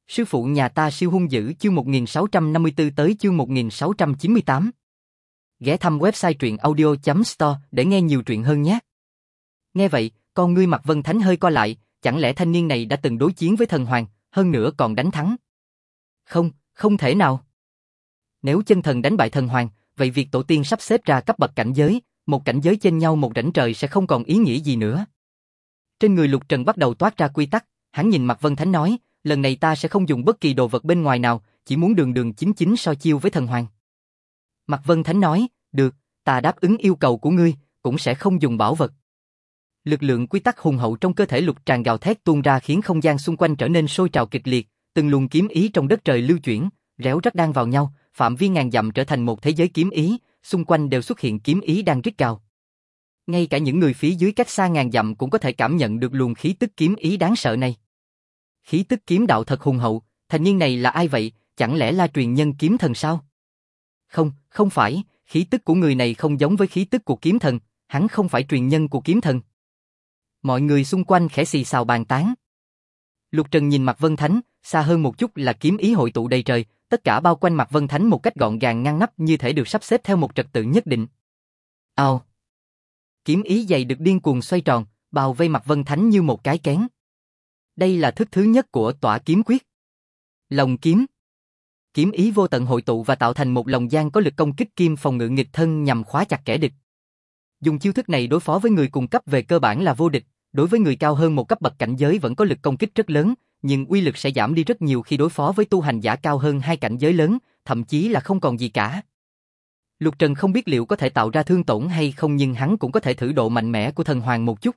Sư phụ nhà ta siêu hung dữ chương 1654 tới chương 1698. Ghé thăm website truyện audio.store để nghe nhiều truyện hơn nhé. Nghe vậy, con ngươi Mạc Vân Thánh hơi co lại, chẳng lẽ thanh niên này đã từng đối chiến với thần hoàng, hơn nữa còn đánh thắng? Không, không thể nào. Nếu chân thần đánh bại thần hoàng, vậy việc tổ tiên sắp xếp ra cấp bậc cảnh giới, một cảnh giới chênh nhau một rãnh trời sẽ không còn ý nghĩa gì nữa. Trên người Lục Trần bắt đầu toát ra quy tắc, hắn nhìn Mạc Vân Thánh nói, lần này ta sẽ không dùng bất kỳ đồ vật bên ngoài nào, chỉ muốn đường đường chính chính so chiêu với thần hoàng. Mạc Vân Thánh nói, được, ta đáp ứng yêu cầu của ngươi, cũng sẽ không dùng bảo vật. Lực lượng quy tắc hùng hậu trong cơ thể Lục Tràng gào thét tuôn ra khiến không gian xung quanh trở nên sôi trào kịch liệt, từng luồng kiếm ý trong đất trời lưu chuyển, réo rắt đan vào nhau, phạm vi ngàn dặm trở thành một thế giới kiếm ý, xung quanh đều xuất hiện kiếm ý đang rít gào. Ngay cả những người phía dưới cách xa ngàn dặm cũng có thể cảm nhận được luồng khí tức kiếm ý đáng sợ này. Khí tức kiếm đạo thật hùng hậu, thanh niên này là ai vậy, chẳng lẽ là truyền nhân kiếm thần sao? Không, không phải, khí tức của người này không giống với khí tức của kiếm thần, hắn không phải truyền nhân của kiếm thần. Mọi người xung quanh khẽ xì xào bàn tán. Lục Trần nhìn Mạc Vân Thánh, xa hơn một chút là kiếm ý hội tụ đầy trời, tất cả bao quanh Mạc Vân Thánh một cách gọn gàng ngăn nắp như thể được sắp xếp theo một trật tự nhất định. Ao. Kiếm ý dày được điên cuồng xoay tròn, bao vây Mạc Vân Thánh như một cái kén. Đây là thức thứ nhất của tỏa kiếm quyết. Lồng kiếm. Kiếm ý vô tận hội tụ và tạo thành một lồng giam có lực công kích kim phòng ngự nghịch thân nhằm khóa chặt kẻ địch. Dùng chiêu thức này đối phó với người cùng cấp về cơ bản là vô địch, đối với người cao hơn một cấp bậc cảnh giới vẫn có lực công kích rất lớn, nhưng uy lực sẽ giảm đi rất nhiều khi đối phó với tu hành giả cao hơn hai cảnh giới lớn, thậm chí là không còn gì cả. Lục Trần không biết liệu có thể tạo ra thương tổn hay không, nhưng hắn cũng có thể thử độ mạnh mẽ của thần hoàng một chút.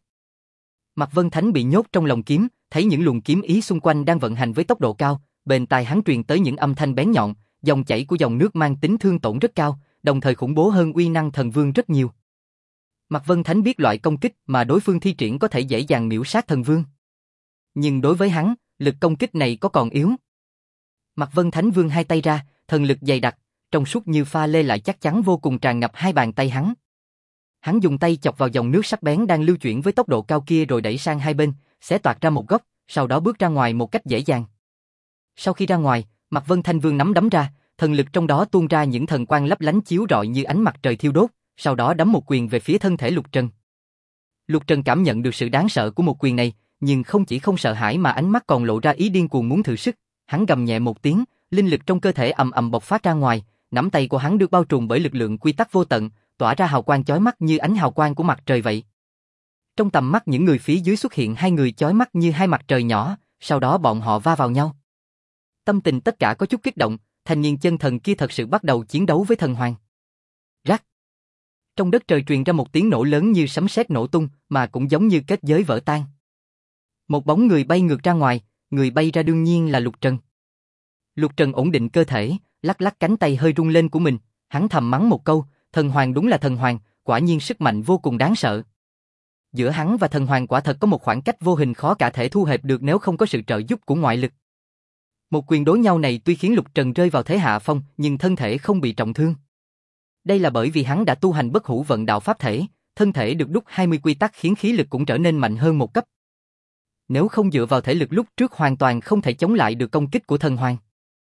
Mạc Vân Thánh bị nhốt trong lồng kiếm, thấy những luồng kiếm ý xung quanh đang vận hành với tốc độ cao, bên tai hắn truyền tới những âm thanh bén nhọn, dòng chảy của dòng nước mang tính thương tổn rất cao, đồng thời khủng bố hơn uy năng thần vương rất nhiều. Mạc Vân Thánh biết loại công kích mà đối phương thi triển có thể dễ dàng miểu sát thần vương. Nhưng đối với hắn, lực công kích này có còn yếu. Mạc Vân Thánh vươn hai tay ra, thần lực dày đặc, trong suốt như pha lê lại chắc chắn vô cùng tràn ngập hai bàn tay hắn. Hắn dùng tay chọc vào dòng nước sắc bén đang lưu chuyển với tốc độ cao kia rồi đẩy sang hai bên, xé toạc ra một góc, sau đó bước ra ngoài một cách dễ dàng. Sau khi ra ngoài, Mạc Vân Thanh vương nắm đấm ra, thần lực trong đó tuôn ra những thần quang lấp lánh chiếu rọi như ánh mặt trời thiêu đốt, sau đó đấm một quyền về phía thân thể Lục Trần. Lục Trần cảm nhận được sự đáng sợ của một quyền này, nhưng không chỉ không sợ hãi mà ánh mắt còn lộ ra ý điên cuồng muốn thử sức. Hắn gầm nhẹ một tiếng, linh lực trong cơ thể ầm ầm bộc phát ra ngoài, nắm tay của hắn được bao trùm bởi lực lượng quy tắc vô tận, tỏa ra hào quang chói mắt như ánh hào quang của mặt trời vậy. Trong tầm mắt những người phía dưới xuất hiện hai người chói mắt như hai mặt trời nhỏ, sau đó bọn họ va vào nhau. Tâm tình tất cả có chút kích động, thanh niên chân thần kia thật sự bắt đầu chiến đấu với thần hoàng. Rắc. Trong đất trời truyền ra một tiếng nổ lớn như sấm sét nổ tung, mà cũng giống như kết giới vỡ tan. Một bóng người bay ngược ra ngoài, người bay ra đương nhiên là Lục Trần. Lục Trần ổn định cơ thể, lắc lắc cánh tay hơi rung lên của mình, hắn thầm mắng một câu, thần hoàng đúng là thần hoàng, quả nhiên sức mạnh vô cùng đáng sợ. Giữa hắn và thần hoàng quả thật có một khoảng cách vô hình khó cả thể thu hẹp được nếu không có sự trợ giúp của ngoại lực. Một quyền đối nhau này tuy khiến Lục Trần rơi vào thế hạ phong, nhưng thân thể không bị trọng thương. Đây là bởi vì hắn đã tu hành bất hủ vận đạo pháp thể, thân thể được đúc 20 quy tắc khiến khí lực cũng trở nên mạnh hơn một cấp. Nếu không dựa vào thể lực lúc trước hoàn toàn không thể chống lại được công kích của thần hoàng.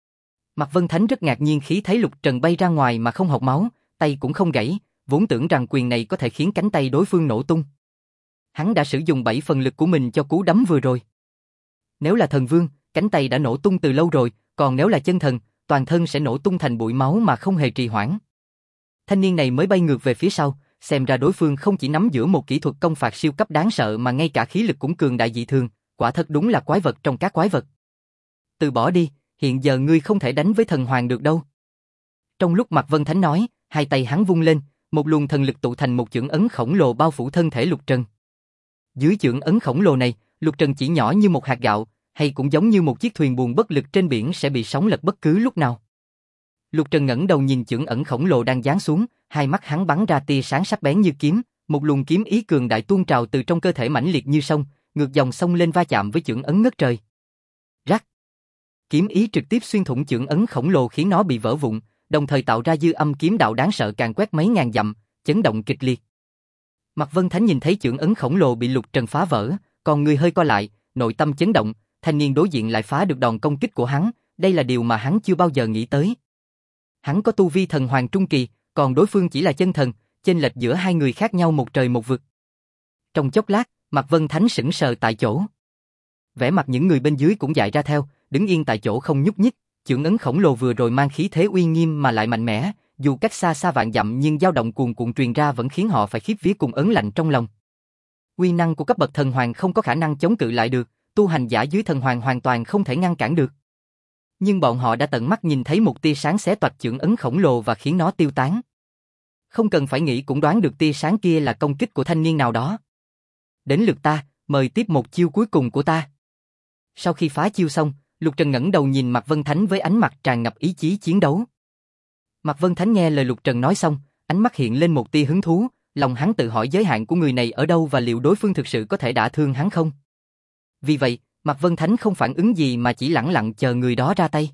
Mạc Vân Thánh rất ngạc nhiên khi thấy Lục Trần bay ra ngoài mà không hộc máu, tay cũng không gãy, vốn tưởng rằng quyền này có thể khiến cánh tay đối phương nổ tung. Hắn đã sử dụng 7 phần lực của mình cho cú đấm vừa rồi. Nếu là thần vương, cánh tay đã nổ tung từ lâu rồi, còn nếu là chân thần, toàn thân sẽ nổ tung thành bụi máu mà không hề trì hoãn. Thanh niên này mới bay ngược về phía sau, xem ra đối phương không chỉ nắm giữ một kỹ thuật công phạt siêu cấp đáng sợ mà ngay cả khí lực cũng cường đại dị thường, quả thật đúng là quái vật trong các quái vật. Từ bỏ đi, hiện giờ ngươi không thể đánh với thần hoàng được đâu. Trong lúc Mạc Vân Thánh nói, hai tay hắn vung lên, một luồng thần lực tụ thành một chưởng ấn khổng lồ bao phủ thân thể Lục Trần. Dưới chưởng ấn khổng lồ này, Lục Trần chỉ nhỏ như một hạt gạo, hay cũng giống như một chiếc thuyền buồm bất lực trên biển sẽ bị sóng lật bất cứ lúc nào. Lục Trần ngẩng đầu nhìn chưởng ấn khổng lồ đang giáng xuống, hai mắt hắn bắn ra tia sáng sắc bén như kiếm, một luồng kiếm ý cường đại tuôn trào từ trong cơ thể mãnh liệt như sông, ngược dòng sông lên va chạm với chưởng ấn ngất trời. Rắc. Kiếm ý trực tiếp xuyên thủng chưởng ấn khổng lồ khiến nó bị vỡ vụn, đồng thời tạo ra dư âm kiếm đạo đáng sợ càn quét mấy ngàn dặm, chấn động kịch liệt. Mạc Vân Thánh nhìn thấy chưởng ấn khổng lồ bị Lục Trần phá vỡ, còn người hơi co lại, nội tâm chấn động, thanh niên đối diện lại phá được đòn công kích của hắn, đây là điều mà hắn chưa bao giờ nghĩ tới. Hắn có tu vi thần hoàng trung kỳ, còn đối phương chỉ là chân thần, chênh lệch giữa hai người khác nhau một trời một vực. Trong chốc lát, Mạc Vân Thánh sững sờ tại chỗ. Vẻ mặt những người bên dưới cũng dại ra theo, đứng yên tại chỗ không nhúc nhích, chưởng ấn khổng lồ vừa rồi mang khí thế uy nghiêm mà lại mạnh mẽ, dù cách xa xa vạn dặm nhưng dao động cuồn cuộn truyền ra vẫn khiến họ phải khiếp vía cùng ớn lạnh trong lòng. Uy năng của cấp bậc thần hoàng không có khả năng chống cự lại được, tu hành giả dưới thần hoàng hoàn toàn không thể ngăn cản được. Nhưng bọn họ đã tận mắt nhìn thấy một tia sáng xé toạc chưởng ấn khổng lồ và khiến nó tiêu tán. Không cần phải nghĩ cũng đoán được tia sáng kia là công kích của thanh niên nào đó. Đến lượt ta, mời tiếp một chiêu cuối cùng của ta. Sau khi phá chiêu xong, Lục Trần ngẩng đầu nhìn Mạc Vân Thánh với ánh mặt tràn ngập ý chí chiến đấu. Mạc Vân Thánh nghe lời Lục Trần nói xong, ánh mắt hiện lên một tia hứng thú, lòng hắn tự hỏi giới hạn của người này ở đâu và liệu đối phương thực sự có thể đả thương hắn không. Vì vậy, Mạc Vân Thánh không phản ứng gì mà chỉ lẳng lặng chờ người đó ra tay.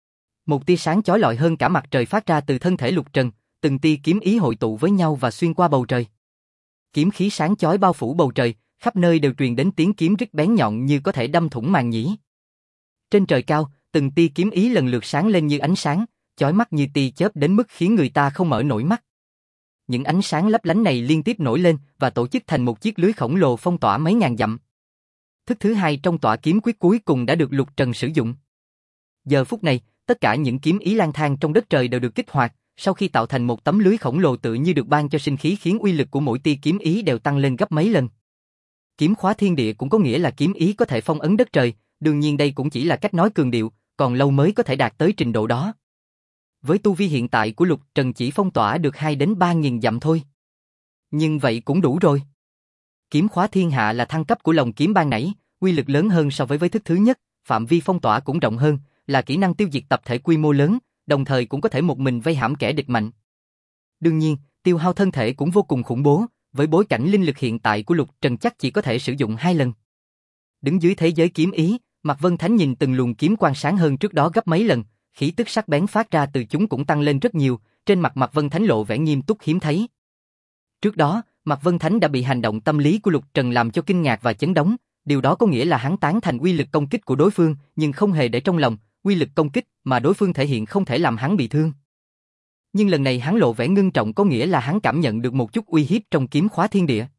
Một tia sáng chói lọi hơn cả mặt trời phát ra từ thân thể Lục Trần, từng tia kiếm ý hội tụ với nhau và xuyên qua bầu trời. Kiếm khí sáng chói bao phủ bầu trời, khắp nơi đều truyền đến tiếng kiếm rít bén nhọn như có thể đâm thủng màn nhĩ. Trên trời cao, từng tia kiếm ý lần lượt sáng lên như ánh sáng, chói mắt như tia chớp đến mức khiến người ta không mở nổi mắt. Những ánh sáng lấp lánh này liên tiếp nổi lên và tổ chức thành một chiếc lưới khổng lồ phong tỏa mấy ngàn dặm. Thức thứ hai trong tỏa kiếm quyết cuối cùng đã được Lục Trần sử dụng. Giờ phút này, tất cả những kiếm ý lang thang trong đất trời đều được kích hoạt, sau khi tạo thành một tấm lưới khổng lồ tự như được ban cho sinh khí khiến uy lực của mỗi tia kiếm ý đều tăng lên gấp mấy lần. Kiếm khóa thiên địa cũng có nghĩa là kiếm ý có thể phong ấn đất trời, đương nhiên đây cũng chỉ là cách nói cường điệu, còn lâu mới có thể đạt tới trình độ đó. Với tu vi hiện tại của Lục Trần chỉ phong tỏa được 2 đến 3 nghìn dặm thôi. Nhưng vậy cũng đủ rồi. Kiếm khóa thiên hạ là thăng cấp của Long kiếm ban nãy, uy lực lớn hơn so với thức thứ nhất, phạm vi phong tỏa cũng rộng hơn, là kỹ năng tiêu diệt tập thể quy mô lớn, đồng thời cũng có thể một mình vây hãm kẻ địch mạnh. Đương nhiên, tiêu hao thân thể cũng vô cùng khủng bố, với bối cảnh linh lực hiện tại của Lục Trần chắc chỉ có thể sử dụng 2 lần. Đứng dưới thế giới kiếm ý, Mạc Vân Thánh nhìn từng luồng kiếm quang sáng hơn trước đó gấp mấy lần, khí tức sắc bén phát ra từ chúng cũng tăng lên rất nhiều, trên mặt Mạc Vân Thánh lộ vẻ nghiêm túc hiếm thấy. Trước đó, Mạc Vân Thánh đã bị hành động tâm lý của Lục Trần làm cho kinh ngạc và chấn động, điều đó có nghĩa là hắn tán thành uy lực công kích của đối phương, nhưng không hề để trong lòng, uy lực công kích mà đối phương thể hiện không thể làm hắn bị thương. Nhưng lần này hắn lộ vẻ ngưng trọng có nghĩa là hắn cảm nhận được một chút uy hiếp trong kiếm khóa thiên địa.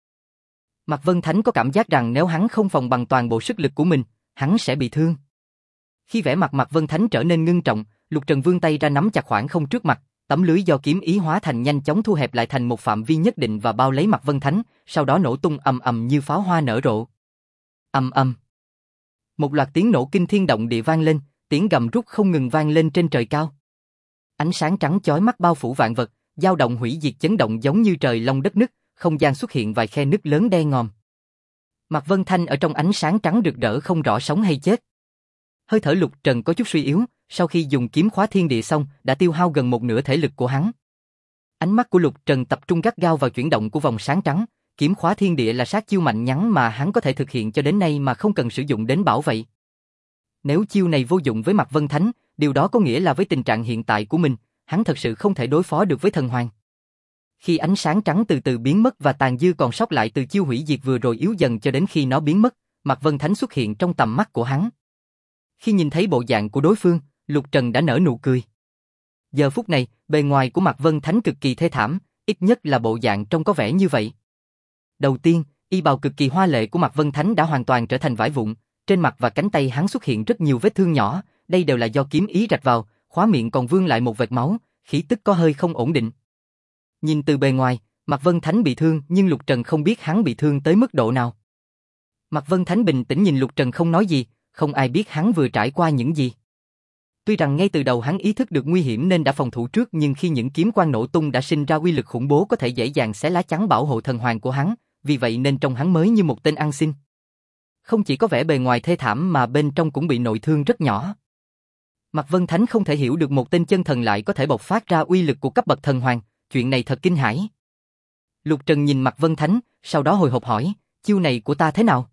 Mạc Vân Thánh có cảm giác rằng nếu hắn không phòng bằng toàn bộ sức lực của mình, hắn sẽ bị thương. Khi vẻ mặt Mạc Vân Thánh trở nên ngưng trọng, Lục Trần vươn tay ra nắm chặt khoảng không trước mặt, tấm lưới do kiếm ý hóa thành nhanh chóng thu hẹp lại thành một phạm vi nhất định và bao lấy Mạc Vân Thánh, sau đó nổ tung ầm ầm như pháo hoa nở rộ. Ầm ầm. Một loạt tiếng nổ kinh thiên động địa vang lên, tiếng gầm rút không ngừng vang lên trên trời cao. Ánh sáng trắng chói mắt bao phủ vạn vật, dao động hủy diệt chấn động giống như trời long đất nứt, không gian xuất hiện vài khe nứt lớn đen ngòm. Mạc Vân Thanh ở trong ánh sáng trắng rực rỡ không rõ sống hay chết. Hơi thở Lục Trần có chút suy yếu, sau khi dùng kiếm khóa thiên địa xong, đã tiêu hao gần một nửa thể lực của hắn. Ánh mắt của Lục Trần tập trung gắt gao vào chuyển động của vòng sáng trắng, kiếm khóa thiên địa là sát chiêu mạnh nhắn mà hắn có thể thực hiện cho đến nay mà không cần sử dụng đến bảo vậy. Nếu chiêu này vô dụng với Mạc Vân Thánh, điều đó có nghĩa là với tình trạng hiện tại của mình, hắn thật sự không thể đối phó được với thần hoàng. Khi ánh sáng trắng từ từ biến mất và tàn dư còn sót lại từ chiêu hủy diệt vừa rồi yếu dần cho đến khi nó biến mất, Mạc Vân Thánh xuất hiện trong tầm mắt của hắn. Khi nhìn thấy bộ dạng của đối phương, Lục Trần đã nở nụ cười. Giờ phút này, bề ngoài của Mạc Vân Thánh cực kỳ thê thảm, ít nhất là bộ dạng trông có vẻ như vậy. Đầu tiên, y bào cực kỳ hoa lệ của Mạc Vân Thánh đã hoàn toàn trở thành vải vụn, trên mặt và cánh tay hắn xuất hiện rất nhiều vết thương nhỏ, đây đều là do kiếm ý rạch vào, khóe miệng còn vương lại một vệt máu, khí tức có hơi không ổn định. Nhìn từ bề ngoài, Mạc Vân Thánh bị thương nhưng Lục Trần không biết hắn bị thương tới mức độ nào. Mạc Vân Thánh bình tĩnh nhìn Lục Trần không nói gì, không ai biết hắn vừa trải qua những gì. Tuy rằng ngay từ đầu hắn ý thức được nguy hiểm nên đã phòng thủ trước nhưng khi những kiếm quang nổ tung đã sinh ra uy lực khủng bố có thể dễ dàng xé lá chắn bảo hộ thần hoàng của hắn, vì vậy nên trông hắn mới như một tên ăn xin. Không chỉ có vẻ bề ngoài thê thảm mà bên trong cũng bị nội thương rất nhỏ. Mạc Vân Thánh không thể hiểu được một tên chân thần lại có thể bộc phát ra uy lực của cấp bậc thần hoàng, chuyện này thật kinh hãi. Lục Trần nhìn Mạc Vân Thánh, sau đó hồi hộp hỏi, chiêu này của ta thế nào?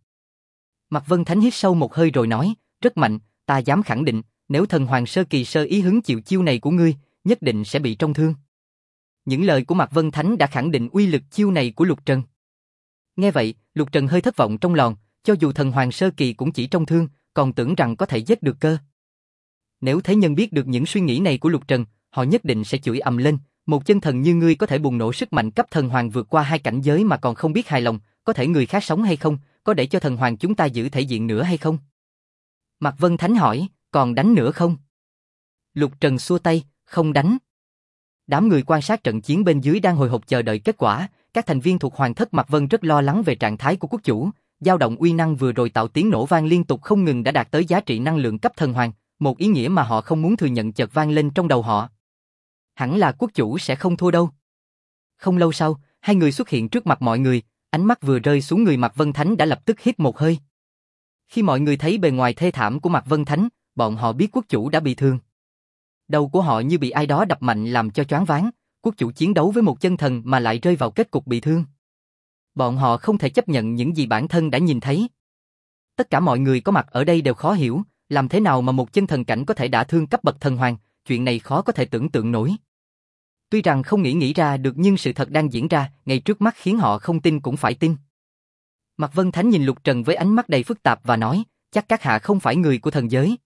Mạc Vân Thánh hít sâu một hơi rồi nói, rất mạnh, ta dám khẳng định, nếu thần hoàng sơ kỳ sơ ý hứng chịu chiêu này của ngươi, nhất định sẽ bị trọng thương. Những lời của Mạc Vân Thánh đã khẳng định uy lực chiêu này của Lục Trần. Nghe vậy, Lục Trần hơi thất vọng trong lòng, cho dù thần hoàng sơ kỳ cũng chỉ trọng thương, còn tưởng rằng có thể giết được cơ. Nếu thế nhân biết được những suy nghĩ này của Lục Trần, họ nhất định sẽ chửi ầm lên, một chân thần như ngươi có thể bùng nổ sức mạnh cấp thần hoàng vượt qua 2 cảnh giới mà còn không biết hài lòng, có thể người khác sống hay không, có để cho thần hoàng chúng ta giữ thể diện nữa hay không? Mạc Vân Thánh hỏi, còn đánh nữa không? Lục Trần xua tay, không đánh. Đám người quan sát trận chiến bên dưới đang hồi hộp chờ đợi kết quả, các thành viên thuộc Hoàng thất Mạc Vân rất lo lắng về trạng thái của quốc chủ, dao động uy năng vừa rồi tạo tiếng nổ vang liên tục không ngừng đã đạt tới giá trị năng lượng cấp thần hoàng, một ý nghĩa mà họ không muốn thừa nhận chợt vang lên trong đầu họ. Hẳn là quốc chủ sẽ không thua đâu. Không lâu sau, hai người xuất hiện trước mặt mọi người, ánh mắt vừa rơi xuống người Mạc Vân Thánh đã lập tức hít một hơi. Khi mọi người thấy bề ngoài thê thảm của Mạc Vân Thánh, bọn họ biết quốc chủ đã bị thương. Đầu của họ như bị ai đó đập mạnh làm cho choáng váng, quốc chủ chiến đấu với một chân thần mà lại rơi vào kết cục bị thương. Bọn họ không thể chấp nhận những gì bản thân đã nhìn thấy. Tất cả mọi người có mặt ở đây đều khó hiểu, làm thế nào mà một chân thần cảnh có thể đả thương cấp bậc thần hoàng, chuyện này khó có thể tưởng tượng nổi. Tuy rằng không nghĩ ra được nhưng sự thật đang diễn ra ngay trước mắt khiến họ không tin cũng phải tin. Mạc Vân Thánh nhìn Lục Trần với ánh mắt đầy phức tạp và nói, chắc các hạ không phải người của thần giới.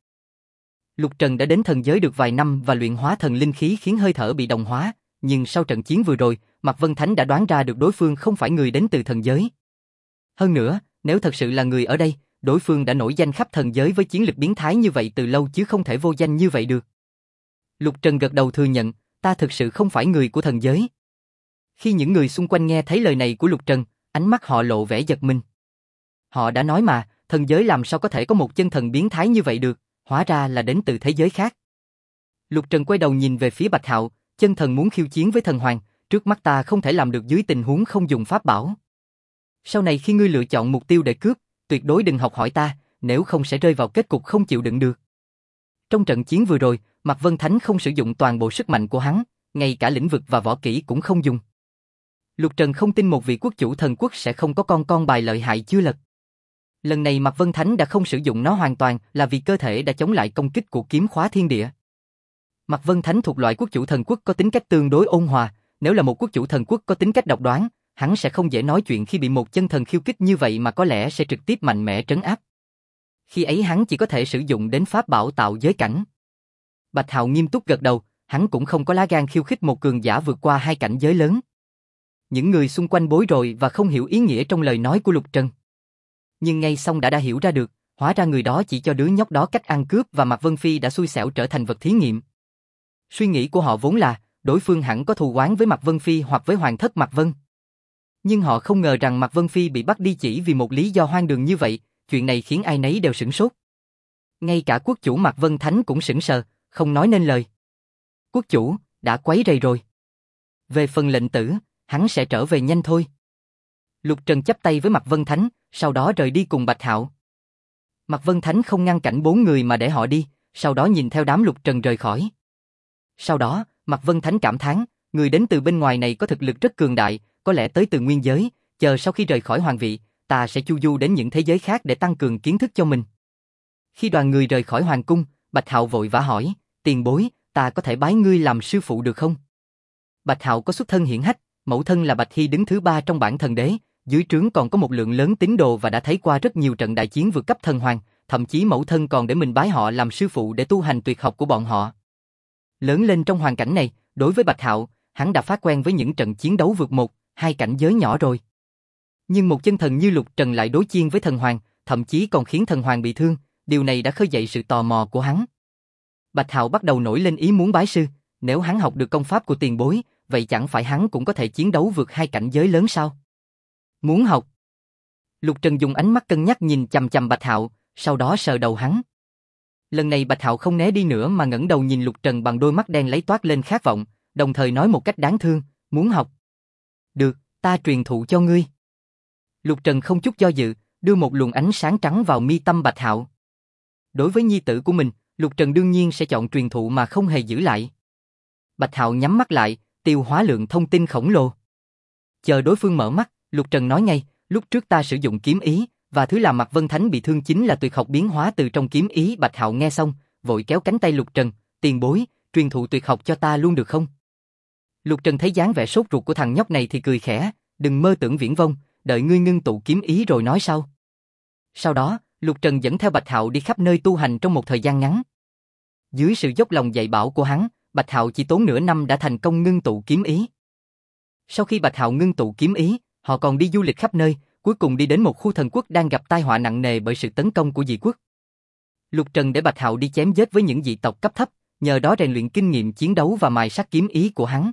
Lục Trần đã đến thần giới được vài năm và luyện hóa thần linh khí khiến hơi thở bị đồng hóa, nhưng sau trận chiến vừa rồi, Mạc Vân Thánh đã đoán ra được đối phương không phải người đến từ thần giới. Hơn nữa, nếu thật sự là người ở đây, đối phương đã nổi danh khắp thần giới với chiến lực biến thái như vậy từ lâu chứ không thể vô danh như vậy được. Lục Trần gật đầu thừa nhận, ta thực sự không phải người của thần giới. Khi những người xung quanh nghe thấy lời này của Lục Trần, ánh mắt họ lộ vẻ giật mình. Họ đã nói mà, thần giới làm sao có thể có một chân thần biến thái như vậy được, hóa ra là đến từ thế giới khác. Lục Trần quay đầu nhìn về phía Bạch Hạo, chân thần muốn khiêu chiến với thần hoàng, trước mắt ta không thể làm được dưới tình huống không dùng pháp bảo. Sau này khi ngươi lựa chọn mục tiêu để cướp, tuyệt đối đừng học hỏi ta, nếu không sẽ rơi vào kết cục không chịu đựng được. Trong trận chiến vừa rồi, Mạc Vân Thánh không sử dụng toàn bộ sức mạnh của hắn, ngay cả lĩnh vực và võ kỹ cũng không dùng. Lục Trần không tin một vị quốc chủ thần quốc sẽ không có con bài lợi hại chưa lật. Lần này Mạc Vân Thánh đã không sử dụng nó hoàn toàn là vì cơ thể đã chống lại công kích của kiếm khóa thiên địa. Mạc Vân Thánh thuộc loại quốc chủ thần quốc có tính cách tương đối ôn hòa, nếu là một quốc chủ thần quốc có tính cách độc đoán, hắn sẽ không dễ nói chuyện khi bị một chân thần khiêu khích như vậy mà có lẽ sẽ trực tiếp mạnh mẽ trấn áp. Khi ấy hắn chỉ có thể sử dụng đến pháp bảo tạo giới cảnh. Bạch Hạo nghiêm túc gật đầu, hắn cũng không có lá gan khiêu khích một cường giả vượt qua 2 cảnh giới lớn. Những người xung quanh bối rối và không hiểu ý nghĩa trong lời nói của Lục Trần. Nhưng ngay xong đã hiểu ra được, hóa ra người đó chỉ cho đứa nhóc đó cách ăn cướp và Mạc Vân Phi đã xui xẻo trở thành vật thí nghiệm. Suy nghĩ của họ vốn là, đối phương hẳn có thù oán với Mạc Vân Phi hoặc với Hoàng thất Mạc Vân. Nhưng họ không ngờ rằng Mạc Vân Phi bị bắt đi chỉ vì một lý do hoang đường như vậy, chuyện này khiến ai nấy đều sửng sốt. Ngay cả quốc chủ Mạc Vân Thánh cũng sững sờ, không nói nên lời. Quốc chủ, đã quấy rầy rồi. Về phần lệnh tử, hắn sẽ trở về nhanh thôi. Lục Trần chắp tay với Mạc Vân Thánh, sau đó rời đi cùng Bạch Hạo. Mạc Vân Thánh không ngăn cản 4 người mà để họ đi, sau đó nhìn theo đám Lục Trần rời khỏi. Sau đó, Mạc Vân Thánh cảm thán, người đến từ bên ngoài này có thực lực rất cường đại, có lẽ tới từ nguyên giới, chờ sau khi rời khỏi hoàng vị, ta sẽ chu du đến những thế giới khác để tăng cường kiến thức cho mình. Khi đoàn người rời khỏi hoàng cung, Bạch Hạo vội vã hỏi, tiền bối, ta có thể bái ngươi làm sư phụ được không? Bạch Hạo có xuất thân hiển hách, mẫu thân là Bạch Hy đứng thứ 3 trong bảng thần đế, dưới trướng còn có một lượng lớn tín đồ và đã thấy qua rất nhiều trận đại chiến vượt cấp thần hoàng, thậm chí mẫu thân còn để mình bái họ làm sư phụ để tu hành tuyệt học của bọn họ. Lớn lên trong hoàn cảnh này, đối với Bạch Hạo, hắn đã phát quen với những trận chiến đấu vượt 1, 2 cảnh giới nhỏ rồi. Nhưng một chân thần như Lục Trần lại đối chiên với thần hoàng, thậm chí còn khiến thần hoàng bị thương, điều này đã khơi dậy sự tò mò của hắn. Bạch Hạo bắt đầu nổi lên ý muốn bái sư, nếu hắn học được công pháp của tiền bối, vậy chẳng phải hắn cũng có thể chiến đấu vượt 2 cảnh giới lớn sao? Muốn học. Lục Trần dùng ánh mắt cân nhắc nhìn chằm chằm Bạch Hạo, sau đó sờ đầu hắn. Lần này Bạch Hạo không né đi nữa mà ngẩng đầu nhìn Lục Trần bằng đôi mắt đen lấy toát lên khát vọng, đồng thời nói một cách đáng thương, muốn học. Được, ta truyền thụ cho ngươi. Lục Trần không chút do dự, đưa một luồng ánh sáng trắng vào mi tâm Bạch Hạo. Đối với nhi tử của mình, Lục Trần đương nhiên sẽ chọn truyền thụ mà không hề giữ lại. Bạch Hạo nhắm mắt lại, tiêu hóa lượng thông tin khổng lồ. Chờ đối phương mở mắt, Lục Trần nói ngay, lúc trước ta sử dụng kiếm ý, và thứ làm Mạc Vân Thánh bị thương chính là tuyệt học biến hóa từ trong kiếm ý. Bạch Hạo nghe xong, vội kéo cánh tay Lục Trần, tiền bối, truyền thụ tuyệt học cho ta luôn được không? Lục Trần thấy dáng vẻ sốt ruột của thằng nhóc này thì cười khẽ, đừng mơ tưởng viển vông, đợi ngươi ngưng tụ kiếm ý rồi nói sau. Sau đó, Lục Trần dẫn theo Bạch Hạo đi khắp nơi tu hành trong một thời gian ngắn. Dưới sự dốc lòng dạy bảo của hắn, Bạch Hạo chỉ tốn nửa năm đã thành công ngưng tụ kiếm ý. Sau khi Bạch Hạo ngưng tụ kiếm ý, họ còn đi du lịch khắp nơi, cuối cùng đi đến một khu thần quốc đang gặp tai họa nặng nề bởi sự tấn công của dị quốc. Lục Trần để Bạch Hạo đi chém giết với những dị tộc cấp thấp, nhờ đó rèn luyện kinh nghiệm chiến đấu và mài sắc kiếm ý của hắn.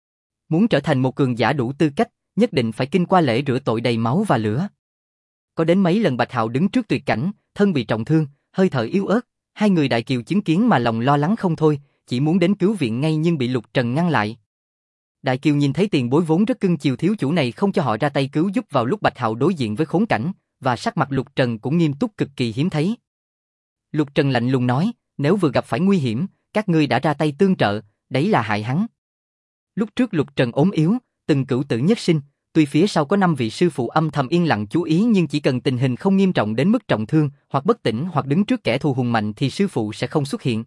Muốn trở thành một cường giả đủ tư cách, nhất định phải kinh qua lễ rửa tội đầy máu và lửa. Có đến mấy lần Bạch Hạo đứng trước tuyệt cảnh, thân bị trọng thương, hơi thở yếu ớt, hai người Đại Kiều chứng kiến mà lòng lo lắng không thôi, chỉ muốn đến cứu viện ngay nhưng bị Lục Trần ngăn lại. Đại Kiều nhìn thấy tiền bối vốn rất cưng chiều thiếu chủ này không cho họ ra tay cứu giúp vào lúc Bạch Hạo đối diện với khốn cảnh, và sắc mặt Lục Trần cũng nghiêm túc cực kỳ hiếm thấy. Lục Trần lạnh lùng nói, nếu vừa gặp phải nguy hiểm, các ngươi đã ra tay tương trợ, đấy là hại hắn. Lúc trước Lục Trần ốm yếu, từng cửu tử nhất sinh, tuy phía sau có 5 vị sư phụ âm thầm yên lặng chú ý nhưng chỉ cần tình hình không nghiêm trọng đến mức trọng thương, hoặc bất tỉnh hoặc đứng trước kẻ thù hùng mạnh thì sư phụ sẽ không xuất hiện.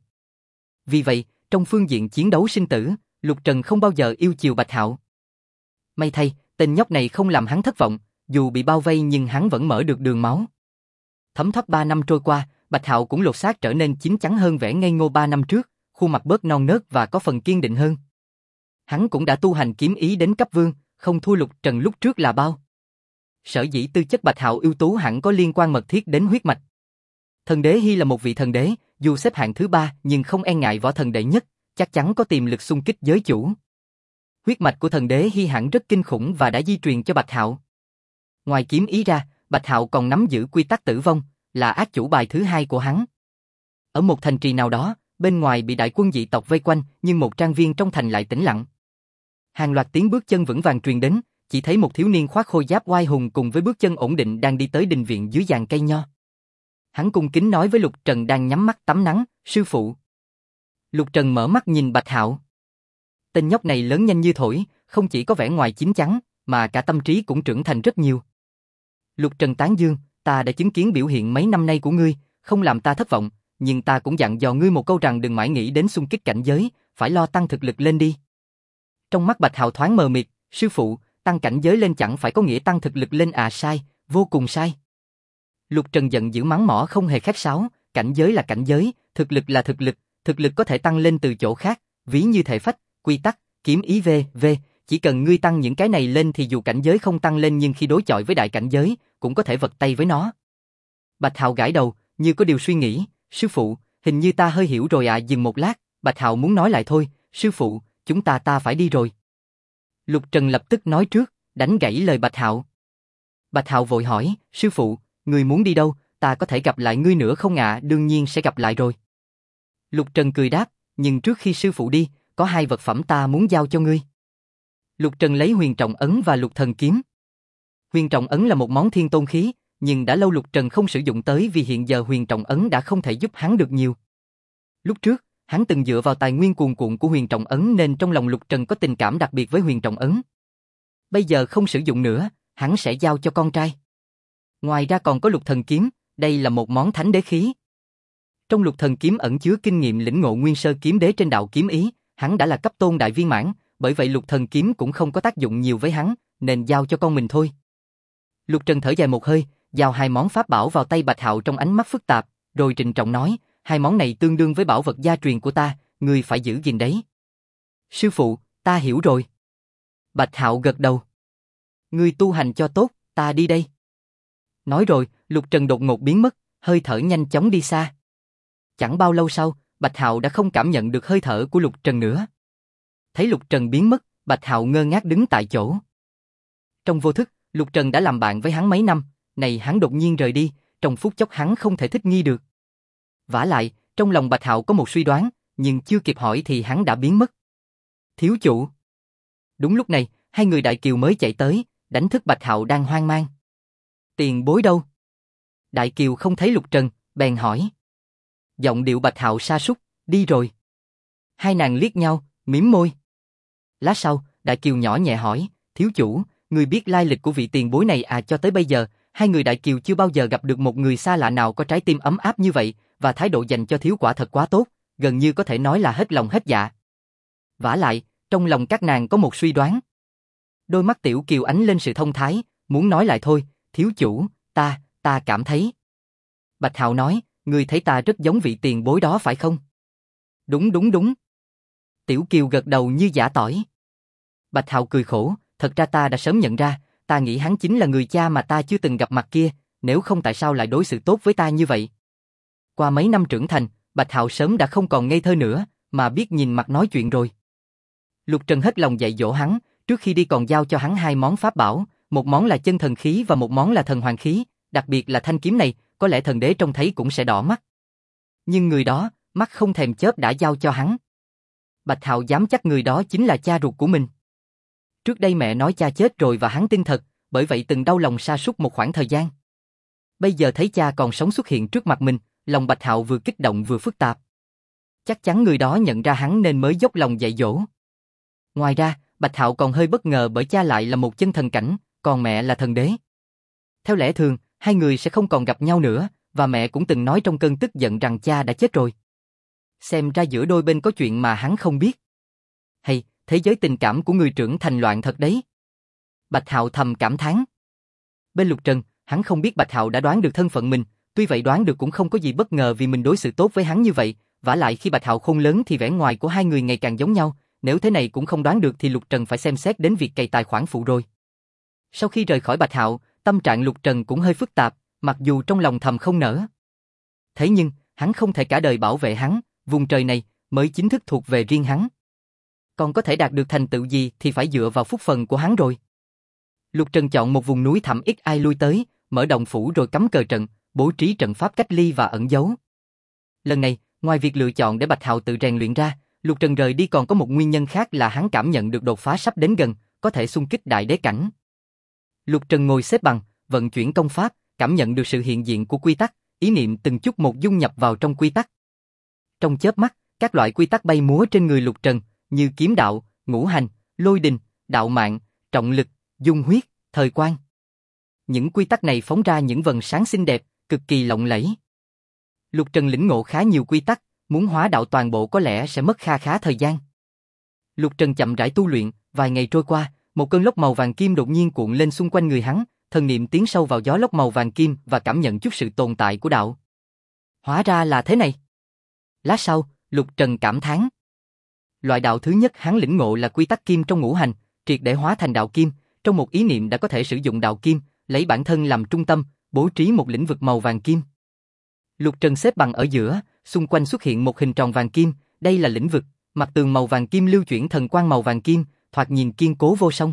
Vì vậy, trong phương diện chiến đấu sinh tử, Lục Trần không bao giờ yêu chiều Bạch Hạo. May thay, tên nhóc này không làm hắn thất vọng, dù bị bao vây nhưng hắn vẫn mở được đường máu. Thấm thoát 3 năm trôi qua, Bạch Hạo cũng lột xác trở nên chín chắn hơn vẻ ngây ngô 3 năm trước, khuôn mặt bớt non nớt và có phần kiên định hơn. Hắn cũng đã tu hành kiếm ý đến cấp vương, không thua Lục Trần lúc trước là bao. Sở dĩ tư chất Bạch Hạo ưu tú hẳn có liên quan mật thiết đến huyết mạch. Thần đế Hy là một vị thần đế, dù xếp hạng thứ 3 nhưng không e ngại võ thần đệ nhất, chắc chắn có tiềm lực xung kích giới chủ. Huyết mạch của thần đế Hy hẳn rất kinh khủng và đã di truyền cho Bạch Hạo. Ngoài kiếm ý ra, Bạch Hạo còn nắm giữ quy tắc tử vong, là ác chủ bài thứ 2 của hắn. Ở một thành trì nào đó, bên ngoài bị đại quân dị tộc vây quanh, nhưng một trang viên trong thành lại tĩnh lặng. Hàng loạt tiếng bước chân vững vàng truyền đến, chỉ thấy một thiếu niên khoác khôi giáp oai hùng cùng với bước chân ổn định đang đi tới đình viện dưới giàn cây nho. Hắn cung kính nói với Lục Trần đang nhắm mắt tắm nắng, sư phụ. Lục Trần mở mắt nhìn Bạch Hạo. Tên nhóc này lớn nhanh như thổi, không chỉ có vẻ ngoài chín chắn, mà cả tâm trí cũng trưởng thành rất nhiều. Lục Trần tán dương, ta đã chứng kiến biểu hiện mấy năm nay của ngươi, không làm ta thất vọng, nhưng ta cũng dặn dò ngươi một câu rằng đừng mãi nghĩ đến xung kích cảnh giới, phải lo tăng thực lực lên đi. Trong mắt Bạch Hạo thoáng mờ mịt, sư phụ, tăng cảnh giới lên chẳng phải có nghĩa tăng thực lực lên à? Sai, vô cùng sai. Lục Trần giận dữ mắng mỏ không hề khách sáo, cảnh giới là cảnh giới, thực lực là thực lực có thể tăng lên từ chỗ khác, ví như thể phách, quy tắc, kiếm ý v.v. Chỉ cần ngươi tăng những cái này lên thì dù cảnh giới không tăng lên nhưng khi đối chọi với đại cảnh giới, cũng có thể vật tay với nó. Bạch Hạo gãi đầu, như có điều suy nghĩ, sư phụ, hình như ta hơi hiểu rồi ạ. Dừng một lát, Bạch Hạo muốn nói lại thôi, sư phụ, chúng ta phải đi rồi. Lục Trần lập tức nói trước, đánh gãy lời Bạch Hạo. Bạch Hạo vội hỏi, sư phụ, ngươi muốn đi đâu, ta có thể gặp lại ngươi nữa không ạ? Đương nhiên sẽ gặp lại rồi. Lục Trần cười đáp, nhưng trước khi sư phụ đi, có 2 vật phẩm ta muốn giao cho ngươi. Lục Trần lấy huyền trọng ấn và lục thần kiếm. Huyền trọng ấn là một món thiên tôn khí, nhưng đã lâu Lục Trần không sử dụng tới vì hiện giờ huyền trọng ấn đã không thể giúp hắn được nhiều. Lúc trước, hắn từng dựa vào tài nguyên cuồn cuộn của huyền trọng ấn nên trong lòng Lục Trần có tình cảm đặc biệt với huyền trọng ấn. Bây giờ không sử dụng nữa, hắn sẽ giao cho con trai. Ngoài ra còn có lục thần kiếm, đây là một món thánh đế khí. Trong lục thần kiếm ẩn chứa kinh nghiệm lĩnh ngộ nguyên sơ kiếm đế trên đạo kiếm ý, hắn đã là cấp tôn đại viên mãn, bởi vậy lục thần kiếm cũng không có tác dụng nhiều với hắn, nên giao cho con mình thôi. Lục Trần thở dài một hơi, giao 2 món pháp bảo vào tay Bạch Hạo trong ánh mắt phức tạp, rồi trịnh trọng nói, 2 món này tương đương với bảo vật gia truyền của ta, ngươi phải giữ gìn đấy. Sư phụ, ta hiểu rồi. Bạch Hạo gật đầu. Ngươi tu hành cho tốt, ta đi đây. Nói rồi, Lục Trần đột ngột biến mất, hơi thở nhanh chóng đi xa. Chẳng bao lâu sau, Bạch Hạo đã không cảm nhận được hơi thở của Lục Trần nữa. Thấy Lục Trần biến mất, Bạch Hạo ngơ ngác đứng tại chỗ. Trong vô thức, Lục Trần đã làm bạn với hắn mấy năm, này hắn đột nhiên rời đi, trong phút chốc hắn không thể thích nghi được. Vả lại, trong lòng Bạch Hạo có một suy đoán, nhưng chưa kịp hỏi thì hắn đã biến mất. Thiếu chủ. Đúng lúc này, 2 người Đại Kiều mới chạy tới, đánh thức Bạch Hạo đang hoang mang. Tiền bối đâu? Đại Kiều không thấy Lục Trần, bèn hỏi. Giọng điệu Bạch Hạo sa sút, đi rồi. 2 nàng liếc nhau, mím môi. Lát sau, Đại Kiều nhỏ nhẹ hỏi, thiếu chủ, người biết lai lịch của vị tiền bối này à? Cho tới bây giờ, 2 người Đại Kiều chưa bao giờ gặp được một người xa lạ nào có trái tim ấm áp như vậy, và thái độ dành cho thiếu quả thật quá tốt, gần như có thể nói là hết lòng hết dạ. Vả lại, trong lòng các nàng có một suy đoán. Đôi mắt Tiểu Kiều ánh lên sự thông thái, muốn nói lại thôi, thiếu chủ, ta cảm thấy. Bạch Hạo nói, ngươi thấy ta rất giống vị tiền bối đó phải không? Đúng. Tiểu Kiều gật đầu như giả tỏi. Bạch Hạo cười khổ, thật ra ta đã sớm nhận ra, ta nghĩ hắn chính là người cha mà ta chưa từng gặp mặt kia, nếu không tại sao lại đối xử tốt với ta như vậy? Qua mấy năm trưởng thành, Bạch Hạo sớm đã không còn ngây thơ nữa, mà biết nhìn mặt nói chuyện rồi. Lục Trần hết lòng dạy dỗ hắn, trước khi đi còn giao cho hắn 2 món pháp bảo, một món là chân thần khí và một món là thần hoàng khí, đặc biệt là thanh kiếm này, có lẽ thần đế trông thấy cũng sẽ đỏ mắt. Nhưng người đó, mắt không thèm chớp đã giao cho hắn. Bạch Hạo dám chắc người đó chính là cha ruột của mình. Trước đây mẹ nói cha chết rồi và hắn tin thật, bởi vậy từng đau lòng sa sút một khoảng thời gian. Bây giờ thấy cha còn sống xuất hiện trước mặt mình, lòng Bạch Hạo vừa kích động vừa phức tạp. Chắc chắn người đó nhận ra hắn nên mới dốc lòng dạy dỗ. Ngoài ra, Bạch Hạo còn hơi bất ngờ bởi cha lại là một chân thần cảnh, còn mẹ là thần đế. Theo lẽ thường, hai người sẽ không còn gặp nhau nữa, và mẹ cũng từng nói trong cơn tức giận rằng cha đã chết rồi. Xem ra giữa đôi bên có chuyện mà hắn không biết. Hay, thế giới tình cảm của người trưởng thành loạn thật đấy. Bạch Hạo thầm cảm thán. Bên Lục Trần, hắn không biết Bạch Hạo đã đoán được thân phận mình, tuy vậy đoán được cũng không có gì bất ngờ vì mình đối xử tốt với hắn như vậy, vả lại khi Bạch Hạo khôn lớn thì vẻ ngoài của hai người ngày càng giống nhau, nếu thế này cũng không đoán được thì Lục Trần phải xem xét đến việc cày tài khoản phụ rồi. Sau khi rời khỏi Bạch Hạo, tâm trạng Lục Trần cũng hơi phức tạp, mặc dù trong lòng thầm không nỡ. Thế nhưng, hắn không thể cả đời bảo vệ hắn, vùng trời này mới chính thức thuộc về riêng hắn. Còn có thể đạt được thành tựu gì thì phải dựa vào phúc phần của hắn rồi. Lục Trần chọn một vùng núi thẳm ít ai lui tới, mở động phủ rồi cắm cờ trận, bố trí trận pháp cách ly và ẩn giấu. Lần này, ngoài việc lựa chọn để Bạch Hạo tự rèn luyện ra, Lục Trần rời đi còn có một nguyên nhân khác là hắn cảm nhận được đột phá sắp đến gần, có thể xung kích đại đế cảnh. Lục Trần ngồi xếp bằng, vận chuyển công pháp, cảm nhận được sự hiện diện của quy tắc, ý niệm từng chút một dung nhập vào trong quy tắc. Trong chớp mắt, các loại quy tắc bay múa trên người Lục Trần, như kiếm đạo, ngũ hành, lôi đình, đạo mạng, trọng lực, dung huyết, thời quang. Những quy tắc này phóng ra những vầng sáng xinh đẹp, cực kỳ lộng lẫy. Lục Trần lĩnh ngộ khá nhiều quy tắc, muốn hóa đạo toàn bộ có lẽ sẽ mất khá thời gian. Lục Trần chậm rãi tu luyện, vài ngày trôi qua, một cơn lốc màu vàng kim đột nhiên cuộn lên xung quanh người hắn, thần niệm tiến sâu vào gió lốc màu vàng kim và cảm nhận chút sự tồn tại của đạo. Hóa ra là thế này. Lát sau, Lục Trần cảm thán. Loại đạo thứ nhất hắn lĩnh ngộ là quy tắc kim trong ngũ hành, triệt để hóa thành đạo kim, trong một ý niệm đã có thể sử dụng đạo kim, lấy bản thân làm trung tâm, bố trí một lĩnh vực màu vàng kim. Lục Trần xếp bằng ở giữa, xung quanh xuất hiện một hình tròn vàng kim, đây là lĩnh vực, mặt tường màu vàng kim lưu chuyển thần quang màu vàng kim, thoạt nhìn kiên cố vô song.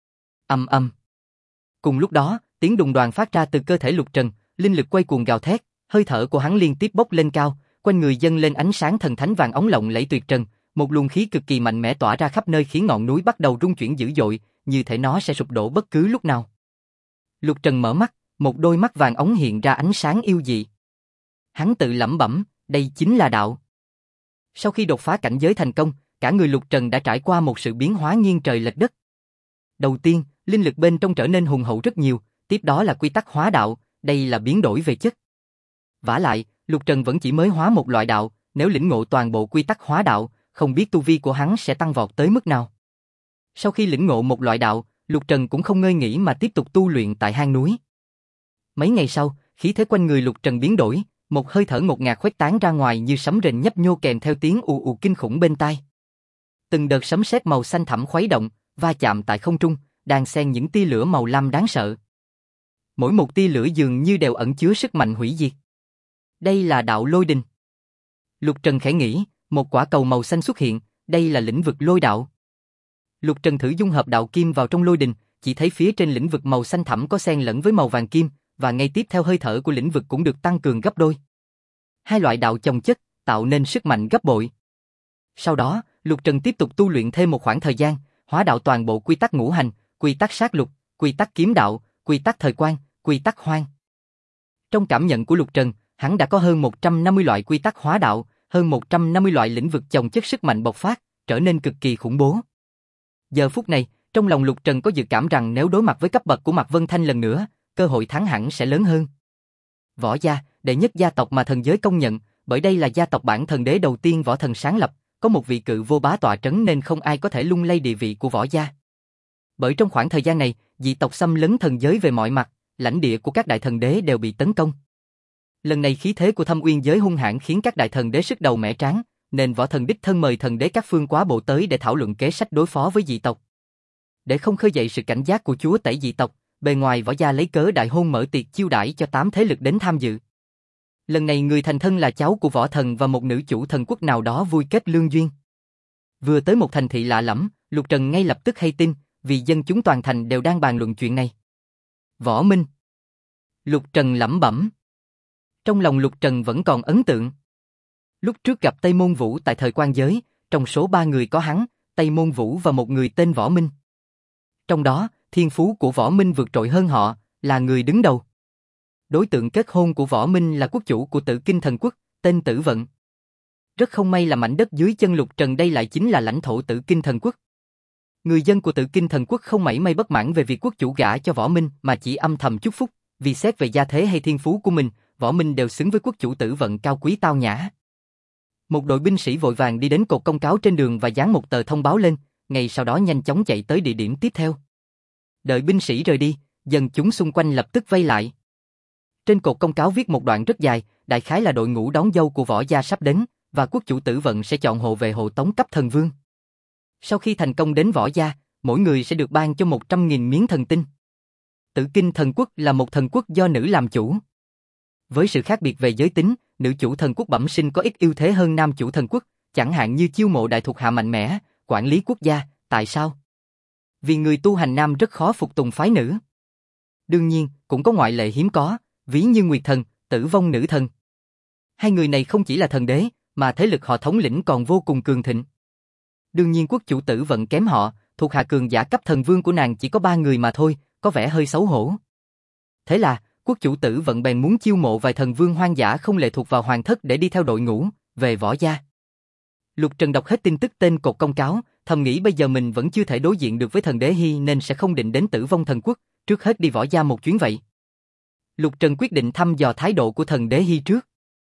Ầm ầm. Cùng lúc đó, tiếng đùng đoàng phát ra từ cơ thể Lục Trần, linh lực quay cuồng gào thét, hơi thở của hắn liên tiếp bốc lên cao, quanh người dâng lên ánh sáng thần thánh vàng óng lộng lẫy tuyệt trần, một luồng khí cực kỳ mạnh mẽ tỏa ra khắp nơi khiến ngọn núi bắt đầu rung chuyển dữ dội, như thể nó sẽ sụp đổ bất cứ lúc nào. Lục Trần mở mắt, một đôi mắt vàng óng hiện ra ánh sáng yêu dị. Hắn tự lẩm bẩm, đây chính là đạo. Sau khi đột phá cảnh giới thành công, cả người Lục Trần đã trải qua một sự biến hóa nghiêng trời lệch đất. Đầu tiên, linh lực bên trong trở nên hùng hậu rất nhiều, tiếp đó là quy tắc hóa đạo, đây là biến đổi về chất. Vả lại, Lục Trần vẫn chỉ mới hóa một loại đạo, nếu lĩnh ngộ toàn bộ quy tắc hóa đạo, không biết tu vi của hắn sẽ tăng vọt tới mức nào. Sau khi lĩnh ngộ một loại đạo, Lục Trần cũng không ngơi nghỉ mà tiếp tục tu luyện tại hang núi. Mấy ngày sau, khí thế quanh người Lục Trần biến đổi, một hơi thở ngột ngạt khuếch tán ra ngoài như sấm rền nhấp nhô kèm theo tiếng ù ù kinh khủng bên tai. Từng đợt sấm sét màu xanh thẳm khuấy động, va chạm tại không trung, đan xen những tia lửa màu lam đáng sợ. Mỗi một tia lửa dường như đều ẩn chứa sức mạnh hủy diệt. Đây là đạo lôi đình. Lục Trần khẽ nghĩ, một quả cầu màu xanh xuất hiện, đây là lĩnh vực lôi đạo. Lục Trần thử dung hợp đạo kim vào trong lôi đình, chỉ thấy phía trên lĩnh vực màu xanh thẳm có xen lẫn với màu vàng kim, và ngay tiếp theo hơi thở của lĩnh vực cũng được tăng cường gấp đôi. Hai loại đạo chồng chất, tạo nên sức mạnh gấp bội. Sau đó, Lục Trần tiếp tục tu luyện thêm một khoảng thời gian, hóa đạo toàn bộ quy tắc ngũ hành, quy tắc sát lục, quy tắc kiếm đạo, quy tắc thời quang, quy tắc hoang. Trong cảm nhận của Lục Trần, hắn đã có hơn 150 loại quy tắc hóa đạo, hơn 150 loại lĩnh vực chồng chất sức mạnh bộc phát, trở nên cực kỳ khủng bố. Giờ phút này, trong lòng Lục Trần có dự cảm rằng nếu đối mặt với cấp bậc của Mạc Vân Thanh lần nữa, cơ hội thắng hẳn sẽ lớn hơn. Võ gia, đệ nhất gia tộc mà thần giới công nhận, bởi đây là gia tộc bản thần đế đầu tiên võ thần sáng lập, có một vị cự vô bá tọa trấn nên không ai có thể lung lay địa vị của võ gia. Bởi trong khoảng thời gian này, dị tộc xâm lấn thần giới về mọi mặt, lãnh địa của các đại thần đế đều bị tấn công. Lần này khí thế của Thâm Uyên giới hung hãn khiến các đại thần đế sức đầu mẻ trán, nên võ thần đích thân mời thần đế các phương quá bộ tới để thảo luận kế sách đối phó với dị tộc. Để không khơi dậy sự cảnh giác của chúa tể dị tộc, bề ngoài võ gia lấy cớ đại hôn mở tiệc chiêu đãi cho 8 thế lực đến tham dự. Lần này người thành thân là cháu của võ thần và một nữ chủ thần quốc nào đó vui kết lương duyên. Vừa tới một thành thị lạ lẫm, Lục Trần ngay lập tức hay tin, vì dân chúng toàn thành đều đang bàn luận chuyện này. Võ Minh. Lục Trần lẩm bẩm. Trong lòng Lục Trần vẫn còn ấn tượng. Lúc trước gặp Tây Môn Vũ tại thời quan giới, trong số 3 người có hắn, Tây Môn Vũ và một người tên Võ Minh. Trong đó, thiên phú của Võ Minh vượt trội hơn họ, là người đứng đầu. Đối tượng kết hôn của Võ Minh là quốc chủ của Tử Kinh Thần Quốc, tên Tử Vận. Rất không may là mảnh đất dưới chân Lục Trần đây lại chính là lãnh thổ Tử Kinh Thần Quốc. Người dân của Tử Kinh Thần Quốc không mảy may bất mãn về việc quốc chủ gả cho Võ Minh mà chỉ âm thầm chúc phúc, vì xét về gia thế hay thiên phú của mình, Võ Minh đều xứng với quốc chủ Tử Vận cao quý tao nhã. Một đội binh sĩ vội vàng đi đến cột công cáo trên đường và dán một tờ thông báo lên, ngay sau đó nhanh chóng chạy tới địa điểm tiếp theo. Đợi binh sĩ rời đi, dân chúng xung quanh lập tức vây lại. Trên cột công cáo viết một đoạn rất dài, đại khái là đội ngũ đón dâu của Võ gia sắp đến, và quốc chủ Tử Vận sẽ chọn hộ vệ hộ tống cấp thần vương. Sau khi thành công đến Võ gia, mỗi người sẽ được ban cho 100.000 miếng thần tinh. Tử Kinh Thần Quốc là một thần quốc do nữ làm chủ. Với sự khác biệt về giới tính, nữ chủ thần quốc bẩm sinh có ít ưu thế hơn nam chủ thần quốc, chẳng hạn như chiêu mộ đại thuộc hạ mạnh mẽ, quản lý quốc gia. Tại sao? Vì người tu hành nam rất khó phục tùng phái nữ. Đương nhiên, cũng có ngoại lệ hiếm có, ví như Nguyệt Thần, Tử Vong Nữ Thần. Hai người này không chỉ là thần đế, mà thế lực họ thống lĩnh còn vô cùng cường thịnh. Đương nhiên quốc chủ Tử Vận kém họ, thuộc hạ cường giả cấp thần vương của nàng chỉ có 3 người mà thôi, có vẻ hơi xấu hổ. Thế là, quốc chủ Tử Vận bèn muốn chiêu mộ vài thần vương hoang dã không lệ thuộc vào hoàng thất để đi theo đội ngũ, về Võ gia. Lục Trần đọc hết tin tức tên cột công cáo, thầm nghĩ bây giờ mình vẫn chưa thể đối diện được với thần đế Hy nên sẽ không định đến Tử Vong Thần Quốc, trước hết đi Võ gia một chuyến vậy. Lục Trần quyết định thăm dò thái độ của thần đế Hy trước.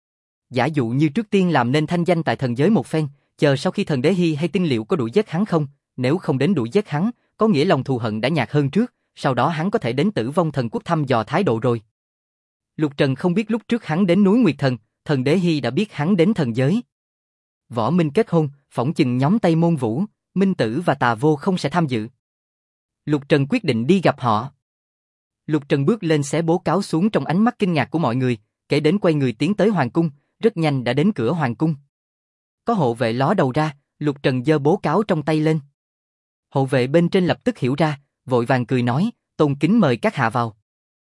Giả dụ như trước tiên làm nên thanh danh tại thần giới một phen, chờ sau khi thần đế Hy hay tin liệu có đuổi giết hắn không, nếu không đến đuổi giết hắn, có nghĩa lòng thù hận đã nhạt hơn trước, sau đó hắn có thể đến Tử Vong Thần Quốc thăm dò thái độ rồi. Lục Trần không biết lúc trước hắn đến núi Nguyệt Thần, thần đế Hy đã biết hắn đến thần giới. Võ Minh kết hôn, phỏng chừng nhóm Tây Môn Vũ, Minh Tử và Tà Vô không sẽ tham dự. Lục Trần quyết định đi gặp họ. Lục Trần bước lên xé bố cáo xuống trong ánh mắt kinh ngạc của mọi người, kể đến quay người tiến tới hoàng cung, rất nhanh đã đến cửa hoàng cung. Có hộ vệ ló đầu ra, Lục Trần giơ bố cáo trong tay lên. Hộ vệ bên trên lập tức hiểu ra, vội vàng cười nói, tôn kính mời các hạ vào.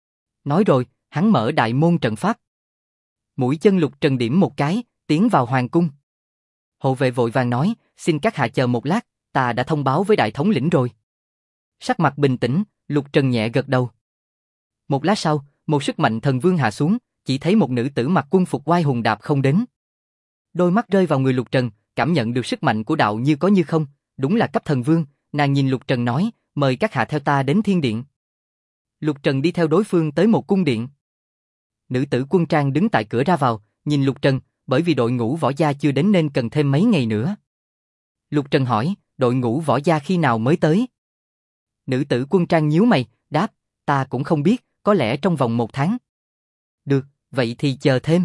Nói rồi, hắn mở đại môn trận pháp. Mũi chân Lục Trần điểm một cái, tiến vào hoàng cung. Hộ vệ vội vàng nói, xin các hạ chờ một lát, ta đã thông báo với đại thống lĩnh rồi. Sắc mặt bình tĩnh, Lục Trần nhẹ gật đầu. Một lát sau, một sức mạnh thần vương hạ xuống, chỉ thấy một nữ tử mặc quân phục oai hùng đạp không đến. Đôi mắt rơi vào người Lục Trần, cảm nhận được sức mạnh của đạo như có như không, đúng là cấp thần vương, nàng nhìn Lục Trần nói, mời các hạ theo ta đến thiên điện. Lục Trần đi theo đối phương tới một cung điện. Nữ tử quân trang đứng tại cửa ra vào, nhìn Lục Trần, bởi vì đội ngũ Võ gia chưa đến nên cần thêm mấy ngày nữa. Lục Trần hỏi, đội ngũ Võ gia khi nào mới tới? Nữ tử quân trang nhíu mày, đáp, ta cũng không biết, có lẽ trong vòng 1 tháng. Được, vậy thì chờ thêm.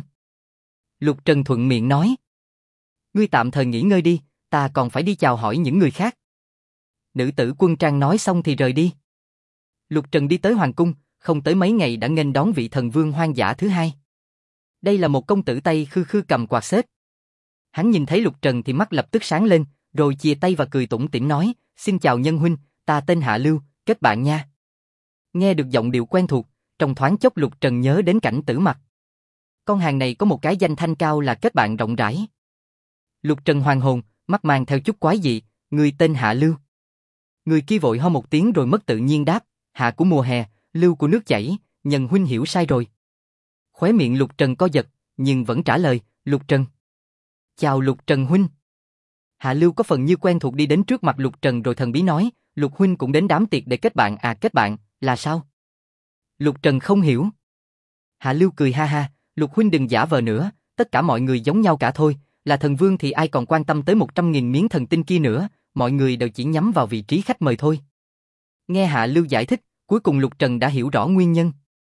Lục Trần thuận miệng nói. Ngươi tạm thời nghỉ ngơi đi, ta còn phải đi chào hỏi những người khác. Nữ tử quân trang nói xong thì rời đi. Lục Trần đi tới hoàng cung, không tới mấy ngày đã nghênh đón vị thần vương hoang dã thứ hai. Đây là một công tử Tây khư khư cầm quạt xếp. Hắn nhìn thấy Lục Trần thì mắt lập tức sáng lên, rồi chia tay và cười tủm tỉm nói, xin chào nhân huynh, ta tên Hạ Lưu, kết bạn nha. Nghe được giọng điệu quen thuộc, trong thoáng chốc Lục Trần nhớ đến Cảnh Tử Mặc. Con hàng này có một cái danh thanh cao là kết bạn rộng rãi. Lục Trần hoàn hồn, mắt mang theo chút quái dị, người tên Hạ Lưu. Người kia vội ho một tiếng rồi mất tự nhiên đáp, hạ của mùa hè, lưu của nước chảy, nhân huynh hiểu sai rồi. Khóe miệng Lục Trần co giật, nhưng vẫn trả lời, Lục Trần. Chào Lục Trần huynh. Hạ Lưu có phần như quen thuộc đi đến trước mặt Lục Trần rồi thần bí nói, Lục huynh cũng đến đám tiệc để kết bạn à? Kết bạn, là sao? Lục Trần không hiểu. Hạ Lưu cười ha ha, Lục huynh đừng giả vờ nữa, tất cả mọi người giống nhau cả thôi, là thần vương thì ai còn quan tâm tới 100.000 miếng thần tinh kia nữa, mọi người đều chỉ nhắm vào vị trí khách mời thôi. Nghe Hạ Lưu giải thích, cuối cùng Lục Trần đã hiểu rõ nguyên nhân.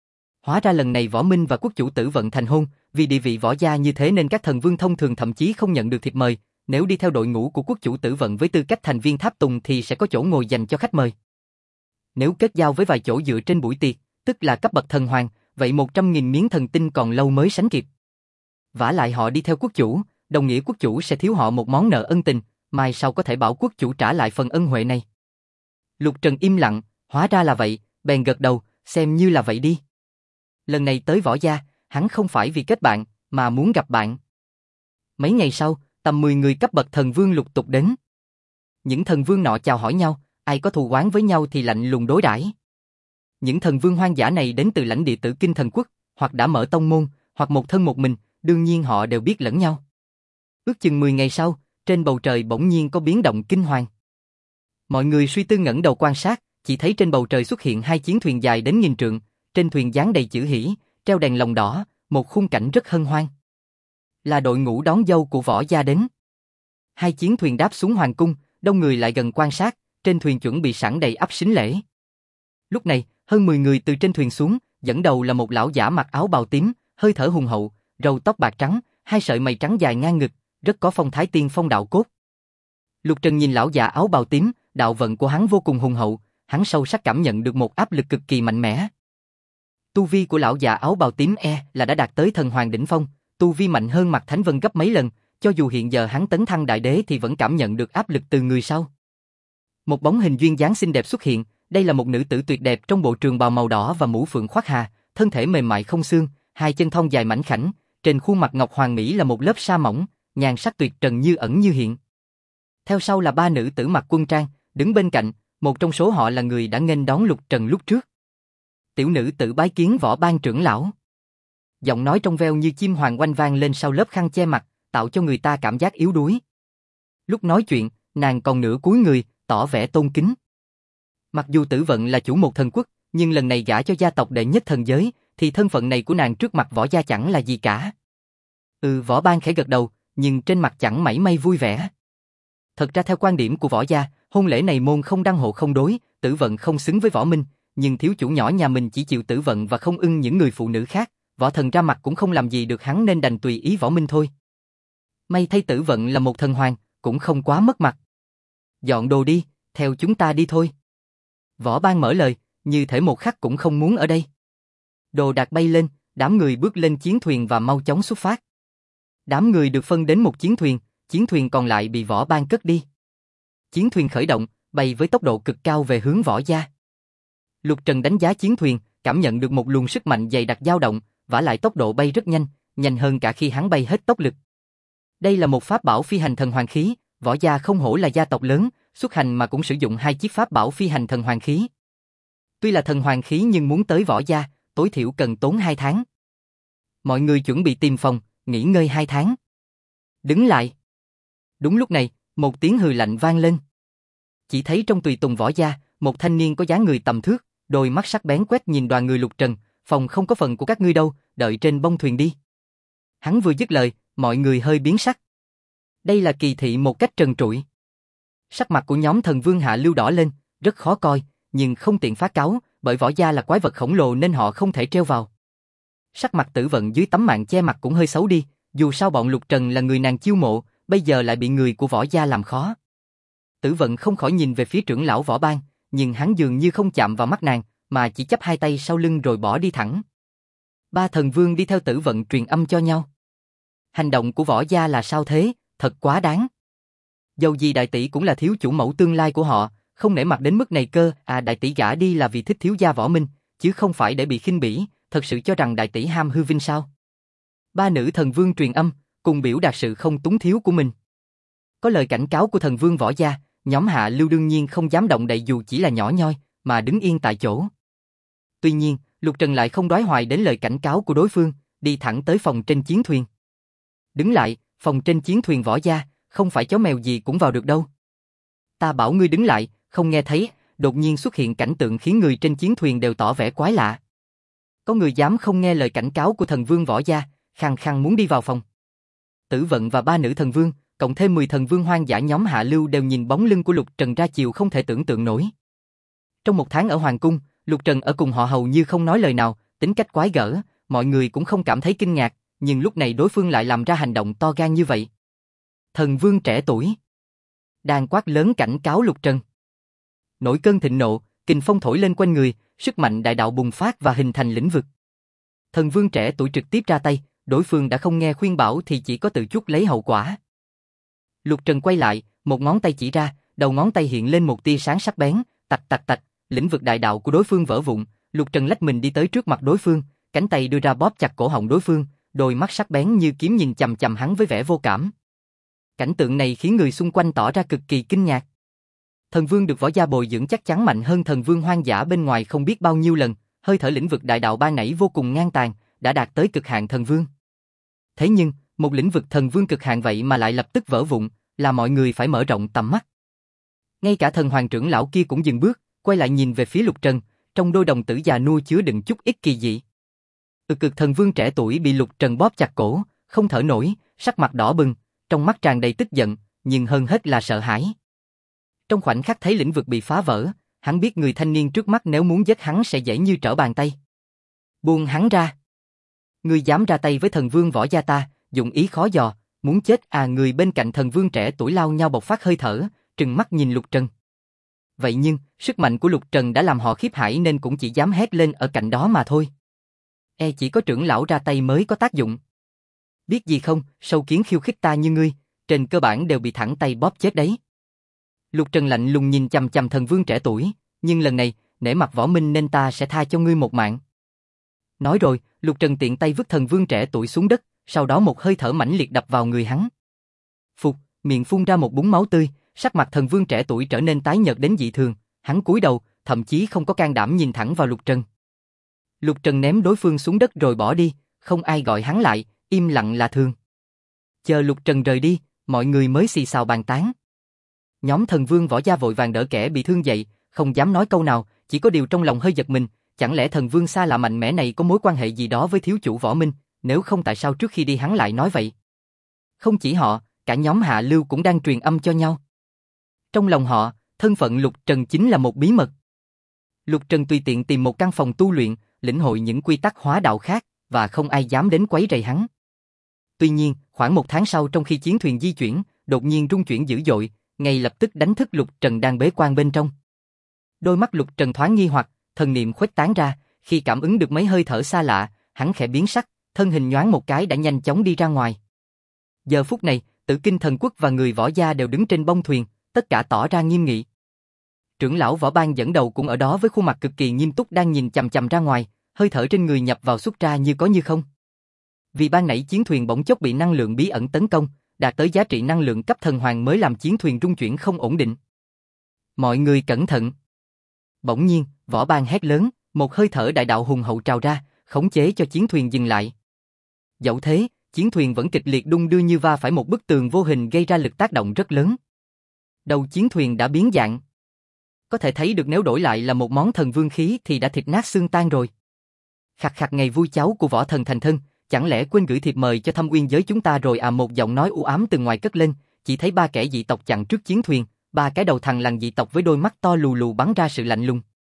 Hóa ra lần này Võ Minh và quốc chủ Tử Vận thành hôn, vì địa vị võ gia như thế nên các thần vương thông thường thậm chí không nhận được thiệp mời, nếu đi theo đội ngũ của quốc chủ Tử Vận với tư cách thành viên tháp tùng thì sẽ có chỗ ngồi dành cho khách mời. Nếu kết giao với vài chỗ dựa trên buổi tiệc, tức là cấp bậc thần hoàng, vậy 100.000 miếng thần tinh còn lâu mới sánh kịp. Vả lại họ đi theo quốc chủ, đồng nghĩa quốc chủ sẽ thiếu họ một món nợ ân tình, mai sau có thể bảo quốc chủ trả lại phần ân huệ này. Lục Trần im lặng, hóa ra là vậy, bèn gật đầu, xem như là vậy đi. Lần này tới võ gia, hắn không phải vì kết bạn, mà muốn gặp bạn. Mấy ngày sau, tầm 10 người cấp bậc thần vương lục tục đến. Những thần vương nọ chào hỏi nhau, ai có thù oán với nhau thì lạnh lùng đối đãi. Những thần vương hoang dã này đến từ lãnh địa Tử Kinh thần quốc, hoặc đã mở tông môn, hoặc một thân một mình, đương nhiên họ đều biết lẫn nhau. Ước chừng 10 ngày sau, trên bầu trời bỗng nhiên có biến động kinh hoàng. Mọi người suy tư ngẩng đầu quan sát, chỉ thấy trên bầu trời xuất hiện hai chiến thuyền dài đến nghìn trượng, trên thuyền dán đầy chữ hỷ, treo đèn lồng đỏ, một khung cảnh rất hân hoan. Là đội ngũ đón dâu của võ gia đến. Hai chiến thuyền đáp xuống hoàng cung, đông người lại gần quan sát, trên thuyền chuẩn bị sẵn đầy ắp sính lễ. Lúc này, hơn 10 người từ trên thuyền xuống, dẫn đầu là một lão giả mặc áo bào tím, hơi thở hùng hậu, râu tóc bạc trắng, hai sợi mày trắng dài ngang ngực, rất có phong thái tiên phong đạo cốt. Lục Trần nhìn lão già áo bào tím, đạo vận của hắn vô cùng hùng hậu, hắn sâu sắc cảm nhận được một áp lực cực kỳ mạnh mẽ. Tu vi của lão già áo bào tím là đã đạt tới thần hoàng đỉnh phong, tu vi mạnh hơn Mạc Thánh Vân gấp mấy lần, cho dù hiện giờ hắn tấn thăng đại đế thì vẫn cảm nhận được áp lực từ người sau. Một bóng hình duyên dáng xinh đẹp xuất hiện, đây là một nữ tử tuyệt đẹp trong bộ trường bào màu đỏ và mũ phượng khoác hà, thân thể mềm mại không xương, hai chân thon dài mảnh khảnh, trên khuôn mặt ngọc hoàng mỹ là một lớp sa mỏng, nhan sắc tuyệt trần như ẩn như hiện. Theo sau là ba nữ tử mặc quân trang, đứng bên cạnh, một trong số họ là người đã nghênh đón Lục Trần lúc trước. Tiểu nữ tử bái kiến Võ Ban trưởng lão. Giọng nói trong veo như chim hoàng oanh vang lên sau lớp khăn che mặt, tạo cho người ta cảm giác yếu đuối. Lúc nói chuyện, nàng còn nửa cúi người, tỏ vẻ tôn kính. Mặc dù Tử Vận là chủ một thần quốc, nhưng lần này gả cho gia tộc đệ nhất thần giới, thì thân phận này của nàng trước mặt võ gia chẳng là gì cả. Võ Ban khẽ gật đầu, nhưng trên mặt chẳng mảy may vui vẻ. Thật ra theo quan điểm của võ gia, hôn lễ này môn không đăng hộ không đối, Tử Vận không xứng với Võ Minh, nhưng thiếu chủ nhỏ nhà mình chỉ chịu Tử Vận và không ưng những người phụ nữ khác, võ thần ra mặt cũng không làm gì được hắn nên đành tùy ý Võ Minh thôi. May thay Tử Vận là một thần hoàng, cũng không quá mất mặt. Dọn đồ đi, theo chúng ta đi thôi. Võ Ban mở lời, như thể một khắc cũng không muốn ở đây. Đồ đạc bay lên, đám người bước lên chiến thuyền và mau chóng xuất phát. Đám người được phân đến một chiến thuyền còn lại bị Võ Ban cất đi. Chiến thuyền khởi động, bay với tốc độ cực cao về hướng võ gia. Lục Trần đánh giá chiến thuyền, cảm nhận được một luồng sức mạnh dày đặc dao động, vả lại tốc độ bay rất nhanh, nhanh hơn cả khi hắn bay hết tốc lực. Đây là một pháp bảo phi hành thần hoàng khí, võ gia không hổ là gia tộc lớn, xuất hành mà cũng sử dụng hai chiếc pháp bảo phi hành thần hoàng khí. Tuy là thần hoàng khí nhưng muốn tới võ gia, tối thiểu cần tốn 2 tháng. Mọi người chuẩn bị tìm phòng, nghỉ ngơi 2 tháng. Đứng lại. Đúng lúc này, một tiếng hừ lạnh vang lên. Chỉ thấy trong tùy tùng võ gia, một thanh niên có dáng người tầm thước, đôi mắt sắc bén quét nhìn đoàn người Lục Trần, phòng không có phần của các ngươi đâu, đợi trên bông thuyền đi. Hắn vừa dứt lời, mọi người hơi biến sắc. Đây là kỳ thị một cách trần trụi. Sắc mặt của nhóm thần vương hạ lưu đỏ lên, rất khó coi, nhưng không tiện phát cáo, bởi võ gia là quái vật khổng lồ nên họ không thể treo vào. Sắc mặt Tử Vận dưới tấm màn che mặt cũng hơi xấu đi, dù sao bọn Lục Trần là người nàng chiêu mộ, bây giờ lại bị người của võ gia làm khó. Tử Vận không khỏi nhìn về phía trưởng lão Võ Ban, nhưng hắn dường như không chạm vào mắt nàng, mà chỉ chắp hai tay sau lưng rồi bỏ đi thẳng. Ba thần vương đi theo Tử Vận truyền âm cho nhau. Hành động của võ gia là sao thế, thật quá đáng. Dầu gì đại tỷ cũng là thiếu chủ mẫu tương lai của họ, không nể mặt đến mức này cơ, đại tỷ gả đi là vì thích thiếu gia Võ Minh, chứ không phải để bị khinh bỉ, thật sự cho rằng đại tỷ ham hư vinh sao? Ba nữ thần vương truyền âm, cùng biểu đạt sự không túng thiếu của mình. Có lời cảnh cáo của thần vương võ gia, nhóm hạ lưu đương nhiên không dám động đậy dù chỉ là nhỏ nhoi, mà đứng yên tại chỗ. Tuy nhiên, Lục Trần lại không đoái hoài đến lời cảnh cáo của đối phương, đi thẳng tới phòng trên chiến thuyền. Đứng lại, phòng trên chiến thuyền võ gia, không phải chó mèo gì cũng vào được đâu. Ta bảo ngươi đứng lại, không nghe thấy, đột nhiên xuất hiện cảnh tượng khiến người trên chiến thuyền đều tỏ vẻ quái lạ. Có người dám không nghe lời cảnh cáo của thần vương võ gia, khăng khăng muốn đi vào phòng. Tử Vận và ba nữ thần vương, cộng thêm 10 thần vương hoang dã nhóm hạ lưu đều nhìn bóng lưng của Lục Trần ra chiều không thể tưởng tượng nổi. Trong 1 tháng ở Hoàng Cung, Lục Trần ở cùng họ hầu như không nói lời nào, tính cách quái gở, mọi người cũng không cảm thấy kinh ngạc, nhưng lúc này đối phương lại làm ra hành động to gan như vậy. Thần vương trẻ tuổi đang quát lớn cảnh cáo Lục Trần. Nổi cơn thịnh nộ, kình phong thổi lên quanh người, sức mạnh đại đạo bùng phát và hình thành lĩnh vực. Thần vương trẻ tuổi trực tiếp ra tay, đối phương đã không nghe khuyên bảo thì chỉ có tự chuốc lấy hậu quả. Lục Trần quay lại, một ngón tay chỉ ra, đầu ngón tay hiện lên một tia sáng sắc bén, tạch tạch tạch, lĩnh vực đại đạo của đối phương vỡ vụn. Lục Trần lách mình đi tới trước mặt đối phương, cánh tay đưa ra bóp chặt cổ họng đối phương, đôi mắt sắc bén như kiếm nhìn chằm chằm hắn với vẻ vô cảm. Cảnh tượng này khiến người xung quanh tỏ ra cực kỳ kinh ngạc. Thần vương được võ gia bồi dưỡng chắc chắn mạnh hơn thần vương hoang dã bên ngoài không biết bao nhiêu lần, hơi thở lĩnh vực đại đạo ban nãy vô cùng ngang tàn, đã đạt tới cực hạn thần vương. Thế nhưng, một lĩnh vực thần vương cực hạn vậy mà lại lập tức vỡ vụn, là mọi người phải mở rộng tầm mắt. Ngay cả thần hoàng trưởng lão kia cũng dừng bước, quay lại nhìn về phía Lục Trần, trong đôi đồng tử già nua chứa đựng chút ít kỳ dị. Cực thần vương trẻ tuổi bị Lục Trần bóp chặt cổ, không thở nổi, sắc mặt đỏ bừng, trong mắt tràn đầy tức giận, nhưng hơn hết là sợ hãi. Trong khoảnh khắc thấy lĩnh vực bị phá vỡ, hắn biết người thanh niên trước mắt nếu muốn giết hắn sẽ dễ như trở bàn tay. Buông hắn ra. Ngươi dám ra tay với thần vương võ gia ta, dụng ý khó dò, muốn chết à? Người bên cạnh thần vương trẻ tuổi lao nhau bộc phát hơi thở, trừng mắt nhìn Lục Trần. Vậy nhưng, sức mạnh của Lục Trần đã làm họ khiếp hãi nên cũng chỉ dám hét lên ở cạnh đó mà thôi. Chỉ có trưởng lão ra tay mới có tác dụng. Biết gì không, sâu kiến khiêu khích ta như ngươi, trên cơ bản đều bị thẳng tay bóp chết đấy. Lục Trần lạnh lùng nhìn chằm chằm thần vương trẻ tuổi, nhưng lần này, nể mặt Võ Minh nên ta sẽ tha cho ngươi một mạng. Nói rồi, Lục Trần tiện tay vứt thần vương trẻ tuổi xuống đất, sau đó một hơi thở mãnh liệt đập vào người hắn. Phục, miệng phun ra một búng máu tươi, sắc mặt thần vương trẻ tuổi trở nên tái nhợt đến dị thường, hắn cúi đầu, thậm chí không có can đảm nhìn thẳng vào Lục Trần. Lục Trần ném đối phương xuống đất rồi bỏ đi, không ai gọi hắn lại, im lặng là thường. Chờ Lục Trần rời đi, mọi người mới xì xào bàn tán. Nhóm thần vương võ gia vội vàng đỡ kẻ bị thương dậy, không dám nói câu nào, chỉ có điều trong lòng hơi giật mình, chẳng lẽ thần vương xa lạ mạnh mẽ này có mối quan hệ gì đó với thiếu chủ Võ Minh, nếu không tại sao trước khi đi hắn lại nói vậy? Không chỉ họ, cả nhóm Hạ Lưu cũng đang truyền âm cho nhau. Trong lòng họ, thân phận Lục Trần chính là một bí mật. Lục Trần tùy tiện tìm một căn phòng tu luyện, lĩnh hội những quy tắc hóa đạo khác, và không ai dám đến quấy rầy hắn. Tuy nhiên, khoảng 1 tháng sau trong khi chiến thuyền di chuyển, đột nhiên rung chuyển dữ dội, ngay lập tức đánh thức Lục Trần đang bế quan bên trong. Đôi mắt Lục Trần thoáng nghi hoặc, thần niệm khuếch tán ra, khi cảm ứng được mấy hơi thở xa lạ, hắn khẽ biến sắc, thân hình nhoáng một cái đã nhanh chóng đi ra ngoài. Giờ phút này, Tử Kinh Thần Quốc và người võ gia đều đứng trên bông thuyền, tất cả tỏ ra nghiêm nghị. Trưởng lão Võ Bang dẫn đầu cũng ở đó với khuôn mặt cực kỳ nghiêm túc đang nhìn chằm chằm ra ngoài, hơi thở trên người nhập vào xuất ra như có như không. Vì ban nãy chiến thuyền bỗng chốc bị năng lượng bí ẩn tấn công, đạt tới giá trị năng lượng cấp thần hoàng mới làm chiến thuyền rung chuyển không ổn định. Mọi người cẩn thận. Bỗng nhiên, Võ Bang hét lớn, một hơi thở đại đạo hùng hậu trào ra, khống chế cho chiến thuyền dừng lại. Dẫu thế, chiến thuyền vẫn kịch liệt đung đưa như va phải một bức tường vô hình gây ra lực tác động rất lớn. Đầu chiến thuyền đã biến dạng. Có thể thấy được nếu đổi lại là một món thần vương khí thì đã thịt nát xương tan rồi. Khặt khặt ngày vui cháu của Võ Thần thành thân, chẳng lẽ quên gửi thiệp mời cho Thâm Uyên giới chúng ta rồi à? Một giọng nói u ám từ ngoài cất lên, chỉ thấy 3 kẻ dị tộc chặn trước chiến thuyền, 3 cái đầu thằn lằn dị tộc với đôi mắt to lù lù bắn ra sự lạnh lùng.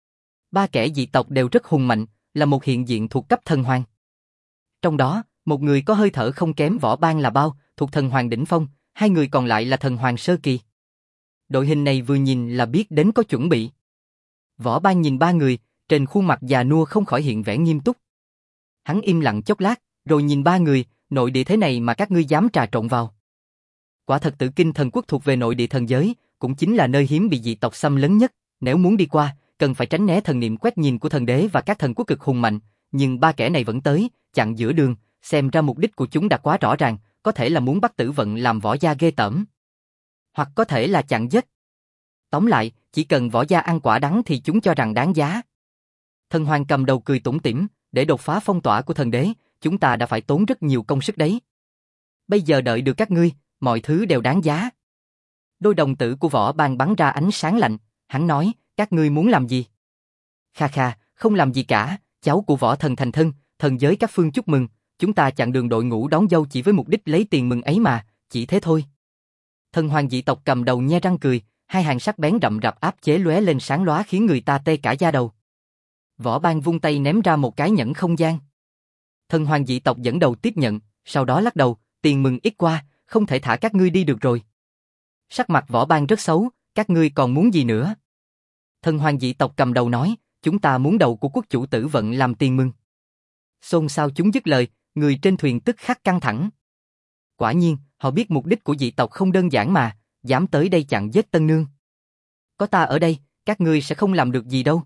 3 kẻ dị tộc đều rất hùng mạnh, là một hiện diện thuộc cấp thần hoàng. Trong đó, một người có hơi thở không kém Võ Bang là Bao, thuộc thần hoàng đỉnh phong, 2 người còn lại là thần hoàng sơ kỳ. Đội hình này vừa nhìn là biết đến có chuẩn bị. Võ Bang nhìn 3 người, trên khuôn mặt già nua không khỏi hiện vẻ nghiêm túc. Hắn im lặng chốc lát, rồi nhìn 3 người, nội địa thế này mà các ngươi dám trà trộn vào. Quả thật Tử Kinh Thần Quốc thuộc về nội địa thần giới, cũng chính là nơi hiếm bị dị tộc xâm lấn nhất, nếu muốn đi qua, cần phải tránh né thần niệm quét nhìn của thần đế và các thần quốc cực hùng mạnh, nhưng 3 kẻ này vẫn tới, chặn giữa đường, xem ra mục đích của chúng đã quá rõ ràng, có thể là muốn bắt Tử Vận làm võ gia ghê tởm, hoặc có thể là chặn giết. Tóm lại, chỉ cần võ gia ăn quả đắng thì chúng cho rằng đáng giá. Thần hoàng cầm đầu cười tủm tỉm, để đột phá phong tỏa của thần đế, chúng ta đã phải tốn rất nhiều công sức đấy. Bây giờ đợi được các ngươi, mọi thứ đều đáng giá. Đôi đồng tử của Võ Bang bắn ra ánh sáng lạnh, hắn nói, các ngươi muốn làm gì? Kha kha, không làm gì cả, cháu của Võ Thần thành thân, thần giới các phương chúc mừng, chúng ta chặn đường đội ngũ đón dâu chỉ với mục đích lấy tiền mừng ấy mà, chỉ thế thôi. Thần hoàng dị tộc cầm đầu nhe răng cười, hai hàng sắc bén rậm rạp áp chế lóe lên sáng lóa khiến người ta tê cả da đầu. Võ Bang vung tay ném ra một cái nhẫn không gian. Thần hoàng dị tộc dẫn đầu tiếp nhận, sau đó lắc đầu, tiền mừng ít qua, không thể thả các ngươi đi được rồi. Sắc mặt Võ Bang rất xấu, các ngươi còn muốn gì nữa? Thần hoàng dị tộc cầm đầu nói, chúng ta muốn đầu của quốc chủ Tử Vận làm tiền mừng. Xôn xao chúng dứt lời, người trên thuyền tức khắc căng thẳng. Quả nhiên, họ biết mục đích của dị tộc không đơn giản mà, dám tới đây chặn giết Tân Nương. Có ta ở đây, các ngươi sẽ không làm được gì đâu.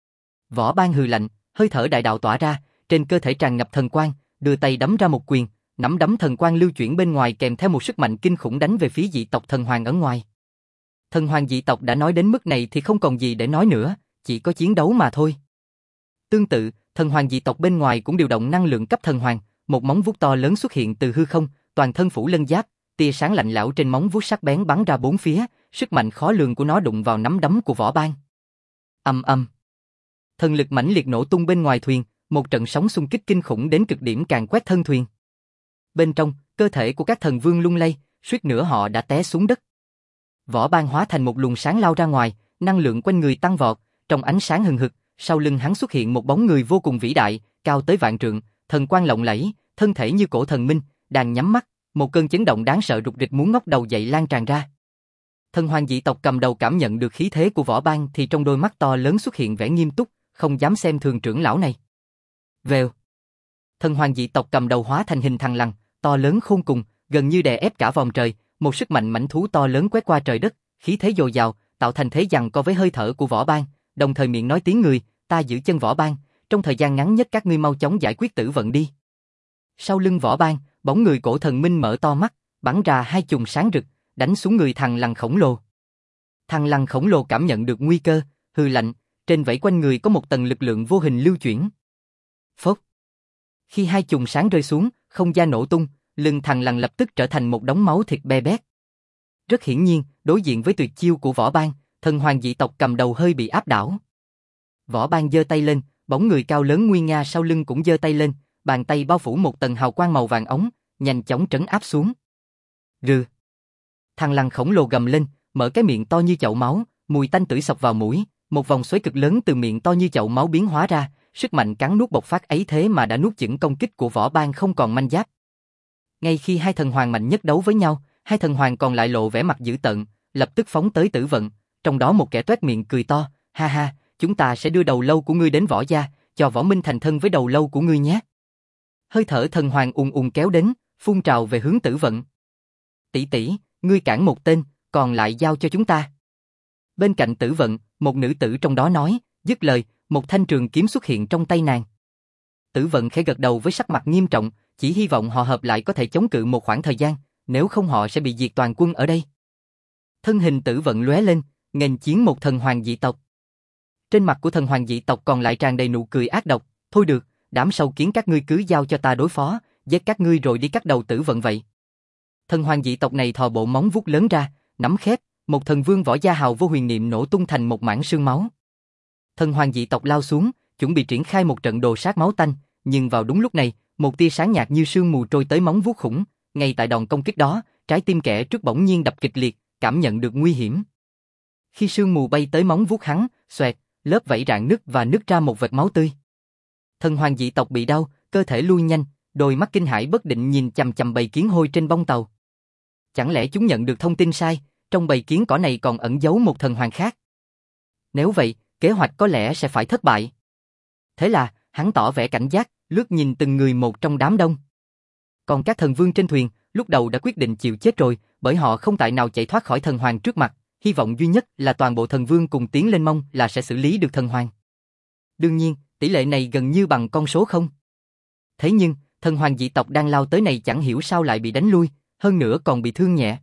Võ Bang hừ lạnh, hơi thở đại đạo tỏa ra, trên cơ thể tràn ngập thần quang, đưa tay đấm ra một quyền, nắm đấm thần quang lưu chuyển bên ngoài kèm theo một sức mạnh kinh khủng đánh về phía dị tộc thần hoàng ở ngoài. Thần hoàng dị tộc đã nói đến mức này thì không còn gì để nói nữa, chỉ có chiến đấu mà thôi. Tương tự, thần hoàng dị tộc bên ngoài cũng điều động năng lượng cấp thần hoàng, một móng vuốt to lớn xuất hiện từ hư không, toàn thân phủ lân giáp, tia sáng lạnh lẽo trên móng vuốt sắc bén bắn ra bốn phía, sức mạnh khó lường của nó đụng vào nắm đấm của Võ Bang. Ầm ầm. Thần lực mãnh liệt nổ tung bên ngoài thuyền, một trận sóng xung kích kinh khủng đến cực điểm càn quét thân thuyền. Bên trong, cơ thể của các thần vương lung lay, suýt nữa họ đã té xuống đất. Võ Bang hóa thành một luồng sáng lao ra ngoài, năng lượng quanh người tăng vọt, trong ánh sáng hừng hực, sau lưng hắn xuất hiện một bóng người vô cùng vĩ đại, cao tới vạn trượng, thần quang lộng lẫy, thân thể như cổ thần minh, đang nhắm mắt, một cơn chấn động đáng sợ rục rịch muốn ngóc đầu dậy lan tràn ra. Thần hoàng dị tộc cầm đầu cảm nhận được khí thế của Võ Bang thì trong đôi mắt to lớn xuất hiện vẻ nghiêm túc, không dám xem thường trưởng lão này. Vèo. Thần hoàng dị tộc cầm đầu hóa thành hình thằn lằn, to lớn khôn cùng, gần như đè ép cả vòng trời, một sức mạnh mãnh thú to lớn quét qua trời đất, khí thế dồi dào, tạo thành thế giằng co với hơi thở của Võ Bang, đồng thời miệng nói tiếng người, ta giữ chân Võ Bang, trong thời gian ngắn nhất các ngươi mau chóng giải quyết Tử Vận đi. Sau lưng Võ Bang, bóng người cổ thần minh mở to mắt, bắn ra hai chùm sáng rực, đánh xuống người thằn lằn khổng lồ. Thằn lằn khổng lồ cảm nhận được nguy cơ, hừ lạnh, trên vảy quanh người có một tầng lực lượng vô hình lưu chuyển. Phốc. Khi hai chùm sáng rơi xuống, không gian nổ tung, lưng thằn lằn lập tức trở thành một đống máu thịt be bét. Rất hiển nhiên, đối diện với tuyệt chiêu của Võ Bang, thần hoàng dị tộc cầm đầu hơi bị áp đảo. Võ Bang giơ tay lên, bóng người cao lớn nguy nga sau lưng cũng giơ tay lên, bàn tay bao phủ một tầng hào quang màu vàng ống, nhanh chóng trấn áp xuống. Rừ. Thằn lằn khổng lồ gầm lên, mở cái miệng to như chậu máu, mùi tanh tưởi xộc vào mũi, một vòng xoáy cực lớn từ miệng to như chậu máu biến hóa ra, sức mạnh cắn nuốt bộc phát ấy thế mà đã nuốt chửng công kích của Võ Bang không còn manh giáp. Ngay khi hai thần hoàng mạnh nhất đấu với nhau, hai thần hoàng còn lại lộ vẻ mặt dữ tợn, lập tức phóng tới Tử Vận, trong đó một kẻ toét miệng cười to, ha ha, chúng ta sẽ đưa đầu lâu của ngươi đến Võ gia, cho Võ Minh thành thân với đầu lâu của ngươi nhé. Hơi thở thần hoàng ùn ùn kéo đến, phun trào về hướng Tử Vận. Tỷ tỷ, ngươi cản một tên, còn lại giao cho chúng ta. Bên cạnh Tử Vận, một nữ tử trong đó nói, dứt lời, một thanh trường kiếm xuất hiện trong tay nàng. Tử Vận khẽ gật đầu với sắc mặt nghiêm trọng, chỉ hy vọng họ hợp lại có thể chống cự một khoảng thời gian, nếu không họ sẽ bị diệt toàn quân ở đây. Thân hình Tử Vận lóe lên, nghênh chiến một thần hoàng dị tộc. Trên mặt của thần hoàng dị tộc còn lại tràn đầy nụ cười ác độc, thôi được, đám sâu kiến các ngươi cứ giao cho ta đối phó, giết các ngươi rồi đi cắt đầu Tử Vận vậy. Thần hoàng dị tộc này thò bộ móng vuốt lớn ra, nắm khép, một thần vương võ gia hào vô huyền niệm nổ tung thành một mảng sương máu. Thần hoàng dị tộc lao xuống, chuẩn bị triển khai một trận đồ sát máu tanh, nhưng vào đúng lúc này, một tia sáng nhạt như sương mù trôi tới móng vuốt khủng, ngay tại đòn công kích đó, trái tim kẻ trước bỗng nhiên đập kịch liệt, cảm nhận được nguy hiểm. Khi sương mù bay tới móng vuốt hắn, xoẹt, lớp vảy rạn nứt và nứt ra một vệt máu tươi. Thần hoàng dị tộc bị đau, cơ thể lui nhanh, đôi mắt kinh hãi bất định nhìn chằm chằm bầy kiến hôi trên bông tàu. Chẳng lẽ chúng nhận được thông tin sai, trong bầy kiến cỏ này còn ẩn giấu một thần hoàng khác? Nếu vậy, kế hoạch có lẽ sẽ phải thất bại. Thế là, hắn tỏ vẻ cảnh giác, lướt nhìn từng người một trong đám đông. Còn các thần vương trên thuyền, lúc đầu đã quyết định chịu chết rồi, bởi họ không tài nào chạy thoát khỏi thần hoàng trước mặt, hy vọng duy nhất là toàn bộ thần vương cùng tiến lên mong là sẽ xử lý được thần hoàng. Đương nhiên, tỷ lệ này gần như bằng con số không. Thế nhưng, thần hoàng dị tộc đang lao tới này chẳng hiểu sao lại bị đánh lui, hơn nữa còn bị thương nhẹ.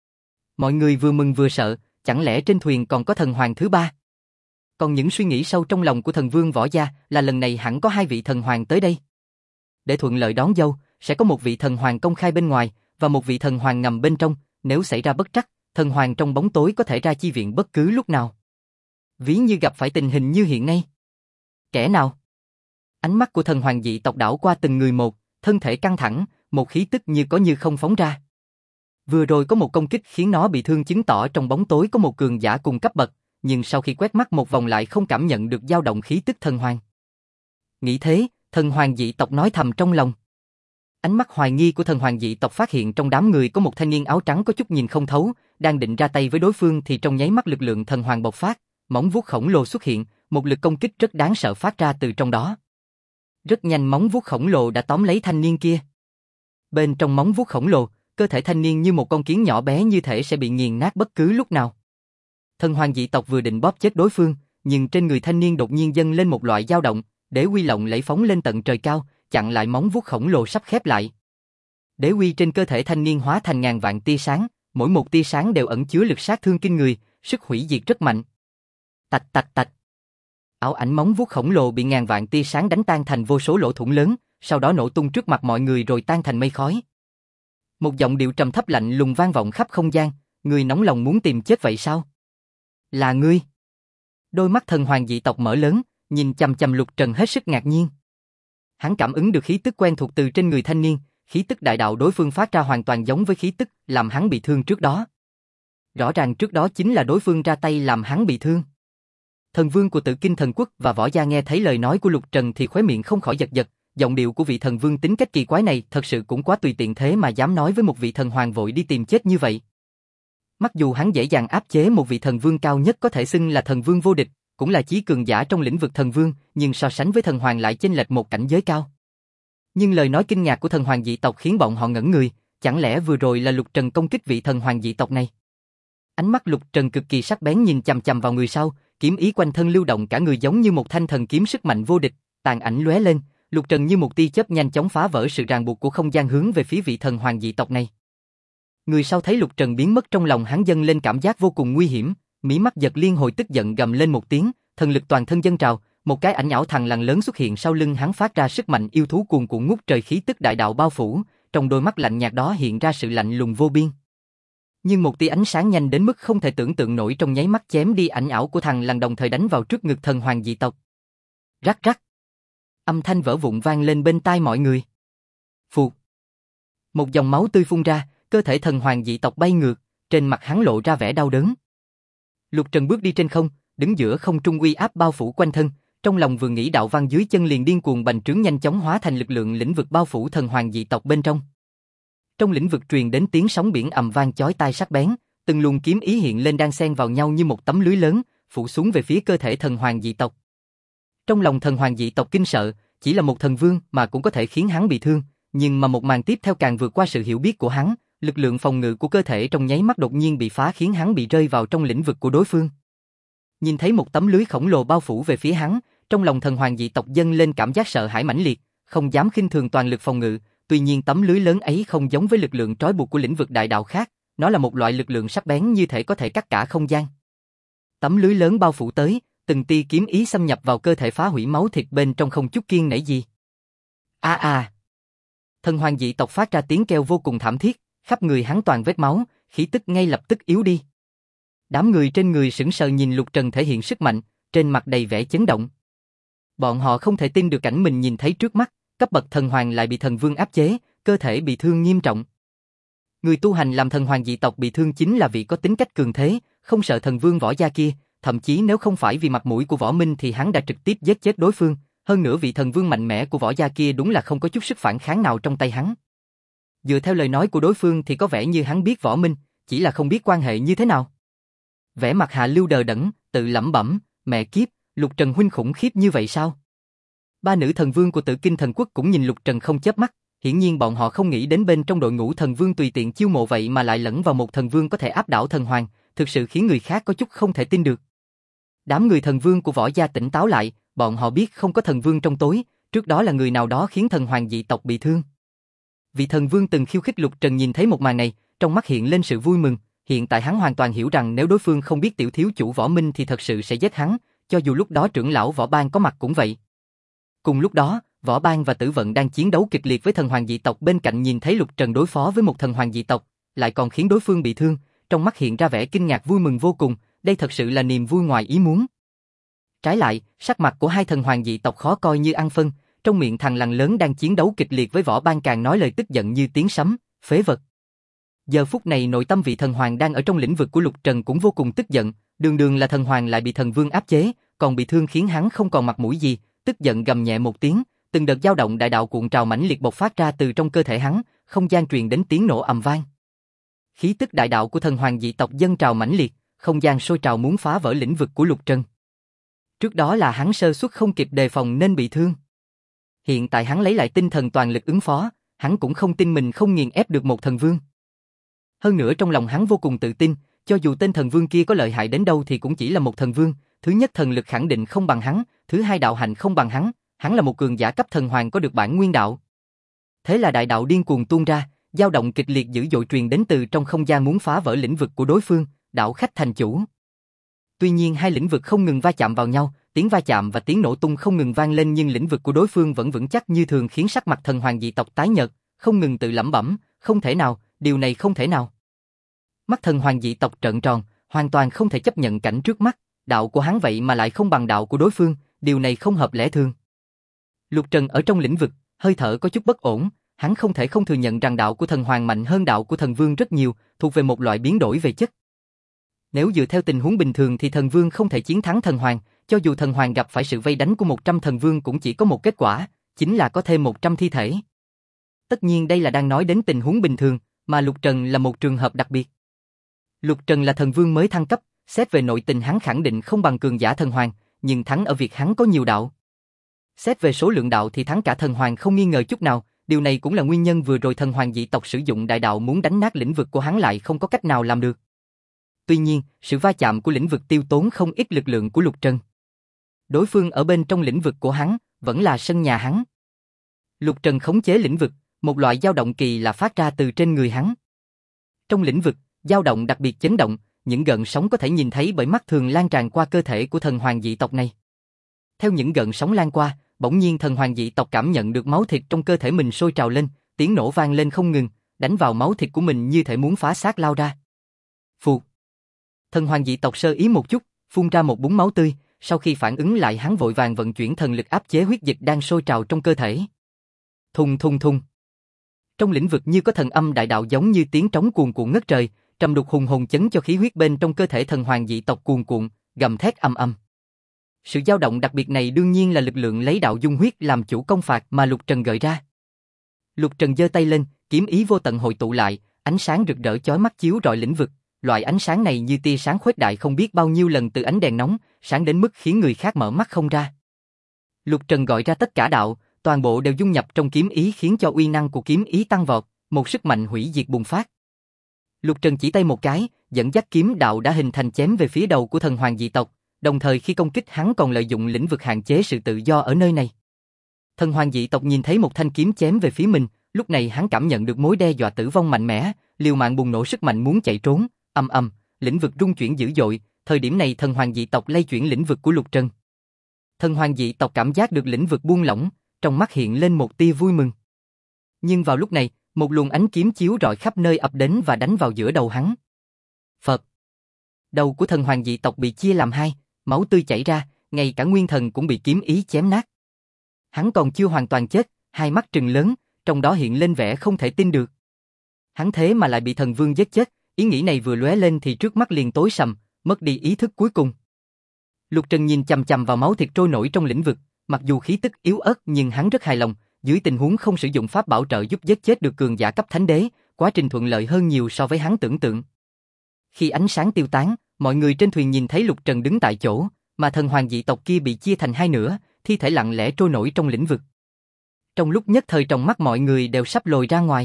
Mọi người vừa mừng vừa sợ, chẳng lẽ trên thuyền còn có thần hoàng thứ ba? Còn những suy nghĩ sâu trong lòng của thần vương võ gia là lần này hẳn có hai vị thần hoàng tới đây. Để thuận lợi đón dâu, sẽ có một vị thần hoàng công khai bên ngoài, và một vị thần hoàng ngầm bên trong, nếu xảy ra bất trắc, thần hoàng trong bóng tối có thể ra chi viện bất cứ lúc nào. Ví như gặp phải tình hình như hiện nay. Kẻ nào? Ánh mắt của thần hoàng dị tộc đảo qua từng người một, thân thể căng thẳng, một khí tức như có như không phóng ra. Vừa rồi có một công kích khiến nó bị thương chứng tỏ trong bóng tối có một cường giả cùng cấp bậc, nhưng sau khi quét mắt một vòng lại không cảm nhận được dao động khí tức thần hoàng. Nghĩ thế, thần hoàng dị tộc nói thầm trong lòng. Ánh mắt hoài nghi của thần hoàng dị tộc phát hiện trong đám người có một thanh niên áo trắng có chút nhìn không thấu, đang định ra tay với đối phương thì trong nháy mắt lực lượng thần hoàng bộc phát, móng vuốt khổng lồ xuất hiện, một lực công kích rất đáng sợ phát ra từ trong đó. Rất nhanh móng vuốt khổng lồ đã tóm lấy thanh niên kia. Bên trong móng vuốt khổng lồ, cơ thể thanh niên như một con kiến nhỏ bé như thể sẽ bị nghiền nát bất cứ lúc nào. Thần hoàng dị tộc vừa định bóp chết đối phương, nhưng trên người thanh niên đột nhiên dâng lên một loại dao động, đế uy lộng lẫy phóng lên tận trời cao, chặn lại móng vuốt khổng lồ sắp khép lại. Đế uy trên cơ thể thanh niên hóa thành ngàn vạn tia sáng, mỗi một tia sáng đều ẩn chứa lực sát thương kinh người, sức hủy diệt rất mạnh. Tạch tạch tạch. Ảo ảnh móng vuốt khổng lồ bị ngàn vạn tia sáng đánh tan thành vô số lỗ thủng lớn, sau đó nổ tung trước mặt mọi người rồi tan thành mây khói. Một giọng điệu trầm thấp lạnh lùng vang vọng khắp không gian, ngươi nóng lòng muốn tìm chết vậy sao? Là ngươi? Đôi mắt thần hoàng dị tộc mở lớn, nhìn chằm chằm Lục Trần hết sức ngạc nhiên. Hắn cảm ứng được khí tức quen thuộc từ trên người thanh niên, khí tức đại đạo đối phương phát ra hoàn toàn giống với khí tức làm hắn bị thương trước đó. Rõ ràng trước đó chính là đối phương ra tay làm hắn bị thương. Thần vương của Tử Kinh Thần Quốc và Võ Gia nghe thấy lời nói của Lục Trần thì khóe miệng không khỏi giật giật, giọng điệu của vị thần vương tính cách kỳ quái này thật sự cũng quá tùy tiện thế mà dám nói với một vị thần hoàng vội đi tìm chết như vậy. Mặc dù hắn dễ dàng áp chế một vị thần vương cao nhất có thể xưng là thần vương vô địch, cũng là chí cường giả trong lĩnh vực thần vương, nhưng so sánh với thần hoàng lại chênh lệch một cảnh giới cao. Nhưng lời nói kinh ngạc của thần hoàng dị tộc khiến bọn họ ngẩn người, chẳng lẽ vừa rồi là Lục Trần công kích vị thần hoàng dị tộc này? Ánh mắt Lục Trần cực kỳ sắc bén nhìn chằm chằm vào người sau, kiếm ý quanh thân lưu động cả người giống như một thanh thần kiếm sức mạnh vô địch, tàn ảnh lóe lên, Lục Trần như một tia chớp nhanh chóng phá vỡ sự ràng buộc của không gian hướng về phía vị thần hoàng dị tộc này. Người sau thấy Lục Trần biến mất trong lòng hắn dâng lên cảm giác vô cùng nguy hiểm, mí mắt giật liên hồi tức giận gầm lên một tiếng, thần lực toàn thân dâng trào, một cái ảnh ảo thằn lằn lớn xuất hiện sau lưng hắn phát ra sức mạnh yêu thú cuồn cuộn ngút trời khí tức đại đạo bao phủ, trong đôi mắt lạnh nhạt đó hiện ra sự lạnh lùng vô biên. Nhưng một tia ánh sáng nhanh đến mức không thể tưởng tượng nổi trong nháy mắt chém đi ảnh ảo của thằn lằn đồng thời đánh vào trước ngực thần hoàng dị tộc. Rắc rắc. Âm thanh vỡ vụn vang lên bên tai mọi người. Phụt. Một dòng máu tươi phun ra, cơ thể thần hoàng dị tộc bay ngược, trên mặt hắn lộ ra vẻ đau đớn. Lục Trần bước đi trên không, đứng giữa không trung uy áp bao phủ quanh thân, trong lòng vừa nghĩ đạo văn dưới chân liền điên cuồng bành trướng nhanh chóng hóa thành lực lượng lĩnh vực bao phủ thần hoàng dị tộc bên trong. Trong lĩnh vực truyền đến tiếng sóng biển ầm vang chói tai sắc bén, từng luồng kiếm ý hiện lên đan xen vào nhau như một tấm lưới lớn, phủ xuống về phía cơ thể thần hoàng dị tộc. Trong lòng thần hoàng dị tộc kinh sợ, chỉ là một thần vương mà cũng có thể khiến hắn bị thương, nhưng mà một màn tiếp theo càng vượt qua sự hiểu biết của hắn, lực lượng phòng ngự của cơ thể trong nháy mắt đột nhiên bị phá khiến hắn bị rơi vào trong lĩnh vực của đối phương. Nhìn thấy một tấm lưới khổng lồ bao phủ về phía hắn, trong lòng thần hoàng dị tộc dâng lên cảm giác sợ hãi mãnh liệt, không dám khinh thường toàn lực phòng ngự, tuy nhiên tấm lưới lớn ấy không giống với lực lượng trói buộc của lĩnh vực đại đạo khác, nó là một loại lực lượng sắc bén như thể có thể cắt cả không gian. Tấm lưới lớn bao phủ tới, từng tia kiếm ý xâm nhập vào cơ thể phá hủy máu thịt bên trong không chút kiêng nể gì. A a. Thần hoàng dị tộc phát ra tiếng kêu vô cùng thảm thiết, khắp người hắn toàn vết máu, khí tức ngay lập tức yếu đi. Đám người trên người sững sờ nhìn Lục Trần thể hiện sức mạnh, trên mặt đầy vẻ chấn động. Bọn họ không thể tin được cảnh mình nhìn thấy trước mắt, cấp bậc thần hoàng lại bị thần vương áp chế, cơ thể bị thương nghiêm trọng. Người tu hành làm thần hoàng dị tộc bị thương chính là vị có tính cách cường thế, không sợ thần vương Võ Gia kia, thậm chí nếu không phải vì mặt mũi của Võ Minh thì hắn đã trực tiếp giết chết đối phương, hơn nữa vị thần vương mạnh mẽ của Võ Gia kia đúng là không có chút sức phản kháng nào trong tay hắn. Dựa theo lời nói của đối phương thì có vẻ như hắn biết Võ Minh, chỉ là không biết quan hệ như thế nào. Vẻ mặt Hạ Lưu đờ đẫn, tự lẩm bẩm, mẹ kiếp, Lục Trần huynh khủng khiếp như vậy sao? Ba nữ thần vương của Tử Kinh Thần Quốc cũng nhìn Lục Trần không chớp mắt, hiển nhiên bọn họ không nghĩ đến bên trong đội ngũ thần vương tùy tiện chiêu mộ vậy mà lại lẫn vào một thần vương có thể áp đảo thần hoàng, thực sự khiến người khác có chút không thể tin được. Đám người thần vương của Võ Gia tỉnh táo lại, bọn họ biết không có thần vương trong tối, trước đó là người nào đó khiến thần hoàng dị tộc bị thương. Vị thần vương từng khiêu khích Lục Trần nhìn thấy một màn này, trong mắt hiện lên sự vui mừng, hiện tại hắn hoàn toàn hiểu rằng nếu đối phương không biết tiểu thiếu chủ Võ Minh thì thật sự sẽ giết hắn, cho dù lúc đó trưởng lão Võ Bang có mặt cũng vậy. Cùng lúc đó, Võ Bang và Tử Vận đang chiến đấu kịch liệt với thần hoàng dị tộc bên cạnh nhìn thấy Lục Trần đối phó với một thần hoàng dị tộc, lại còn khiến đối phương bị thương, trong mắt hiện ra vẻ kinh ngạc vui mừng vô cùng, đây thật sự là niềm vui ngoài ý muốn. Trái lại, sắc mặt của hai thần hoàng dị tộc khó coi như ăn phân, trong miệng thằng lằn lớn đang chiến đấu kịch liệt với Võ Bang càng nói lời tức giận như tiếng sấm, phế vật. Giờ phút này nội tâm vị thần hoàng đang ở trong lĩnh vực của Lục Trần cũng vô cùng tức giận, đường đường là thần hoàng lại bị thần vương áp chế, còn bị thương khiến hắn không còn mặt mũi gì, tức giận gầm nhẹ một tiếng, từng đợt dao động đại đạo cuộn trào mãnh liệt bộc phát ra từ trong cơ thể hắn, không gian truyền đến tiếng nổ ầm vang. Khí tức đại đạo của thần hoàng dị tộc dâng trào mãnh liệt, không gian sôi trào muốn phá vỡ lĩnh vực của Lục Trần. Trước đó là hắn sơ suất không kịp đề phòng nên bị thương. Hiện tại hắn lấy lại tinh thần toàn lực ứng phó, hắn cũng không tin mình không nghiền ép được một thần vương. Hơn nữa trong lòng hắn vô cùng tự tin, cho dù tên thần vương kia có lợi hại đến đâu thì cũng chỉ là một thần vương, thứ nhất thần lực khẳng định không bằng hắn, thứ hai đạo hạnh không bằng hắn là một cường giả cấp thần hoàng có được bản nguyên đạo. Thế là đại đạo điên cuồng tuôn ra, dao động kịch liệt dữ dội truyền đến từ trong không gian muốn phá vỡ lĩnh vực của đối phương, đạo khách thành chủ. Tuy nhiên hai lĩnh vực không ngừng va chạm vào nhau, tiếng va chạm và tiếng nổ tung không ngừng vang lên nhưng lĩnh vực của đối phương vẫn vững chắc như thường khiến sắc mặt thần hoàng dị tộc tái nhợt, không ngừng tự lẩm bẩm, không thể nào, điều này không thể nào. Mắt thần hoàng dị tộc trợn tròn, hoàn toàn không thể chấp nhận cảnh trước mắt, đạo của hắn vậy mà lại không bằng đạo của đối phương, điều này không hợp lẽ thường. Lục Trần ở trong lĩnh vực, hơi thở có chút bất ổn, hắn không thể không thừa nhận rằng đạo của thần hoàng mạnh hơn đạo của thần vương rất nhiều, thuộc về một loại biến đổi về chất. Nếu dựa theo tình huống bình thường thì thần vương không thể chiến thắng thần hoàng, cho dù thần hoàng gặp phải sự vây đánh của 100 thần vương cũng chỉ có một kết quả, chính là có thêm 100 thi thể. Tất nhiên đây là đang nói đến tình huống bình thường, mà Lục Trần là một trường hợp đặc biệt. Lục Trần là thần vương mới thăng cấp, xét về nội tình hắn khẳng định không bằng cường giả thần hoàng, nhưng thắng ở việc hắn có nhiều đạo. Xét về số lượng đạo thì thắng cả thần hoàng không nghi ngờ chút nào, điều này cũng là nguyên nhân vừa rồi thần hoàng dị tộc sử dụng đại đạo muốn đánh nát lĩnh vực của hắn lại không có cách nào làm được. Tuy nhiên, sự va chạm của lĩnh vực tiêu tốn không ít lực lượng của Lục Trần. Đối phương ở bên trong lĩnh vực của hắn, vẫn là sân nhà hắn. Lục Trần khống chế lĩnh vực, một loại dao động kỳ lạ phát ra từ trên người hắn. Trong lĩnh vực, dao động đặc biệt chấn động, những gợn sóng có thể nhìn thấy bởi mắt thường lan tràn qua cơ thể của thần hoàng dị tộc này. Theo những gợn sóng lan qua, bỗng nhiên thần hoàng dị tộc cảm nhận được máu thịt trong cơ thể mình sôi trào lên, tiếng nổ vang lên không ngừng, đánh vào máu thịt của mình như thể muốn phá xác lao ra. Phụt. Thần hoàng dị tộc sơ ý một chút, phun ra một búng máu tươi, sau khi phản ứng lại hắn vội vàng vận chuyển thần lực áp chế huyết dịch đang sôi trào trong cơ thể. Thùng thùng thùng. Trong lĩnh vực như có thần âm đại đạo giống như tiếng trống cuồn cuộn ngất trời, trầm đục hùng hồn chấn cho khí huyết bên trong cơ thể thần hoàng dị tộc cuồn cuộn, gầm thét ầm ầm. Sự dao động đặc biệt này đương nhiên là lực lượng lấy đạo dung huyết làm chủ công phạt mà Lục Trần gợi ra. Lục Trần giơ tay lên, kiếm ý vô tận hội tụ lại, ánh sáng rực rỡ chói mắt chiếu rọi lĩnh vực. Loại ánh sáng này như tia sáng khuếch đại không biết bao nhiêu lần từ ánh đèn nóng, sáng đến mức khiến người khác mở mắt không ra. Lục Trần gọi ra tất cả đạo, toàn bộ đều dung nhập trong kiếm ý khiến cho uy năng của kiếm ý tăng vọt, một sức mạnh hủy diệt bùng phát. Lục Trần chỉ tay một cái, dẫn dắt kiếm đạo đã hình thành chém về phía đầu của thần hoàng dị tộc, đồng thời khi công kích hắn còn lợi dụng lĩnh vực hạn chế sự tự do ở nơi này. Thần hoàng dị tộc nhìn thấy một thanh kiếm chém về phía mình, lúc này hắn cảm nhận được mối đe dọa tử vong mạnh mẽ, liều mạng bùng nổ sức mạnh muốn chạy trốn, ầm ầm, lĩnh vực rung chuyển dữ dội, thời điểm này thần hoàng dị tộc lay chuyển lĩnh vực của Lục Trần. Thần hoàng dị tộc cảm giác được lĩnh vực buông lỏng, trong mắt hiện lên một tia vui mừng. Nhưng vào lúc này, một luồng ánh kiếm chiếu rọi khắp nơi ập đến và đánh vào giữa đầu hắn. Phật. Đầu của thần hoàng dị tộc bị chia làm hai, máu tươi chảy ra, ngay cả nguyên thần cũng bị kiếm ý chém nát. Hắn còn chưa hoàn toàn chết, hai mắt trừng lớn, trong đó hiện lên vẻ không thể tin được. Hắn thế mà lại bị thần vương giết chết, ý nghĩ này vừa lóe lên thì trước mắt liền tối sầm, mất đi ý thức cuối cùng. Lục Trần nhìn chằm chằm vào máu thịt trôi nổi trong lĩnh vực, mặc dù khí tức yếu ớt nhưng hắn rất hài lòng, dưới tình huống không sử dụng pháp bảo trợ giúp giết chết được cường giả cấp thánh đế, quá trình thuận lợi hơn nhiều so với hắn tưởng tượng. Khi ánh sáng tiêu tán, mọi người trên thuyền nhìn thấy Lục Trần đứng tại chỗ, mà thần hoàng dị tộc kia bị chia thành hai nửa, thi thể lặng lẽ trôi nổi trong lĩnh vực. Trong lúc nhất thời trong mắt mọi người đều sắp lồi ra ngoài.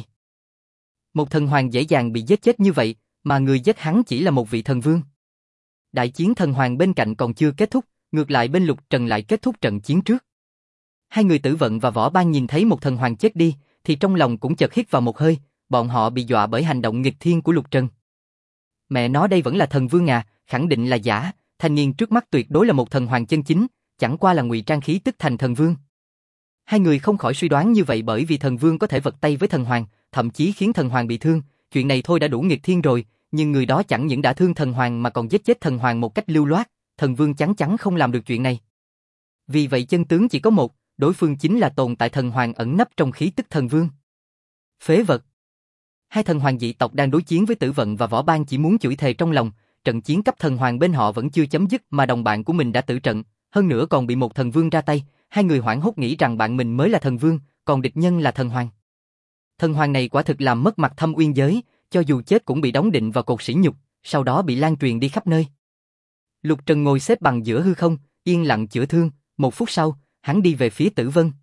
Một thần hoàng dễ dàng bị giết chết như vậy, mà người giết hắn chỉ là một vị thần vương. Đại chiến thần hoàng bên cạnh còn chưa kết thúc, ngược lại bên Lục Trần lại kết thúc trận chiến trước. Hai người Tử Vận và Võ Ban nhìn thấy một thần hoàng chết đi, thì trong lòng cũng chợt hít vào một hơi, bọn họ bị dọa bởi hành động nghịch thiên của Lục Trần. Mẹ nói đây vẫn là thần vương à, khẳng định là giả, thanh niên trước mắt tuyệt đối là một thần hoàng chân chính, chẳng qua là ngụy trang khí tức thành thần vương. Hai người không khỏi suy đoán như vậy bởi vì thần vương có thể vật tay với thần hoàng, thậm chí khiến thần hoàng bị thương, chuyện này thôi đã đủ nghịch thiên rồi, nhưng người đó chẳng những đã thương thần hoàng mà còn giết chết thần hoàng một cách lưu loát, thần vương chắn chắn không làm được chuyện này. Vì vậy chân tướng chỉ có một, đối phương chính là tồn tại thần hoàng ẩn nấp trong khí tức thần vương. Phế vật. Hai thần hoàng dị tộc đang đối chiến với Tử Vận và Võ Ban chỉ muốn chửi thề trong lòng, trận chiến cấp thần hoàng bên họ vẫn chưa chấm dứt mà đồng bạn của mình đã tử trận, hơn nữa còn bị một thần vương ra tay, hai người hoảng hốt nghĩ rằng bạn mình mới là thần vương, còn địch nhân là thần hoàng. Thần hoàng này quả thực làm mất mặt Thâm Uyên giới, cho dù chết cũng bị đóng định vào cột sỉ nhục, sau đó bị lan truyền đi khắp nơi. Lục Trần ngồi xếp bằng giữa hư không, yên lặng chữa thương, 1 phút sau, hắn đi về phía Tử Vân.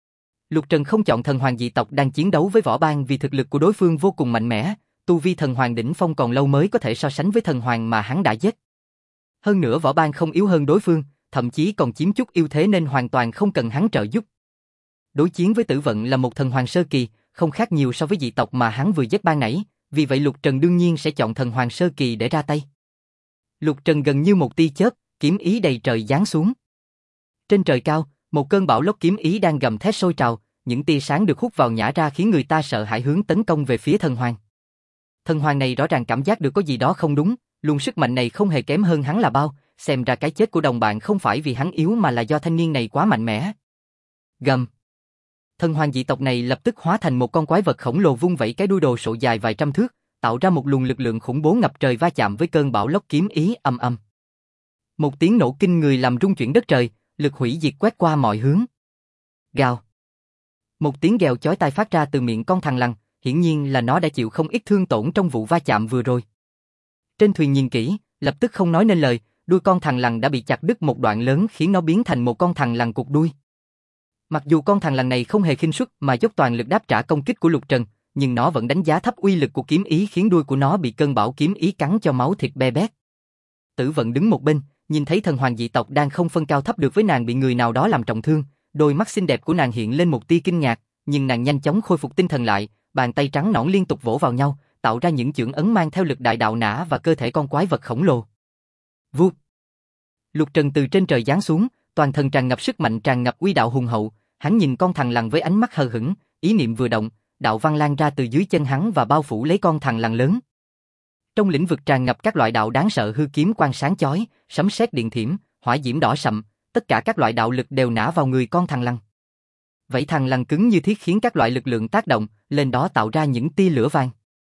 Lục Trần không chọn thần hoàng dị tộc đang chiến đấu với Võ Bang vì thực lực của đối phương vô cùng mạnh mẽ, tu vi thần hoàng đỉnh phong còn lâu mới có thể so sánh với thần hoàng mà hắn đã giết. Hơn nữa Võ Bang không yếu hơn đối phương, thậm chí còn chiếm chút ưu thế nên hoàn toàn không cần hắn trợ giúp. Đối chiến với Tử Vận là một thần hoàng sơ kỳ, không khác nhiều so với dị tộc mà hắn vừa giết ban nãy, vì vậy Lục Trần đương nhiên sẽ chọn thần hoàng sơ kỳ để ra tay. Lục Trần gần như một tia chớp, kiếm ý đầy trời giáng xuống. Trên trời cao, một cơn bão lốc kiếm ý đang gầm thét sôi trào, những tia sáng được hút vào nhả ra khiến người ta sợ hãi hướng tấn công về phía thần hoàng. Thần hoàng này rõ ràng cảm giác được có gì đó không đúng, luồng sức mạnh này không hề kém hơn hắn là bao, xem ra cái chết của đồng bạn không phải vì hắn yếu mà là do thanh niên này quá mạnh mẽ. Gầm. Thần hoàng dị tộc này lập tức hóa thành một con quái vật khổng lồ vung vẩy cái đuôi đồ sộ dài vài trăm thước, tạo ra một luồng lực lượng khủng bố ngập trời va chạm với cơn bão lốc kiếm ý ầm ầm. Một tiếng nổ kinh người làm rung chuyển đất trời, lực hủy diệt quét qua mọi hướng. Gào. Một tiếng gào chói tai phát ra từ miệng con thằn lằn, hiển nhiên là nó đã chịu không ít thương tổn trong vụ va chạm vừa rồi. Trên thuyền nhìn kỹ, lập tức không nói nên lời, đuôi con thằn lằn đã bị chặt đứt một đoạn lớn khiến nó biến thành một con thằn lằn cụt đuôi. Mặc dù con thằn lằn này không hề khinh suất mà dốc toàn lực đáp trả công kích của Lục Trần, nhưng nó vẫn đánh giá thấp uy lực của kiếm ý khiến đuôi của nó bị cơn bão kiếm ý cắn cho máu thịt be bét. Tử Vận đứng một bên, nhìn thấy thần hoàng dị tộc đang không phân cao thấp được với nàng bị người nào đó làm trọng thương, đôi mắt xinh đẹp của nàng hiện lên một tia kinh ngạc, nhưng nàng nhanh chóng khôi phục tinh thần lại, bàn tay trắng nõn liên tục vỗ vào nhau, tạo ra những chưởng ấn mang theo lực đại đạo nã và cơ thể con quái vật khổng lồ. Vút. Lục Trần từ trên trời giáng xuống, toàn thân tràn ngập sức mạnh, tràn ngập uy đạo hùng hậu, hắn nhìn con thằn lằn với ánh mắt hờ hững, ý niệm vừa động, đạo văn lan ra từ dưới chân hắn và bao phủ lấy con thằn lằn lớn. Trong lĩnh vực tràn ngập các loại đạo đáng sợ, hư kiếm quang sáng chói, sấm sét điện thiểm, hỏa diễm đỏ sậm, tất cả các loại đạo lực đều nã vào người con thằn lằn. Vảy thằn lằn cứng như thiết khiến các loại lực lượng tác động, lên đó tạo ra những tia lửa vàng.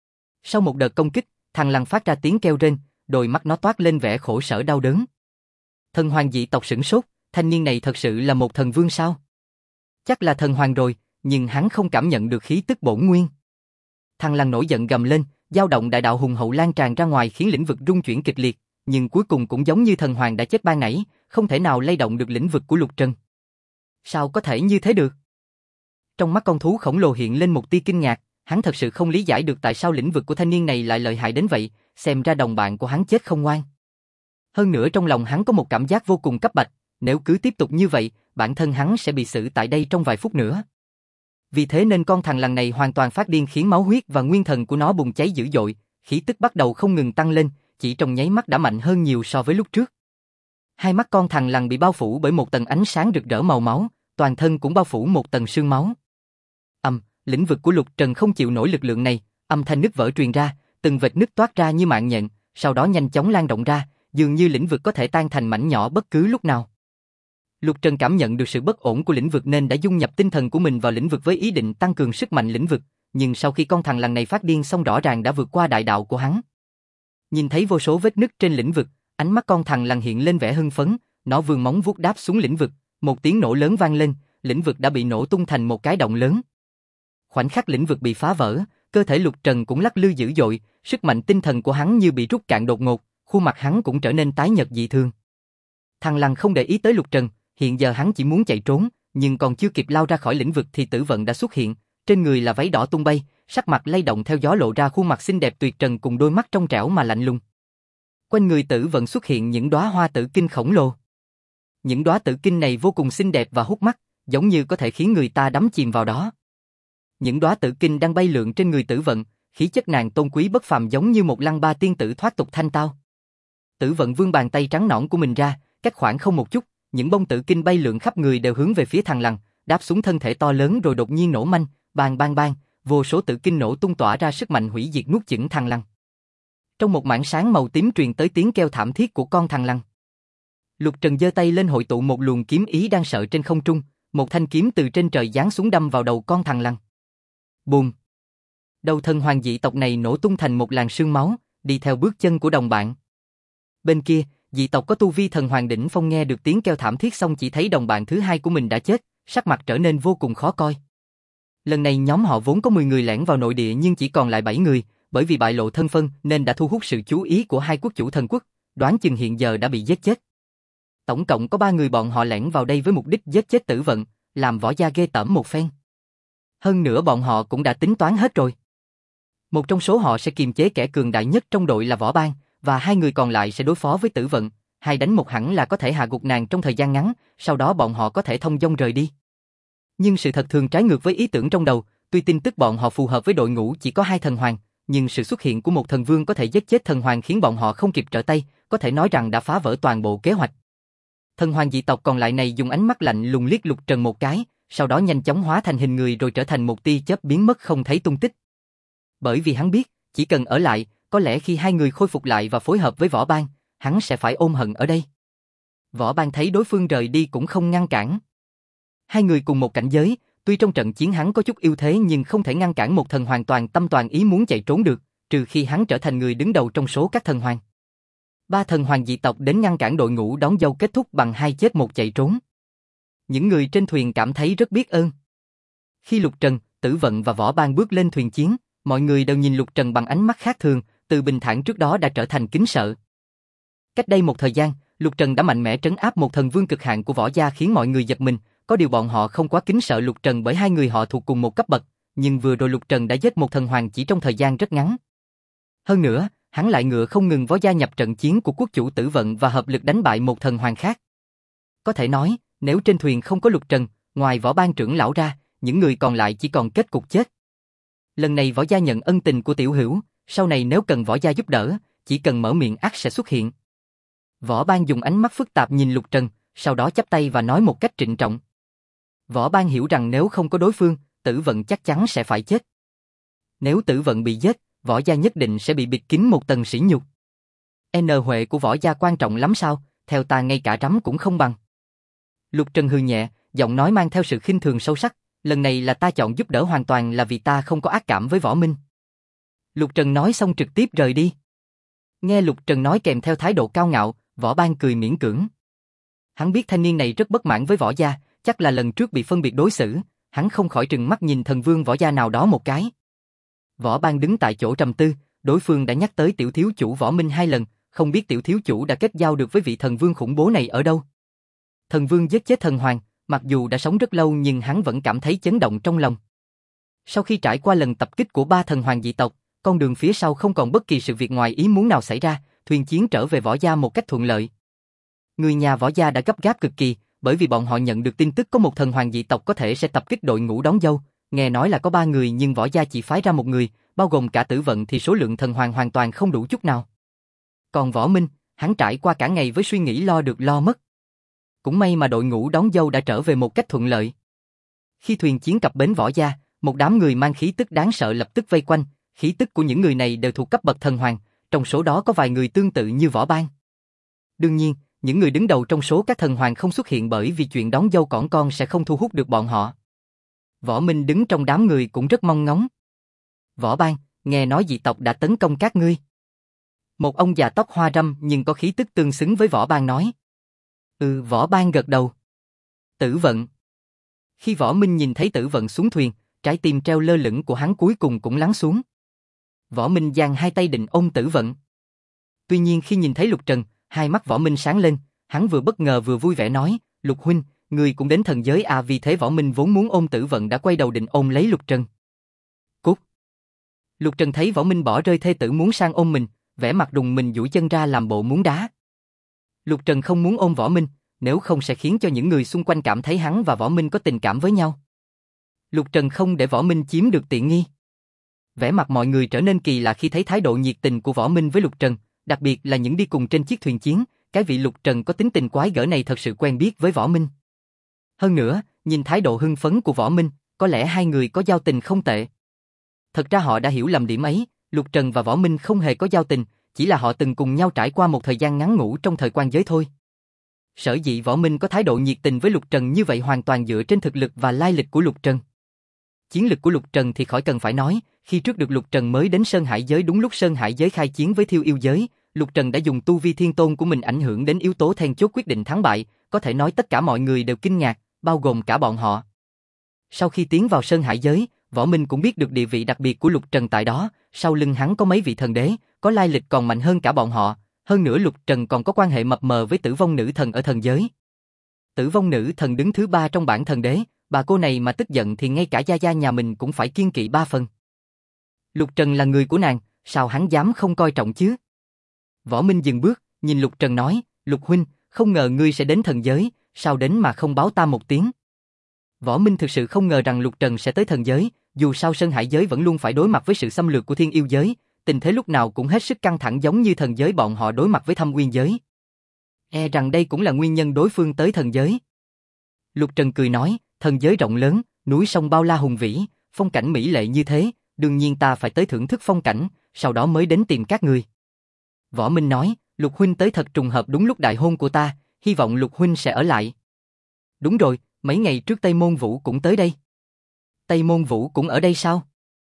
Sau một đợt công kích, thằn lằn phát ra tiếng kêu rên, đôi mắt nó toát lên vẻ khổ sở đau đớn. Thần hoàng dị tộc sửng sốt, thanh niên này thật sự là một thần vương sao? Chắc là thần hoàng rồi, nhưng hắn không cảm nhận được khí tức bổn nguyên. Thằn lằn nổi giận gầm lên, dao động đại đạo hùng hậu lan tràn ra ngoài khiến lĩnh vực rung chuyển kịch liệt, nhưng cuối cùng cũng giống như thần hoàng đã chết ban nãy, không thể nào lay động được lĩnh vực của Lục Trần. Sao có thể như thế được? Trong mắt con thú khổng lồ hiện lên một tia kinh ngạc, hắn thật sự không lý giải được tại sao lĩnh vực của thanh niên này lại lợi hại đến vậy, xem ra đồng bạn của hắn chết không ngoan. Hơn nữa trong lòng hắn có một cảm giác vô cùng cấp bách, nếu cứ tiếp tục như vậy, bản thân hắn sẽ bị xử tại đây trong vài phút nữa. Vì thế nên con thằn lằn này hoàn toàn phát điên khiến máu huyết và nguyên thần của nó bùng cháy dữ dội, khí tức bắt đầu không ngừng tăng lên, chỉ trong nháy mắt đã mạnh hơn nhiều so với lúc trước. Hai mắt con thằn lằn bị bao phủ bởi một tầng ánh sáng rực rỡ màu máu, toàn thân cũng bao phủ một tầng sương máu. Lĩnh vực của Lục Trần không chịu nổi lực lượng này, âm thanh nứt vỡ truyền ra, từng vệt nứt toát ra như mạng nhện, sau đó nhanh chóng lan rộng ra, dường như lĩnh vực có thể tan thành mảnh nhỏ bất cứ lúc nào. Lục Trần cảm nhận được sự bất ổn của lĩnh vực nên đã dung nhập tinh thần của mình vào lĩnh vực với ý định tăng cường sức mạnh lĩnh vực, nhưng sau khi con thằn lằn này phát điên xong rõ ràng đã vượt qua đại đạo của hắn. Nhìn thấy vô số vết nứt trên lĩnh vực, ánh mắt con thằn lằn hiện lên vẻ hưng phấn, nó vươn móng vuốt đáp xuống lĩnh vực, một tiếng nổ lớn vang lên, lĩnh vực đã bị nổ tung thành một cái động lớn. Khoảnh khắc lĩnh vực bị phá vỡ, cơ thể Lục Trần cũng lắc lư dữ dội, sức mạnh tinh thần của hắn như bị rút cạn đột ngột, khuôn mặt hắn cũng trở nên tái nhợt dị thường. Thằn lằn không để ý tới Lục Trần, hiện giờ hắn chỉ muốn chạy trốn, nhưng còn chưa kịp lao ra khỏi lĩnh vực thì Tử Vận đã xuất hiện, trên người là váy đỏ tung bay, sắc mặt lay động theo gió lộ ra khuôn mặt xinh đẹp tuyệt trần cùng đôi mắt trong trẻo mà lạnh lùng. Quanh người Tử Vận xuất hiện những đóa hoa tử kinh khổng lồ. Những đóa tử kinh này vô cùng xinh đẹp và hút mắt, giống như có thể khiến người ta đắm chìm vào đó. Những đóa tử kinh đang bay lượn trên người Tử Vận, khí chất nàng tôn quý bất phàm giống như một lăng ba tiên tử thoát tục thanh tao. Tử Vận vươn bàn tay trắng nõn của mình ra, cách khoảng không một chút, những bông tử kinh bay lượn khắp người đều hướng về phía thằn lằn, đáp xuống thân thể to lớn rồi đột nhiên nổ manh, bang bang bang, vô số tử kinh nổ tung tỏa ra sức mạnh hủy diệt nuốt chửng thằn lằn. Trong một mảng sáng màu tím truyền tới tiếng kêu thảm thiết của con thằn lằn. Lục Trần giơ tay lên hội tụ một luồng kiếm ý đang sợ trên không trung, một thanh kiếm từ trên trời giáng xuống đâm vào đầu con thằn lằn. Bùm! Đầu thần hoàng dị tộc này nổ tung thành một làn sương máu, đi theo bước chân của đồng bạn. Bên kia, dị tộc có tu vi thần hoàng đỉnh phong nghe được tiếng kêu thảm thiết xong chỉ thấy đồng bạn thứ hai của mình đã chết, sắc mặt trở nên vô cùng khó coi. Lần này nhóm họ vốn có 10 người lẻn vào nội địa nhưng chỉ còn lại 7 người, bởi vì bại lộ thân phân nên đã thu hút sự chú ý của hai quốc chủ thần quốc, đoán chừng hiện giờ đã bị giết chết. Tổng cộng có 3 người bọn họ lẻn vào đây với mục đích giết chết Tử Vận, làm Võ Gia ghê tởm một phen. Hơn nữa bọn họ cũng đã tính toán hết rồi. Một trong số họ sẽ kiềm chế kẻ cường đại nhất trong đội là Võ Bang, và 2 người còn lại sẽ đối phó với Tử Vận, 2 đánh 1 hẳn là có thể hạ gục nàng trong thời gian ngắn, sau đó bọn họ có thể thông dong rời đi. Nhưng sự thật thường trái ngược với ý tưởng trong đầu, tuy tin tức bọn họ phù hợp với đội ngũ chỉ có 2 thần hoàng, nhưng sự xuất hiện của một thần vương có thể giết chết thần hoàng khiến bọn họ không kịp trở tay, có thể nói rằng đã phá vỡ toàn bộ kế hoạch. Thần hoàng dị tộc còn lại này dùng ánh mắt lạnh lùng liếc Lục Trần một cái, sau đó nhanh chóng hóa thành hình người rồi trở thành một tia chớp biến mất không thấy tung tích. Bởi vì hắn biết, chỉ cần ở lại, có lẽ khi 2 người khôi phục lại và phối hợp với Võ Bang, hắn sẽ phải ôm hận ở đây. Võ Bang thấy đối phương rời đi cũng không ngăn cản. 2 người cùng một cảnh giới, tuy trong trận chiến hắn có chút ưu thế nhưng không thể ngăn cản một thần hoàn toàn tâm toàn ý muốn chạy trốn được, trừ khi hắn trở thành người đứng đầu trong số các thần hoàng. 3 thần hoàng dị tộc đến ngăn cản đội ngũ đón dâu kết thúc bằng 2 chết 1 chạy trốn. Những người trên thuyền cảm thấy rất biết ơn. Khi Lục Trần, Tử Vận và Võ Bang bước lên thuyền chiến, mọi người đều nhìn Lục Trần bằng ánh mắt khác thường, từ bình thản trước đó đã trở thành kính sợ. Cách đây một thời gian, Lục Trần đã mạnh mẽ trấn áp một thần vương cực hạn của Võ Gia khiến mọi người giật mình, có điều bọn họ không quá kính sợ Lục Trần bởi 2 người họ thuộc cùng một cấp bậc, nhưng vừa rồi Lục Trần đã giết một thần hoàng chỉ trong thời gian rất ngắn. Hơn nữa, hắn lại ngựa không ngừng Võ Gia nhập trận chiến của quốc chủ Tử Vận và hợp lực đánh bại một thần hoàng khác. Có thể nói, nếu trên thuyền không có Lục Trần, ngoài Võ Bang trưởng lão ra, những người còn lại chỉ còn kết cục chết. Lần này Võ Gia nhận ân tình của Tiểu Hữu, sau này nếu cần Võ Gia giúp đỡ, chỉ cần mở miệng ắt sẽ xuất hiện. Võ Bang dùng ánh mắt phức tạp nhìn Lục Trần, sau đó chắp tay và nói một cách trịnh trọng. Võ Bang hiểu rằng nếu không có đối phương, Tử Vận chắc chắn sẽ phải chết. Nếu Tử Vận bị giết, Võ Gia nhất định sẽ bị bịt kín một tầng sỉ nhục. Huệ của Võ Gia quan trọng lắm sao, theo ta ngay cả rắm cũng không bằng. Lục Trần hừ nhẹ, giọng nói mang theo sự khinh thường sâu sắc, lần này là ta chọn giúp đỡ hoàn toàn là vì ta không có ác cảm với Võ Minh. Lục Trần nói xong trực tiếp rời đi. Nghe Lục Trần nói kèm theo thái độ cao ngạo, Võ Bang cười miễn cưỡng. Hắn biết thanh niên này rất bất mãn với Võ Gia, chắc là lần trước bị phân biệt đối xử, hắn không khỏi trừng mắt nhìn thần vương Võ Gia nào đó một cái. Võ Bang đứng tại chỗ trầm tư, đối phương đã nhắc tới tiểu thiếu chủ Võ Minh 2 lần, không biết tiểu thiếu chủ đã kết giao được với vị thần vương khủng bố này ở đâu. Thần vương giết chết thần hoàng, mặc dù đã sống rất lâu nhưng hắn vẫn cảm thấy chấn động trong lòng. Sau khi trải qua lần tập kích của 3 thần hoàng dị tộc, con đường phía sau không còn bất kỳ sự việc ngoài ý muốn nào xảy ra, thuyền chiến trở về Võ Gia một cách thuận lợi. Người nhà Võ Gia đã gấp gáp cực kỳ, bởi vì bọn họ nhận được tin tức có một thần hoàng dị tộc có thể sẽ tập kích đội ngũ đón dâu, nghe nói là có 3 người nhưng Võ Gia chỉ phái ra 1 người, bao gồm cả Tử Vận thì số lượng thần hoàng hoàn toàn không đủ chút nào. Còn Võ Minh, hắn trải qua cả ngày với suy nghĩ lo được lo mất. Cũng may mà đội ngũ đón dâu đã trở về một cách thuận lợi. Khi thuyền chiến cập bến Võ Gia, một đám người mang khí tức đáng sợ lập tức vây quanh, khí tức của những người này đều thuộc cấp bậc thần hoàng, trong số đó có vài người tương tự như Võ Bang. Đương nhiên, những người đứng đầu trong số các thần hoàng không xuất hiện bởi vì chuyện đón dâu cỏn con sẽ không thu hút được bọn họ. Võ Minh đứng trong đám người cũng rất mong ngóng. Võ Bang, nghe nói dị tộc đã tấn công các ngươi. Một ông già tóc hoa râm nhưng có khí tức tương xứng với Võ Bang nói. Võ Bang gật đầu. Tử Vận. Khi Võ Minh nhìn thấy Tử Vận xuống thuyền, trái tim treo lơ lửng của hắn cuối cùng cũng lắng xuống. Võ Minh giang hai tay định ôm Tử Vận. Tuy nhiên khi nhìn thấy Lục Trần, hai mắt Võ Minh sáng lên, hắn vừa bất ngờ vừa vui vẻ nói, Lục huynh, ngươi cũng đến thần giới à, vì thế Võ Minh vốn muốn ôm Tử Vận đã quay đầu định ôm lấy Lục Trần. Cút. Lục Trần thấy Võ Minh bỏ rơi thê tử muốn sang ôm mình, vẻ mặt rùng mình duỗi chân ra làm bộ muốn đá. Lục Trần không muốn ôm Võ Minh, nếu không sẽ khiến cho những người xung quanh cảm thấy hắn và Võ Minh có tình cảm với nhau. Lục Trần không để Võ Minh chiếm được tiện nghi. Vẻ mặt mọi người trở nên kỳ lạ khi thấy thái độ nhiệt tình của Võ Minh với Lục Trần, đặc biệt là những đi cùng trên chiếc thuyền chiến, cái vị Lục Trần có tính tình quái gở này thật sự quen biết với Võ Minh. Hơn nữa, nhìn thái độ hưng phấn của Võ Minh, có lẽ hai người có giao tình không tệ. Thật ra họ đã hiểu lầm điểm ấy, Lục Trần và Võ Minh không hề có giao tình, chỉ là họ từng cùng nhau trải qua một thời gian ngắn ngủi trong thời quan giới thôi. Sở dĩ Võ Minh có thái độ nhiệt tình với Lục Trần như vậy hoàn toàn dựa trên thực lực và lai lịch của Lục Trần. Chiến lực của Lục Trần thì khỏi cần phải nói, khi trước được Lục Trần mới đến Sơn Hải giới đúng lúc Sơn Hải giới khai chiến với Thiêu Yêu giới, Lục Trần đã dùng tu vi thiên tôn của mình ảnh hưởng đến yếu tố then chốt quyết định thắng bại, có thể nói tất cả mọi người đều kinh ngạc, bao gồm cả bọn họ. Sau khi tiến vào Sơn Hải giới, Võ Minh cũng biết được địa vị đặc biệt của Lục Trần tại đó, sau lưng hắn có mấy vị thần đế, có lai lịch còn mạnh hơn cả bọn họ, hơn nữa Lục Trần còn có quan hệ mập mờ với Tử Vong Nữ Thần ở thần giới. Tử Vong Nữ Thần đứng thứ 3 trong bảng thần đế, bà cô này mà tức giận thì ngay cả gia gia nhà mình cũng phải kiêng kỵ 3 phần. Lục Trần là người của nàng, sao hắn dám không coi trọng chứ? Võ Minh dừng bước, nhìn Lục Trần nói, Lục huynh, không ngờ ngươi sẽ đến thần giới, sao đến mà không báo ta một tiếng? Võ Minh thực sự không ngờ rằng Lục Trần sẽ tới thần giới, dù sao Sơn Hải giới vẫn luôn phải đối mặt với sự xâm lược của Thiên Yêu giới, tình thế lúc nào cũng hết sức căng thẳng giống như thần giới bọn họ đối mặt với Thâm Uyên giới. E rằng đây cũng là nguyên nhân đối phương tới thần giới. Lục Trần cười nói, thần giới rộng lớn, núi sông bao la hùng vĩ, phong cảnh mỹ lệ như thế, đương nhiên ta phải tới thưởng thức phong cảnh, sau đó mới đến tìm các người. Võ Minh nói, Lục huynh tới thật trùng hợp đúng lúc đại hôn của ta, hy vọng Lục huynh sẽ ở lại. Đúng rồi, mấy ngày trước Tây Môn Vũ cũng tới đây. Tây Môn Vũ cũng ở đây sao?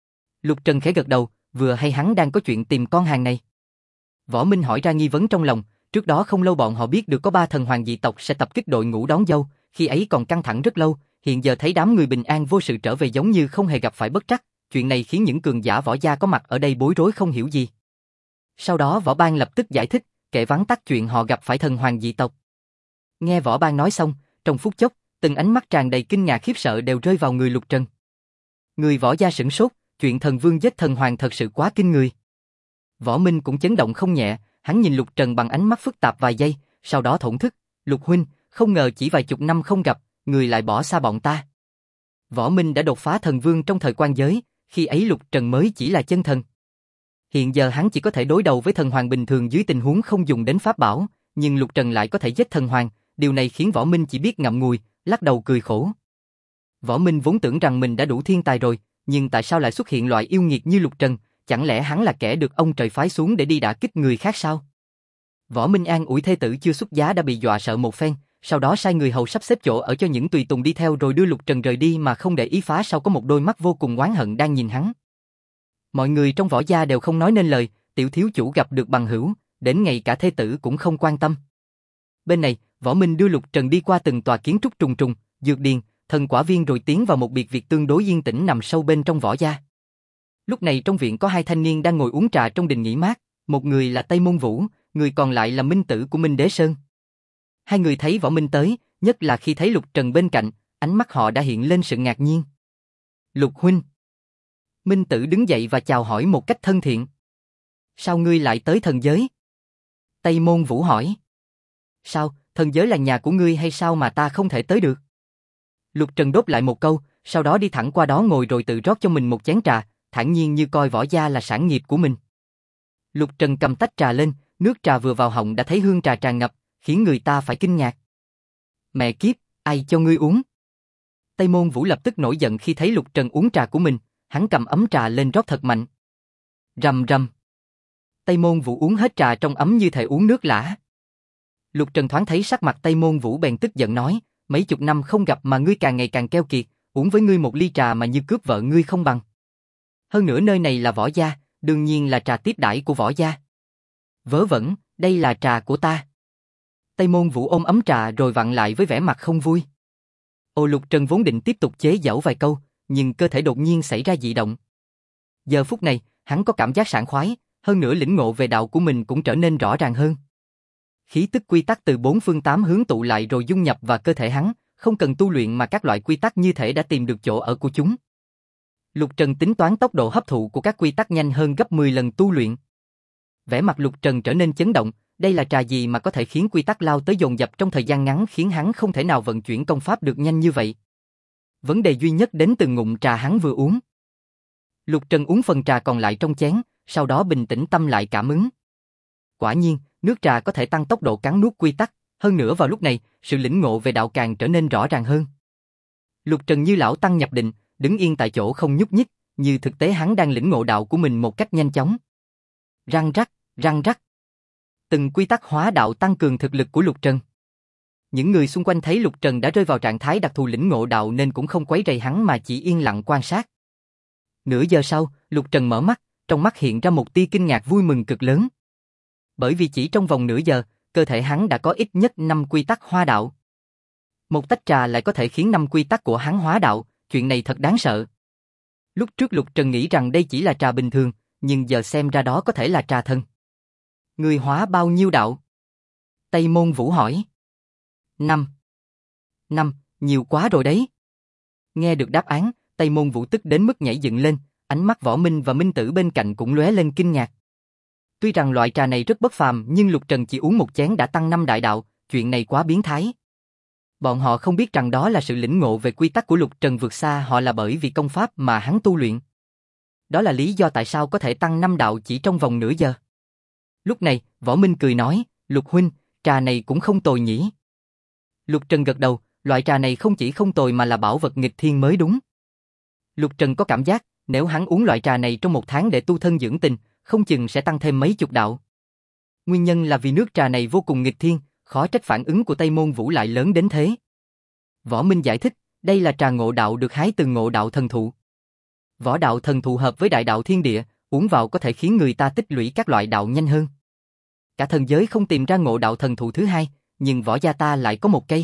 Lục Trần khẽ gật đầu, vừa hay hắn đang có chuyện tìm con hàng này. Võ Minh hỏi ra nghi vấn trong lòng, trước đó không lâu bọn họ biết được có 3 thần hoàng dị tộc sẽ tập kích đội ngũ đón dâu, khi ấy còn căng thẳng rất lâu, hiện giờ thấy đám người bình an vô sự trở về giống như không hề gặp phải bất trắc, chuyện này khiến những cường giả võ gia có mặt ở đây bối rối không hiểu gì. Sau đó Võ Bang lập tức giải thích, kể vắn tắt chuyện họ gặp phải thần hoàng dị tộc. Nghe Võ Bang nói xong, trong phút chốc, từng ánh mắt tràn đầy kinh ngạc khiếp sợ đều rơi vào người Lục Trần. Người võ gia sửng sốt, chuyện thần vương giết thần hoàng thật sự quá kinh người. Võ Minh cũng chấn động không nhẹ, hắn nhìn Lục Trần bằng ánh mắt phức tạp vài giây, sau đó thổn thức, Lục huynh, không ngờ chỉ vài chục năm không gặp, người lại bỏ xa bọn ta. Võ Minh đã đột phá thần vương trong thời quan giới, khi ấy Lục Trần mới chỉ là chân thần. Hiện giờ hắn chỉ có thể đối đầu với thần hoàng bình thường dưới tình huống không dùng đến pháp bảo, nhưng Lục Trần lại có thể giết thần hoàng, điều này khiến Võ Minh chỉ biết ngậm ngùi, lắc đầu cười khổ. Võ Minh vốn tưởng rằng mình đã đủ thiên tài rồi, nhưng tại sao lại xuất hiện loại yêu nghiệt như Lục Trần, chẳng lẽ hắn là kẻ được ông trời phái xuống để đi đả kích người khác sao? Võ Minh an ủi thê tử chưa xuất giá đã bị dọa sợ một phen, sau đó sai người hầu sắp xếp chỗ ở cho những tùy tùng đi theo rồi đưa Lục Trần rời đi mà không để ý phá sau có một đôi mắt vô cùng oán hận đang nhìn hắn. Mọi người trong Võ gia đều không nói nên lời, tiểu thiếu chủ gặp được bằng hữu, đến ngày cả thê tử cũng không quan tâm. Bên này, Võ Minh đưa Lục Trần đi qua từng tòa kiến trúc trùng trùng, dược điền, thần quả viên rồi tiến vào một biệt viện tương đối yên tĩnh nằm sâu bên trong Võ gia. Lúc này trong viện có 2 thanh niên đang ngồi uống trà trong đình nghỉ mát, một người là Tây Môn Vũ, người còn lại là minh tử của Minh Đế Sơn. Hai người thấy Võ Minh tới, nhất là khi thấy Lục Trần bên cạnh, ánh mắt họ đã hiện lên sự ngạc nhiên. Lục huynh. Minh tử đứng dậy và chào hỏi một cách thân thiện. Sao ngươi lại tới thần giới? Tây Môn Vũ hỏi. Sao, thần giới là nhà của ngươi hay sao mà ta không thể tới được? Lục Trần đốt lại một câu, sau đó đi thẳng qua đó ngồi rồi tự rót cho mình một chén trà, thản nhiên như coi Võ gia là sản nghiệp của mình. Lục Trần cầm tách trà lên, nước trà vừa vào họng đã thấy hương trà tràn ngập, khiến người ta phải kinh ngạc. Mẹ kiếp, ai cho ngươi uống? Tây Môn Vũ lập tức nổi giận khi thấy Lục Trần uống trà của mình, hắn cầm ấm trà lên rót thật mạnh. Rầm rầm. Tây Môn Vũ uống hết trà trong ấm như thể uống nước lã. Lục Trần thoáng thấy sắc mặt Tây Môn Vũ bèn tức giận nói, mấy chục năm không gặp mà ngươi càng ngày càng keo kiệt, uống với ngươi một ly trà mà như cướp vợ ngươi không bằng. Hơn nữa nơi này là Võ gia, đương nhiên là trà tiếp đãi của Võ gia. Vớ vẩn, đây là trà của ta. Tây Môn Vũ ôm ấm trà rồi vặn lại với vẻ mặt không vui. Lục Trần vốn định tiếp tục chế giễu vài câu, nhưng cơ thể đột nhiên xảy ra dị động. Giờ phút này, hắn có cảm giác sảng khoái, hơn nữa lĩnh ngộ về đạo của mình cũng trở nên rõ ràng hơn. Khí tức quy tắc từ 4 phương 8 hướng tụ lại rồi dung nhập vào cơ thể hắn, không cần tu luyện mà các loại quy tắc như thể đã tìm được chỗ ở của chúng. Lục Trần tính toán tốc độ hấp thụ của các quy tắc nhanh hơn gấp 10 lần tu luyện. Vẻ mặt Lục Trần trở nên chấn động, đây là trà gì mà có thể khiến quy tắc lao tới dồn dập trong thời gian ngắn khiến hắn không thể nào vận chuyển công pháp được nhanh như vậy. Vấn đề duy nhất đến từ ngụm trà hắn vừa uống. Lục Trần uống phần trà còn lại trong chén, sau đó bình tĩnh tâm lại cảm ứng. Quả nhiên, nước trà có thể tăng tốc độ cắn nuốt quy tắc, hơn nữa vào lúc này, sự lĩnh ngộ về đạo càng trở nên rõ ràng hơn. Lục Trần như lão tăng nhập định, đứng yên tại chỗ không nhúc nhích, như thực tế hắn đang lĩnh ngộ đạo của mình một cách nhanh chóng. Răng rắc, răng rắc. Từng quy tắc hóa đạo tăng cường thực lực của Lục Trần. Những người xung quanh thấy Lục Trần đã rơi vào trạng thái đặc thù lĩnh ngộ đạo nên cũng không quấy rầy hắn mà chỉ yên lặng quan sát. Nửa giờ sau, Lục Trần mở mắt, trong mắt hiện ra một tia kinh ngạc vui mừng cực lớn. Bởi vì chỉ trong vòng nửa giờ, cơ thể hắn đã có ít nhất 5 quy tắc hoa đạo. Một tách trà lại có thể khiến 5 quy tắc của hắn hóa đạo, chuyện này thật đáng sợ. Lúc trước Lục Trần nghĩ rằng đây chỉ là trà bình thường, nhưng giờ xem ra đó có thể là trà thần. Người hóa bao nhiêu đạo? Tây Môn Vũ hỏi. 5. 5, nhiều quá rồi đấy. Nghe được đáp án, Tây Môn Vũ tức đến mức nhảy dựng lên, ánh mắt Võ Minh và Minh Tử bên cạnh cũng lóe lên kinh ngạc. Tuy rằng loại trà này rất bất phàm, nhưng Lục Trần chỉ uống một chén đã tăng 5 đại đạo, chuyện này quá biến thái. Bọn họ không biết rằng đó là sự lĩnh ngộ về quy tắc của Lục Trần vượt xa họ là bởi vì công pháp mà hắn tu luyện. Đó là lý do tại sao có thể tăng 5 đạo chỉ trong vòng nửa giờ. Lúc này, Võ Minh cười nói, Lục huynh, trà này cũng không tồi nhỉ. Lục Trần gật đầu, loại trà này không chỉ không tồi mà là bảo vật nghịch thiên mới đúng. Lục Trần có cảm giác, nếu hắn uống loại trà này trong 1 tháng để tu thân dưỡng tình, không chừng sẽ tăng thêm mấy chục đạo. Nguyên nhân là vì nước trà này vô cùng nghịch thiên, khó trách phản ứng của Tây Môn Vũ lại lớn đến thế. Võ Minh giải thích, đây là trà ngộ đạo được hái từ ngộ đạo thần thụ. Võ đạo thần thụ hợp với đại đạo thiên địa, uống vào có thể khiến người ta tích lũy các loại đạo nhanh hơn. Cả thần giới không tìm ra ngộ đạo thần thụ thứ hai, nhưng võ gia ta lại có một cây.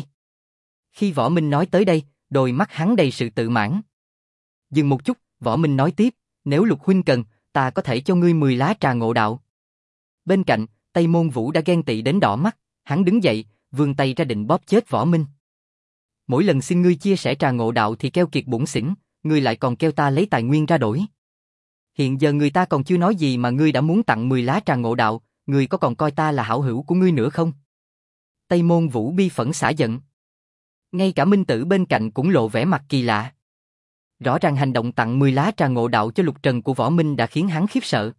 Khi Võ Minh nói tới đây, đôi mắt hắn đầy sự tự mãn. Dừng một chút, Võ Minh nói tiếp, nếu Lục huynh cần, ta có thể cho ngươi 10 lá trà ngộ đạo. Bên cạnh, Tây Môn Vũ đã ghen tị đến đỏ mắt, hắn đứng dậy, vươn tay ra định bóp chết Võ Minh. Mỗi lần xin ngươi chia sẻ trà ngộ đạo thì keo kiệt bủn xỉn, ngươi lại còn kêu ta lấy tài nguyên ra đổi. Hiện giờ người ta còn chưa nói gì mà ngươi đã muốn tặng 10 lá trà ngộ đạo, ngươi có còn coi ta là hảo hữu của ngươi nữa không? Tây Môn Vũ bi phẫn xả giận. Ngay cả Minh Tử bên cạnh cũng lộ vẻ mặt kỳ lạ. Rõ ràng hành động tặng 10 lá trà ngộ đạo cho Lục Trần của Võ Minh đã khiến hắn khiếp sợ.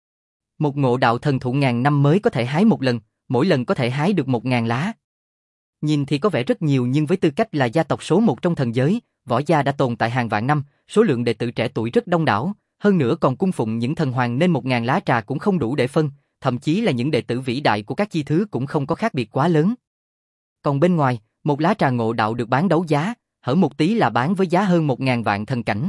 Một ngộ đạo thần thụ ngàn năm mới có thể hái một lần, mỗi lần có thể hái được 1000 lá. Nhìn thì có vẻ rất nhiều nhưng với tư cách là gia tộc số 1 trong thần giới, Võ gia đã tồn tại hàng vạn năm, số lượng đệ tử trẻ tuổi rất đông đảo, hơn nữa còn cung phụng những thần hoàng nên 1000 lá trà cũng không đủ để phân, thậm chí là những đệ tử vĩ đại của các chi thứ cũng không có khác biệt quá lớn. Còn bên ngoài, một lá trà ngộ đạo được bán đấu giá, hở một tí là bán với giá hơn 1000 vạn thần cảnh.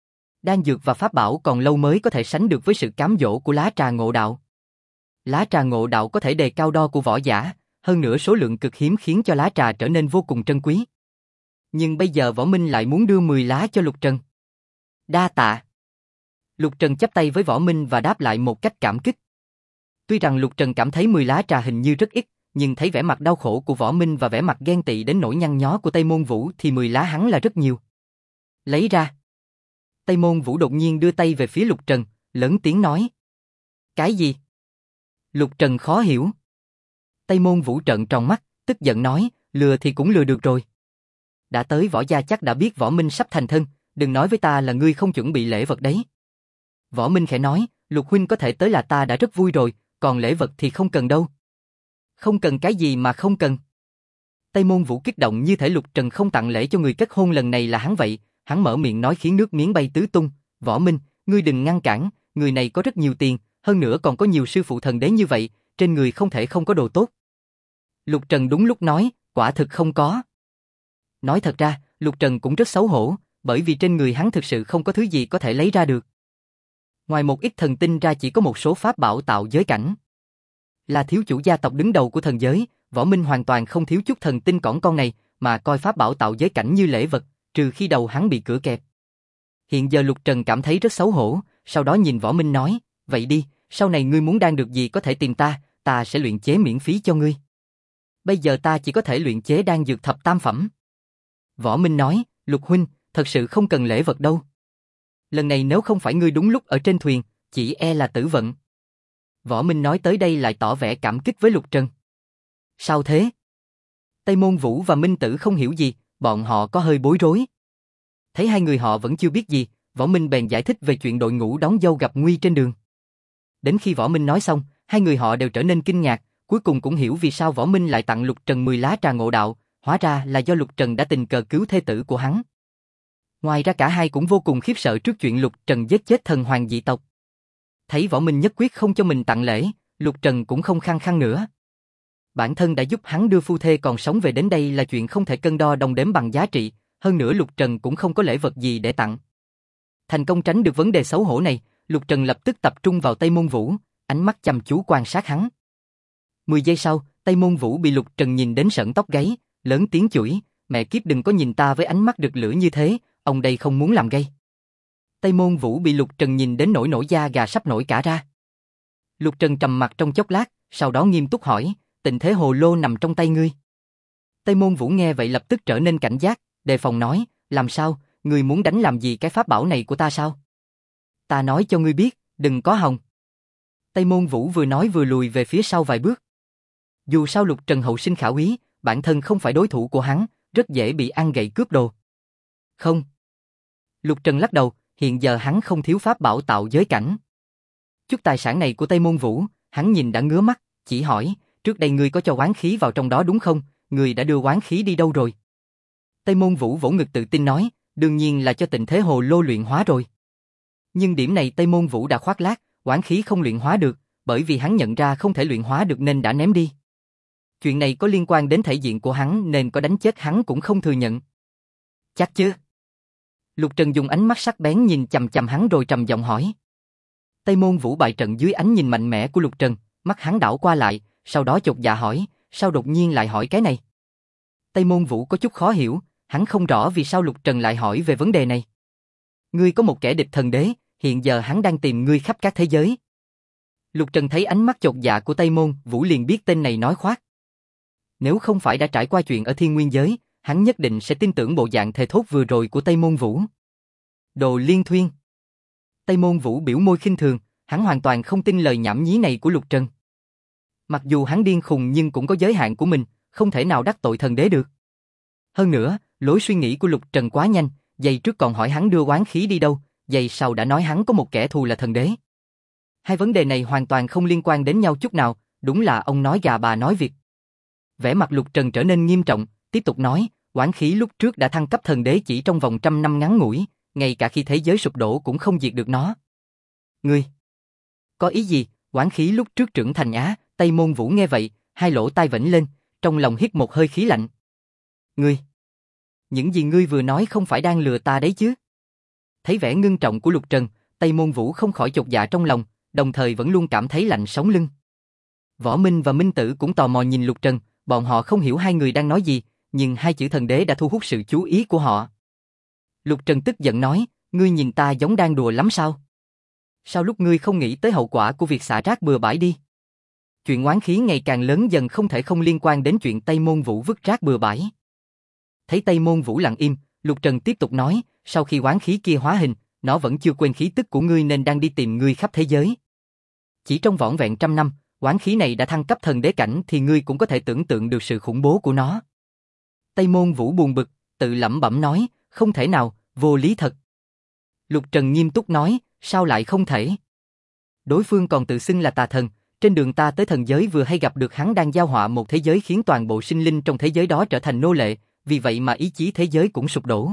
Đan dược và pháp bảo còn lâu mới có thể sánh được với sự cám dỗ của lá trà ngộ đạo. Lá trà ngộ đạo có thể đề cao đo của võ giả, hơn nữa số lượng cực hiếm khiến cho lá trà trở nên vô cùng trân quý. Nhưng bây giờ Võ Minh lại muốn đưa 10 lá cho Lục Trần. Đa tạ. Lục Trần chắp tay với Võ Minh và đáp lại một cách cảm kích. Tuy rằng Lục Trần cảm thấy 10 lá trà hình như rất ít, nhưng thấy vẻ mặt đau khổ của Võ Minh và vẻ mặt ghen tị đến nỗi nhăn nhó của Tây Môn Vũ thì 10 lá hắn là rất nhiều. Lấy ra. Tây Môn Vũ đột nhiên đưa tay về phía Lục Trần, lớn tiếng nói. Cái gì? Lục Trần khó hiểu. Tây Môn Vũ trợn tròn mắt, tức giận nói, lừa thì cũng lừa được rồi. Đã tới Võ gia chắc đã biết Võ Minh sắp thành thân, đừng nói với ta là ngươi không chuẩn bị lễ vật đấy. Võ Minh khẽ nói, Lục huynh có thể tới là ta đã rất vui rồi, còn lễ vật thì không cần đâu. Không cần cái gì mà không cần. Tây Môn Vũ kích động như thể Lục Trần không tặng lễ cho người kết hôn lần này là hắn vậy, hắn mở miệng nói khiến nước miếng bay tứ tung, Võ Minh, ngươi đừng ngăn cản, người này có rất nhiều tiền, hơn nữa còn có nhiều sư phụ thần đế như vậy, trên người không thể không có đồ tốt. Lục Trần đúng lúc nói, quả thực không có. Nói thật ra, Lục Trần cũng rất xấu hổ, bởi vì trên người hắn thực sự không có thứ gì có thể lấy ra được. Ngoài một ít thần tinh ra chỉ có một số pháp bảo tạo giới cảnh. Là thiếu chủ gia tộc đứng đầu của thần giới, Võ Minh hoàn toàn không thiếu chút thần tinh cỏn con này, mà coi pháp bảo tạo giới cảnh như lễ vật, trừ khi đầu hắn bị cửa kẹp. Hiện giờ Lục Trần cảm thấy rất xấu hổ, sau đó nhìn Võ Minh nói, vậy đi, sau này ngươi muốn đan được gì có thể tìm ta, ta sẽ luyện chế miễn phí cho ngươi. Bây giờ ta chỉ có thể luyện chế đan dược thập tam phẩm. Võ Minh nói, Lục huynh, thật sự không cần lễ vật đâu. Lần này nếu không phải ngươi đúng lúc ở trên thuyền, chỉ e là tử vận. Võ Minh nói tới đây lại tỏ vẻ cảm kích với Lục Trần. Sao thế? Tây Môn Vũ và Minh Tử không hiểu gì, bọn họ có hơi bối rối. Thấy hai người họ vẫn chưa biết gì, Võ Minh bèn giải thích về chuyện đội ngũ đón dâu gặp nguy trên đường. Đến khi Võ Minh nói xong, hai người họ đều trở nên kinh ngạc, cuối cùng cũng hiểu vì sao Võ Minh lại tặng Lục Trần 10 lá trà ngộ đạo, hóa ra là do Lục Trần đã tình cờ cứu thê tử của hắn. Ngoài ra cả hai cũng vô cùng khiếp sợ trước chuyện Lục Trần giết chết thần hoàng dị tộc. Thấy Võ Minh nhất quyết không cho mình tặng lễ, Lục Trần cũng không khăng khăng nữa. Bản thân đã giúp hắn đưa phu thê còn sống về đến đây là chuyện không thể cân đo đong đếm bằng giá trị, hơn nữa Lục Trần cũng không có lễ vật gì để tặng. Thành công tránh được vấn đề xấu hổ này, Lục Trần lập tức tập trung vào Tây Môn Vũ, ánh mắt chăm chú quan sát hắn. 10 giây sau, Tây Môn Vũ bị Lục Trần nhìn đến sởn tóc gáy, lớn tiếng chửi, mẹ kiếp đừng có nhìn ta với ánh mắt rực lửa như thế, ông đây không muốn làm gay. Tây Môn Vũ bị Lục Trần nhìn đến nỗi nổi da gà sắp nổi cả ra. Lục Trần trầm mặt trong chốc lát, sau đó nghiêm túc hỏi, tình thế hồ lô nằm trong tay ngươi. Tây Môn Vũ nghe vậy lập tức trở nên cảnh giác, đề phòng nói, làm sao, ngươi muốn đánh làm gì cái pháp bảo này của ta sao? Ta nói cho ngươi biết, đừng có hòng. Tây Môn Vũ vừa nói vừa lùi về phía sau vài bước. Dù sao Lục Trần hậu sinh khả úy, bản thân không phải đối thủ của hắn, rất dễ bị ăn gậy cướp đồ. Không. Lục Trần lắc đầu, hiện giờ hắn không thiếu pháp bảo tạo giới cảnh. Chút tài sản này của Tây Môn Vũ, hắn nhìn đã ngứa mắt, chỉ hỏi, trước đây ngươi có cho oán khí vào trong đó đúng không? Ngươi đã đưa oán khí đi đâu rồi? Tây Môn Vũ vỗ ngực tự tin nói, đương nhiên là cho Tịnh Thế Hồ Lô luyện hóa rồi. Nhưng điểm này Tây Môn Vũ đã khoác lác, oán khí không luyện hóa được, bởi vì hắn nhận ra không thể luyện hóa được nên đã ném đi. Chuyện này có liên quan đến thể diện của hắn nên có đánh chết hắn cũng không thừa nhận. Chắc chứ? Lục Trần dùng ánh mắt sắc bén nhìn chằm chằm hắn rồi trầm giọng hỏi. Tây Môn Vũ bại trận dưới ánh nhìn mạnh mẽ của Lục Trần, mắt hắn đảo qua lại, sau đó chột dạ hỏi, sao đột nhiên lại hỏi cái này? Tây Môn Vũ có chút khó hiểu, hắn không rõ vì sao Lục Trần lại hỏi về vấn đề này. Ngươi có một kẻ địch thần đế, hiện giờ hắn đang tìm ngươi khắp các thế giới. Lục Trần thấy ánh mắt chột dạ của Tây Môn Vũ liền biết tên này nói khoác. Nếu không phải đã trải qua chuyện ở Thiên Nguyên giới, hắn nhất định sẽ tin tưởng bộ dạng thề thốt vừa rồi của Tây Môn Vũ. Đồ liên thuyên. Tây Môn Vũ biểu môi khinh thường, hắn hoàn toàn không tin lời nhảm nhí này của Lục Trần. Mặc dù hắn điên khùng nhưng cũng có giới hạn của mình, không thể nào đắc tội thần đế được. Hơn nữa, lối suy nghĩ của Lục Trần quá nhanh, giây trước còn hỏi hắn đưa oán khí đi đâu, giây sau đã nói hắn có một kẻ thù là thần đế. Hai vấn đề này hoàn toàn không liên quan đến nhau chút nào, đúng là ông nói gà bà nói vịt. Vẻ mặt Lục Trần trở nên nghiêm trọng, tiếp tục nói, oán khí lúc trước đã thăng cấp thần đế chỉ trong vòng 100 năm ngắn ngủi, ngay cả khi thế giới sụp đổ cũng không diệt được nó. Ngươi có ý gì? Oán khí lúc trước trưởng thành á? Tây Môn Vũ nghe vậy, hai lỗ tai vểnh lên, trong lòng hít một hơi khí lạnh. Ngươi, những gì ngươi vừa nói không phải đang lừa ta đấy chứ? Thấy vẻ ngưng trọng của Lục Trần, Tây Môn Vũ không khỏi chột dạ trong lòng, đồng thời vẫn luôn cảm thấy lạnh sống lưng. Võ Minh và Minh Tử cũng tò mò nhìn Lục Trần, bọn họ không hiểu hai người đang nói gì, nhưng hai chữ thần đế đã thu hút sự chú ý của họ. Lục Trần tức giận nói, ngươi nhìn ta giống đang đùa lắm sao? Sao lúc ngươi không nghĩ tới hậu quả của việc xả rác bừa bãi đi? Chuyện oán khí ngày càng lớn dần không thể không liên quan đến chuyện Tây Môn Vũ vứt rác bừa bãi. Thấy Tây Môn Vũ lặng im, Lục Trần tiếp tục nói, sau khi oán khí kia hóa hình, nó vẫn chưa quên khí tức của ngươi nên đang đi tìm ngươi khắp thế giới. Chỉ trong vỏn vẹn 100 năm, oán khí này đã thăng cấp thần đế cảnh thì ngươi cũng có thể tưởng tượng được sự khủng bố của nó. Tây Môn Vũ buồn bực, tự lẩm bẩm nói, không thể nào, vô lý thật. Lục Trần nghiêm túc nói, sao lại không thể? Đối phương còn tự xưng là tà thần, trên đường ta tới thần giới vừa hay gặp được hắn đang giao họa một thế giới khiến toàn bộ sinh linh trong thế giới đó trở thành nô lệ, vì vậy mà ý chí thế giới cũng sụp đổ.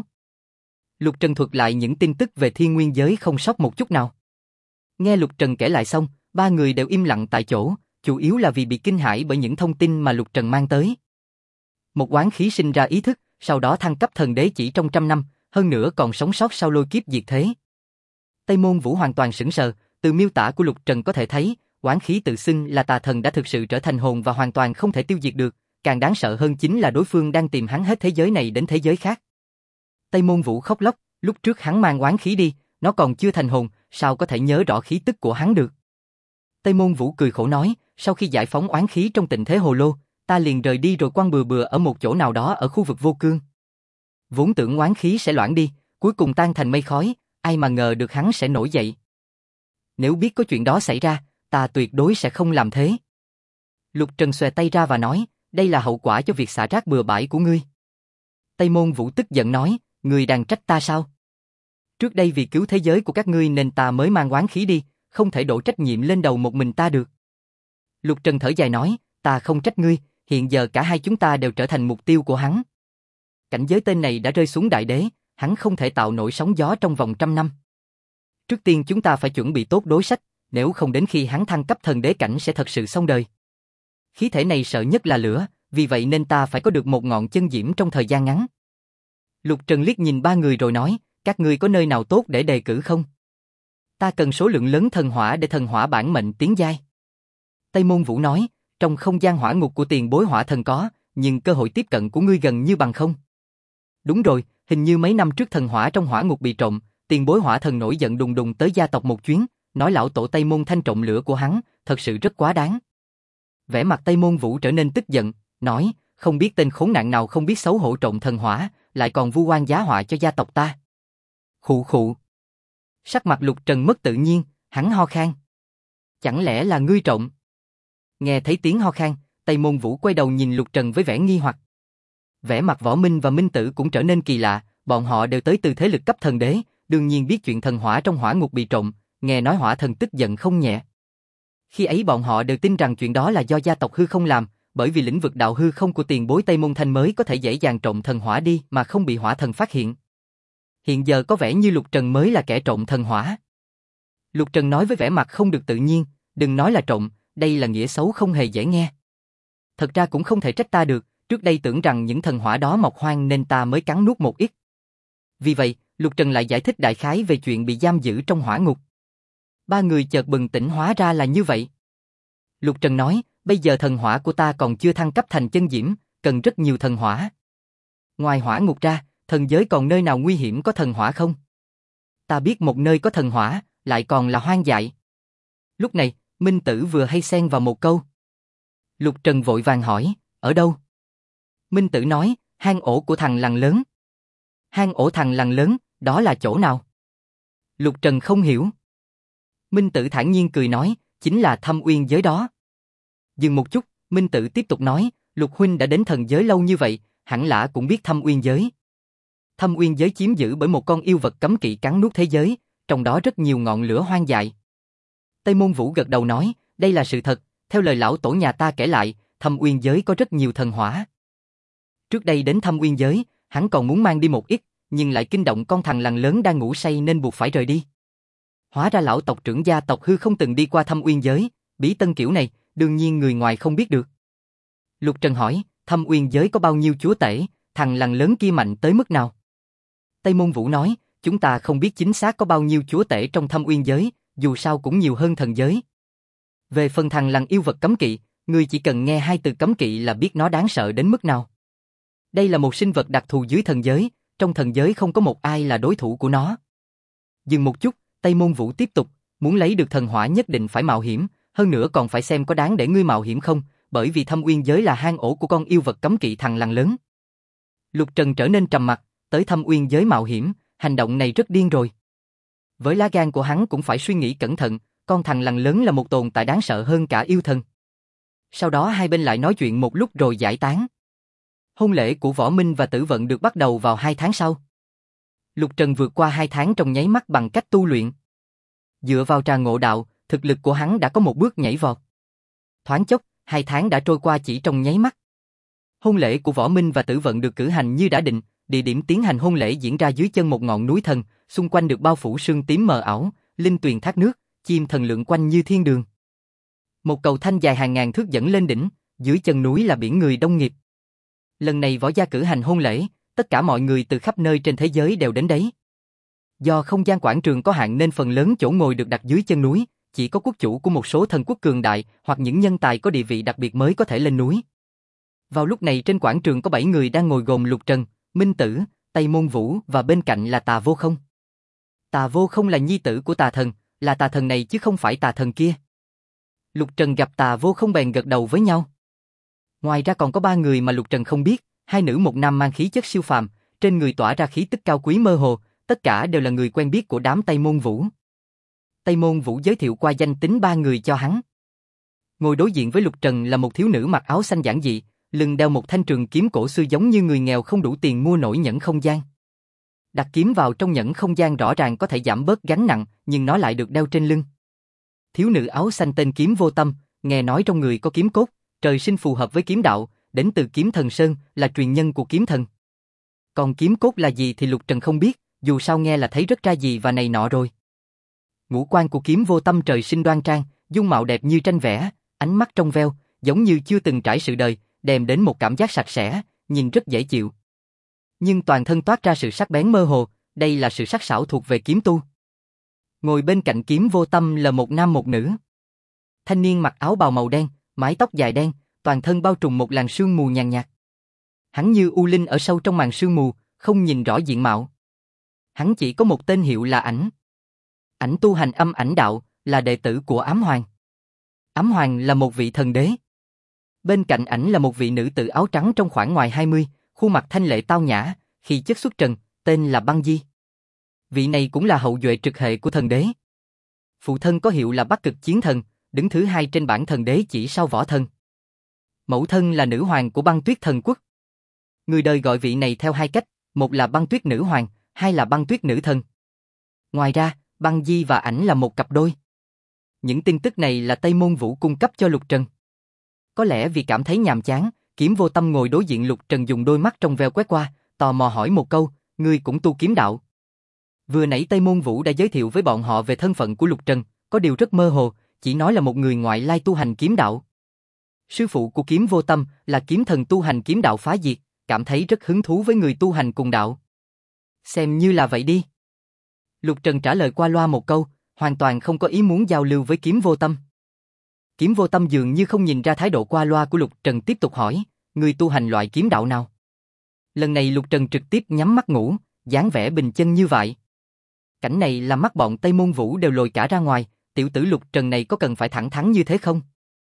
Lục Trần thuật lại những tin tức về Thiên Nguyên giới không sót một chút nào. Nghe Lục Trần kể lại xong, ba người đều im lặng tại chỗ, chủ yếu là vì bị kinh hãi bởi những thông tin mà Lục Trần mang tới. Một oán khí sinh ra ý thức, sau đó thăng cấp thần đế chỉ trong 100 năm, hơn nữa còn sống sót sau lôi kiếp diệt thế. Tây Môn Vũ hoàn toàn sững sờ, từ miêu tả của Lục Trần có thể thấy, oán khí tự xưng là tà thần đã thực sự trở thành hồn và hoàn toàn không thể tiêu diệt được, càng đáng sợ hơn chính là đối phương đang tìm hắn hết thế giới này đến thế giới khác. Tây Môn Vũ khóc lóc, lúc trước hắn mang oán khí đi, nó còn chưa thành hồn, sao có thể nhớ rõ khí tức của hắn được. Tây Môn Vũ cười khổ nói, sau khi giải phóng oán khí trong Tịnh Thế Hồ Lô, ta liền rời đi rồi quăng bừa bừa ở một chỗ nào đó ở khu vực vô cương. Vốn tưởng oán khí sẽ loãng đi, cuối cùng tan thành mây khói, ai mà ngờ được hắn sẽ nổi dậy. Nếu biết có chuyện đó xảy ra, ta tuyệt đối sẽ không làm thế. Lục Trần xòe tay ra và nói, đây là hậu quả cho việc xả rác bừa bãi của ngươi. Tây Môn Vũ tức giận nói, ngươi đang trách ta sao? Trước đây vì cứu thế giới của các ngươi nên ta mới mang oán khí đi, không thể đổ trách nhiệm lên đầu một mình ta được. Lục Trần thở dài nói, ta không trách ngươi, hiện giờ cả hai chúng ta đều trở thành mục tiêu của hắn. Cảnh giới tên này đã rơi xuống đại đế, hắn không thể tạo nổi sóng gió trong vòng 100 năm. Trước tiên chúng ta phải chuẩn bị tốt đối sách, nếu không đến khi hắn thăng cấp thần đế cảnh sẽ thật sự xong đời. Khí thể này sợ nhất là lửa, vì vậy nên ta phải có được một ngọn chân diễm trong thời gian ngắn. Lục Trần liếc nhìn ba người rồi nói, các ngươi có nơi nào tốt để đề cử không? Ta cần số lượng lớn thần hỏa để thần hỏa bản mệnh tiến giai. Tây Môn Vũ nói, trong không gian hỏa ngục của tiền bối hỏa thần có, nhưng cơ hội tiếp cận của ngươi gần như bằng không. Đúng rồi, hình như mấy năm trước thần hỏa trong hỏa ngục bị trộm, tiền bối hỏa thần nổi giận đùng đùng tới gia tộc một chuyến, nói lão tổ Tây Môn Thanh trộm lửa của hắn, thật sự rất quá đáng. Vẻ mặt Tây Môn Vũ trở nên tức giận, nói, không biết tên khốn nạn nào không biết xấu hổ trộm thần hỏa, lại còn vu oan giá họa cho gia tộc ta. Khụ khụ. Sắc mặt Lục Trần mất tự nhiên, hắn ho khan. Chẳng lẽ là ngươi trộm? Nghe thấy tiếng ho khan, Tây Môn Vũ quay đầu nhìn Lục Trần với vẻ nghi hoặc. Vẻ mặt Võ Minh và Minh Tử cũng trở nên kỳ lạ, bọn họ đều tới từ thế lực cấp thần đế, đương nhiên biết chuyện thần hỏa trong hỏa ngục bị trộm, nghe nói hỏa thần tức giận không nhẹ. Khi ấy bọn họ đều tin rằng chuyện đó là do gia tộc hư không làm, bởi vì lĩnh vực đạo hư không của tiền bối Tây Môn Thanh mới có thể dễ dàng trộm thần hỏa đi mà không bị hỏa thần phát hiện. Hiện giờ có vẻ như Lục Trần mới là kẻ trộm thần hỏa. Lục Trần nói với vẻ mặt không được tự nhiên, đừng nói là trộm, đây là nghĩa xấu không hề dễ nghe. Thật ra cũng không thể trách ta được, trước đây tưởng rằng những thần hỏa đó mọc hoang nên ta mới cắn nuốt một ít. Vì vậy, Lục Trần lại giải thích đại khái về chuyện bị giam giữ trong hỏa ngục. Ba người chợt bừng tỉnh hóa ra là như vậy. Lục Trần nói, bây giờ thần hỏa của ta còn chưa thăng cấp thành chân diễm, cần rất nhiều thần hỏa. Ngoài hỏa ngục ra, thần giới còn nơi nào nguy hiểm có thần hỏa không? Ta biết một nơi có thần hỏa, lại còn là hoang dại. Lúc này, Minh Tử vừa hay xen vào một câu. Lục Trần vội vàng hỏi, ở đâu? Minh Tử nói, hang ổ của thằng lằn lớn. Hang ổ thằng lằn lớn, đó là chỗ nào? Lục Trần không hiểu. Minh Tử thản nhiên cười nói, chính là Thâm Uyên giới đó. Dừng một chút, Minh Tử tiếp tục nói, Lục huynh đã đến thần giới lâu như vậy, hẳn là cũng biết Thâm Uyên giới. Thâm Uyên giới chiếm giữ bởi một con yêu vật cấm kỵ cắn nuốt thế giới, trong đó rất nhiều ngọn lửa hoang dại. Tây Môn Vũ gật đầu nói, đây là sự thật, theo lời lão tổ nhà ta kể lại, Thâm Uyên giới có rất nhiều thần hỏa. Trước đây đến Thâm Uyên giới, hắn còn muốn mang đi một ít, nhưng lại kinh động con thằng lằn lớn đang ngủ say nên buộc phải rời đi. Hóa ra lão tộc trưởng gia tộc hư không từng đi qua Thâm Uyên giới, bí tân kiểu này, đương nhiên người ngoài không biết được. Lục Trần hỏi, Thâm Uyên giới có bao nhiêu chúa tể, thằng lằn lớn kia mạnh tới mức nào? Tây Môn Vũ nói, chúng ta không biết chính xác có bao nhiêu chúa tể trong Thâm Uyên giới, dù sao cũng nhiều hơn thần giới. Về phần thằng lằn yêu vật cấm kỵ, ngươi chỉ cần nghe hai từ cấm kỵ là biết nó đáng sợ đến mức nào. Đây là một sinh vật đặc thù dưới thần giới, trong thần giới không có một ai là đối thủ của nó. Dừng một chút, Tây Môn Vũ tiếp tục, muốn lấy được thần hỏa nhất định phải mạo hiểm, hơn nữa còn phải xem có đáng để ngươi mạo hiểm không, bởi vì Thâm Uyên giới là hang ổ của con yêu vật cấm kỵ thằng lằn lớn. Lục Trần trở nên trầm mặc, tới Thâm Uyên giới mạo hiểm, hành động này rất điên rồi. Với lá gan của hắn cũng phải suy nghĩ cẩn thận, con thằng lằn lớn là một tồn tại đáng sợ hơn cả yêu thần. Sau đó hai bên lại nói chuyện một lúc rồi giải tán. Hôn lễ của Võ Minh và Tử Vận được bắt đầu vào 2 tháng sau. Lục Trần vượt qua 2 tháng trong nháy mắt bằng cách tu luyện. Dựa vào trà ngộ đạo, thực lực của hắn đã có một bước nhảy vọt. Thoáng chốc, 2 tháng đã trôi qua chỉ trong nháy mắt. Hôn lễ của Võ Minh và Tử Vận được cử hành như đã định, địa điểm tiến hành hôn lễ diễn ra dưới chân một ngọn núi thần, xung quanh được bao phủ sương tím mờ ảo, linh tuyền thác nước, chim thần lượn quanh như thiên đường. Một cầu thanh dài hàng ngàn thước dẫn lên đỉnh, dưới chân núi là biển người đông nghịt. Lần này Võ gia cử hành hôn lễ, tất cả mọi người từ khắp nơi trên thế giới đều đến đấy. Do không gian quảng trường có hạn nên phần lớn chỗ ngồi được đặt dưới chân núi, chỉ có quốc chủ của một số thần quốc cường đại hoặc những nhân tài có địa vị đặc biệt mới có thể lên núi. Vào lúc này trên quảng trường có 7 người đang ngồi gồm Lục Trần, Minh Tử, Tây Môn Vũ và bên cạnh là Tà Vô Không. Tà Vô Không là nhi tử của Tà Thần, là Tà Thần này chứ không phải Tà Thần kia. Lục Trần gặp Tà Vô Không bèn gật đầu với nhau. Ngoài ra còn có 3 người mà Lục Trần không biết, 2 nữ 1 nam mang khí chất siêu phàm, trên người tỏa ra khí tức cao quý mơ hồ, tất cả đều là người quen biết của đám Tây Môn Vũ. Tây Môn Vũ giới thiệu qua danh tính 3 người cho hắn. Ngồi đối diện với Lục Trần là một thiếu nữ mặc áo xanh giản dị, lưng đeo một thanh trường kiếm cổ xưa giống như người nghèo không đủ tiền mua nổi nhẫn không gian. Đặt kiếm vào trong nhẫn không gian rõ ràng có thể giảm bớt gánh nặng, nhưng nó lại được đeo trên lưng. Thiếu nữ áo xanh tên Kiếm Vô Tâm, nghe nói trong người có kiếm cốt, trời sinh phù hợp với kiếm đạo, đến từ Kiếm Thần Sơn, là truyền nhân của kiếm thần. Còn kiếm cốt là gì thì Lục Trần không biết, dù sao nghe là thấy rất ra gì và này nọ rồi. Ngũ quan của Kiếm Vô Tâm trời sinh đoan trang, dung mạo đẹp như tranh vẽ, ánh mắt trong veo, giống như chưa từng trải sự đời, đem đến một cảm giác sạch sẽ, nhìn rất dễ chịu. Nhưng toàn thân toát ra sự sắc bén mơ hồ, đây là sự sắc sảo thuộc về kiếm tu. Ngồi bên cạnh Kiếm Vô Tâm là một nam một nữ. Thanh niên mặc áo bào màu đen, mái tóc dài đen, toàn thân bao trùm một làn sương mù nhàn nhạt. Hắn như u linh ở sâu trong màn sương mù, không nhìn rõ diện mạo. Hắn chỉ có một tên hiệu là Ảnh. Ảnh tu hành âm ảnh đạo, là đệ tử của Ám Hoàng. Ám Hoàng là một vị thần đế. Bên cạnh Ảnh là một vị nữ tử áo trắng trong khoảng ngoài 20, khuôn mặt thanh lệ tao nhã, khí chất xuất trần, tên là Băng Di. Vị này cũng là hậu duệ trực hệ của thần đế. Phụ thân có hiệu là Bắc Cực Chiến Thần, đứng thứ 2 trên bảng thần đế chỉ sau Võ Thần. Mẫu thân là nữ hoàng của Băng Tuyết Thần Quốc. Người đời gọi vị này theo hai cách, một là Băng Tuyết Nữ Hoàng, hai là Băng Tuyết Nữ Thần. Ngoài ra, Băng Di và Ảnh là một cặp đôi. Những tin tức này là Tây Môn Vũ cung cấp cho Lục Trần. Có lẽ vì cảm thấy nhàm chán, Kiếm Vô Tâm ngồi đối diện Lục Trần dùng đôi mắt trong veo quét qua, tò mò hỏi một câu, ngươi cũng tu kiếm đạo. Vừa nãy Tây Môn Vũ đã giới thiệu với bọn họ về thân phận của Lục Trần, có điều rất mơ hồ, chỉ nói là một người ngoại lai tu hành kiếm đạo. Sư phụ của Kiếm Vô Tâm là kiếm thần tu hành kiếm đạo phá diệt, cảm thấy rất hứng thú với người tu hành cùng đạo. Xem như là vậy đi. Lục Trần trả lời qua loa một câu, hoàn toàn không có ý muốn giao lưu với Kiếm Vô Tâm. Kiếm Vô Tâm dường như không nhìn ra thái độ qua loa của Lục Trần, tiếp tục hỏi, người tu hành loại kiếm đạo nào? Lần này Lục Trần trực tiếp nhắm mắt ngủ, dáng vẻ bình chân như vậy. Cảnh này làm mắt bọn Tây Môn Vũ đều lồi cả ra ngoài, tiểu tử Lục Trần này có cần phải thẳng thắn như thế không?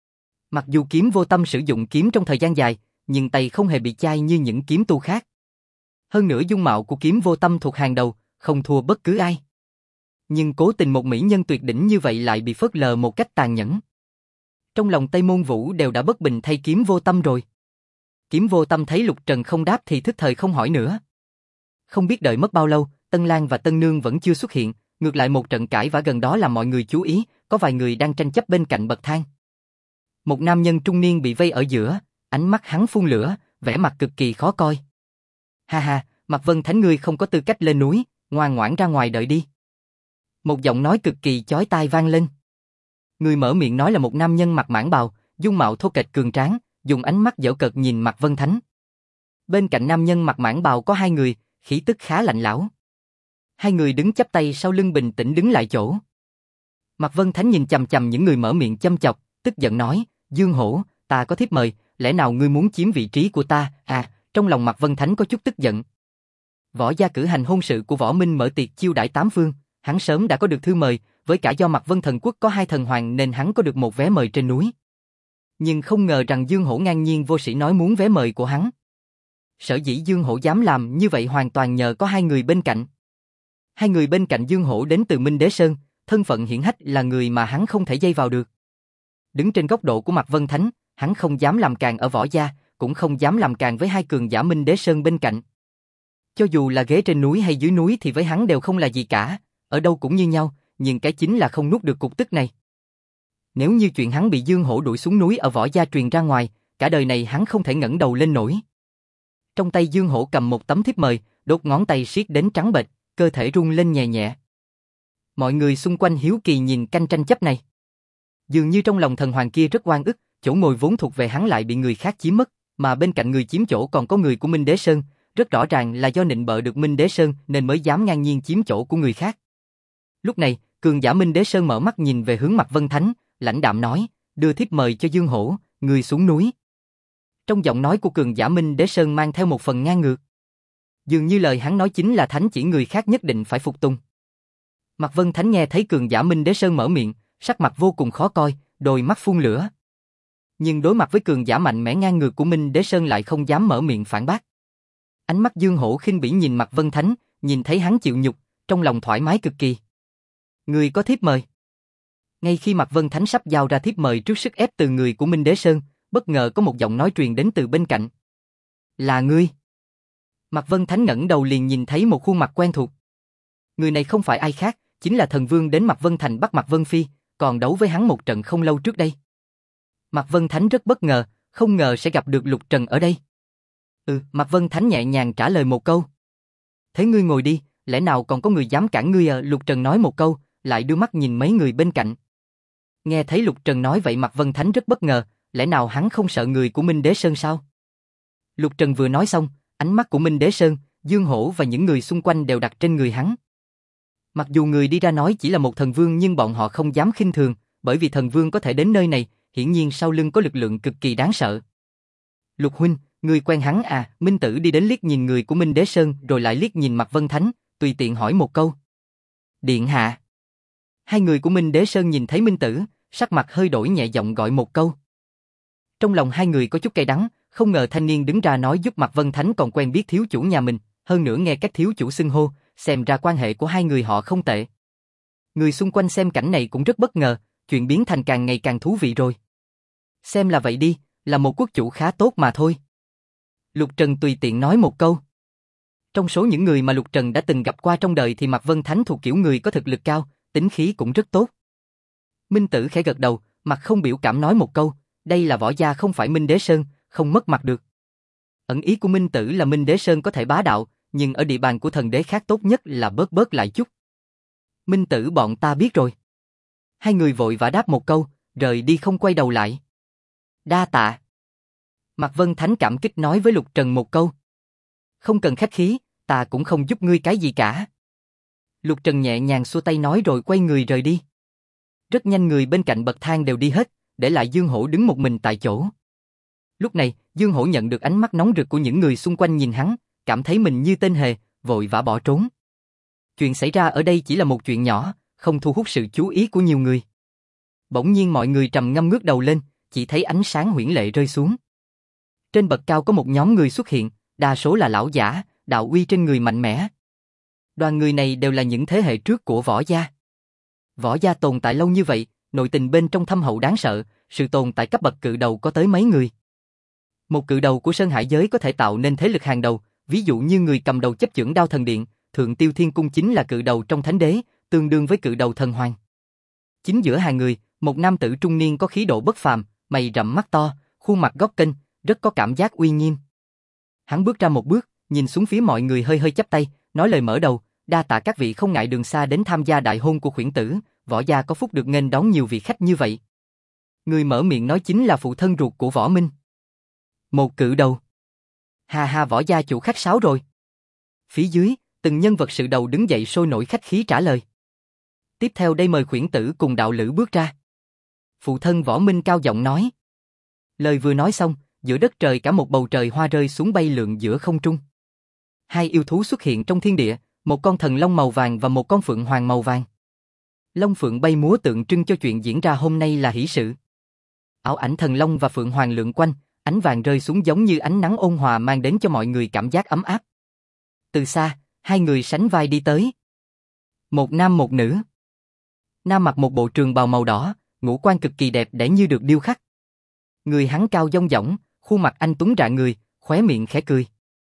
Mặc dù Kiếm Vô Tâm sử dụng kiếm trong thời gian dài, nhưng tay không hề bị chai như những kiếm tu khác. Hơn nữa dung mạo của Kiếm Vô Tâm thuộc hàng đầu, không thua bất cứ ai. Nhưng cố tình một mỹ nhân tuyệt đỉnh như vậy lại bị phớt lờ một cách tàn nhẫn. Trong lòng Tây Môn Vũ đều đã bất bình thay Kiếm Vô Tâm rồi. Kiếm Vô Tâm thấy Lục Trần không đáp thì thức thời không hỏi nữa. Không biết đợi mất bao lâu, Tân Lang và Tân Nương vẫn chưa xuất hiện, ngược lại một trận cãi vã gần đó làm mọi người chú ý, có vài người đang tranh chấp bên cạnh bậc thang. Một nam nhân trung niên bị vây ở giữa, ánh mắt hắn phun lửa, vẻ mặt cực kỳ khó coi. Ha ha, Mạc Vân Thánh ngươi không có tư cách lên núi, ngoan ngoãn ra ngoài đợi đi. Một giọng nói cực kỳ chói tai vang lên. Người mở miệng nói là một nam nhân mặc mãng bào, dung mạo thô kệch cường tráng, dùng ánh mắt giễu cợt nhìn Mạc Vân Thánh. Bên cạnh nam nhân mặc mãng bào có hai người, khí tức khá lạnh lẽo. Hai người đứng chắp tay sau lưng bình tĩnh đứng lại chỗ. Mạc Vân Thánh nhìn chằm chằm những người mở miệng châm chọc, tức giận nói, Dương Hổ, ta có thiếp mời, lẽ nào ngươi muốn chiếm vị trí của ta? À, trong lòng Mạc Vân Thánh có chút tức giận. Võ gia cử hành hôn sự của Võ Minh mở tiệc chiêu đãi tám phương, hắn sớm đã có được thư mời, với cả do Mạc Vân Thần Quốc có hai thần hoàng nên hắn có được một vé mời trên núi. Nhưng không ngờ rằng Dương Hổ ngang nhiên vô sĩ nói muốn vé mời của hắn. Sở dĩ Dương Hổ dám làm như vậy hoàn toàn nhờ có hai người bên cạnh. Hai người bên cạnh Dương Hổ đến từ Minh Đế Sơn, thân phận hiển hách là người mà hắn không thể dây vào được. Đứng trên góc độ của Mạc Vân Thánh, hắn không dám làm càn ở Võ gia, cũng không dám làm càn với hai cường giả Minh Đế Sơn bên cạnh. Cho dù là ghế trên núi hay dưới núi thì với hắn đều không là gì cả, ở đâu cũng như nhau, nhưng cái chính là không nuốt được cục tức này. Nếu như chuyện hắn bị Dương Hổ đuổi xuống núi ở Võ gia truyền ra ngoài, cả đời này hắn không thể ngẩng đầu lên nổi. Trong tay Dương Hổ cầm một tấm thiếp mời, đốt ngón tay siết đến trắng bệch, cơ thể rung lên nhẹ nhẹ. Mọi người xung quanh hiếu kỳ nhìn canh tranh chấp này. Dường như trong lòng thần hoàng kia rất oan ức, chỗ ngồi vốn thuộc về hắn lại bị người khác chiếm mất, mà bên cạnh người chiếm chỗ còn có người của Minh Đế Sơn, rất rõ ràng là do nịnh bợ được Minh Đế Sơn nên mới dám ngang nhiên chiếm chỗ của người khác. Lúc này, cường giả Minh Đế Sơn mở mắt nhìn về hướng Mạc Vân Thánh, lãnh đạm nói, đưa thiếp mời cho Dương Hổ, người xuống núi. Trong giọng nói của cường giả Minh Đế Sơn mang theo một phần ngang ngược. Dường như lời hắn nói chính là thánh chỉ người khác nhất định phải phục tùng. Mạc Vân Thánh nghe thấy cường giả Minh Đế Sơn mở miệng, sắc mặt vô cùng khó coi, đôi mắt phun lửa. Nhưng đối mặt với cường giả mạnh mẽ ngang ngược của Minh Đế Sơn lại không dám mở miệng phản bác. Ánh mắt Dương Hổ khinh bỉ nhìn Mạc Vân Thánh, nhìn thấy hắn chịu nhục, trong lòng thoải mái cực kỳ. Người có thiếp mời. Ngay khi Mạc Vân Thánh sắp giao ra thiếp mời trước sức ép từ người của Minh Đế Sơn, bất ngờ có một giọng nói truyền đến từ bên cạnh. Là ngươi. Mạc Vân Thánh ngẩng đầu liền nhìn thấy một khuôn mặt quen thuộc. Người này không phải ai khác, chính là thần vương đến Mạc Vân Thành bắt Mạc Vân Phi, còn đấu với hắn một trận không lâu trước đây. Mạc Vân Thánh rất bất ngờ, không ngờ sẽ gặp được Lục Trần ở đây. Mạc Vân Thánh nhẹ nhàng trả lời một câu. Thế ngươi ngồi đi, lẽ nào còn có người dám cản ngươi à? Lục Trần nói một câu, lại đưa mắt nhìn mấy người bên cạnh. Nghe thấy Lục Trần nói vậy Mạc Vân Thánh rất bất ngờ, lẽ nào hắn không sợ người của Minh Đế Sơn sao? Lục Trần vừa nói xong, ánh mắt của Minh Đế Sơn, Dương Hổ và những người xung quanh đều đặt trên người hắn. Mặc dù người đi ra nói chỉ là một thần vương nhưng bọn họ không dám khinh thường, bởi vì thần vương có thể đến nơi này, hiển nhiên sau lưng có lực lượng cực kỳ đáng sợ. Lục huynh, người quen hắn à? Minh Tử đi đến liếc nhìn người của Minh Đế Sơn rồi lại liếc nhìn Mạc Vân Thánh, tùy tiện hỏi một câu. Điện hạ. Hai người của Minh Đế Sơn nhìn thấy Minh Tử, sắc mặt hơi đổi nhẹ giọng gọi một câu. Trong lòng hai người có chút cay đắng, không ngờ thanh niên đứng ra nói giúp Mạc Vân Thánh còn quen biết thiếu chủ nhà mình, hơn nữa nghe các thiếu chủ xưng hô, xem ra quan hệ của hai người họ không tệ. Người xung quanh xem cảnh này cũng rất bất ngờ, chuyện biến thành càng ngày càng thú vị rồi. Xem là vậy đi, là một quốc chủ khá tốt mà thôi. Lục Trần tùy tiện nói một câu. Trong số những người mà Lục Trần đã từng gặp qua trong đời thì Mạc Vân Thánh thuộc kiểu người có thực lực cao, tính khí cũng rất tốt. Minh Tử khẽ gật đầu, mặt không biểu cảm nói một câu, đây là võ gia không phải Minh Đế Sơn, không mất mặt được. Ẩn ý của Minh Tử là Minh Đế Sơn có thể bá đạo, nhưng ở địa bàn của thần đế khác tốt nhất là bớt lại chút. Minh Tử bọn ta biết rồi. Hai người vội vã đáp một câu, rời đi không quay đầu lại. Đa tạ. Mạc Vân Thánh cảm kích nói với Lục Trần một câu. Không cần khách khí, ta cũng không giúp ngươi cái gì cả. Lục Trần nhẹ nhàng xua tay nói rồi quay người rời đi. Rất nhanh người bên cạnh bậc thang đều đi hết, để lại Dương Hổ đứng một mình tại chỗ. Lúc này, Dương Hổ nhận được ánh mắt nóng rực của những người xung quanh nhìn hắn, cảm thấy mình như tên hề, vội vã bỏ trốn. Chuyện xảy ra ở đây chỉ là một chuyện nhỏ, không thu hút sự chú ý của nhiều người. Bỗng nhiên mọi người trầm ngâm ngước đầu lên, chỉ thấy ánh sáng huyễn lệ rơi xuống. Trên bậc cao có một nhóm người xuất hiện, đa số là lão giả, đạo uy trên người mạnh mẽ. Đoàn người này đều là những thế hệ trước của võ gia. Võ gia tồn tại lâu như vậy, nội tình bên trong thâm hậu đáng sợ, sự tồn tại cấp bậc cự đầu có tới mấy người. Một cự đầu của Sơn Hải giới có thể tạo nên thế lực hàng đầu, ví dụ như người cầm đầu chấp chưởng Đao Thần Điện, Thượng Tiêu Thiên Cung chính là cự đầu trong thánh đế, tương đương với cự đầu thần hoàng. Chính giữa hai người, một nam tử trung niên có khí độ bất phàm, mày rậm mắt to, khuôn mặt góc kênh, rất có cảm giác uy nghiêm. Hắn bước ra một bước, nhìn xuống phía mọi người hơi hơi chắp tay, nói lời mở đầu, đa tạ các vị không ngại đường xa đến tham gia đại hôn của Khuyển tử, võ gia có phúc được nghênh đón nhiều vị khách như vậy. Người mở miệng nói chính là phụ thân ruột của Võ Minh. Một cự đầu. Ha ha, võ gia chủ khách sáo rồi. Phía dưới, từng nhân vật sự đầu đứng dậy sôi nổi khách khí trả lời. Tiếp theo đây mời Khuyển tử cùng đạo lữ bước ra. Phụ thân Võ Minh cao giọng nói. Lời vừa nói xong, giữa đất trời cả một bầu trời hoa rơi xuống bay lượn giữa không trung. Hai yêu thú xuất hiện trong thiên địa, một con thần long màu vàng và một con phượng hoàng màu vàng. Long phượng bay múa tượng trưng cho chuyện diễn ra hôm nay là hỷ sự. Ảo ảnh thần long và phượng hoàng lượn quanh, ánh vàng rơi xuống giống như ánh nắng ôn hòa mang đến cho mọi người cảm giác ấm áp. Từ xa, hai người sánh vai đi tới. Một nam một nữ. Nam mặc một bộ trường bào màu đỏ, ngũ quan cực kỳ đẹp đẽ như được điêu khắc. Người hắn cao dong dỏng, khuôn mặt anh tuấn rạng người, khóe miệng khẽ cười.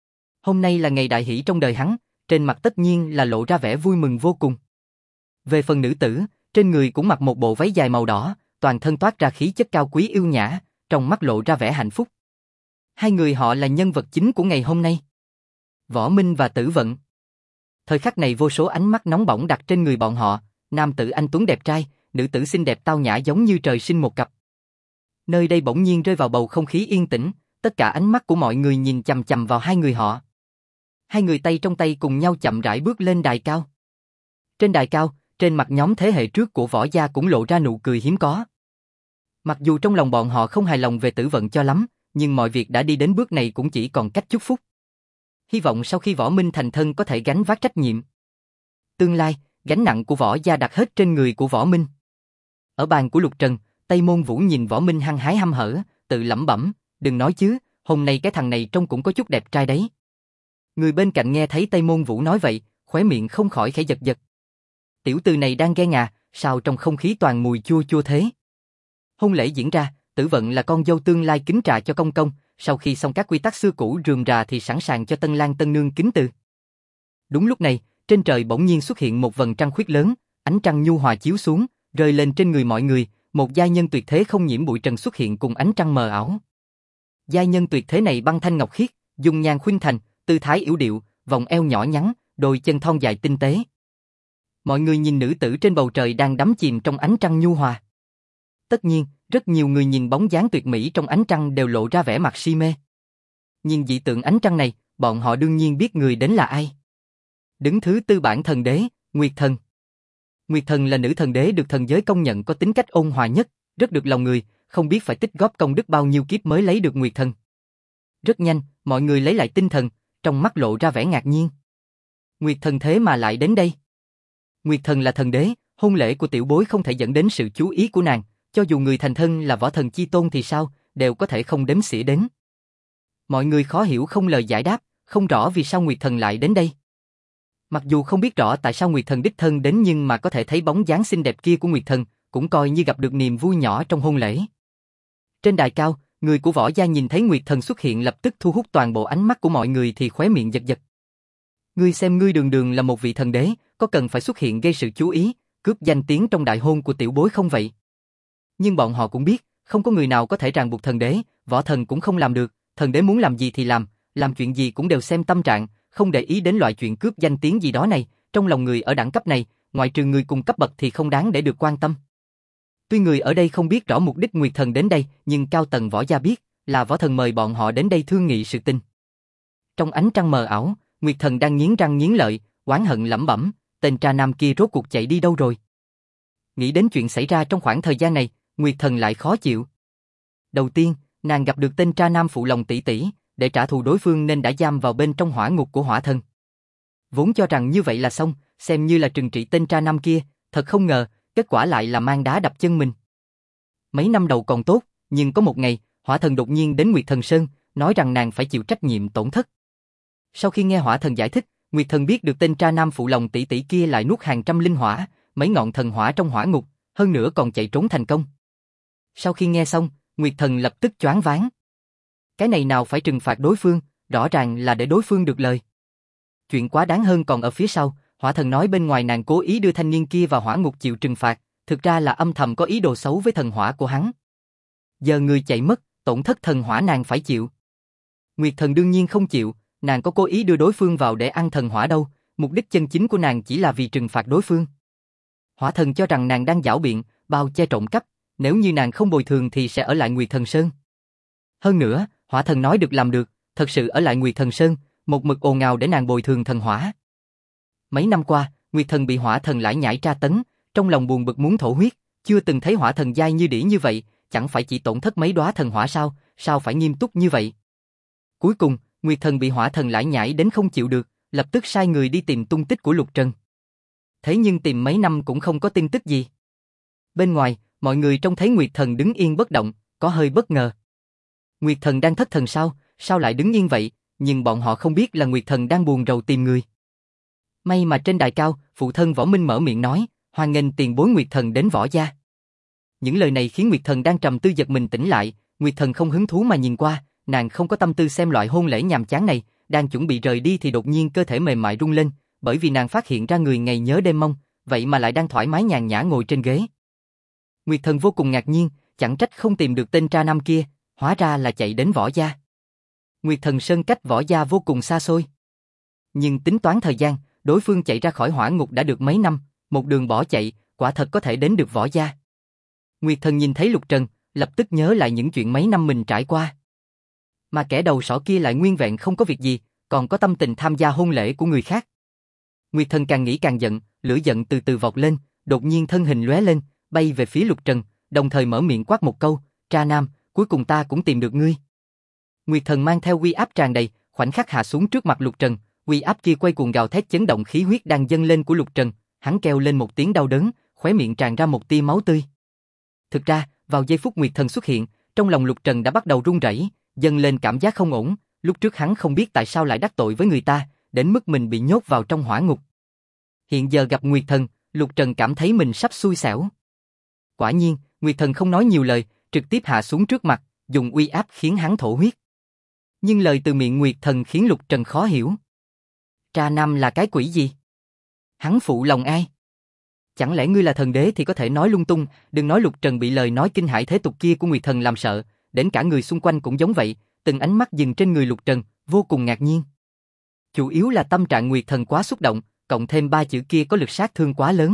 Hôm nay là ngày đại hỷ trong đời hắn, trên mặt tất nhiên là lộ ra vẻ vui mừng vô cùng. Về phần nữ tử, trên người cũng mặc một bộ váy dài màu đỏ, toàn thân toát ra khí chất cao quý yêu nhã, trong mắt lộ ra vẻ hạnh phúc. Hai người họ là nhân vật chính của ngày hôm nay. Võ Minh và Tử Vận. Thời khắc này vô số ánh mắt nóng bỏng đặt trên người bọn họ, nam tử anh tuấn đẹp trai, nữ tử xinh đẹp tao nhã giống như trời sinh một cặp. Nơi đây bỗng nhiên rơi vào bầu không khí yên tĩnh, tất cả ánh mắt của mọi người nhìn chằm chằm vào hai người họ. Hai người tay trong tay cùng nhau chậm rãi bước lên đài cao. Trên đài cao, trên mặt nhóm thế hệ trước của võ gia cũng lộ ra nụ cười hiếm có. Mặc dù trong lòng bọn họ không hài lòng về Tử Vận cho lắm, nhưng mọi việc đã đi đến bước này cũng chỉ còn cách chúc phúc. Hy vọng sau khi Võ Minh thành thân có thể gánh vác trách nhiệm. Tương lai, gánh nặng của võ gia đặt hết trên người của Võ Minh. Ở bàn của Lục Trần, Tây Môn Vũ nhìn Võ Minh hăng hái hăm hở, tự lẩm bẩm, đừng nói chứ, hôm nay cái thằng này trông cũng có chút đẹp trai đấy. Người bên cạnh nghe thấy Tây Môn Vũ nói vậy, khóe miệng không khỏi khẽ giật giật. Tiểu tử này đang ghen à, sao trong không khí toàn mùi chua chua thế? Hôn lễ diễn ra, Tử Vận là con dâu tương lai kính trà cho công công, sau khi xong các quy tắc xưa cũ rườm rà thì sẵn sàng cho tân lang tân nương kính từ. Đúng lúc này, trên trời bỗng nhiên xuất hiện một vầng trăng khuyết lớn, ánh trăng nhu hòa chiếu xuống, rơi lên trên người mọi người, một giai nhân tuyệt thế không nhiễm bụi trần xuất hiện cùng ánh trăng mờ ảo. Giai nhân tuyệt thế này băng thanh ngọc khiết, dung nhan khuynh thành, tư thái yểu điệu, vòng eo nhỏ nhắn, đôi chân thon dài tinh tế. Mọi người nhìn nữ tử trên bầu trời đang đắm chìm trong ánh trăng nhu hòa. Tất nhiên, rất nhiều người nhìn bóng dáng tuyệt mỹ trong ánh trăng đều lộ ra vẻ mặt si mê. Nhìn dị tượng ánh trăng này, bọn họ đương nhiên biết người đến là ai. Đứng thứ tư bảng thần đế, Nguyệt Thần. Nguyệt Thần là nữ thần đế được thần giới công nhận có tính cách ôn hòa nhất, rất được lòng người, không biết phải tích góp công đức bao nhiêu kiếp mới lấy được Nguyệt Thần. Rất nhanh, mọi người lấy lại tinh thần, trong mắt lộ ra vẻ ngạc nhiên. Nguyệt Thần thế mà lại đến đây. Nguyệt Thần là thần đế, hôn lễ của tiểu bối không thể dẫn đến sự chú ý của nàng, cho dù người thành thân là võ thần chi tôn thì sao, đều có thể không đếm xỉa đến. Mọi người khó hiểu không lời giải đáp, không rõ vì sao Nguyệt Thần lại đến đây. Mặc dù không biết rõ tại sao Nguyệt Thần đích thân đến nhưng mà có thể thấy bóng dáng xinh đẹp kia của Nguyệt Thần, cũng coi như gặp được niềm vui nhỏ trong hôn lễ. Trên đài cao, người của võ gia nhìn thấy Nguyệt Thần xuất hiện lập tức thu hút toàn bộ ánh mắt của mọi người thì khóe miệng giật giật. Ngươi xem ngươi đường đường là một vị thần đế, có cần phải xuất hiện gây sự chú ý, cướp danh tiếng trong đại hôn của tiểu bối không vậy? Nhưng bọn họ cũng biết, không có người nào có thể ràng buộc thần đế, võ thần cũng không làm được, thần đế muốn làm gì thì làm chuyện gì cũng đều xem tâm trạng, không để ý đến loại chuyện cướp danh tiếng gì đó này, trong lòng người ở đẳng cấp này, ngoại trừ người cùng cấp bậc thì không đáng để được quan tâm. Tuy người ở đây không biết rõ mục đích Nguyệt Thần đến đây, nhưng cao tầng võ gia biết, là võ thần mời bọn họ đến đây thương nghị sự tình. Trong ánh trăng mờ ảo, Nguyệt Thần đang nghiến răng nghiến lợi, oán hận lẩm bẩm, tên tra nam kia rốt cuộc chạy đi đâu rồi? Nghĩ đến chuyện xảy ra trong khoảng thời gian này, Nguyệt Thần lại khó chịu. Đầu tiên, nàng gặp được tên tra nam phụ lòng tỷ tỷ, để trả thù đối phương nên đã giam vào bên trong hỏa ngục của hỏa thần. Vốn cho rằng như vậy là xong, xem như là trừng trị tên tra nam kia, thật không ngờ, kết quả lại là mang đá đập chân mình. Mấy năm đầu còn tốt, nhưng có một ngày, hỏa thần đột nhiên đến Nguyệt Thần Sơn, nói rằng nàng phải chịu trách nhiệm tổn thất. Sau khi nghe hỏa thần giải thích, Nguyệt Thần biết được tên tra nam phụ lòng tỷ tỷ kia lại nuốt hàng trăm linh hỏa, mấy ngọn thần hỏa trong hỏa ngục, hơn nữa còn chạy trốn thành công. Sau khi nghe xong, Nguyệt Thần lập tức choáng váng. Cái này nào phải trừng phạt đối phương, rõ ràng là để đối phương được lời. Chuyện quá đáng hơn còn ở phía sau, hỏa thần nói bên ngoài nàng cố ý đưa thanh niên kia vào hỏa ngục chịu trừng phạt, thực ra là âm thầm có ý đồ xấu với thần hỏa của hắn. Giờ người chạy mất, tổn thất thần hỏa nàng phải chịu. Nguyệt Thần đương nhiên không chịu, nàng có cố ý đưa đối phương vào để ăn thần hỏa đâu, mục đích chân chính của nàng chỉ là vì trừng phạt đối phương. Hỏa thần cho rằng nàng đang giảo biện, bao che trộm cắp, nếu như nàng không bồi thường thì sẽ ở lại Nguyệt Thần Sơn. Hơn nữa, hỏa thần nói được làm được, thật sự ở lại Nguyệt Thần Sơn, một mực ồn ào để nàng bồi thường thần hỏa. Mấy năm qua, Nguyệt Thần bị hỏa thần lải nhải tra tấn, trong lòng buồn bực muốn thổ huyết, chưa từng thấy hỏa thần dai như đỉ như vậy, chẳng phải chỉ tổn thất mấy đóa thần hỏa sao phải nghiêm túc như vậy? Cuối cùng, Nguyệt Thần bị hỏa thần lải nhải đến không chịu được, lập tức sai người đi tìm tung tích của Lục Trần. Thế nhưng tìm mấy năm cũng không có tin tức gì. Bên ngoài, mọi người trông thấy Nguyệt Thần đứng yên bất động, có hơi bất ngờ. Nguyệt Thần đang thất thần sao lại đứng yên vậy, nhưng bọn họ không biết là Nguyệt Thần đang buồn rầu tìm người. May mà trên đài cao, phụ thân Võ Minh mở miệng nói, hoan nghênh tiền bối Nguyệt Thần đến võ gia. Những lời này khiến Nguyệt Thần đang trầm tư giật mình tỉnh lại, Nguyệt Thần không hứng thú mà nhìn qua, nàng không có tâm tư xem loại hôn lễ nhàm chán này, đang chuẩn bị rời đi thì đột nhiên cơ thể mềm mại rung lên, bởi vì nàng phát hiện ra người ngày nhớ đêm mong, vậy mà lại đang thoải mái nhàn nhã ngồi trên ghế. Nguyệt Thần vô cùng ngạc nhiên, chẳng trách không tìm được tên tra nam kia, hóa ra là chạy đến võ gia. Nguyệt Thần Sơn cách võ gia vô cùng xa xôi. Nhưng tính toán thời gian, đối phương chạy ra khỏi hỏa ngục đã được mấy năm, một đường bỏ chạy, quả thật có thể đến được võ gia. Nguyệt Thần nhìn thấy Lục Trần, lập tức nhớ lại những chuyện mấy năm mình trải qua. Mà kẻ đầu sỏ kia lại nguyên vẹn không có việc gì, còn có tâm tình tham gia hôn lễ của người khác. Nguyệt Thần càng nghĩ càng giận, lửa giận từ từ vọt lên, đột nhiên thân hình lóe lên, bay về phía Lục Trần, đồng thời mở miệng quát một câu, tra nam, cuối cùng ta cũng tìm được ngươi. Nguyệt Thần mang theo uy áp tràn đầy, khoảnh khắc hạ xuống trước mặt Lục Trần, uy áp kia quay cuồng gào thét chấn động khí huyết đang dâng lên của Lục Trần, hắn kêu lên một tiếng đau đớn, khóe miệng tràn ra một tia máu tươi. Thực ra, vào giây phút Nguyệt Thần xuất hiện, trong lòng Lục Trần đã bắt đầu run rẩy, dâng lên cảm giác không ổn, lúc trước hắn không biết tại sao lại đắc tội với người ta, đến mức mình bị nhốt vào trong hỏa ngục. Hiện giờ gặp Nguyệt Thần, Lục Trần cảm thấy mình sắp xui xẻo. Quả nhiên, Nguyệt Thần không nói nhiều lời, trực tiếp hạ xuống trước mặt, dùng uy áp khiến hắn thổ huyết. Nhưng lời từ miệng Nguyệt Thần khiến Lục Trần khó hiểu. Tra nam là cái quỷ gì? Hắn phụ lòng ai? Chẳng lẽ ngươi là thần đế thì có thể nói lung tung, đừng nói Lục Trần bị lời nói kinh hãi thế tục kia của Nguyệt Thần làm sợ, đến cả người xung quanh cũng giống vậy, từng ánh mắt dừng trên người Lục Trần, vô cùng ngạc nhiên. Chủ yếu là tâm trạng Nguyệt Thần quá xúc động, cộng thêm ba chữ kia có lực sát thương quá lớn.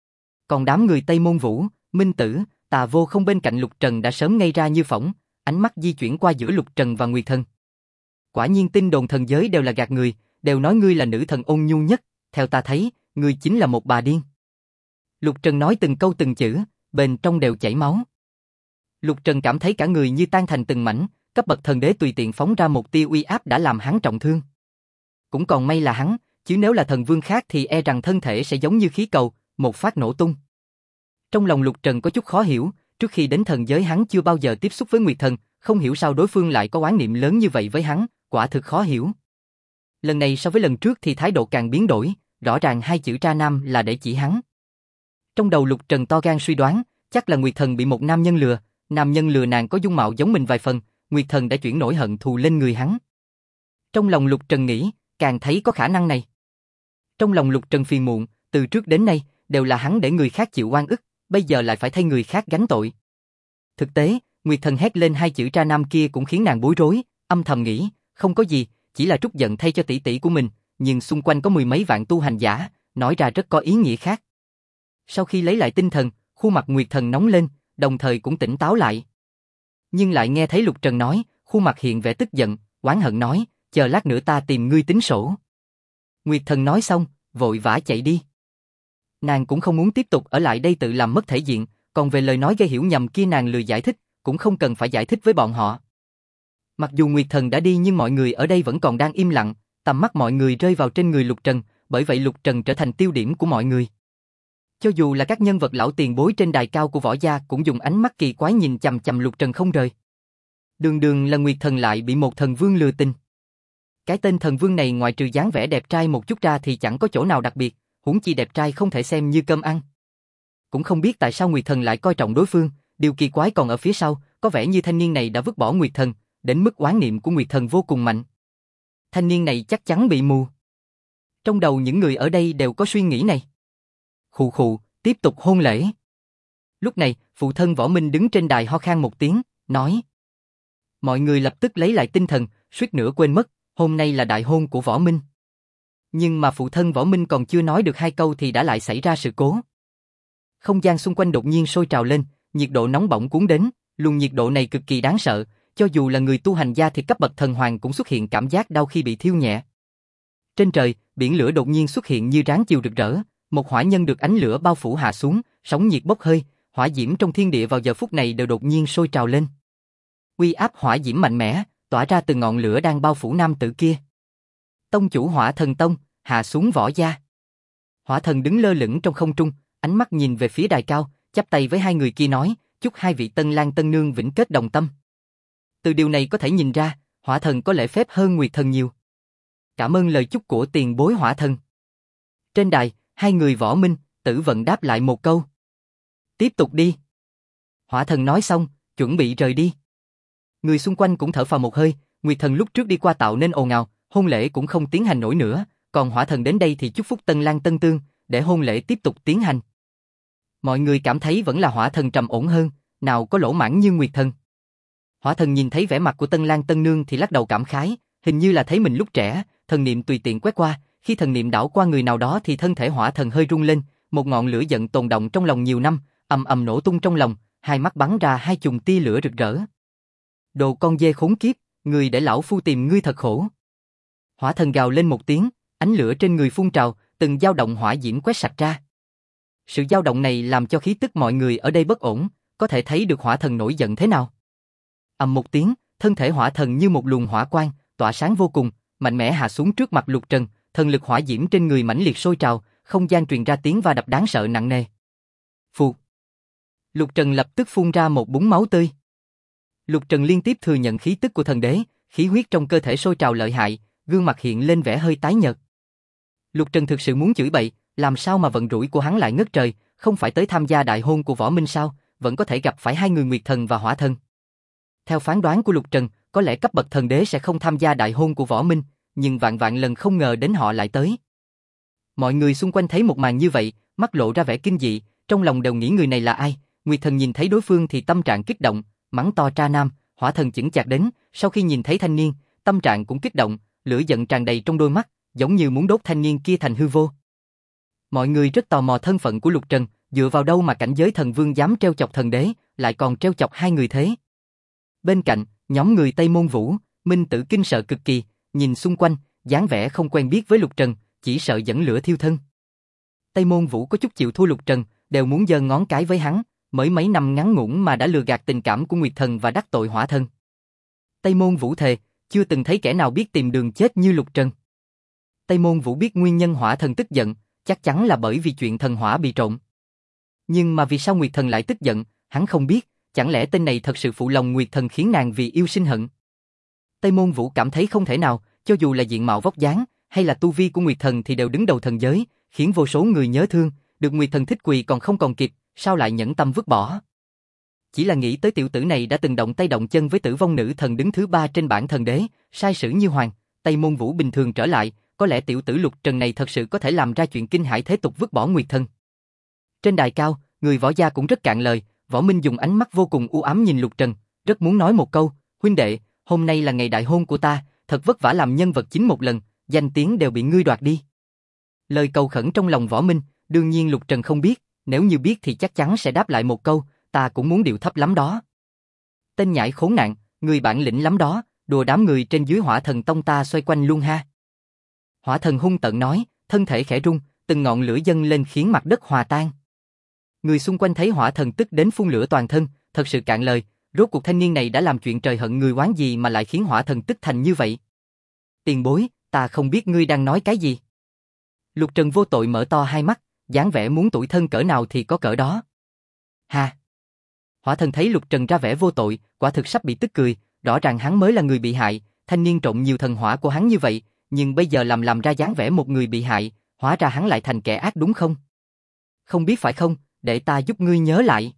Còn đám người Tây Môn Vũ, Minh Tử, Tà Vô không bên cạnh Lục Trần đã sớm ngây ra như phỏng, ánh mắt di chuyển qua giữa Lục Trần và Nguyệt Thần. Quả nhiên tin đồn thần giới đều là gạt người, đều nói ngươi là nữ thần ôn nhu nhất, theo ta thấy, ngươi chính là một bà điên. Lục Trần nói từng câu từng chữ, bên trong đều chảy máu. Lục Trần cảm thấy cả người như tan thành từng mảnh, cấp bậc thần đế tùy tiện phóng ra một tia uy áp đã làm hắn trọng thương. Cũng còn may là hắn, chứ nếu là thần vương khác thì e rằng thân thể sẽ giống như khí cầu, một phát nổ tung. Trong lòng Lục Trần có chút khó hiểu, trước khi đến thần giới hắn chưa bao giờ tiếp xúc với Nguyệt Thần, không hiểu sao đối phương lại có oán niệm lớn như vậy với hắn, quả thực khó hiểu. Lần này so với lần trước thì thái độ càng biến đổi, rõ ràng hai chữ tra nam là để chỉ hắn. Trong đầu Lục Trần to gan suy đoán, chắc là Nguyệt Thần bị một nam nhân lừa nàng có dung mạo giống mình vài phần, Nguyệt Thần đã chuyển nỗi hận thù lên người hắn. Trong lòng Lục Trần nghĩ, càng thấy có khả năng này. Trong lòng Lục Trần phiền muộn, từ trước đến nay, đều là hắn để người khác chịu oan ức, bây giờ lại phải thay người khác gánh tội. Thực tế, Nguyệt Thần hét lên hai chữ tra nam kia cũng khiến nàng bối rối, âm thầm nghĩ, không có gì, chỉ là trút giận thay cho tỷ tỷ của mình, nhưng xung quanh có mười mấy vạn tu hành giả, nói ra rất có ý nghĩa khác. Sau khi lấy lại tinh thần, khuôn mặt Nguyệt Thần nóng lên, đồng thời cũng tỉnh táo lại. Nhưng lại nghe thấy Lục Trần nói, khuôn mặt hiện vẻ tức giận, oán hận nói, chờ lát nữa ta tìm ngươi tính sổ. Nguyệt Thần nói xong, vội vã chạy đi. Nàng cũng không muốn tiếp tục ở lại đây tự làm mất thể diện, còn về lời nói gây hiểu nhầm kia nàng lười giải thích, cũng không cần phải giải thích với bọn họ. Mặc dù Nguyệt Thần đã đi nhưng mọi người ở đây vẫn còn đang im lặng, tầm mắt mọi người rơi vào trên người Lục Trần, bởi vậy Lục Trần trở thành tiêu điểm của mọi người. Cho dù là các nhân vật lão tiền bối trên đài cao của võ gia cũng dùng ánh mắt kỳ quái nhìn chằm chằm Lục Trần không rời. Đường đường là Nguyệt Thần lại bị một thần vương lừa tình. Cái tên thần vương này ngoại trừ dáng vẻ đẹp trai một chút ra thì chẳng có chỗ nào đặc biệt, huống chi đẹp trai không thể xem như cơm ăn. Cũng không biết tại sao Nguyệt Thần lại coi trọng đối phương, điều kỳ quái còn ở phía sau, có vẻ như thanh niên này đã vứt bỏ Nguyệt Thần, đến mức oán niệm của Nguyệt Thần vô cùng mạnh. Thanh niên này chắc chắn bị mù. Trong đầu những người ở đây đều có suy nghĩ này. Khụ khụ, tiếp tục hôn lễ. Lúc này, phụ thân Võ Minh đứng trên đài ho khan một tiếng, nói. Mọi người lập tức lấy lại tinh thần, suýt nữa quên mất, hôm nay là đại hôn của Võ Minh. Nhưng mà phụ thân Võ Minh còn chưa nói được hai câu thì đã lại xảy ra sự cố. Không gian xung quanh đột nhiên sôi trào lên, nhiệt độ nóng bỏng cuốn đến, luồng nhiệt độ này cực kỳ đáng sợ, cho dù là người tu hành gia thì cấp bậc thần hoàng cũng xuất hiện cảm giác đau khi bị thiêu nhẹ. Trên trời, biển lửa đột nhiên xuất hiện như ráng chiều rực rỡ, một hỏa nhân được ánh lửa bao phủ hạ xuống, sóng nhiệt bốc hơi, hỏa diễm trong thiên địa vào giờ phút này đều đột nhiên sôi trào lên. Uy áp hỏa diễm mạnh mẽ, tỏa ra từ ngọn lửa đang bao phủ nam tử kia. Tông chủ Hỏa Thần Tông, hạ xuống võ gia. Hỏa Thần đứng lơ lửng trong không trung, ánh mắt nhìn về phía đài cao, chắp tay với hai người kia nói, chúc hai vị tân lang tân nương vĩnh kết đồng tâm. Từ điều này có thể nhìn ra, Hỏa Thần có lễ phép hơn Nguyệt Thần nhiều. Cảm ơn lời chúc của tiền bối Hỏa Thần. Trên đài, hai người Võ Minh, Tử Vận đáp lại một câu. Tiếp tục đi. Hỏa Thần nói xong, chuẩn bị rời đi. Người xung quanh cũng thở phào một hơi, Nguyệt Thần lúc trước đi qua tạo nên ồn ào, hôn lễ cũng không tiến hành nổi nữa, còn Hỏa Thần đến đây thì chúc phúc tân lang tân tương, để hôn lễ tiếp tục tiến hành. Mọi người cảm thấy vẫn là Hỏa Thần trầm ổn hơn, nào có lỗ mãng như Nguyệt Thần. Hỏa Thần nhìn thấy vẻ mặt của tân lang tân nương thì lắc đầu cảm khái, hình như là thấy mình lúc trẻ, thần niệm tùy tiện quét qua, khi thần niệm đảo qua người nào đó thì thân thể Hỏa Thần hơi rung lên, một ngọn lửa giận tồn đọng trong lòng nhiều năm, ầm ầm nổ tung trong lòng, hai mắt bắn ra hai chùm tia lửa rực rỡ. Đồ con dê khốn kiếp, người để lão phu tìm ngươi thật khổ. Hỏa Thần gào lên một tiếng, ánh lửa trên người phun trào, từng dao động hỏa diễm quét sạch ra. Sự dao động này làm cho khí tức mọi người ở đây bất ổn, có thể thấy được Hỏa Thần nổi giận thế nào. Ầm một tiếng, thân thể Hỏa Thần như một luồng hỏa quang, tỏa sáng vô cùng, mạnh mẽ hạ xuống trước mặt Lục Trần, thần lực hỏa diễm trên người mãnh liệt sôi trào, không gian truyền ra tiếng va đập đáng sợ nặng nề. Phù. Lục Trần lập tức phun ra một búng máu tươi. Lục Trần liên tiếp thừa nhận khí tức của thần đế, khí huyết trong cơ thể sôi trào lợi hại, gương mặt hiện lên vẻ hơi tái nhợt. Lục Trần thực sự muốn chửi bậy, làm sao mà vận rủi của hắn lại ngất trời, không phải tới tham gia đại hôn của Võ Minh sao, vẫn có thể gặp phải hai người Nguyệt Thần và Hỏa Thần. Theo phán đoán của Lục Trần, có lẽ cấp bậc thần đế sẽ không tham gia đại hôn của Võ Minh, nhưng vạn vạn lần không ngờ đến họ lại tới. Mọi người xung quanh thấy một màn như vậy, mắt lộ ra vẻ kinh dị, trong lòng đều nghĩ người này là ai. Nguyệt Thần nhìn thấy đối phương thì tâm trạng kích động, mắng to tra nam. Hỏa Thần chững chạc đến, sau khi nhìn thấy thanh niên, tâm trạng cũng kích động, lửa giận tràn đầy trong đôi mắt, giống như muốn đốt thanh niên kia thành hư vô. Mọi người rất tò mò thân phận của Lục Trần, dựa vào đâu mà cảnh giới thần vương dám trêu chọc thần đế, lại còn trêu chọc hai người thế. Bên cạnh, nhóm người Tây Môn Vũ, Minh Tử kinh sợ cực kỳ, nhìn xung quanh, dáng vẻ không quen biết với Lục Trần, chỉ sợ dẫn lửa thiêu thân. Tây Môn Vũ có chút chịu thua Lục Trần, đều muốn giơ ngón cái với hắn, mới mấy năm ngắn ngủn mà đã lừa gạt tình cảm của Nguyệt Thần và đắc tội Hỏa Thần. Tây Môn Vũ thề, chưa từng thấy kẻ nào biết tìm đường chết như Lục Trần. Tây Môn Vũ biết nguyên nhân Hỏa Thần tức giận, chắc chắn là bởi vì chuyện thần hỏa bị trộn. Nhưng mà vì sao Nguyệt Thần lại tức giận, hắn không biết, chẳng lẽ tên này thật sự phụ lòng Nguyệt Thần khiến nàng vì yêu sinh hận. Tây Môn Vũ cảm thấy không thể nào, cho dù là diện mạo vóc dáng, hay là tu vi của Nguyệt Thần thì đều đứng đầu thần giới, khiến vô số người nhớ thương, được Nguyệt Thần thích quỳ còn không còn kịp, sao lại nhẫn tâm vứt bỏ. Chỉ là nghĩ tới tiểu tử này đã từng động tay động chân với Tử Vong Nữ Thần đứng thứ 3 trên bảng thần đế, sai sử như hoàng, Tây Môn Vũ bình thường trở lại, có lẽ tiểu tử Lục Trần này thật sự có thể làm ra chuyện kinh hãi thế tục vứt bỏ Nguyệt Thần. Trên đài cao, người Võ gia cũng rất cạn lời, Võ Minh dùng ánh mắt vô cùng u ám nhìn Lục Trần, rất muốn nói một câu, huynh đệ, hôm nay là ngày đại hôn của ta, thật vất vả làm nhân vật chính một lần, danh tiếng đều bị ngươi đoạt đi. Lời cầu khẩn trong lòng Võ Minh, đương nhiên Lục Trần không biết, nếu như biết thì chắc chắn sẽ đáp lại một câu, ta cũng muốn điệu thấp lắm đó. Tên nhãi khốn nạn, người bản lĩnh lắm đó, đùa đám người trên dưới Hỏa Thần Tông ta xoay quanh luôn ha. Hỏa Thần hung tợn nói, thân thể khẽ rung, từng ngọn lửa dâng lên khiến mặt đất hòa tan. Người xung quanh thấy Hỏa Thần tức đến phun lửa toàn thân, thật sự cạn lời, rốt cuộc thanh niên này đã làm chuyện trời hận người oán gì mà lại khiến Hỏa Thần tức thành như vậy. Tiền bối, ta không biết ngươi đang nói cái gì. Lục Trần vô tội mở to hai mắt, dáng vẻ muốn tủi thân cỡ nào thì có cỡ đó. Ha! Hỏa Thần thấy Lục Trần ra vẻ vô tội, quả thực sắp bị tức cười, rõ ràng hắn mới là người bị hại, thanh niên trộn nhiều thần hỏa của hắn như vậy, nhưng bây giờ làm ra dáng vẻ một người bị hại, hóa ra hắn lại thành kẻ ác đúng không? Không biết phải không, để ta giúp ngươi nhớ lại.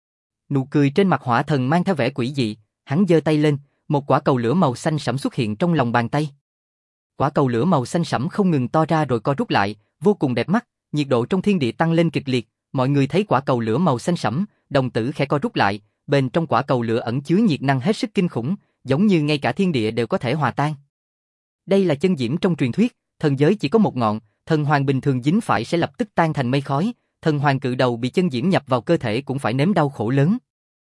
Nụ cười trên mặt Hỏa Thần mang theo vẻ quỷ dị, hắn giơ tay lên, một quả cầu lửa màu xanh sẫm xuất hiện trong lòng bàn tay. Quả cầu lửa màu xanh sẫm không ngừng to ra rồi co rút lại, vô cùng đẹp mắt, nhiệt độ trong thiên địa tăng lên kịch liệt, mọi người thấy quả cầu lửa màu xanh sẫm, đồng tử khẽ co rút lại, bên trong quả cầu lửa ẩn chứa nhiệt năng hết sức kinh khủng, giống như ngay cả thiên địa đều có thể hòa tan. Đây là chân diễm trong truyền thuyết, thần giới chỉ có một ngọn, thần hoàng bình thường dính phải sẽ lập tức tan thành mây khói, thần hoàng cự đầu bị chân diễm nhập vào cơ thể cũng phải nếm đau khổ lớn.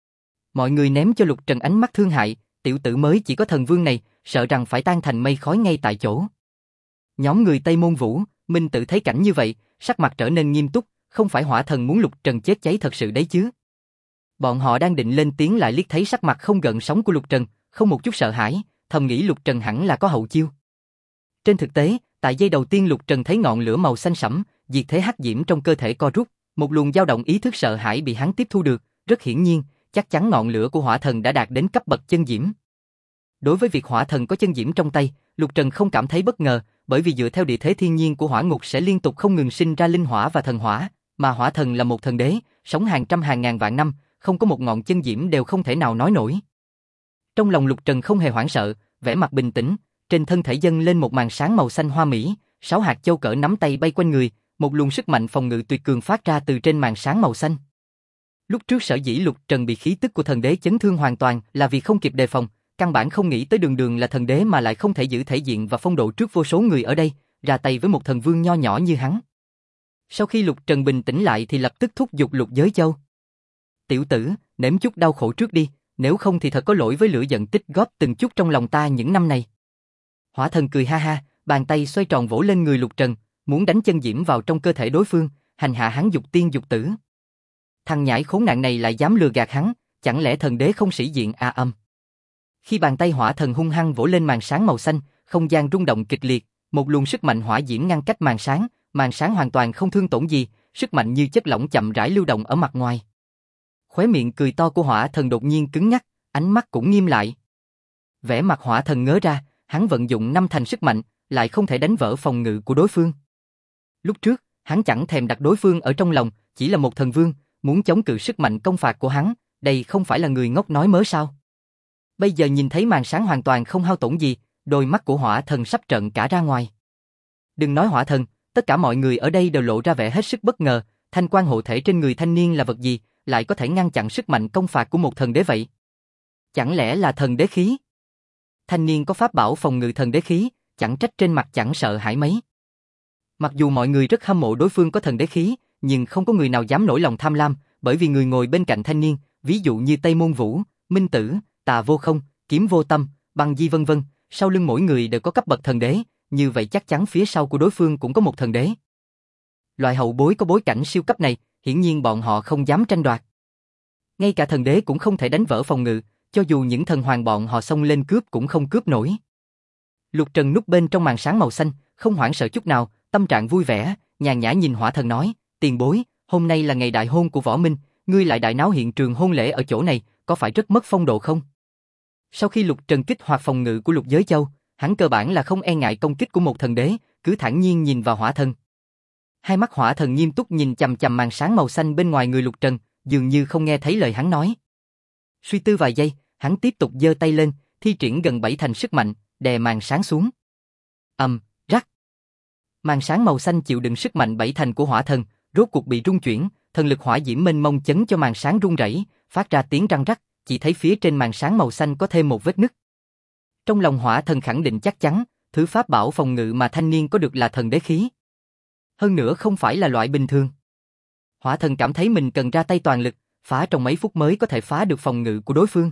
Mọi người ném cho Lục Trần ánh mắt thương hại, tiểu tử mới chỉ có thần vương này, sợ rằng phải tan thành mây khói ngay tại chỗ. Nhóm người Tây Môn Vũ, Minh Tự thấy cảnh như vậy, sắc mặt trở nên nghiêm túc, không phải Hỏa Thần muốn Lục Trần chết cháy thật sự đấy chứ. Bọn họ đang định lên tiếng lại liếc thấy sắc mặt không gợn sóng của Lục Trần, không một chút sợ hãi, thầm nghĩ Lục Trần hẳn là có hậu chiêu. Trên thực tế, tại giây đầu tiên Lục Trần thấy ngọn lửa màu xanh sẫm, diệt thế hắc diễm trong cơ thể co rút, một luồng dao động ý thức sợ hãi bị hắn tiếp thu được, rất hiển nhiên, chắc chắn ngọn lửa của Hỏa Thần đã đạt đến cấp bậc chân diễm. Đối với việc Hỏa Thần có chân diễm trong tay, Lục Trần không cảm thấy bất ngờ, bởi vì dựa theo địa thế thiên nhiên của hỏa ngục sẽ liên tục không ngừng sinh ra linh hỏa và thần hỏa, mà Hỏa Thần là một thần đế, sống hàng trăm hàng ngàn vạn năm, không có một ngọn chân diễm đều không thể nào nói nổi. Trong lòng Lục Trần không hề hoảng sợ, vẻ mặt bình tĩnh, trên thân thể dâng lên một màn sáng màu xanh hoa mỹ, 6 hạt châu cỡ nắm tay bay quanh người, một luồng sức mạnh phòng ngự tuyệt cường phát ra từ trên màn sáng màu xanh. Lúc trước sở dĩ Lục Trần bị khí tức của thần đế chấn thương hoàn toàn là vì không kịp đề phòng, căn bản không nghĩ tới đường là thần đế mà lại không thể giữ thể diện và phong độ trước vô số người ở đây, ra tay với một thần vương nho nhỏ như hắn. Sau khi Lục Trần bình tĩnh lại thì lập tức thúc giục Lục Giới Châu. Tiểu tử, nếm chút đau khổ trước đi, nếu không thì thật có lỗi với lửa giận tích góp từng chút trong lòng ta những năm này. Hỏa Thần cười ha ha, bàn tay xoay tròn vỗ lên người Lục Trần, muốn đánh chân diễm vào trong cơ thể đối phương, hành hạ hắn dục tiên dục tử. Thằng nhãi khốn nạn này lại dám lừa gạt hắn, chẳng lẽ thần đế không sĩ diện a âm. Khi bàn tay Hỏa Thần hung hăng vỗ lên màn sáng màu xanh, không gian rung động kịch liệt, một luồng sức mạnh hỏa diễm ngăn cách màn sáng hoàn toàn không thương tổn gì, sức mạnh như chất lỏng chậm rãi lưu động ở mặt ngoài. Khóe miệng cười to của Hỏa Thần đột nhiên cứng ngắc, ánh mắt cũng nghiêm lại. Vẻ mặt Hỏa Thần ngớ ra, hắn vận dụng 5 thành sức mạnh, lại không thể đánh vỡ phòng ngự của đối phương. Lúc trước, hắn chẳng thèm đặt đối phương ở trong lòng, chỉ là một thần vương, muốn chống cự sức mạnh công phạt của hắn, đây không phải là người ngốc nói mớ sao. Bây giờ nhìn thấy màn sáng hoàn toàn không hao tổn gì, đôi mắt của Hỏa Thần sắp trợn cả ra ngoài. Đừng nói Hỏa Thần, tất cả mọi người ở đây đều lộ ra vẻ hết sức bất ngờ, thanh quan hộ thể trên người thanh niên là vật gì, lại có thể ngăn chặn sức mạnh công phạt của một thần đế vậy? Chẳng lẽ là thần đế khí? Thanh niên có pháp bảo phòng ngự thần đế khí, chẳng trách trên mặt chẳng sợ hãi mấy. Mặc dù mọi người rất hâm mộ đối phương có thần đế khí, nhưng không có người nào dám nổi lòng tham lam, bởi vì người ngồi bên cạnh thanh niên, ví dụ như Tây Môn Vũ, Minh Tử, Tà Vô Không, Kiếm Vô Tâm, Băng Di vân vân, sau lưng mỗi người đều có cấp bậc thần đế, như vậy chắc chắn phía sau của đối phương cũng có một thần đế. Loại hậu bối có bối cảnh siêu cấp này, hiển nhiên bọn họ không dám tranh đoạt. Ngay cả thần đế cũng không thể đánh vỡ phòng ngự, cho dù những thần hoàng bọn họ xông lên cướp cũng không cướp nổi. Lục Trần núp bên trong màn sáng màu xanh, không hoảng sợ chút nào, tâm trạng vui vẻ, nhàn nhã nhìn Hỏa Thần nói, tiền bối, hôm nay là ngày đại hôn của Võ Minh, ngươi lại đại náo hiện trường hôn lễ ở chỗ này, có phải rất mất phong độ không? Sau khi Lục Trần kích hoạt phòng ngự của Lục Giới Châu, hắn cơ bản là không e ngại công kích của một thần đế, cứ thản nhiên nhìn vào Hỏa Thần. Hai mắt Hỏa Thần nghiêm túc nhìn chằm chằm màn sáng màu xanh bên ngoài người Lục Trần, dường như không nghe thấy lời hắn nói. Suy tư vài giây, hắn tiếp tục giơ tay lên, thi triển gần 7 thành sức mạnh, đè màn sáng xuống. Rắc. Màn sáng màu xanh chịu đựng sức mạnh 7 thành của Hỏa Thần, rốt cuộc bị rung chuyển, thần lực hỏa diễm mênh mông chấn cho màn sáng rung rẩy, phát ra tiếng răng rắc, chỉ thấy phía trên màn sáng màu xanh có thêm một vết nứt. Trong lòng Hỏa Thần khẳng định chắc chắn, thứ pháp bảo phòng ngự mà thanh niên có được là thần đế khí. Hơn nữa không phải là loại bình thường. Hỏa Thần cảm thấy mình cần ra tay toàn lực, phá trong mấy phút mới có thể phá được phòng ngự của đối phương.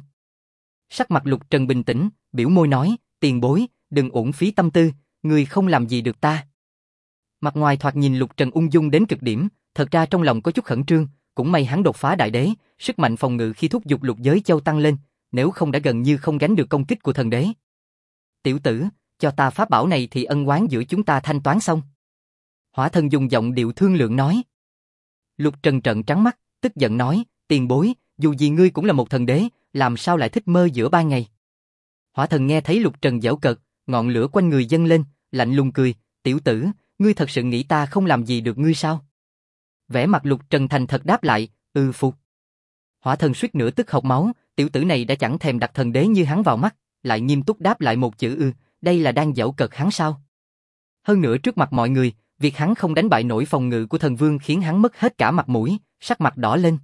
Sắc mặt Lục Trần bình tĩnh, biểu môi nói, tiền bối, đừng uổng phí tâm tư, người không làm gì được ta. Mặt ngoài thoạt nhìn Lục Trần ung dung đến cực điểm, thật ra trong lòng có chút khẩn trương, cũng may hắn đột phá đại đế, sức mạnh phòng ngự khi thúc giục Lục Giới Châu tăng lên, nếu không đã gần như không gánh được công kích của thần đế. Tiểu tử, cho ta pháp bảo này thì ân oán giữa chúng ta thanh toán xong. Hỏa Thần dùng giọng điệu thương lượng nói. Lục Trần trợn trắng mắt, tức giận nói, tiền bối, dù gì ngươi cũng là một thần đế, làm sao lại thích mơ giữa ban ngày. Hỏa Thần nghe thấy Lục Trần giễu cợt, ngọn lửa quanh người dâng lên, lạnh lùng cười, tiểu tử, ngươi thật sự nghĩ ta không làm gì được ngươi sao? Vẻ mặt Lục Trần thành thật đáp lại, phục. Hỏa Thần suýt nữa tức hộc máu, tiểu tử này đã chẳng thèm đặt thần đế như hắn vào mắt, lại nghiêm túc đáp lại một chữ đây là đang giễu cợt hắn sao? Hơn nữa trước mặt mọi người, việc hắn không đánh bại nổi phòng ngự của thần vương khiến hắn mất hết cả mặt mũi, sắc mặt đỏ lên.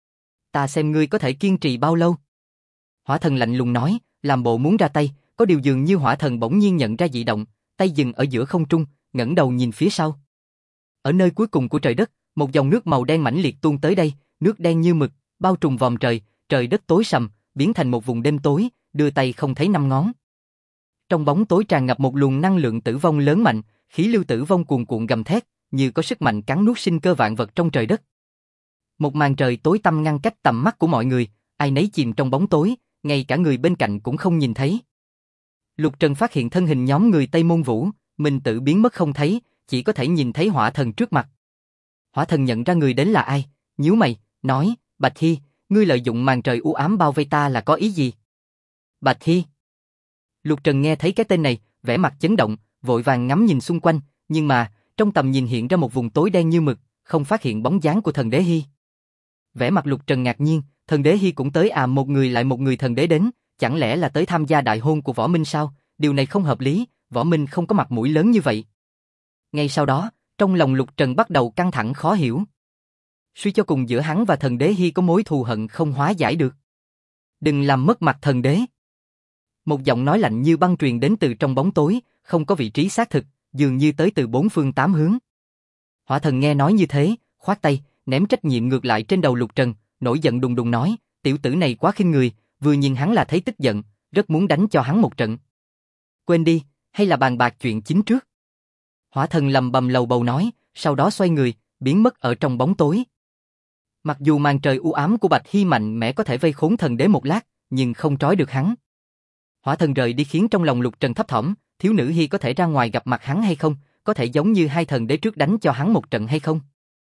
Ta xem ngươi có thể kiên trì bao lâu? Hỏa Thần lạnh lùng nói, làm bộ muốn ra tay, có điều dường như Hỏa Thần bỗng nhiên nhận ra dị động, tay dừng ở giữa không trung, ngẩng đầu nhìn phía sau. Ở nơi cuối cùng của trời đất, một dòng nước màu đen mãnh liệt tuôn tới đây, nước đen như mực, bao trùm vòm trời, trời đất tối sầm, biến thành một vùng đêm tối, đưa tay không thấy năm ngón. Trong bóng tối tràn ngập một luồng năng lượng tử vong lớn mạnh, khí lưu tử vong cuồn cuộn gầm thét, như có sức mạnh cắn nuốt sinh cơ vạn vật trong trời đất. Một màn trời tối tăm ngăn cách tầm mắt của mọi người, ai nấy chìm trong bóng tối, ngay cả người bên cạnh cũng không nhìn thấy. Lục Trần phát hiện thân hình nhóm người Tây Môn Vũ, mình tự biến mất không thấy, chỉ có thể nhìn thấy Hỏa Thần trước mặt. Hỏa Thần nhận ra người đến là ai, nhíu mày, nói, Bạch Hy, ngươi lợi dụng màn trời u ám bao vây ta là có ý gì? Bạch Hy. Lục Trần nghe thấy cái tên này, vẻ mặt chấn động, vội vàng ngắm nhìn xung quanh, nhưng mà, trong tầm nhìn hiện ra một vùng tối đen như mực, không phát hiện bóng dáng của thần đế Hy. Vẻ mặt Lục Trần ngạc nhiên, thần đế Hy cũng tới à, một người lại một người thần đế đến, chẳng lẽ là tới tham gia đại hôn của Võ Minh sao? Điều này không hợp lý, Võ Minh không có mặt mũi lớn như vậy. Ngay sau đó, trong lòng Lục Trần bắt đầu căng thẳng khó hiểu. Suy cho cùng giữa hắn và thần đế Hy có mối thù hận không hóa giải được. Đừng làm mất mặt thần đế. Một giọng nói lạnh như băng truyền đến từ trong bóng tối, không có vị trí xác thực, dường như tới từ bốn phương tám hướng. Hỏa Thần nghe nói như thế, khoát tay, ném trách nhiệm ngược lại trên đầu Lục Trần, nổi giận đùng đùng nói, tiểu tử này quá khinh người, vừa nhìn hắn là thấy tức giận, rất muốn đánh cho hắn một trận. Quên đi, hay là bàn bạc chuyện chính trước. Hỏa Thần lầm bầm lầu bầu nói, sau đó xoay người, biến mất ở trong bóng tối. Mặc dù màn trời u ám của Bạch Hy mạnh mẽ có thể vây khốn thần đế một lát, nhưng không trói được hắn. Hỏa Thần rời đi khiến trong lòng Lục Trần thấp thỏm, thiếu nữ Hy có thể ra ngoài gặp mặt hắn hay không, có thể giống như hai thần đế trước đánh cho hắn một trận hay không.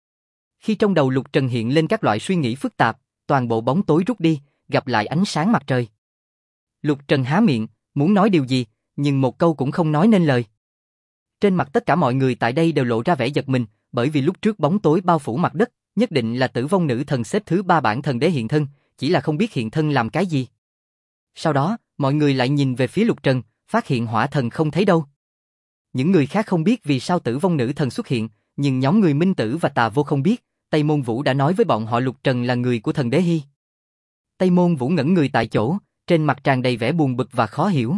Khi trong đầu Lục Trần hiện lên các loại suy nghĩ phức tạp, toàn bộ bóng tối rút đi, gặp lại ánh sáng mặt trời. Lục Trần há miệng, muốn nói điều gì, nhưng một câu cũng không nói nên lời. Trên mặt tất cả mọi người tại đây đều lộ ra vẻ giật mình, bởi vì lúc trước bóng tối bao phủ mặt đất, nhất định là Tử Vong Nữ Thần xếp thứ 3 bản thần đế hiện thân, chỉ là không biết hiện thân làm cái gì. Sau đó, mọi người lại nhìn về phía Lục Trần, phát hiện Hỏa Thần không thấy đâu. Những người khác không biết vì sao Tử Vong Nữ Thần xuất hiện, nhưng nhóm người Minh Tử và Tà Vô không biết, Tây Môn Vũ đã nói với bọn họ Lục Trần là người của thần đế Hy. Tây Môn Vũ ngẩn người tại chỗ, trên mặt tràn đầy vẻ buồn bực và khó hiểu.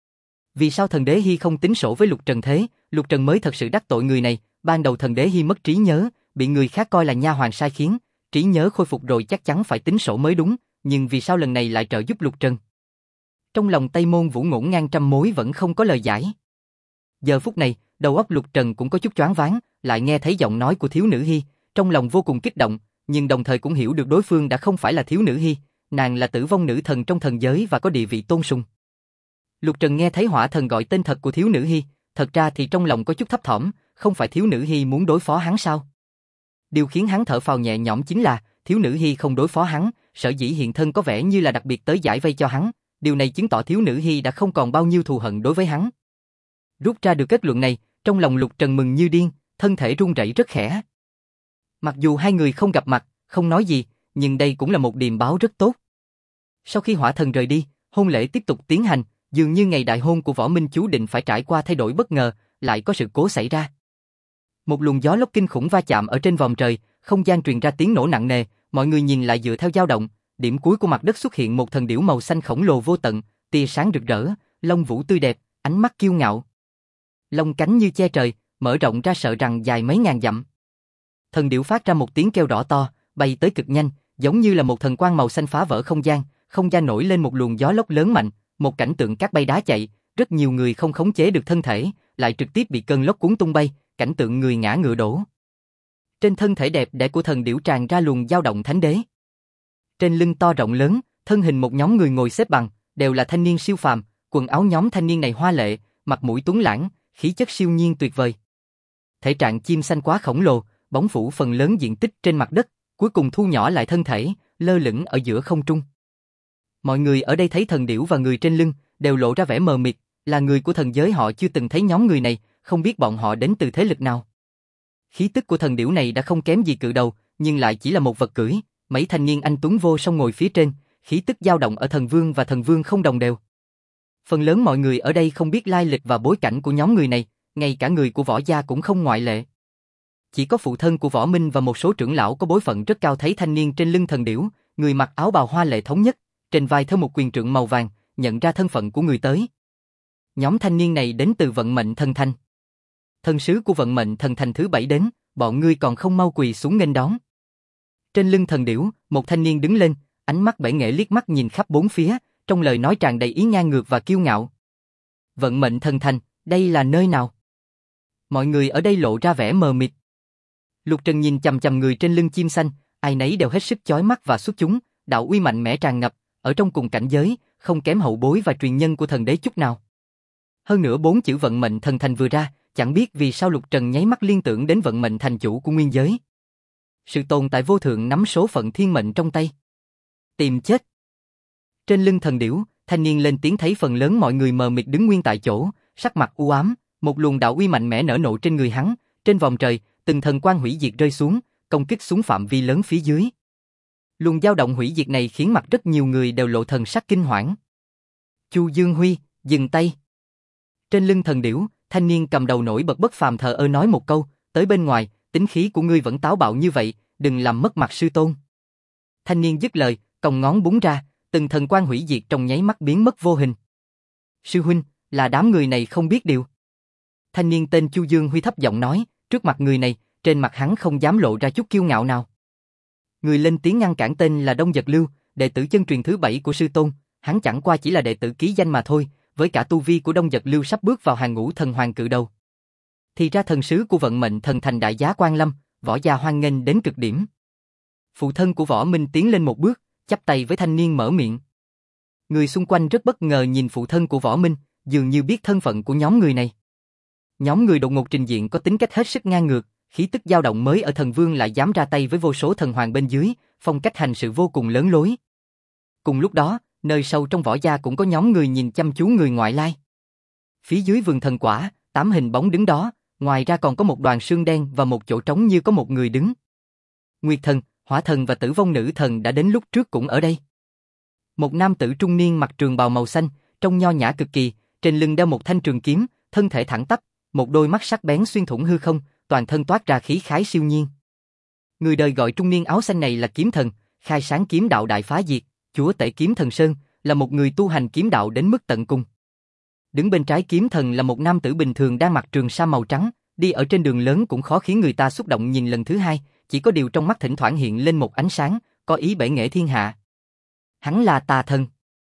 Vì sao thần đế Hy không tính sổ với Lục Trần thế, Lục Trần mới thật sự đắc tội người này, ban đầu thần đế Hy mất trí nhớ, bị người khác coi là nha hoàn sai khiến, trí nhớ khôi phục rồi chắc chắn phải tính sổ mới đúng, nhưng vì sao lần này lại trợ giúp Lục Trần? Trong lòng Tây Môn Vũ ngổn ngang trăm mối vẫn không có lời giải. Giờ phút này, đầu óc Lục Trần cũng có chút choáng váng, lại nghe thấy giọng nói của thiếu nữ Hy, trong lòng vô cùng kích động, nhưng đồng thời cũng hiểu được đối phương đã không phải là thiếu nữ Hy, nàng là tử vong nữ thần trong thần giới và có địa vị tôn sùng. Lục Trần nghe thấy hỏa thần gọi tên thật của thiếu nữ Hy, thật ra thì trong lòng có chút thấp thỏm, không phải thiếu nữ Hy muốn đối phó hắn sao? Điều khiến hắn thở phào nhẹ nhõm chính là, thiếu nữ Hy không đối phó hắn, sở dĩ hiện thân có vẻ như là đặc biệt tới giải vây cho hắn, điều này chứng tỏ thiếu nữ Hy đã không còn bao nhiêu thù hận đối với hắn. Rút ra được kết luận này, trong lòng Lục Trần mừng như điên, thân thể run rẩy rất khẽ. Mặc dù hai người không gặp mặt, không nói gì, nhưng đây cũng là một điềm báo rất tốt. Sau khi hỏa thần rời đi, hôn lễ tiếp tục tiến hành, dường như ngày đại hôn của Võ Minh chú định phải trải qua thay đổi bất ngờ, lại có sự cố xảy ra. Một luồng gió lốc kinh khủng va chạm ở trên vòm trời, không gian truyền ra tiếng nổ nặng nề, mọi người nhìn lại dựa theo dao động, điểm cuối của mặt đất xuất hiện một thần điểu màu xanh khổng lồ vô tận, tia sáng rực rỡ, lông vũ tươi đẹp, ánh mắt kiêu ngạo. Lông cánh như che trời, mở rộng ra sợ rằng dài mấy ngàn dặm. Thần điểu phát ra một tiếng kêu rõ to, bay tới cực nhanh, giống như là một thần quang màu xanh phá vỡ không gian nổi lên một luồng gió lốc lớn mạnh, một cảnh tượng cát bay đá chạy, rất nhiều người không khống chế được thân thể, lại trực tiếp bị cơn lốc cuốn tung bay, cảnh tượng người ngã ngựa đổ. Trên thân thể đẹp đẽ của thần điểu tràn ra luồng dao động thánh đế. Trên lưng to rộng lớn, thân hình một nhóm người ngồi xếp bằng, đều là thanh niên siêu phàm, quần áo nhóm thanh niên này hoa lệ, mặt mũi tuấn lãng, khí chất siêu nhiên tuyệt vời. Thể trạng chim xanh quá khổng lồ, bóng phủ phần lớn diện tích trên mặt đất, cuối cùng thu nhỏ lại thân thể, lơ lửng ở giữa không trung. Mọi người ở đây thấy thần điểu và người trên lưng, đều lộ ra vẻ mờ mịt, là người của thần giới họ chưa từng thấy nhóm người này, không biết bọn họ đến từ thế lực nào. Khí tức của thần điểu này đã không kém gì cự đầu, nhưng lại chỉ là một vật cưỡi, mấy thanh niên anh tuấn vô song ngồi phía trên, khí tức dao động ở thần vương và thần vương không đồng đều. Phần lớn mọi người ở đây không biết lai lịch và bối cảnh của nhóm người này, ngay cả người của Võ gia cũng không ngoại lệ. Chỉ có phụ thân của Võ Minh và một số trưởng lão có bối phận rất cao thấy thanh niên trên lưng thần điểu, người mặc áo bào hoa lệ thống nhất, trên vai theo một quyền trượng màu vàng, nhận ra thân phận của người tới. Nhóm thanh niên này đến từ Vận Mệnh Thần Thành. Thần sứ của Vận Mệnh Thần Thành thứ 7 đến, bọn ngươi còn không mau quỳ xuống nghênh đón. Trên lưng thần điểu, một thanh niên đứng lên, ánh mắt bể nghệ liếc mắt nhìn khắp bốn phía, trong lời nói tràn đầy ý ngang ngược và kiêu ngạo. Vận Mệnh Thần Thành, đây là nơi nào? Mọi người ở đây lộ ra vẻ mờ mịt. Lục Trần nhìn chằm chằm người trên lưng chim xanh, ai nấy đều hết sức chói mắt và xuất chúng, đạo uy mạnh mẽ tràn ngập, ở trong cùng cảnh giới, không kém hậu bối và truyền nhân của thần đế chút nào. Hơn nữa bốn chữ Vận Mệnh Thần Thành vừa ra, chẳng biết vì sao Lục Trần nháy mắt liên tưởng đến vận mệnh thành chủ của nguyên giới. Sự tồn tại vô thượng nắm số phận thiên mệnh trong tay. Tìm chết. Trên lưng thần điểu, thanh niên lên tiếng thấy phần lớn mọi người mờ mịt đứng nguyên tại chỗ, sắc mặt u ám, một luồng đạo uy mạnh mẽ nở nộ trên người hắn, trên vòm trời, từng thần quang hủy diệt rơi xuống, công kích xuống phạm vi lớn phía dưới. Luồng dao động hủy diệt này khiến mặt rất nhiều người đều lộ thần sắc kinh hoảng. Chu Dương Huy, dừng tay. Trên lưng thần điểu, thanh niên cầm đầu nổi bật bất phàm thờ ơ nói một câu, tới bên ngoài, tính khí của ngươi vẫn táo bạo như vậy, đừng làm mất mặt sư tôn. Thanh niên dứt lời, còng ngón búng ra, từng thần quang hủy diệt trong nháy mắt biến mất vô hình. Sư huynh, là đám người này không biết điều. Thanh niên tên Chu Dương Huy thấp giọng nói, trước mặt người này, trên mặt hắn không dám lộ ra chút kiêu ngạo nào. Người lên tiếng ngăn cản tên là Đông Giật Lưu, đệ tử chân truyền thứ 7 của sư tôn, hắn chẳng qua chỉ là đệ tử ký danh mà thôi, với cả tu vi của Đông Giật Lưu sắp bước vào hàng ngũ thần hoàng cự đầu. Thì ra thần sứ của Vận Mệnh Thần Thành đại giá Quan Lâm, Võ gia hoan nghênh đến cực điểm. Phụ thân của Võ Minh tiến lên một bước, chắp tay với thanh niên mở miệng. Người xung quanh rất bất ngờ nhìn phụ thân của Võ Minh, dường như biết thân phận của nhóm người này. Nhóm người đột ngột trình diện có tính cách hết sức ngang ngược, khí tức dao động mới ở thần vương lại dám ra tay với vô số thần hoàng bên dưới, phong cách hành sự vô cùng lớn lối. Cùng lúc đó, nơi sâu trong Võ gia cũng có nhóm người nhìn chăm chú người ngoại lai. Phía dưới vườn thần quả, 8 hình bóng đứng đó, ngoài ra còn có một đoàn sương đen và một chỗ trống như có một người đứng. Nguyệt thần, Hỏa thần và Tử Vong nữ thần đã đến lúc trước cũng ở đây. Một nam tử trung niên mặc trường bào màu xanh, trông nho nhã cực kỳ, trên lưng đeo một thanh trường kiếm, thân thể thẳng tắp, một đôi mắt sắc bén xuyên thủng hư không, toàn thân toát ra khí khái siêu nhiên. Người đời gọi trung niên áo xanh này là kiếm thần, khai sáng kiếm đạo đại phá diệt, chúa tể kiếm thần Sơn, là một người tu hành kiếm đạo đến mức tận cùng. Đứng bên trái kiếm thần là một nam tử bình thường đang mặc trường sa màu trắng, đi ở trên đường lớn cũng khó khiến người ta xúc động nhìn lần thứ hai, chỉ có điều trong mắt thỉnh thoảng hiện lên một ánh sáng, có ý bể nghệ thiên hạ. Hắn là Tà Thần.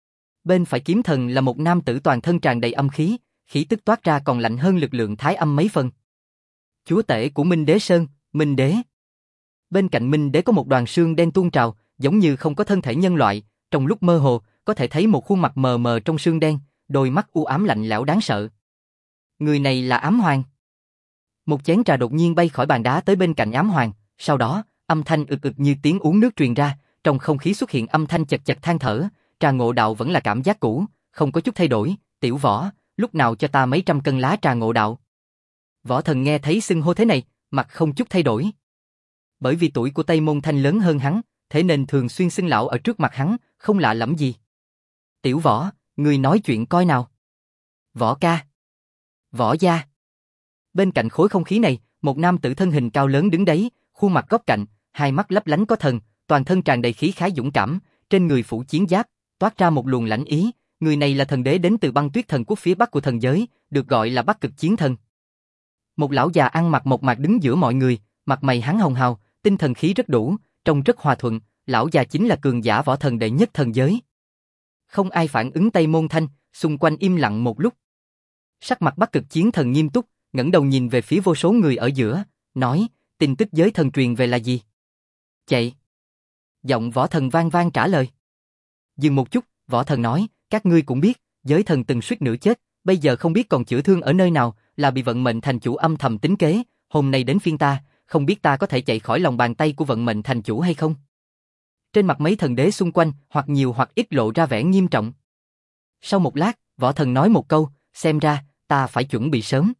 Bên phải kiếm thần là một nam tử toàn thân tràn đầy âm khí, khí tức toát ra còn lạnh hơn lực lượng thái âm mấy phần. Chúa tể của Minh Đế Sơn, Minh Đế. Bên cạnh Minh Đế có một đoàn sương đen tuôn trào, giống như không có thân thể nhân loại, trong lúc mơ hồ, có thể thấy một khuôn mặt mờ mờ trong sương đen, đôi mắt u ám lạnh lẽo đáng sợ. Người này là Ám Hoàng. Một chén trà đột nhiên bay khỏi bàn đá tới bên cạnh Ám Hoàng, sau đó, âm thanh ực ực như tiếng uống nước truyền ra, trong không khí xuất hiện âm thanh chật chật than thở, trà ngộ đạo vẫn là cảm giác cũ, không có chút thay đổi, tiểu Võ, lúc nào cho ta mấy trăm cân lá trà ngộ đạo. Võ Thần nghe thấy xưng hô thế này, mặt không chút thay đổi. Bởi vì tuổi của Tây Môn Thanh lớn hơn hắn, thế nên thường xuyên xưng lão ở trước mặt hắn, không lạ lẫm gì. Tiểu Võ, người nói chuyện coi nào. Võ ca. Võ gia. Bên cạnh khối không khí này, một nam tử thân hình cao lớn đứng đấy, khuôn mặt góc cạnh, hai mắt lấp lánh có thần, toàn thân tràn đầy khí khái dũng cảm, trên người phủ chiến giáp, toát ra một luồng lãnh ý. Người này là thần đế đến từ Băng Tuyết Thần Quốc phía bắc của thần giới, được gọi là Bắc Cực Chiến Thần. Một lão già ăn mặc mộc mạc đứng giữa mọi người, mặt mày hắn hồng hào, tinh thần khí rất đủ, trông rất hòa thuận. Lão già chính là cường giả võ thần đệ nhất thần giới. Không ai phản ứng Tây Môn Thanh, xung quanh im lặng một lúc. Sắc mặt Bắc Cực Chiến Thần nghiêm túc, ngẩng đầu nhìn về phía vô số người ở giữa, nói, tin tức giới thần truyền về là gì? Chạy. Giọng võ thần vang vang trả lời. Dừng một chút, võ thần nói, các ngươi cũng biết, giới thần từng suýt nữa chết, bây giờ không biết còn chữa thương ở nơi nào, là bị vận mệnh thành chủ âm thầm tính kế, hôm nay đến phiên ta, không biết ta có thể chạy khỏi lòng bàn tay của vận mệnh thành chủ hay không? Trên mặt mấy thần đế xung quanh, hoặc nhiều hoặc ít lộ ra vẻ nghiêm trọng. Sau một lát, võ thần nói một câu, xem ra, ta phải chuẩn bị sớm.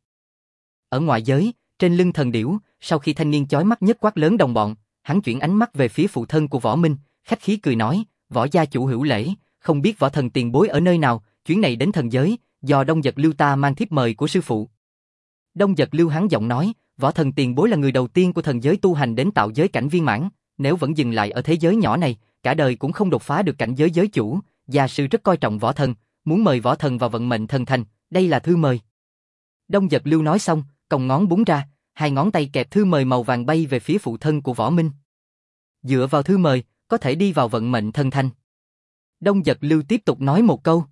Ở ngoại giới, trên lưng thần điểu, sau khi thanh niên chói mắt nhất quát lớn đồng bọn, hắn chuyển ánh mắt về phía phụ thân của Võ Minh, khách khí cười nói, võ gia chủ hữu lễ, không biết võ thần tiền bối ở nơi nào, chuyến này đến thần giới, do Đông Dật Lưu ta mang thiếp mời của sư phụ. Đông Dật Lưu hắn giọng nói, võ thần tiền bối là người đầu tiên của thần giới tu hành đến tạo giới cảnh viên mãn, nếu vẫn dừng lại ở thế giới nhỏ này, cả đời cũng không đột phá được cảnh giới giới chủ, gia sư rất coi trọng võ thần, muốn mời võ thần vào vận mệnh thần thành, đây là thư mời. Đông Dật Lưu nói xong, còng ngón búng ra, hai ngón tay kẹp thư mời màu vàng bay về phía phụ thân của Võ Minh. Dựa vào thư mời, có thể đi vào vận mệnh thần thành. Đông Dật Lưu tiếp tục nói một câu.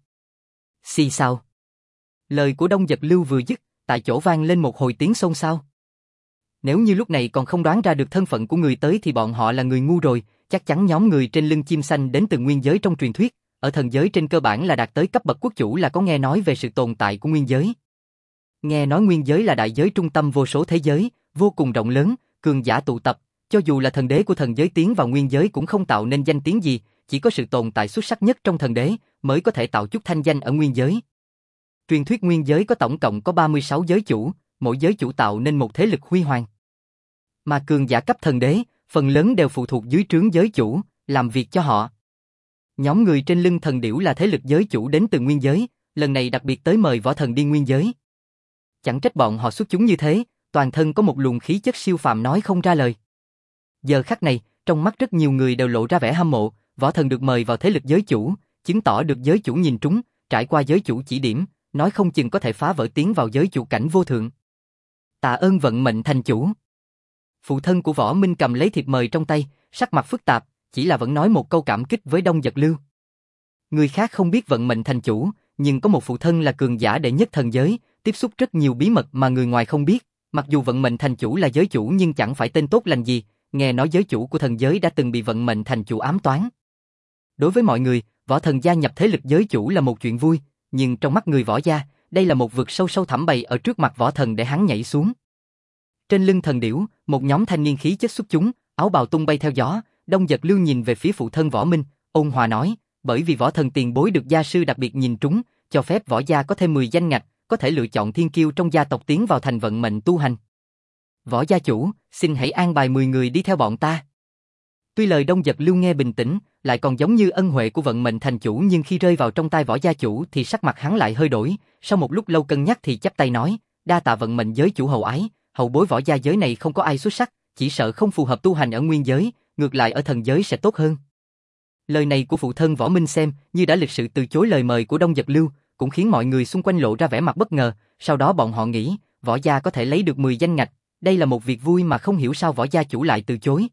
Xì xào. Lời của Đông Dật Lưu vừa dứt, tại chỗ vang lên một hồi tiếng xôn xao. Nếu như lúc này còn không đoán ra được thân phận của người tới thì bọn họ là người ngu rồi, chắc chắn nhóm người trên lưng chim xanh đến từ nguyên giới trong truyền thuyết, ở thần giới trên cơ bản là đạt tới cấp bậc quốc chủ là có nghe nói về sự tồn tại của nguyên giới. Nghe nói nguyên giới là đại giới trung tâm vô số thế giới, vô cùng rộng lớn, cường giả tụ tập, cho dù là thần đế của thần giới tiến vào nguyên giới cũng không tạo nên danh tiếng gì, chỉ có sự tồn tại xuất sắc nhất trong thần đế mới có thể tạo chút thanh danh ở nguyên giới. Truyền thuyết nguyên giới có tổng cộng có 36 giới chủ, mỗi giới chủ tạo nên một thế lực huy hoàng. Mà cường giả cấp thần đế, phần lớn đều phụ thuộc dưới trướng giới chủ, làm việc cho họ. Nhóm người trên lưng thần điểu là thế lực giới chủ đến từ nguyên giới, lần này đặc biệt tới mời võ thần đi nguyên giới. Chẳng trách bọn họ xuất chúng như thế, toàn thân có một luồng khí chất siêu phàm nói không ra lời. Giờ khắc này, trong mắt rất nhiều người đều lộ ra vẻ hâm mộ, võ thần được mời vào thế lực giới chủ, chứng tỏ được giới chủ nhìn trúng, trải qua giới chủ chỉ điểm, nói không chừng có thể phá vỡ tiến vào giới chủ cảnh vô thượng. Tạ ơn vận mệnh thành chủ. Phụ thân của Võ Minh cầm lấy thiệp mời trong tay, sắc mặt phức tạp, chỉ là vẫn nói một câu cảm kích với Đông Dật Lưu. Người khác không biết vận mệnh thành chủ, nhưng có một phụ thân là cường giả đệ nhất thần giới, tiếp xúc rất nhiều bí mật mà người ngoài không biết. Mặc dù vận mệnh thành chủ là giới chủ nhưng chẳng phải tên tốt lành gì, nghe nói giới chủ của thần giới đã từng bị vận mệnh thành chủ ám toán. Đối với mọi người, võ thần gia nhập thế lực giới chủ là một chuyện vui, nhưng trong mắt người võ gia, đây là một vực sâu sâu thẳm bày ở trước mặt võ thần để hắn nhảy xuống. Trên lưng thần điểu, một nhóm thanh niên khí chất xuất chúng, áo bào tung bay theo gió, Đông Dật Lưu nhìn về phía phụ thân Võ Minh, ôn hòa nói, bởi vì võ thần tiền bối được gia sư đặc biệt nhìn trúng, cho phép võ gia có thêm 10 danh ngạch, có thể lựa chọn thiên kiêu trong gia tộc tiến vào thành vận mệnh tu hành. Võ gia chủ, xin hãy an bài 10 người đi theo bọn ta. Tuy lời Đông Dật Lưu nghe bình tĩnh, lại còn giống như ân huệ của vận mệnh thành chủ nhưng khi rơi vào trong tai võ gia chủ thì sắc mặt hắn lại hơi đổi, sau một lúc lâu cân nhắc thì chắp tay nói, đa tạ vận mệnh giới chủ hậu ái, hậu bối võ gia giới này không có ai xuất sắc, chỉ sợ không phù hợp tu hành ở nguyên giới, ngược lại ở thần giới sẽ tốt hơn. Lời này của phụ thân Võ Minh xem như đã lịch sự từ chối lời mời của Đông Dật Lưu, cũng khiến mọi người xung quanh lộ ra vẻ mặt bất ngờ, sau đó bọn họ nghĩ, võ gia có thể lấy được 10 danh ngạch, đây là một việc vui mà không hiểu sao võ gia chủ lại từ chối.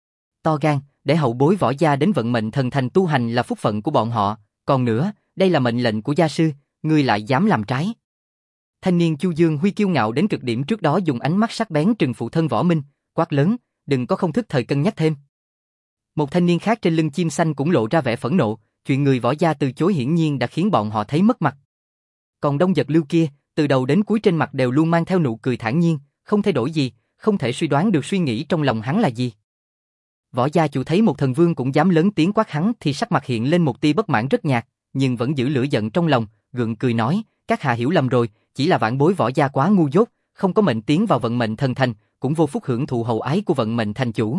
To gan, để hậu bối võ gia đến vận mệnh thần thành tu hành là phúc phận của bọn họ, còn nữa, đây là mệnh lệnh của gia sư, ngươi lại dám làm trái. Thanh niên Chu Dương Huy kiêu ngạo đến cực điểm trước đó dùng ánh mắt sắc bén trừng phụ thân Võ Minh, quát lớn, đừng có không thức thời cân nhắc thêm. Một thanh niên khác trên lưng chim xanh cũng lộ ra vẻ phẫn nộ, chuyện người Võ gia từ chối hiển nhiên đã khiến bọn họ thấy mất mặt. Còn Đông Giật Lưu kia, từ đầu đến cuối trên mặt đều luôn mang theo nụ cười thản nhiên, không thay đổi gì, không thể suy đoán được suy nghĩ trong lòng hắn là gì. Võ gia chủ thấy một thần vương cũng dám lớn tiếng quát hắn thì sắc mặt hiện lên một tia bất mãn rất nhạt, nhưng vẫn giữ lửa giận trong lòng, gượng cười nói, các hạ hiểu lầm rồi, chỉ là vãn bối Võ gia quá ngu dốt, không có mệnh tiến vào vận mệnh thần thành, cũng vô phúc hưởng thụ hậu ái của vận mệnh thành chủ.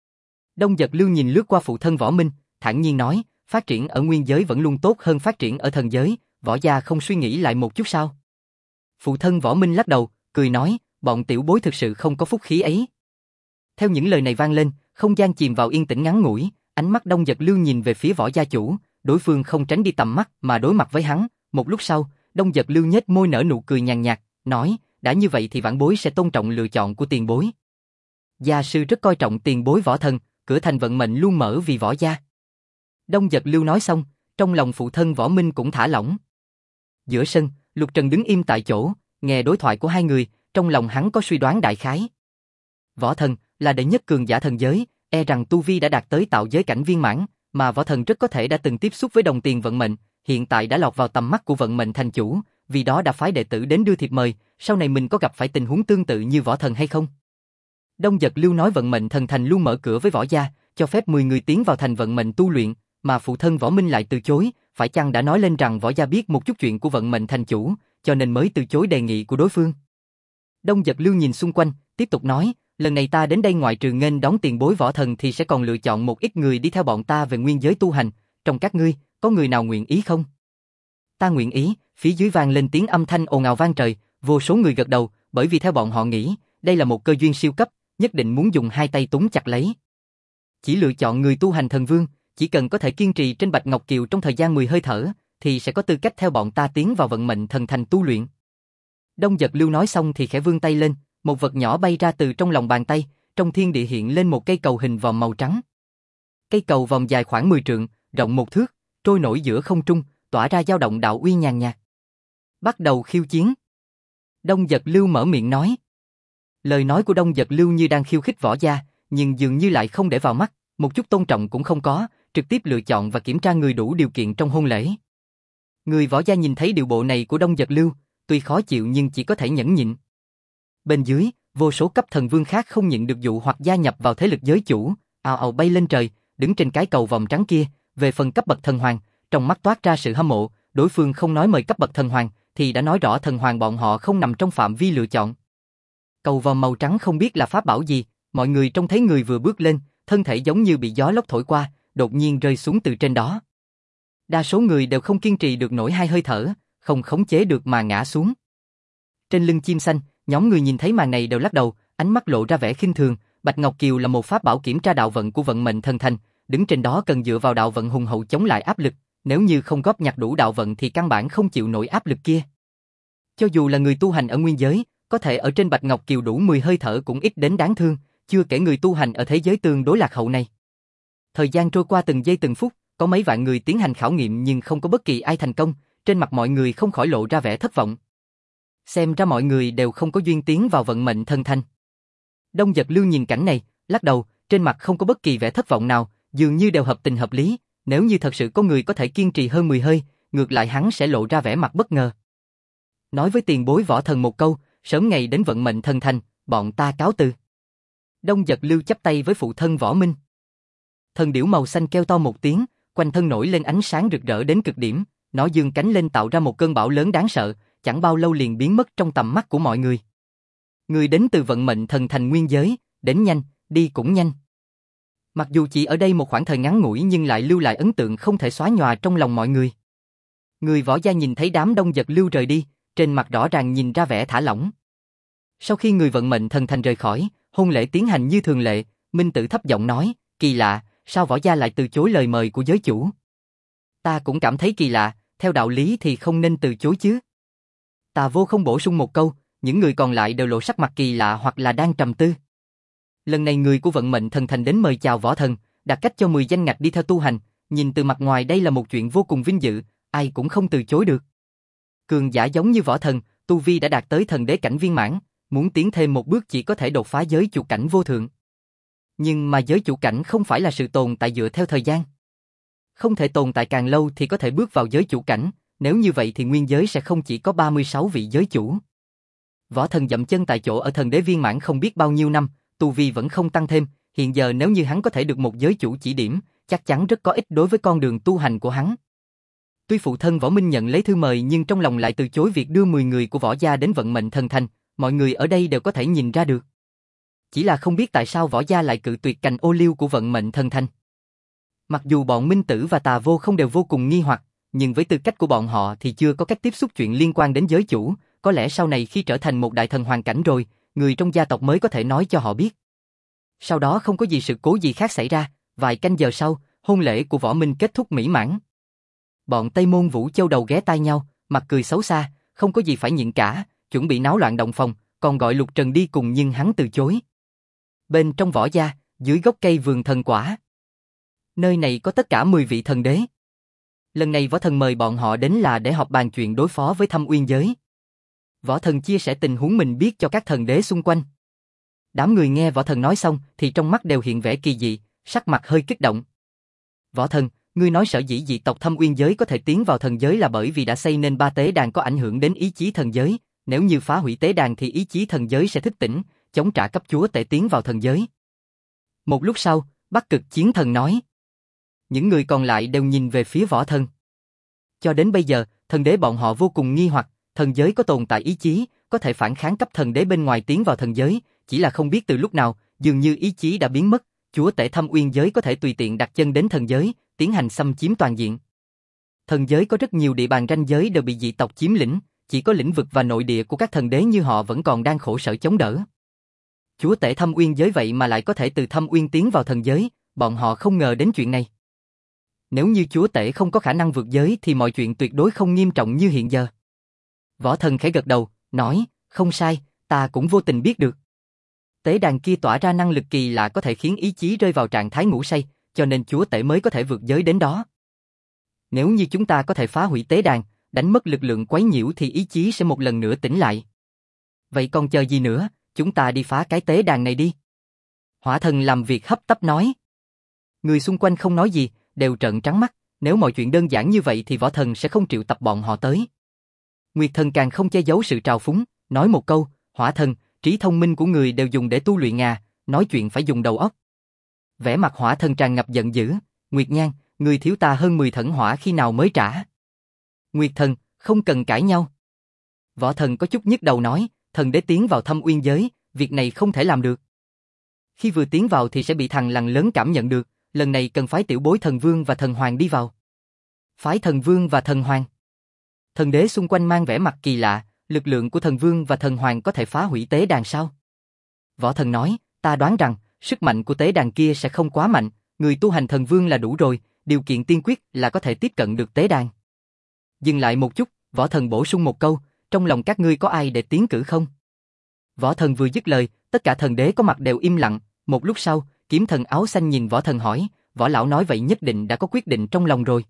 Đông Giật Lưu nhìn lướt qua phụ thân Võ Minh, thản nhiên nói, phát triển ở nguyên giới vẫn luôn tốt hơn phát triển ở thần giới, Võ gia không suy nghĩ lại một chút sao? Phụ thân Võ Minh lắc đầu, cười nói, bọn tiểu bối thực sự không có phúc khí ấy. Theo những lời này vang lên, không gian chìm vào yên tĩnh ngắn ngủi, ánh mắt Đông Giật Lưu nhìn về phía Võ gia chủ, đối phương không tránh đi tầm mắt mà đối mặt với hắn, một lúc sau, Đông Giật Lưu nhếch môi nở nụ cười nhàn nhạt, nói, đã như vậy thì vãn bối sẽ tôn trọng lựa chọn của tiền bối. Gia sư rất coi trọng tiền bối Võ thần, cửa thành vận mệnh luôn mở vì Võ gia. Đông Giật Lưu nói xong, trong lòng phụ thân Võ Minh cũng thả lỏng. Giữa sân, Lục Trần đứng im tại chỗ, nghe đối thoại của hai người, trong lòng hắn có suy đoán đại khái. Võ thần là đệ nhất cường giả thần giới, e rằng tu vi đã đạt tới tạo giới cảnh viên mãn, mà Võ thần rất có thể đã từng tiếp xúc với đồng tiền vận mệnh, hiện tại đã lọt vào tầm mắt của vận mệnh thành chủ, vì đó đã phái đệ tử đến đưa thiệp mời, sau này mình có gặp phải tình huống tương tự như Võ thần hay không? Đông Giật Lưu nói vận mệnh thần thành luôn mở cửa với Võ gia, cho phép 10 người tiến vào thành vận mệnh tu luyện, mà phụ thân Võ Minh lại từ chối, phải chăng đã nói lên rằng Võ gia biết một chút chuyện của vận mệnh thành chủ, cho nên mới từ chối đề nghị của đối phương. Đông Giật Lưu nhìn xung quanh, tiếp tục nói, lần này ta đến đây ngoại trừ nghênh đón tiền bối Võ thần thì sẽ còn lựa chọn một ít người đi theo bọn ta về nguyên giới tu hành, trong các ngươi, có người nào nguyện ý không? Ta nguyện ý, phía dưới vang lên tiếng âm thanh ồn ào vang trời, vô số người gật đầu, bởi vì theo bọn họ nghĩ, đây là một cơ duyên siêu cấp, nhất định muốn dùng hai tay túm chặt lấy. Chỉ lựa chọn người tu hành thần vương, chỉ cần có thể kiên trì trên Bạch Ngọc Kiều trong thời gian 10 hơi thở, thì sẽ có tư cách theo bọn ta tiến vào vận mệnh thần thành tu luyện. Đông Giật Lưu nói xong thì khẽ vươn tay lên, một vật nhỏ bay ra từ trong lòng bàn tay, trong thiên địa hiện lên một cây cầu hình vòm màu trắng. Cây cầu vòm dài khoảng 10 trượng, rộng 1 thước, trôi nổi giữa không trung, tỏa ra dao động đạo uy nhàn nhạt. Bắt đầu khiêu chiến. Đông Giật Lưu mở miệng nói. Lời nói của Đông Giật Lưu như đang khiêu khích Võ gia, nhưng dường như lại không để vào mắt, một chút tôn trọng cũng không có, trực tiếp lựa chọn và kiểm tra người đủ điều kiện trong hôn lễ. Người Võ gia nhìn thấy điệu bộ này của Đông Giật Lưu, tuy khó chịu nhưng chỉ có thể nhẫn nhịn. Bên dưới, vô số cấp thần vương khác không nhịn được dụ hoặc gia nhập vào thế lực giới chủ, ào ào bay lên trời, đứng trên cái cầu vòng trắng kia, về phần cấp bậc thần hoàng, trong mắt toát ra sự hâm mộ, đối phương không nói mời cấp bậc thần hoàng, thì đã nói rõ thần hoàng bọn họ không nằm trong phạm vi lựa chọn. Cầu vòm màu trắng không biết là pháp bảo gì, mọi người trông thấy người vừa bước lên, thân thể giống như bị gió lốc thổi qua, đột nhiên rơi xuống từ trên đó. Đa số người đều không kiên trì được nổi 2 hơi thở, không khống chế được mà ngã xuống. Trên lưng chim xanh, nhóm người nhìn thấy màn này đều lắc đầu, ánh mắt lộ ra vẻ khinh thường. Bạch Ngọc Kiều là một pháp bảo kiểm tra đạo vận của vận mệnh thần thành, đứng trên đó cần dựa vào đạo vận hùng hậu chống lại áp lực, nếu như không góp nhặt đủ đạo vận thì căn bản không chịu nổi áp lực kia. Cho dù là người tu hành ở nguyên giới, có thể ở trên Bạch Ngọc Kiều đủ 10 hơi thở cũng ít đến đáng thương, chưa kể người tu hành ở thế giới tương đối lạc hậu này. Thời gian trôi qua từng giây từng phút, có mấy vạn người tiến hành khảo nghiệm nhưng không có bất kỳ ai thành công, trên mặt mọi người không khỏi lộ ra vẻ thất vọng. Xem ra mọi người đều không có duyên tiến vào vận mệnh thần thành. Đông Giật Lưu nhìn cảnh này, lắc đầu, trên mặt không có bất kỳ vẻ thất vọng nào, dường như đều hợp tình hợp lý, nếu như thật sự có người có thể kiên trì hơn 10 hơi, ngược lại hắn sẽ lộ ra vẻ mặt bất ngờ. Nói với tiền bối Võ thần một câu, sớm ngày đến vận mệnh thần thành, bọn ta cáo từ. Đông Giật Lưu chắp tay với phụ thân Võ Minh. Thần điểu màu xanh kêu to một tiếng, quanh thân nổi lên ánh sáng rực rỡ đến cực điểm, nó giương cánh lên tạo ra một cơn bão lớn đáng sợ, chẳng bao lâu liền biến mất trong tầm mắt của mọi người. Người đến từ vận mệnh thần thành nguyên giới, đến nhanh, đi cũng nhanh. Mặc dù chỉ ở đây một khoảng thời ngắn ngủi nhưng lại lưu lại ấn tượng không thể xóa nhòa trong lòng mọi người. Người Võ gia nhìn thấy đám Đông Giật Lưu rời đi, trên mặt rõ ràng nhìn ra vẻ thả lỏng. Sau khi người vận mệnh thần thành rời khỏi, hôn lễ tiến hành như thường lệ, Minh Tử thấp giọng nói, kỳ lạ, sao Võ gia lại từ chối lời mời của giới chủ? Ta cũng cảm thấy kỳ lạ, theo đạo lý thì không nên từ chối chứ. Tà Vô không bổ sung một câu, những người còn lại đều lộ sắc mặt kỳ lạ hoặc là đang trầm tư. Lần này người của vận mệnh thần thành đến mời chào Võ thần, đặt cách cho 10 danh ngạch đi theo tu hành, nhìn từ mặt ngoài đây là một chuyện vô cùng vinh dự, ai cũng không từ chối được. Cường giả giống như Võ thần, tu vi đã đạt tới thần đế cảnh viên mãn, muốn tiến thêm một bước chỉ có thể đột phá giới chủ cảnh vô thượng. Nhưng mà giới chủ cảnh không phải là sự tồn tại dựa theo thời gian. Không thể tồn tại càng lâu thì có thể bước vào giới chủ cảnh, nếu như vậy thì nguyên giới sẽ không chỉ có 36 vị giới chủ. Võ Thần dậm chân tại chỗ ở thần đế viên mãn không biết bao nhiêu năm, tu vi vẫn không tăng thêm, hiện giờ nếu như hắn có thể được một giới chủ chỉ điểm, chắc chắn rất có ích đối với con đường tu hành của hắn. Tuy phụ thân Võ Minh nhận lấy thư mời nhưng trong lòng lại từ chối việc đưa 10 người của Võ gia đến vận mệnh thần thành, mọi người ở đây đều có thể nhìn ra được. Chỉ là không biết tại sao Võ gia lại cự tuyệt cành ô liu của vận mệnh thần thành. Mặc dù bọn Minh Tử và Tà Vô Không đều vô cùng nghi hoặc, nhưng với tư cách của bọn họ thì chưa có cách tiếp xúc chuyện liên quan đến giới chủ, có lẽ sau này khi trở thành một đại thần hoàn cảnh rồi, người trong gia tộc mới có thể nói cho họ biết. Sau đó không có gì sự cố gì khác xảy ra, vài canh giờ sau, hôn lễ của Võ Minh kết thúc mỹ mãn. Bọn Tây Môn Vũ Châu đầu ghé tai nhau, mặt cười xấu xa, không có gì phải nhịn cả, chuẩn bị náo loạn động phòng, còn gọi Lục Trần đi cùng nhưng hắn từ chối. Bên trong Võ gia, dưới gốc cây vườn thần quả. Nơi này có tất cả 10 vị thần đế. Lần này Võ Thần mời bọn họ đến là để họp bàn chuyện đối phó với Thâm Uyên giới. Võ Thần chia sẻ tình huống mình biết cho các thần đế xung quanh. Đám người nghe Võ Thần nói xong thì trong mắt đều hiện vẻ kỳ dị, sắc mặt hơi kích động. Võ Thần, ngươi nói sở dĩ dị tộc Thâm Uyên giới có thể tiến vào thần giới là bởi vì đã xây nên 3 tế đàn có ảnh hưởng đến ý chí thần giới, nếu như phá hủy tế đàn thì ý chí thần giới sẽ thức tỉnh, chống trả cấp chúa tể tiến vào thần giới. Một lúc sau, Bắc Cực Chiến Thần nói. Những người còn lại đều nhìn về phía Võ Thần. Cho đến bây giờ, thần đế bọn họ vô cùng nghi hoặc, thần giới có tồn tại ý chí, có thể phản kháng cấp thần đế bên ngoài tiến vào thần giới, chỉ là không biết từ lúc nào, dường như ý chí đã biến mất, chúa tể Thâm Uyên giới có thể tùy tiện đặt chân đến thần giới, tiến hành xâm chiếm toàn diện. Thần giới có rất nhiều địa bàn ranh giới đều bị dị tộc chiếm lĩnh, chỉ có lĩnh vực và nội địa của các thần đế như họ vẫn còn đang khổ sở chống đỡ. Chúa tể Thâm Uyên giới vậy mà lại có thể từ Thâm Uyên tiến vào thần giới, bọn họ không ngờ đến chuyện này. Nếu như chúa tể không có khả năng vượt giới thì mọi chuyện tuyệt đối không nghiêm trọng như hiện giờ. Võ Thần khẽ gật đầu, nói, không sai, ta cũng vô tình biết được. Tế đàn kia tỏa ra năng lực kỳ lạ có thể khiến ý chí rơi vào trạng thái ngủ say, cho nên chúa tể mới có thể vượt giới đến đó. Nếu như chúng ta có thể phá hủy tế đàn, đánh mất lực lượng quấy nhiễu thì ý chí sẽ một lần nữa tỉnh lại. Vậy còn chờ gì nữa, chúng ta đi phá cái tế đàn này đi. Hỏa Thần làm việc hấp tấp nói. Người xung quanh không nói gì, đều trợn trắng mắt, nếu mọi chuyện đơn giản như vậy thì Võ Thần sẽ không triệu tập bọn họ tới. Nguyệt Thần càng không che giấu sự trào phúng, nói một câu, Hỏa Thần, trí thông minh của người đều dùng để tu luyện à, nói chuyện phải dùng đầu óc. Vẻ mặt Hỏa Thần tràn ngập giận dữ, Nguyệt Nhan, người thiếu ta hơn 10 thần hỏa khi nào mới trả. Nguyệt Thần, không cần cãi nhau. Võ Thần có chút nhức đầu nói, thần đế tiến vào Thâm Uyên giới, việc này không thể làm được. Khi vừa tiến vào thì sẽ bị thằng lằn lớn cảm nhận được, lần này cần phái tiểu bối thần vương và thần hoàng đi vào. Phái thần vương và thần hoàng. Thần đế xung quanh mang vẻ mặt kỳ lạ, lực lượng của thần vương và thần hoàng có thể phá hủy tế đàn sao? Võ Thần nói, ta đoán rằng, sức mạnh của tế đàn kia sẽ không quá mạnh, người tu hành thần vương là đủ rồi, điều kiện tiên quyết là có thể tiếp cận được tế đàn. Dừng lại một chút, Võ Thần bổ sung một câu, trong lòng các ngươi có ai để tiến cử không? Võ Thần vừa dứt lời, tất cả thần đế có mặt đều im lặng, một lúc sau, Kiếm Thần áo xanh nhìn Võ Thần hỏi, Võ lão nói vậy nhất định đã có quyết định trong lòng rồi.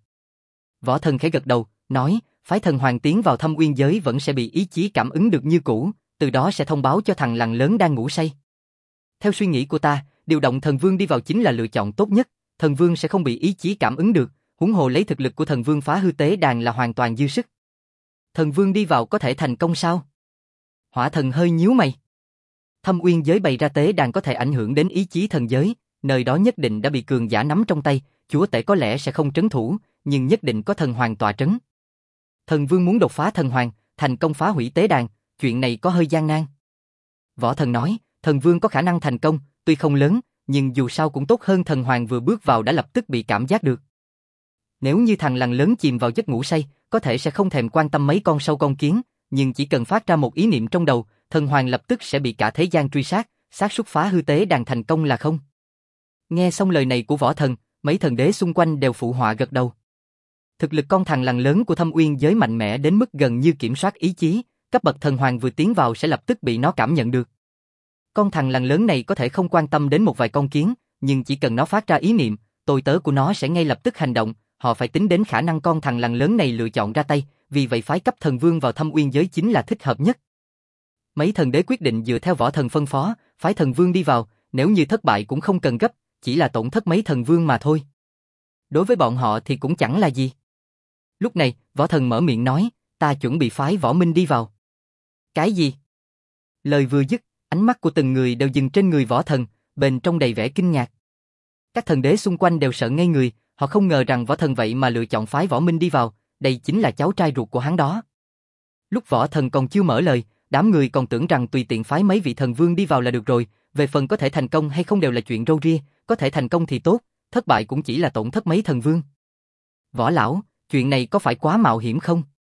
Võ Thần khẽ gật đầu, nói, phái thần hoàng tiến vào Thâm Uyên giới vẫn sẽ bị ý chí cảm ứng được như cũ, từ đó sẽ thông báo cho thằng lằn lớn đang ngủ say. Theo suy nghĩ của ta, điều động thần vương đi vào chính là lựa chọn tốt nhất, thần vương sẽ không bị ý chí cảm ứng được, huống hồ lấy thực lực của thần vương phá hư tế đàn là hoàn toàn dư sức. Thần vương đi vào có thể thành công sao? Hỏa Thần hơi nhíu mày. Thâm Uyên giới bày ra tế đàn có thể ảnh hưởng đến ý chí thần giới, nơi đó nhất định đã bị cường giả nắm trong tay, chúa tể có lẽ sẽ không trấn thủ, nhưng nhất định có thần hoàng tọa trấn. Thần vương muốn đột phá thần hoàng, thành công phá hủy tế đàn, chuyện này có hơi gian nan. Võ Thần nói, thần vương có khả năng thành công, tuy không lớn, nhưng dù sao cũng tốt hơn thần hoàng vừa bước vào đã lập tức bị cảm giác được. Nếu như thằng lằn lớn chìm vào giấc ngủ say, có thể sẽ không thèm quan tâm mấy con sâu con kiến, nhưng chỉ cần phát ra một ý niệm trong đầu, thần hoàng lập tức sẽ bị cả thế gian truy sát, xác suất phá hư tế đàn thành công là không. Nghe xong lời này của Võ Thần, mấy thần đế xung quanh đều phụ họa gật đầu. Thực lực con thằng lằn lớn của Thâm Uyên giới mạnh mẽ đến mức gần như kiểm soát ý chí, cấp bậc thần hoàng vừa tiến vào sẽ lập tức bị nó cảm nhận được. Con thằng lằn lớn này có thể không quan tâm đến một vài con kiến, nhưng chỉ cần nó phát ra ý niệm, tôi tớ của nó sẽ ngay lập tức hành động, họ phải tính đến khả năng con thằng lằn lớn này lựa chọn ra tay, vì vậy phái cấp thần vương vào Thâm Uyên giới chính là thích hợp nhất. Mấy thần đế quyết định dựa theo Võ Thần phân phó, phái thần vương đi vào, nếu như thất bại cũng không cần gấp, chỉ là tổn thất mấy thần vương mà thôi. Đối với bọn họ thì cũng chẳng là gì. Lúc này, võ thần mở miệng nói, ta chuẩn bị phái võ minh đi vào. Cái gì? Lời vừa dứt, ánh mắt của từng người đều dừng trên người võ thần, bên trong đầy vẻ kinh ngạc. Các thần đế xung quanh đều sợ ngây người, họ không ngờ rằng võ thần vậy mà lựa chọn phái võ minh đi vào, đây chính là cháu trai ruột của hắn đó. Lúc võ thần còn chưa mở lời, đám người còn tưởng rằng tùy tiện phái mấy vị thần vương đi vào là được rồi, về phần có thể thành công hay không đều là chuyện râu ria, có thể thành công thì tốt, thất bại cũng chỉ là tổn thất mấy thần vương. Võ lão, chuyện này có phải quá mạo hiểm không?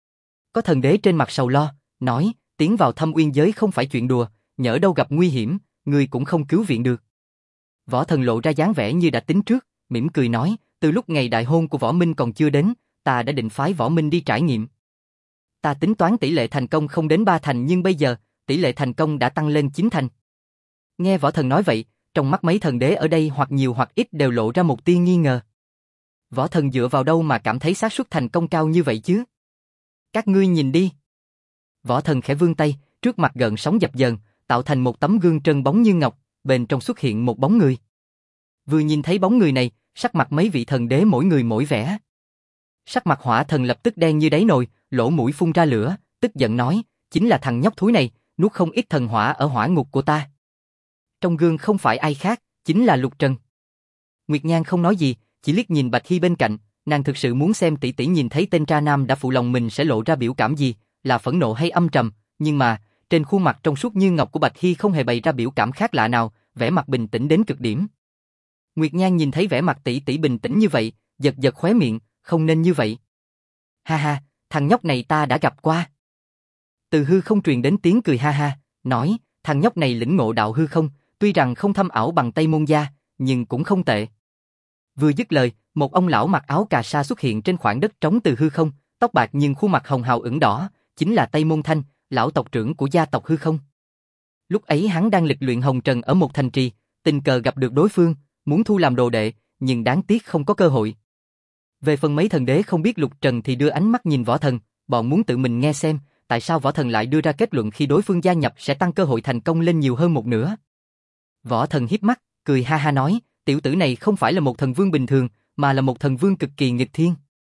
Có thần đế trên mặt sầu lo, nói, tiến vào Thâm Uyên giới không phải chuyện đùa, nhỡ đâu gặp nguy hiểm, người cũng không cứu viện được. Võ thần lộ ra dáng vẻ như đã tính trước, mỉm cười nói, từ lúc ngày đại hôn của võ minh còn chưa đến, ta đã định phái võ minh đi trải nghiệm. Ta tính toán tỷ lệ thành công không đến 3 thành nhưng bây giờ, tỷ lệ thành công đã tăng lên 9 thành. Nghe võ thần nói vậy, trong mắt mấy thần đế ở đây hoặc nhiều hoặc ít đều lộ ra một tia nghi ngờ. Võ thần dựa vào đâu mà cảm thấy xác suất thành công cao như vậy chứ? Các ngươi nhìn đi. Võ thần khẽ vươn tay, trước mặt gợn sóng dập dờn, tạo thành một tấm gương trơn bóng như ngọc, bên trong xuất hiện một bóng người. Vừa nhìn thấy bóng người này, sắc mặt mấy vị thần đế mỗi người mỗi vẻ. Sắc mặt hỏa thần lập tức đen như đáy nồi, lỗ mũi phun ra lửa, tức giận nói, chính là thằng nhóc thúi này, nuốt không ít thần hỏa ở hỏa ngục của ta. Trong gương không phải ai khác, chính là Lục Trần. Nguyệt Nhan không nói gì, chỉ liếc nhìn Bạch Hy bên cạnh, nàng thực sự muốn xem tỷ tỷ nhìn thấy tên tra nam đã phụ lòng mình sẽ lộ ra biểu cảm gì, là phẫn nộ hay âm trầm, nhưng mà, trên khuôn mặt trong suốt như ngọc của Bạch Hy không hề bày ra biểu cảm khác lạ nào, vẻ mặt bình tĩnh đến cực điểm. Nguyệt Nhan nhìn thấy vẻ mặt tỷ tỷ bình tĩnh như vậy, giật giật khóe miệng, không nên như vậy. Ha ha, thằng nhóc này ta đã gặp qua. Từ hư không truyền đến tiếng cười ha ha, nói, thằng nhóc này lĩnh ngộ đạo hư không, tuy rằng không thâm ảo bằng Tây Môn Gia, nhưng cũng không tệ. Vừa dứt lời, một ông lão mặc áo cà sa xuất hiện trên khoảng đất trống từ hư không, tóc bạc nhưng khuôn mặt hồng hào ửng đỏ, chính là Tây Môn Thanh, lão tộc trưởng của gia tộc hư không. Lúc ấy hắn đang lịch luyện hồng trần ở một thành trì, tình cờ gặp được đối phương, muốn thu làm đồ đệ, nhưng đáng tiếc không có cơ hội. Về phần mấy thần đế không biết Lục Trần thì đưa ánh mắt nhìn võ thần, bọn muốn tự mình nghe xem, tại sao võ thần lại đưa ra kết luận khi đối phương gia nhập sẽ tăng cơ hội thành công lên nhiều hơn một nửa. Võ thần hiếp mắt, cười ha ha nói, tiểu tử này không phải là một thần vương bình thường, mà là một thần vương cực kỳ nghịch thiên.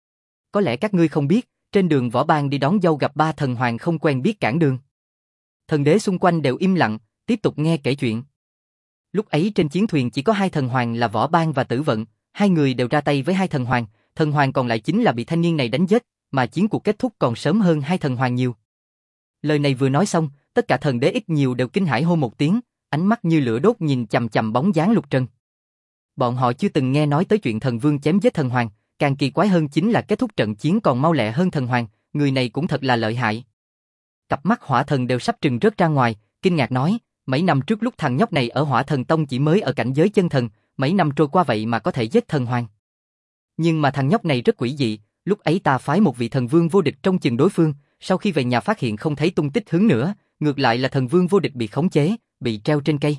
Có lẽ các ngươi không biết, trên đường võ bang đi đón dâu gặp 3 thần hoàng không quen biết cản đường. Thần đế xung quanh đều im lặng, tiếp tục nghe kể chuyện. Lúc ấy trên chiến thuyền chỉ có 2 thần hoàng là Võ Bang và Tử Vận, 2 người đều ra tay với 2 thần hoàng còn lại chính là bị thanh niên này đánh chết, mà chiến cuộc kết thúc còn sớm hơn 2 thần hoàng nhiều. Lời này vừa nói xong, tất cả thần đế ít nhiều đều kinh hãi hô một tiếng, ánh mắt như lửa đốt nhìn chằm chằm bóng dáng Lục Trần. Bọn họ chưa từng nghe nói tới chuyện thần vương chém giết thần hoàng, càng kỳ quái hơn chính là kết thúc trận chiến còn mau lẹ hơn thần hoàng, người này cũng thật là lợi hại. Cặp mắt hỏa thần đều sắp trừng rớt ra ngoài, kinh ngạc nói, mấy năm trước lúc thằng nhóc này ở Hỏa Thần Tông chỉ mới ở cảnh giới chân thần, mấy năm trôi qua vậy mà có thể giết thần hoàng. Nhưng mà thằng nhóc này rất quỷ dị, lúc ấy ta phái một vị thần vương vô địch trong chừng đối phương, sau khi về nhà phát hiện không thấy tung tích hướng nữa, ngược lại là thần vương vô địch bị khống chế, bị treo trên cây.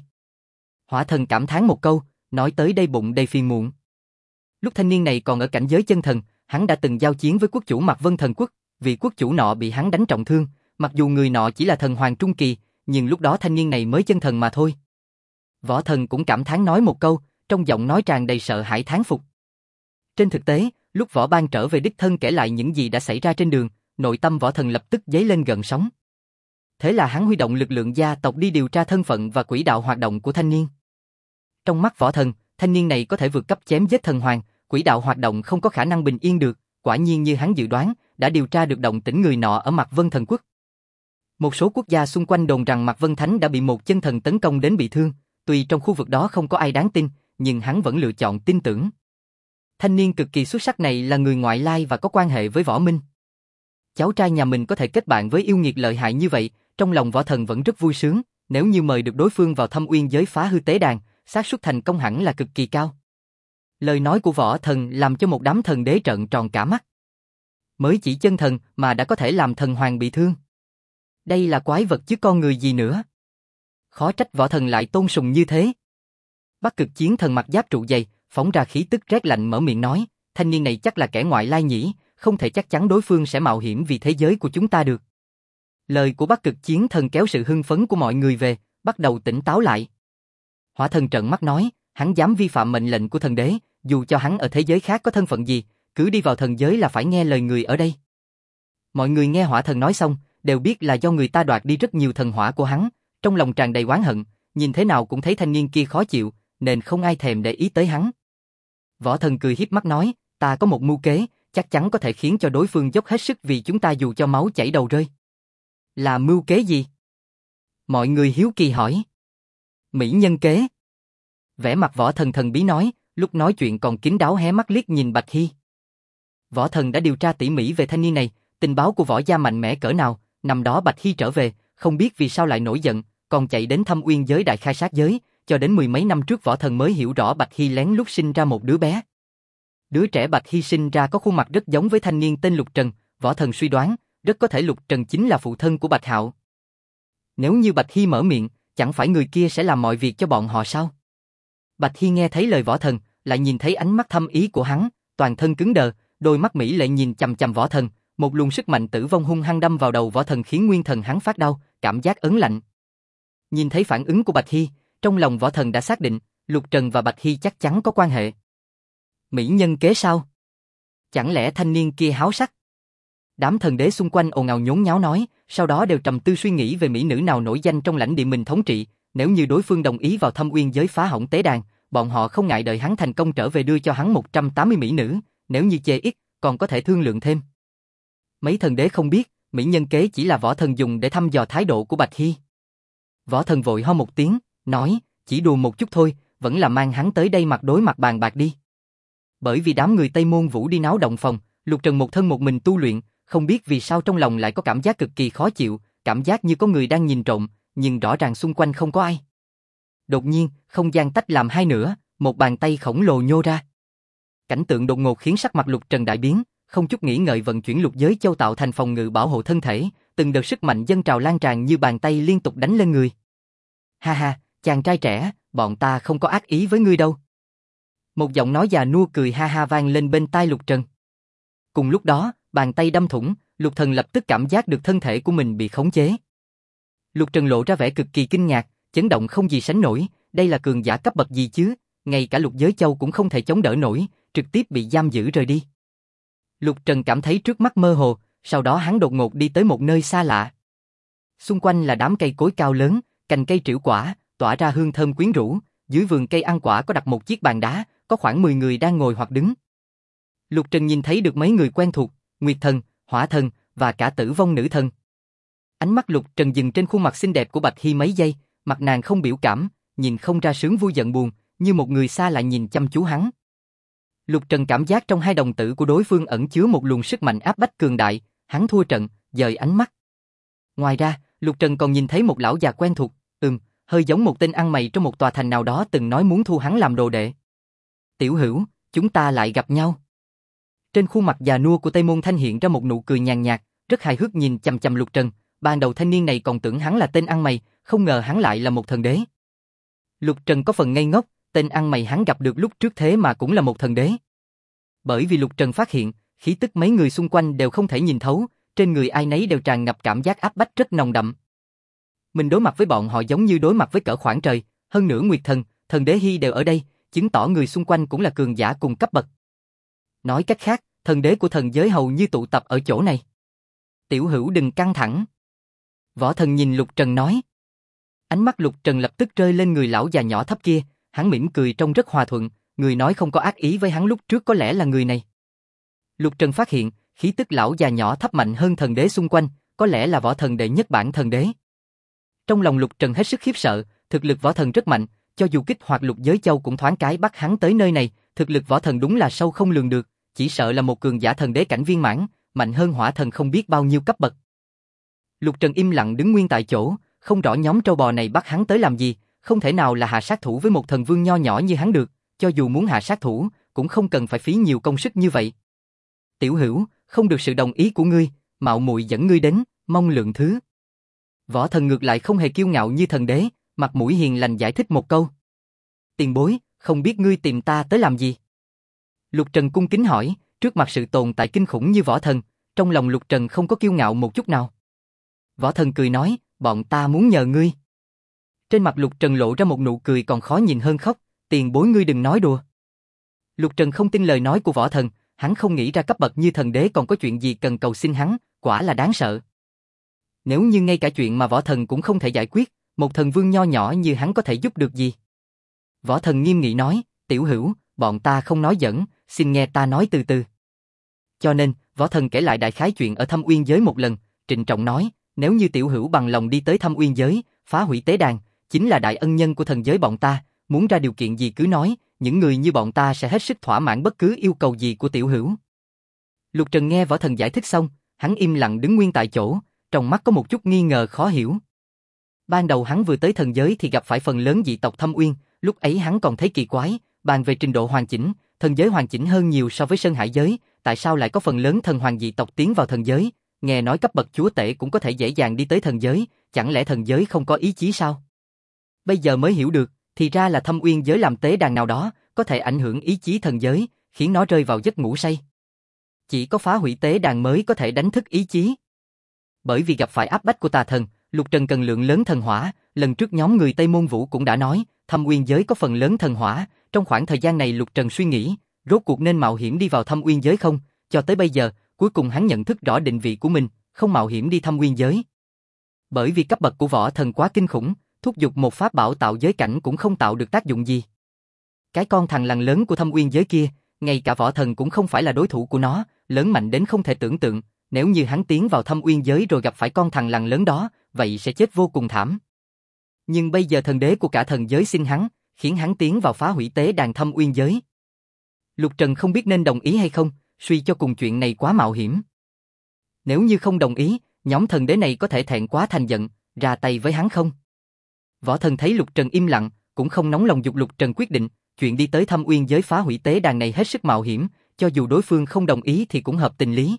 Hỏa thần cảm thán một câu, nói tới đây bụng đầy phiền muộn. Lúc thanh niên này còn ở cảnh giới chân thần, hắn đã từng giao chiến với quốc chủ Mạc Vân Thần Quốc, vị quốc chủ nọ bị hắn đánh trọng thương, mặc dù người nọ chỉ là thần hoàng trung kỳ, nhưng lúc đó thanh niên này mới chân thần mà thôi. Võ thần cũng cảm thán nói một câu, trong giọng nói tràn đầy sợ hãi thán phục. Trên thực tế, lúc Võ Bang trở về đích thân kể lại những gì đã xảy ra trên đường, nội tâm võ thần lập tức dấy lên gợn sóng. Thế là hắn huy động lực lượng gia tộc đi điều tra thân phận và quỹ đạo hoạt động của thanh niên. Trong mắt võ thần, thanh niên này có thể vượt cấp chém giết thần hoàng, quỹ đạo hoạt động không có khả năng bình yên được, quả nhiên như hắn dự đoán, đã điều tra được động tĩnh người nọ ở Mạc Vân Thần Quốc. Một số quốc gia xung quanh đồn rằng Mạc Vân Thánh đã bị một chân thần tấn công đến bị thương, tuy trong khu vực đó không có ai đáng tin, nhưng hắn vẫn lựa chọn tin tưởng. Thanh niên cực kỳ xuất sắc này là người ngoại lai và có quan hệ với Võ Minh. Cháu trai nhà mình có thể kết bạn với yêu nghiệt lợi hại như vậy, trong lòng võ thần vẫn rất vui sướng, nếu như mời được đối phương vào Thâm Uyên giới phá hư tế đàn, xác suất thành công hẳn là cực kỳ cao. Lời nói của võ thần làm cho một đám thần đế trợn tròn cả mắt. Mới chỉ chân thần mà đã có thể làm thần hoàng bị thương. Đây là quái vật chứ con người gì nữa. Khó trách võ thần lại tôn sùng như thế. Bắc Cực Chiến Thần mặc giáp trụ dày, phóng ra khí tức rét lạnh mở miệng nói, thanh niên này chắc là kẻ ngoại lai nhỉ, không thể chắc chắn đối phương sẽ mạo hiểm vì thế giới của chúng ta được. Lời của Bắc Cực Chiến Thần kéo sự hưng phấn của mọi người về, bắt đầu tỉnh táo lại. Hỏa thần trợn mắt nói, hắn dám vi phạm mệnh lệnh của thần đế, dù cho hắn ở thế giới khác có thân phận gì, cứ đi vào thần giới là phải nghe lời người ở đây. Mọi người nghe hỏa thần nói xong, đều biết là do người ta đoạt đi rất nhiều thần hỏa của hắn, trong lòng tràn đầy oán hận, nhìn thế nào cũng thấy thanh niên kia khó chịu, nên không ai thèm để ý tới hắn. Võ thần cười hiếp mắt nói, ta có một mưu kế, chắc chắn có thể khiến cho đối phương dốc hết sức vì chúng ta dù cho máu chảy đầu rơi. Là mưu kế gì? Mọi người hiếu kỳ hỏi. Mỹ nhân kế. Vẻ mặt võ thần thần bí nói, lúc nói chuyện còn kín đáo hé mắt liếc nhìn Bạch Hy. Võ thần đã điều tra tỉ mỉ về thanh niên này, tình báo của võ gia mạnh mẽ cỡ nào, năm đó Bạch Hy trở về, không biết vì sao lại nổi giận, còn chạy đến Thâm Uyên giới đại khai sát giới, cho đến mười mấy năm trước võ thần mới hiểu rõ Bạch Hy lén lút sinh ra một đứa bé. Đứa trẻ Bạch Hy sinh ra có khuôn mặt rất giống với thanh niên tên Lục Trần, võ thần suy đoán, rất có thể Lục Trần chính là phụ thân của Bạch Hạo. Nếu như Bạch Hy mở miệng, chẳng phải người kia sẽ làm mọi việc cho bọn họ sao? Bạch Hy nghe thấy lời võ thần, lại nhìn thấy ánh mắt thâm ý của hắn, toàn thân cứng đờ, đôi mắt mỹ lệ nhìn chằm chằm võ thần, một luồng sức mạnh tử vong hung hăng đâm vào đầu võ thần khiến nguyên thần hắn phát đau, cảm giác ớn lạnh. Nhìn thấy phản ứng của Bạch Hy, trong lòng võ thần đã xác định, Lục Trần và Bạch Hy chắc chắn có quan hệ. Mỹ nhân kế sao? Chẳng lẽ thanh niên kia háo sắc? Đám thần đế xung quanh ồn ào nhốn nháo nói, sau đó đều trầm tư suy nghĩ về mỹ nữ nào nổi danh trong lãnh địa mình thống trị, nếu như đối phương đồng ý vào Thâm Uyên giới phá hỏng tế đàn, bọn họ không ngại đợi hắn thành công trở về đưa cho hắn 180 mỹ nữ, nếu như chê ít, còn có thể thương lượng thêm. Mấy thần đế không biết, mỹ nhân kế chỉ là võ thần dùng để thăm dò thái độ của Bạch Hy. Võ thần vội ho một tiếng, nói, chỉ đùa một chút thôi, vẫn là mang hắn tới đây mặt đối mặt bàn bạc đi. Bởi vì đám người Tây Môn Vũ đi náo động phòng, Lục Trần một thân một mình tu luyện, không biết vì sao trong lòng lại có cảm giác cực kỳ khó chịu, cảm giác như có người đang nhìn trộm, nhưng rõ ràng xung quanh không có ai. Đột nhiên, không gian tách làm hai nửa, một bàn tay khổng lồ nhô ra. Cảnh tượng đột ngột khiến sắc mặt Lục Trần đại biến, không chút nghĩ ngợi vận chuyển lục giới châu tạo thành phòng ngự bảo hộ thân thể, từng đợt sức mạnh dâng trào lan tràn như bàn tay liên tục đánh lên người. Ha ha, chàng trai trẻ, bọn ta không có ác ý với ngươi đâu. Một giọng nói già nua cười ha ha vang lên bên tai Lục Trần. Cùng lúc đó, bàn tay đâm thủng, Lục Thần lập tức cảm giác được thân thể của mình bị khống chế. Lục Trần lộ ra vẻ cực kỳ kinh ngạc, chấn động không gì sánh nổi, đây là cường giả cấp bậc gì chứ, ngay cả lục giới châu cũng không thể chống đỡ nổi, trực tiếp bị giam giữ rời đi. Lục Trần cảm thấy trước mắt mơ hồ, sau đó hắn đột ngột đi tới một nơi xa lạ. Xung quanh là đám cây cối cao lớn, cành cây trĩu quả, tỏa ra hương thơm quyến rũ, dưới vườn cây ăn quả có đặt một chiếc bàn đá, có khoảng 10 người đang ngồi hoặc đứng. Lục Trần nhìn thấy được mấy người quen thuộc, Nguyệt Thần, Hỏa Thần và cả Tử Vong Nữ Thần. Ánh mắt Lục Trần dừng trên khuôn mặt xinh đẹp của Bạch Hy mấy giây, mặt nàng không biểu cảm, nhìn không ra sướng vui giận buồn, như một người xa lạ nhìn chăm chú hắn. Lục Trần cảm giác trong hai đồng tử của đối phương ẩn chứa một luồng sức mạnh áp bách cường đại, hắn thua trận, dời ánh mắt. Ngoài ra, Lục Trần còn nhìn thấy một lão già quen thuộc, hơi giống một tên ăn mày trong một tòa thành nào đó từng nói muốn thu hắn làm đồ đệ. Tiểu Hữu, chúng ta lại gặp nhau. Trên khuôn mặt già nua của Tây Môn Thanh hiện ra một nụ cười nhàn nhạt, rất hài hước nhìn chằm chằm Lục Trần. Ban đầu thanh niên này còn tưởng hắn là tên ăn mày, không ngờ hắn lại là một thần đế. Lục Trần có phần ngây ngốc, tên ăn mày hắn gặp được lúc trước thế mà cũng là một thần đế. Bởi vì Lục Trần phát hiện, khí tức mấy người xung quanh đều không thể nhìn thấu, trên người ai nấy đều tràn ngập cảm giác áp bách rất nồng đậm. Mình đối mặt với bọn họ giống như đối mặt với cỡ khoảng trời, hơn nữa Nguyệt Thần, Thần Đế Hy đều ở đây, chứng tỏ người xung quanh cũng là cường giả cùng cấp bậc. Nói cách khác, thần đế của thần giới hầu như tụ tập ở chỗ này. Tiểu Hữu đừng căng thẳng. Võ Thần nhìn Lục Trần nói. Ánh mắt Lục Trần lập tức rơi lên người lão già nhỏ thấp kia, hắn mỉm cười trông rất hòa thuận, người nói không có ác ý với hắn lúc trước có lẽ là người này. Lục Trần phát hiện, khí tức lão già nhỏ thấp mạnh hơn thần đế xung quanh, có lẽ là võ thần đệ nhất bản thần đế. Trong lòng Lục Trần hết sức khiếp sợ, thực lực võ thần rất mạnh, cho dù kích hoạt lục giới châu cũng thoáng cái bắt hắn tới nơi này, thực lực võ thần đúng là sâu không lường được, chỉ sợ là một cường giả thần đế cảnh viên mãn, mạnh hơn hỏa thần không biết bao nhiêu cấp bậc. Lục Trần im lặng đứng nguyên tại chỗ, không rõ nhóm trâu bò này bắt hắn tới làm gì, không thể nào là hạ sát thủ với một thần vương nho nhỏ như hắn được, cho dù muốn hạ sát thủ, cũng không cần phải phí nhiều công sức như vậy. Tiểu Hữu, không được sự đồng ý của ngươi, mạo muội dẫn ngươi đến, mong lượng thứ. Võ Thần ngược lại không hề kiêu ngạo như thần đế, mặt mũi hiền lành giải thích một câu. Tiền bối, không biết ngươi tìm ta tới làm gì? Lục Trần cung kính hỏi, trước mặt sự tồn tại kinh khủng như Võ Thần, trong lòng Lục Trần không có kiêu ngạo một chút nào. Võ Thần cười nói, bọn ta muốn nhờ ngươi. Trên mặt Lục Trần lộ ra một nụ cười còn khó nhìn hơn khóc, tiền bối ngươi đừng nói đùa. Lục Trần không tin lời nói của võ thần, hắn không nghĩ ra cấp bậc như thần đế còn có chuyện gì cần cầu xin hắn, quả là đáng sợ. Nếu như ngay cả chuyện mà võ thần cũng không thể giải quyết, một thần vương nho nhỏ như hắn có thể giúp được gì? Võ thần nghiêm nghị nói, tiểu hữu, bọn ta không nói giỡn, xin nghe ta nói từ từ. Cho nên, võ thần kể lại đại khái chuyện ở Thâm Uyên giới một lần, trịnh trọng nói, nếu như tiểu hữu bằng lòng đi tới Thâm Uyên giới, phá hủy tế đàn, chính là đại ân nhân của thần giới bọn ta, muốn ra điều kiện gì cứ nói, những người như bọn ta sẽ hết sức thỏa mãn bất cứ yêu cầu gì của tiểu hữu. Lục Trần nghe võ thần giải thích xong, hắn im lặng đứng nguyên tại chỗ, trong mắt có một chút nghi ngờ khó hiểu. Ban đầu hắn vừa tới thần giới thì gặp phải phần lớn dị tộc Thâm Uyên, lúc ấy hắn còn thấy kỳ quái, bàn về trình độ hoàn chỉnh, thần giới hoàn chỉnh hơn nhiều so với Sơn Hải giới, tại sao lại có phần lớn thần hoàng dị tộc tiến vào thần giới, nghe nói cấp bậc chúa tể cũng có thể dễ dàng đi tới thần giới, chẳng lẽ thần giới không có ý chí sao? Bây giờ mới hiểu được, thì ra là Thâm Uyên giới làm tế đàn nào đó, có thể ảnh hưởng ý chí thần giới, khiến nó rơi vào giấc ngủ say. Chỉ có phá hủy tế đàn mới có thể đánh thức ý chí. Bởi vì gặp phải áp bách của tà thần, Lục Trần cần lượng lớn thần hỏa, lần trước nhóm người Tây Môn Vũ cũng đã nói, Thâm Uyên giới có phần lớn thần hỏa, trong khoảng thời gian này Lục Trần suy nghĩ, rốt cuộc nên mạo hiểm đi vào Thâm Uyên giới không, cho tới bây giờ, cuối cùng hắn nhận thức rõ định vị của mình, không mạo hiểm đi Thâm Uyên giới. Bởi vì cấp bậc của võ thần quá kinh khủng, thúc giục một pháp bảo tạo giới cảnh cũng không tạo được tác dụng gì. Cái con thằn lằn lớn của Thâm Uyên giới kia, ngay cả võ thần cũng không phải là đối thủ của nó, lớn mạnh đến không thể tưởng tượng, nếu như hắn tiến vào Thâm Uyên giới rồi gặp phải con thằn lằn lớn đó, vậy sẽ chết vô cùng thảm. Nhưng bây giờ thần đế của cả thần giới xin hắn, khiến hắn tiến vào phá hủy tế đàn Thâm Uyên giới. Lục Trần không biết nên đồng ý hay không, suy cho cùng chuyện này quá mạo hiểm. Nếu như không đồng ý, nhóm thần đế này có thể thẹn quá thành giận, ra tay với hắn không? Võ thần thấy Lục Trần im lặng, cũng không nóng lòng giục Lục Trần quyết định, chuyện đi tới Thâm Uyên giới phá hủy tế đàn này hết sức mạo hiểm, cho dù đối phương không đồng ý thì cũng hợp tình lý.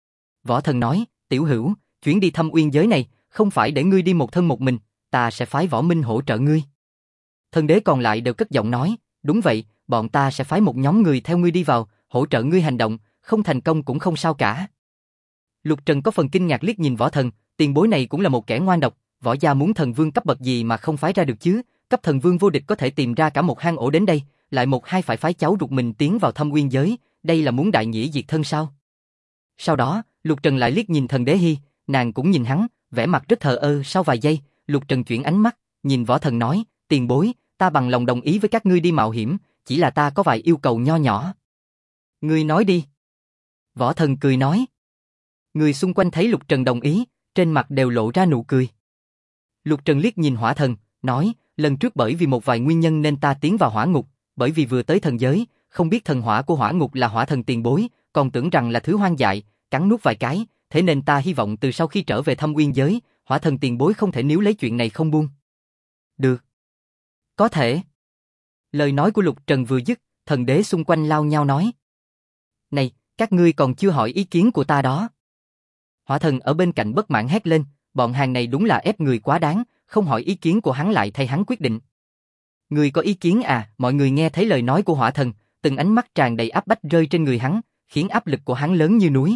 Võ thần nói, tiểu hữu, chuyến đi Thâm Uyên giới này, không phải để ngươi đi một thân một mình, ta sẽ phái võ minh hỗ trợ ngươi. Thần đế còn lại đều cất giọng nói, đúng vậy, bọn ta sẽ phái một nhóm người theo ngươi đi vào, hỗ trợ ngươi hành động, không thành công cũng không sao cả. Lục Trần có phần kinh ngạc liếc nhìn võ thần, tiền bối này cũng là một kẻ ngoan độc, võ gia muốn thần vương cấp bậc gì mà không phái ra được chứ, cấp thần vương vô địch có thể tìm ra cả một hang ổ đến đây, lại một hai phải phái cháu ruột mình tiến vào Thâm Uyên giới, đây là muốn đại nghĩa diệt thân sao? Sau đó, Lục Trần lại liếc nhìn thần đế Hi, nàng cũng nhìn hắn, vẻ mặt rất thờ ơ. Sau vài giây, Lục Trần chuyển ánh mắt, nhìn võ thần nói, tiền bối, ta bằng lòng đồng ý với các ngươi đi mạo hiểm, chỉ là ta có vài yêu cầu nho nhỏ. Ngươi nói đi. Võ thần cười nói. Người xung quanh thấy Lục Trần đồng ý, trên mặt đều lộ ra nụ cười. Lục Trần liếc nhìn hỏa thần, nói, lần trước bởi vì một vài nguyên nhân nên ta tiến vào hỏa ngục, bởi vì vừa tới thần giới, không biết thần hỏa của hỏa ngục là hỏa thần tiền bối, còn tưởng rằng là thứ hoang dại, cắn nuốt vài cái, thế nên ta hy vọng từ sau khi trở về Thâm Uyên giới, hỏa thần tiền bối không thể níu lấy chuyện này không buông. Được. Có thể. Lời nói của Lục Trần vừa dứt, thần đế xung quanh lao nhau nói. Này, các ngươi còn chưa hỏi ý kiến của ta đó. Hỏa thần ở bên cạnh bất mãn hét lên, bọn hàng này đúng là ép người quá đáng, không hỏi ý kiến của hắn lại thay hắn quyết định. Người có ý kiến à? Mọi người nghe thấy lời nói của hỏa thần, từng ánh mắt tràn đầy áp bách rơi trên người hắn, khiến áp lực của hắn lớn như núi.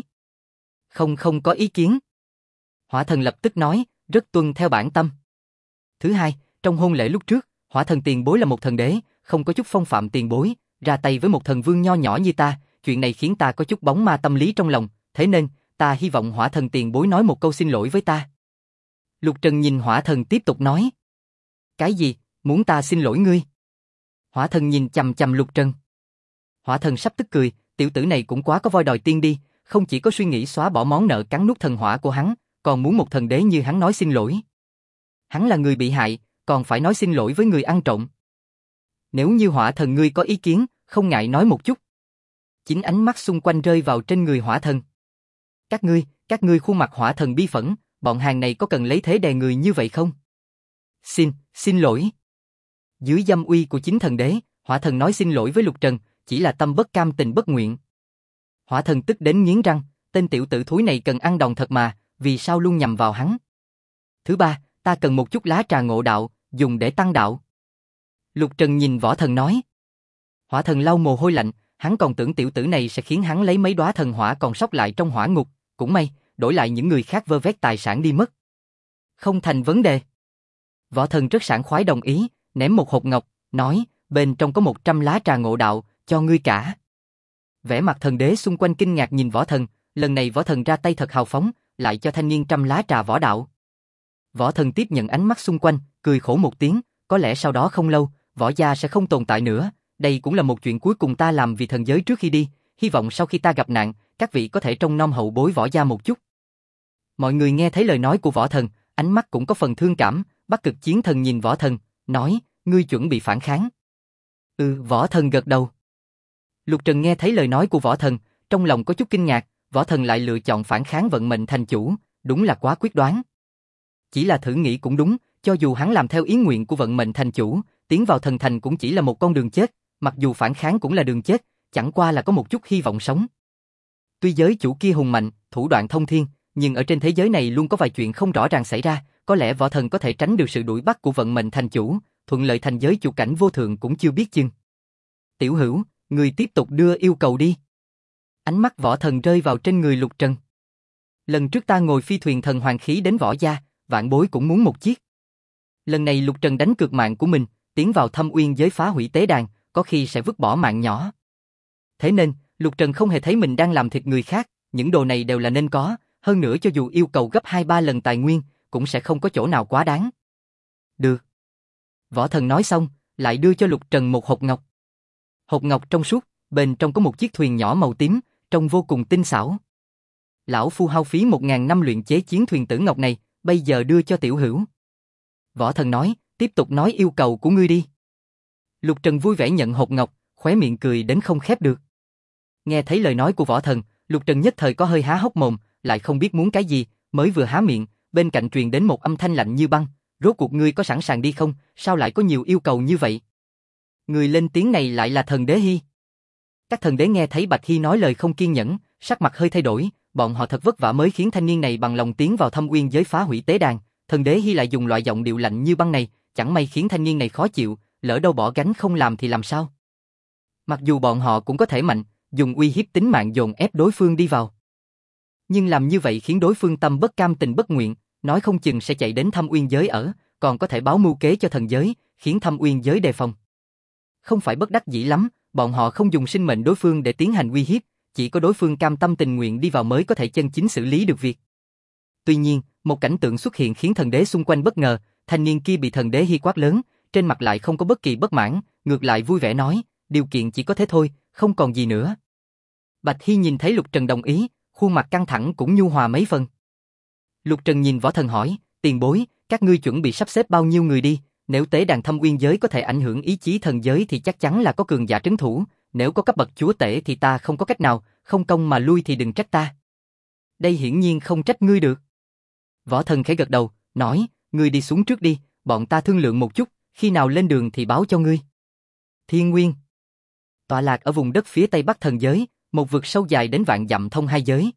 Không có ý kiến. Hỏa thần lập tức nói, rất tuân theo bản tâm. Thứ hai, trong hôn lễ lúc trước, hỏa thần tiền bối là một thần đế, không có chút phong phạm tiền bối, ra tay với một thần vương nho nhỏ như ta, chuyện này khiến ta có chút bóng ma tâm lý trong lòng, thế nên, ta hy vọng hỏa thần tiền bối nói một câu xin lỗi với ta. Lục Trần nhìn hỏa thần tiếp tục nói. Cái gì, muốn ta xin lỗi ngươi? Hỏa thần nhìn chằm chằm Lục Trần. Hỏa thần sắp tức cười, tiểu tử này cũng quá có voi đòi tiên đi, không chỉ có suy nghĩ xóa bỏ món nợ cắn nuốt thần hỏa của hắn, còn muốn một thần đế như hắn nói xin lỗi. Hắn là người bị hại, còn phải nói xin lỗi với người ăn trộm. Nếu như hỏa thần ngươi có ý kiến, không ngại nói một chút. Chính ánh mắt xung quanh rơi vào trên người hỏa thần. Các ngươi khuôn mặt hỏa thần bi phẫn, bọn hàng này có cần lấy thế đè người như vậy không? Xin lỗi. Dưới dâm uy của chính thần đế, hỏa thần nói xin lỗi với Lục Trần, chỉ là tâm bất cam tình bất nguyện. Hỏa thần tức đến nghiến răng, tên tiểu tử thúi này cần ăn đòn thật mà, vì sao luôn nhằm vào hắn? Thứ ba, ta cần một chút lá trà ngộ đạo, dùng để tăng đạo. Lục Trần nhìn võ thần nói. Hỏa thần lau mồ hôi lạnh, hắn còn tưởng tiểu tử này sẽ khiến hắn lấy mấy đóa thần hỏa còn sót lại trong hỏa ngục, cũng may, đổi lại những người khác vơ vét tài sản đi mất. Không thành vấn đề. Võ Thần rất sảng khoái đồng ý, ném một hộp ngọc, nói, bên trong có 100 lá trà ngộ đạo, cho ngươi cả. Vẻ mặt thần đế xung quanh kinh ngạc nhìn Võ Thần, lần này Võ Thần ra tay thật hào phóng, lại cho thanh niên 100 lá trà võ đạo. Võ Thần tiếp nhận ánh mắt xung quanh, cười khổ một tiếng, có lẽ sau đó không lâu, võ gia sẽ không tồn tại nữa, đây cũng là một chuyện cuối cùng ta làm vì thần giới trước khi đi, hy vọng sau khi ta gặp nạn, các vị có thể trông nom hậu bối võ gia một chút. Mọi người nghe thấy lời nói của Võ Thần, ánh mắt cũng có phần thương cảm, Bắc Cực Chiến Thần nhìn Võ Thần, nói, ngươi chuẩn bị phản kháng. Võ Thần gật đầu. Lục Trần nghe thấy lời nói của Võ Thần, trong lòng có chút kinh ngạc, Võ Thần lại lựa chọn phản kháng vận mệnh thành chủ, đúng là quá quyết đoán. Chỉ là thử nghĩ cũng đúng, cho dù hắn làm theo ý nguyện của vận mệnh thành chủ, tiến vào thần thành cũng chỉ là một con đường chết, mặc dù phản kháng cũng là đường chết, chẳng qua là có một chút hy vọng sống. Tuy giới chủ kia hùng mạnh, thủ đoạn thông thiên, nhưng ở trên thế giới này luôn có vài chuyện không rõ ràng xảy ra, có lẽ Võ Thần có thể tránh được sự đuổi bắt của vận mệnh thành chủ, thuận lợi thành giới chủ cảnh vô thượng cũng chưa biết chừng. Tiểu Hữu, người tiếp tục đưa yêu cầu đi. Ánh mắt Võ Thần rơi vào trên người Lục Trần. Lần trước ta ngồi phi thuyền thần hoàng khí đến võ gia, vạn bối cũng muốn một chiếc. Lần này Lục Trần đánh cược mạng của mình, tiến vào thâm uyên giới phá hủy tế đàn, có khi sẽ vứt bỏ mạng nhỏ. Thế nên, Lục Trần không hề thấy mình đang làm thịt người khác, những đồ này đều là nên có, hơn nữa cho dù yêu cầu gấp 2-3 lần tài nguyên, cũng sẽ không có chỗ nào quá đáng. Được. Võ Thần nói xong, lại đưa cho Lục Trần một hộp ngọc. Hộp ngọc trong suốt, bên trong có một chiếc thuyền nhỏ màu tím, trông vô cùng tinh xảo. Lão phu hao phí 1000 năm luyện chế chiến thuyền tử ngọc này, bây giờ đưa cho Tiểu Hữu. Võ Thần nói, tiếp tục nói yêu cầu của ngươi đi. Lục Trần vui vẻ nhận hộp ngọc, khóe miệng cười đến không khép được. Nghe thấy lời nói của Võ Thần, Lục Trần nhất thời có hơi há hốc mồm, lại không biết muốn cái gì, mới vừa há miệng, bên cạnh truyền đến một âm thanh lạnh như băng, rốt cuộc ngươi có sẵn sàng đi không, sao lại có nhiều yêu cầu như vậy? Người lên tiếng này lại là thần đế Hy. Các thần đế nghe thấy Bạch Hy nói lời không kiên nhẫn, sắc mặt hơi thay đổi, bọn họ thật vất vả mới khiến thanh niên này bằng lòng tiến vào thâm uyên giới phá hủy tế đàn, thần đế Hy lại dùng loại giọng điệu lạnh như băng này, chẳng may khiến thanh niên này khó chịu, lỡ đâu bỏ gánh không làm thì làm sao? Mặc dù bọn họ cũng có thể mạnh, dùng uy hiếp tính mạng dồn ép đối phương đi vào. Nhưng làm như vậy khiến đối phương tâm bất cam tình bất nguyện, nói không chừng sẽ chạy đến thâm uyên giới ở, còn có thể báo mưu kế cho thần giới, khiến thâm uyên giới đề phòng. Không phải bất đắc dĩ lắm, bọn họ không dùng sinh mệnh đối phương để tiến hành uy hiếp, chỉ có đối phương cam tâm tình nguyện đi vào mới có thể chân chính xử lý được việc. Tuy nhiên, một cảnh tượng xuất hiện khiến thần đế xung quanh bất ngờ, thanh niên kia bị thần đế Hy quát lớn, trên mặt lại không có bất kỳ bất mãn, ngược lại vui vẻ nói, điều kiện chỉ có thế thôi, không còn gì nữa. Bạch Hy nhìn thấy Lục Trần đồng ý, khuôn mặt căng thẳng cũng nhu hòa mấy phần. Lục Trần nhìn Võ Thần hỏi, tiền bối, các ngươi chuẩn bị sắp xếp bao nhiêu người đi, nếu tế đàn thâm uyên giới có thể ảnh hưởng ý chí thần giới thì chắc chắn là có cường giả trấn thủ, nếu có cấp bậc chúa tể thì ta không có cách nào, không công mà lui thì đừng trách ta. Đây hiển nhiên không trách ngươi được. Võ Thần khẽ gật đầu, nói, ngươi đi xuống trước đi, bọn ta thương lượng một chút, khi nào lên đường thì báo cho ngươi. Thiên Nguyên tọa lạc ở vùng đất phía tây bắc thần giới, một vực sâu dài đến vạn dặm thông hai giới.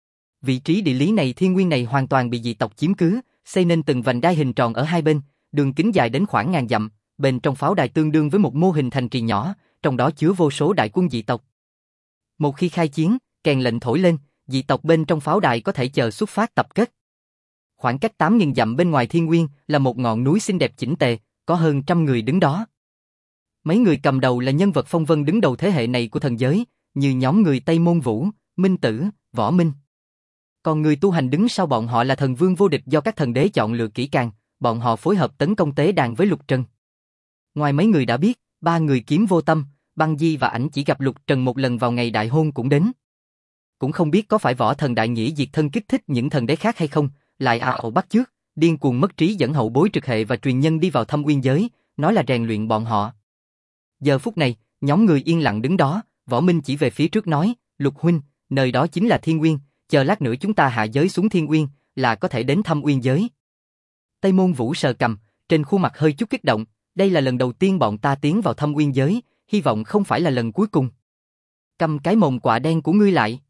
Vị trí địa lý này Thiên Nguyên này hoàn toàn bị dị tộc chiếm cứ, xây nên từng vành đai hình tròn ở hai bên, đường kính dài đến khoảng ngàn dặm, bên trong pháo đài tương đương với một mô hình thành trì nhỏ, trong đó chứa vô số đại quân dị tộc. Một khi khai chiến, kèn lệnh thổi lên, dị tộc bên trong pháo đài có thể chờ xuất phát tập kết. Khoảng cách 8.000 dặm bên ngoài Thiên Nguyên là một ngọn núi xinh đẹp chỉnh tề, có hơn 100 người đứng đó. Mấy người cầm đầu là nhân vật phong vân đứng đầu thế hệ này của thần giới, như nhóm người Tây Môn Vũ, Minh Tử, Võ Minh. Còn người tu hành đứng sau bọn họ là thần vương vô địch do các thần đế chọn lựa kỹ càng, bọn họ phối hợp tấn công tế đàn với Lục Trần. Ngoài mấy người đã biết, 3 người Kiếm Vô Tâm, Băng Di và Ảnh chỉ gặp Lục Trần một lần vào ngày đại hôn cũng đến. Cũng không biết có phải Võ Thần đại nghĩa diệt thân kích thích những thần đế khác hay không, lại ảo bắt chước, điên cuồng mất trí dẫn hậu bối trực hệ và truyền nhân đi vào thâm uyên giới, nói là rèn luyện bọn họ. Giờ phút này, nhóm người yên lặng đứng đó, Võ Minh chỉ về phía trước nói, Lục huynh, nơi đó chính là Thiên Nguyên, chờ lát nữa chúng ta hạ giới xuống Thiên Nguyên, là có thể đến thâm uyên giới. Tây Môn Vũ sờ cằm, trên khuôn mặt hơi chút kích động, đây là lần đầu tiên bọn ta tiến vào thâm uyên giới, hy vọng không phải là lần cuối cùng. Câm cái mồm quạ đen của ngươi lại.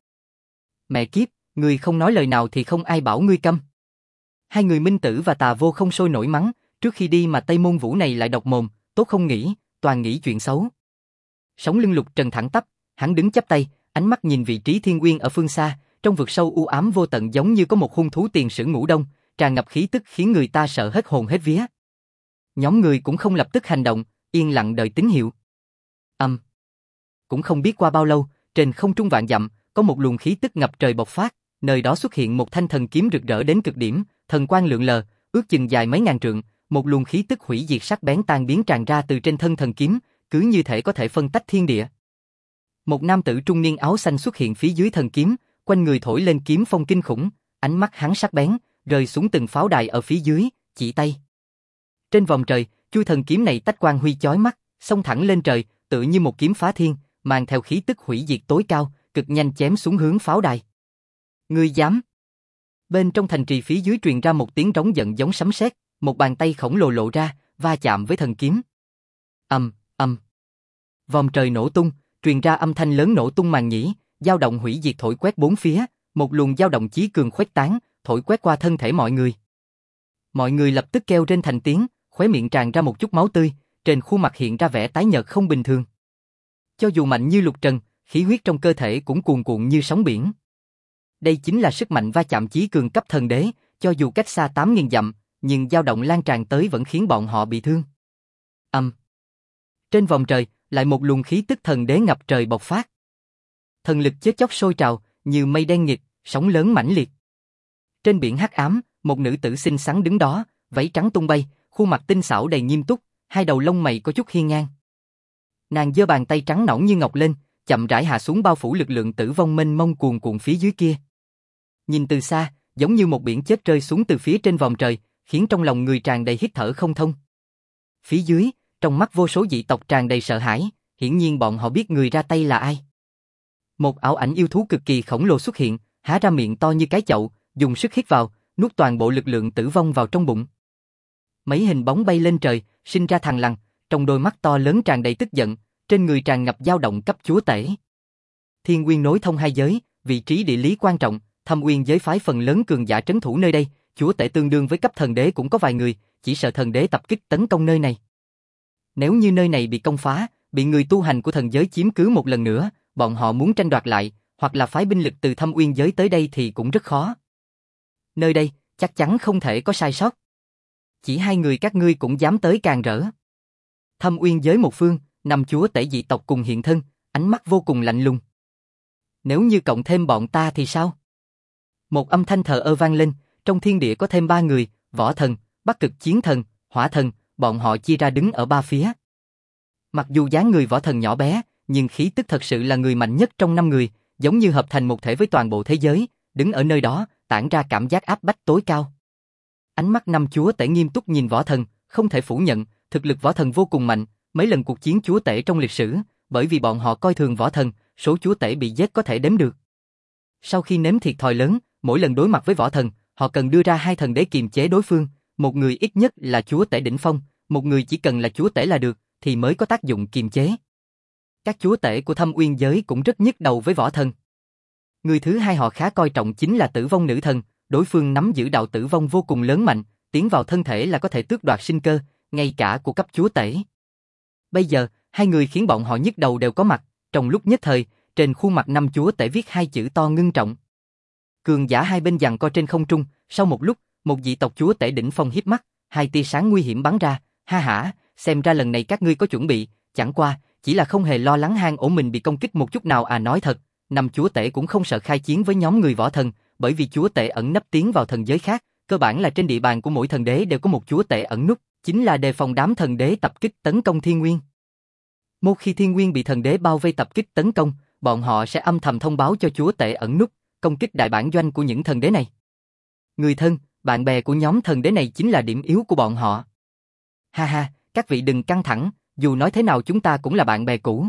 Mẹ kiếp, ngươi không nói lời nào thì không ai bảo ngươi câm. Hai người Minh Tử và Tà Vô không sôi nổi mắng, trước khi đi mà Tây Môn Vũ này lại độc mồm, tốt không nghĩ, toàn nghĩ chuyện xấu. Sống lưng Lục Trần thẳng tắp, hắn đứng chắp tay, ánh mắt nhìn vị trí Thiên Nguyên ở phương xa, trong vực sâu u ám vô tận giống như có một hung thú tiền sử ngủ đông, tràn ngập khí tức khiến người ta sợ hết hồn hết vía. Nhóm người cũng không lập tức hành động, yên lặng đợi tín hiệu. Cũng không biết qua bao lâu, trên không trung vạn dặm, có một luồng khí tức ngập trời bộc phát, nơi đó xuất hiện một thanh thần kiếm rực rỡ đến cực điểm, thần quang lượn lờ, ước chừng dài mấy ngàn trượng, một luồng khí tức hủy diệt sắc bén tan biến tràn ra từ trên thân thần kiếm, cứ như thể có thể phân tách thiên địa. Một nam tử trung niên áo xanh xuất hiện phía dưới thần kiếm, quanh người thổi lên kiếm phong kinh khủng, ánh mắt hắn sắc bén, rơi xuống từng pháo đài ở phía dưới, chỉ tay. Trên vòng trời, chuôi thần kiếm này tách quang huy chói mắt, xông thẳng lên trời, tựa như một kiếm phá thiên, mang theo khí tức hủy diệt tối cao, cực nhanh chém xuống hướng pháo đài. Ngươi dám? Bên trong thành trì phía dưới truyền ra một tiếng rống giận giống sấm sét, một bàn tay khổng lồ lộ ra, va chạm với thần kiếm. Vòng trời nổ tung, truyền ra âm thanh lớn nổ tung màn nhĩ, dao động hủy diệt thổi quét bốn phía, một luồng dao động chí cường khuếch tán, thổi quét qua thân thể mọi người. Mọi người lập tức kêu rên thành tiếng, khóe miệng tràn ra một chút máu tươi, trên khuôn mặt hiện ra vẻ tái nhợt không bình thường. Cho dù mạnh như lục trần, khí huyết trong cơ thể cũng cuồn cuộn như sóng biển. Đây chính là sức mạnh va chạm chí cường cấp thần đế, cho dù cách xa 8.000 dặm, nhưng dao động lan tràn tới vẫn khiến bọn họ bị thương. Trên vòng trời, lại một luồng khí tức thần đế ngập trời bộc phát. Thần lực chết chóc sôi trào, như mây đen nghịch, sóng lớn mãnh liệt. Trên biển hắc ám, một nữ tử xinh xắn đứng đó, váy trắng tung bay, khuôn mặt tinh xảo đầy nghiêm túc, hai đầu lông mày có chút hiên ngang. Nàng giơ bàn tay trắng nõn như ngọc lên, chậm rãi hạ xuống bao phủ lực lượng tử vong mênh mông cuồn cuộn phía dưới kia. Nhìn từ xa, giống như một biển chết rơi xuống từ phía trên vòng trời, khiến trong lòng người tràn đầy hít thở không thông. Phía dưới, trong mắt vô số dị tộc tràn đầy sợ hãi, hiển nhiên bọn họ biết người ra tay là ai. Một ảo ảnh yêu thú cực kỳ khổng lồ xuất hiện, há ra miệng to như cái chậu, dùng sức hít vào, nuốt toàn bộ lực lượng tử vong vào trong bụng. Mấy hình bóng bay lên trời, sinh ra thằn lằn, trong đôi mắt to lớn tràn đầy tức giận, trên người tràn ngập dao động cấp chúa tể. Thiên Uyên nối thông hai giới, vị trí địa lý quan trọng, Thâm Uyên giới phái phần lớn cường giả trấn thủ nơi đây, chúa tể tương đương với cấp thần đế cũng có vài người, chỉ sợ thần đế tập kích tấn công nơi này. Nếu như nơi này bị công phá, bị người tu hành của thần giới chiếm cứ một lần nữa, bọn họ muốn tranh đoạt lại, hoặc là phái binh lực từ Thâm Uyên giới tới đây thì cũng rất khó. Nơi đây, chắc chắn không thể có sai sót. Chỉ hai người các ngươi cũng dám tới càn rỡ. Thâm Uyên giới một phương, năm chúa tể dị tộc cùng hiện thân, ánh mắt vô cùng lạnh lùng. Nếu như cộng thêm bọn ta thì sao? Một âm thanh thờ ơ vang lên, trong thiên địa có thêm ba người, võ thần, bắc cực chiến thần, hỏa thần, bọn họ chia ra đứng ở ba phía. Mặc dù dáng người võ thần nhỏ bé, nhưng khí tức thật sự là người mạnh nhất trong năm người, giống như hợp thành một thể với toàn bộ thế giới, đứng ở nơi đó, tản ra cảm giác áp bách tối cao. Ánh mắt năm chúa tể nghiêm túc nhìn võ thần, không thể phủ nhận, thực lực võ thần vô cùng mạnh, mấy lần cuộc chiến chúa tể trong lịch sử, bởi vì bọn họ coi thường võ thần, số chúa tể bị giết có thể đếm được. Sau khi nếm thiệt thòi lớn, mỗi lần đối mặt với võ thần, họ cần đưa ra hai thần đế kiềm chế đối phương, một người ít nhất là chúa tể đỉnh phong, một người chỉ cần là chúa tể là được, thì mới có tác dụng kiềm chế. Các chúa tể của Thâm Uyên giới cũng rất nhức đầu với võ thần. Người thứ hai họ khá coi trọng chính là tử vong nữ thần, đối phương nắm giữ đạo tử vong vô cùng lớn mạnh, tiến vào thân thể là có thể tước đoạt sinh cơ, ngay cả của cấp chúa tể. Bây giờ, hai người khiến bọn họ nhức đầu đều có mặt, trong lúc nhất thời, trên khuôn mặt năm chúa tể viết hai chữ to ngưng trọng. Cường giả hai bên giằng co trên không trung, sau một lúc, một dị tộc chúa tể đỉnh phong híp mắt, hai tia sáng nguy hiểm bắn ra, ha hả, xem ra lần này các ngươi có chuẩn bị, chẳng qua, chỉ là không hề lo lắng hang ổ mình bị công kích một chút nào à. Nói thật, năm chúa tể cũng không sợ khai chiến với nhóm người võ thần, bởi vì chúa tể ẩn nấp tiến vào thần giới khác, cơ bản là trên địa bàn của mỗi thần đế đều có một chúa tể ẩn núp, chính là đề phòng đám thần đế tập kích tấn công Thiên Nguyên. Một khi Thiên Nguyên bị thần đế bao vây tập kích tấn công, bọn họ sẽ âm thầm thông báo cho chúa tể ẩn núp, công kích đại bản doanh của những thần đế này. Người thân, bạn bè của nhóm thần đế này chính là điểm yếu của bọn họ. Ha ha, các vị đừng căng thẳng, dù nói thế nào chúng ta cũng là bạn bè cũ.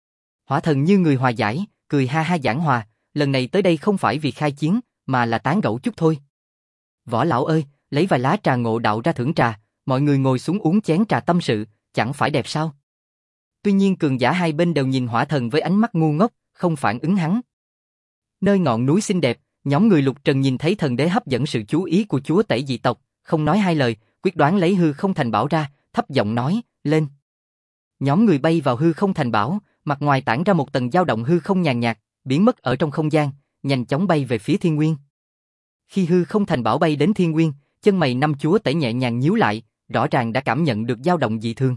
Hỏa thần như người hòa giải, cười ha ha giảng hòa, lần này tới đây không phải vì khai chiến, mà là tán gẫu chút thôi. Võ lão ơi, lấy vài lá trà ngộ đạo ra thưởng trà, mọi người ngồi xuống uống chén trà tâm sự, chẳng phải đẹp sao? Tuy nhiên cường giả hai bên đều nhìn hỏa thần với ánh mắt ngu ngốc, không phản ứng hắn. Nơi ngọn núi xinh đẹp, nhóm người Lục Trần nhìn thấy thần đế hấp dẫn sự chú ý của chúa tể dị tộc, không nói hai lời, quyết đoán lấy hư không thành bảo ra, thấp giọng nói, lên. Nhóm người bay vào hư không thành bảo, mặt ngoài tản ra một tầng dao động hư không nhàn nhạt, biến mất ở trong không gian, nhanh chóng bay về phía Thiên Nguyên. Khi hư không thành bảo bay đến Thiên Nguyên, chân mày năm chúa tể nhẹ nhàng nhíu lại, rõ ràng đã cảm nhận được dao động dị thường.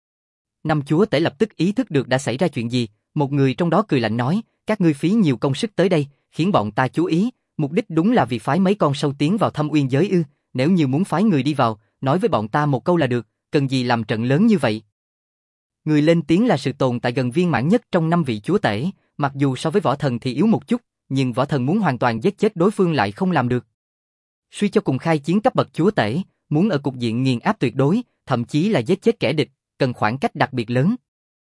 Năm chúa tể lập tức ý thức được đã xảy ra chuyện gì, một người trong đó cười lạnh nói, các ngươi phí nhiều công sức tới đây, khiến bọn ta chú ý, mục đích đúng là vì phái mấy con sâu tiến vào Thâm Uyên giới ư, nếu như muốn phái người đi vào, nói với bọn ta một câu là được, cần gì làm trận lớn như vậy. Người lên tiếng là sự tồn tại gần viên mãn nhất trong 5 vị chúa tể, mặc dù so với võ thần thì yếu một chút, nhưng võ thần muốn hoàn toàn giết chết đối phương lại không làm được. Suy cho cùng khai chiến cấp bậc chúa tể, muốn ở cục diện nghiền áp tuyệt đối, thậm chí là giết chết kẻ địch, cần khoảng cách đặc biệt lớn.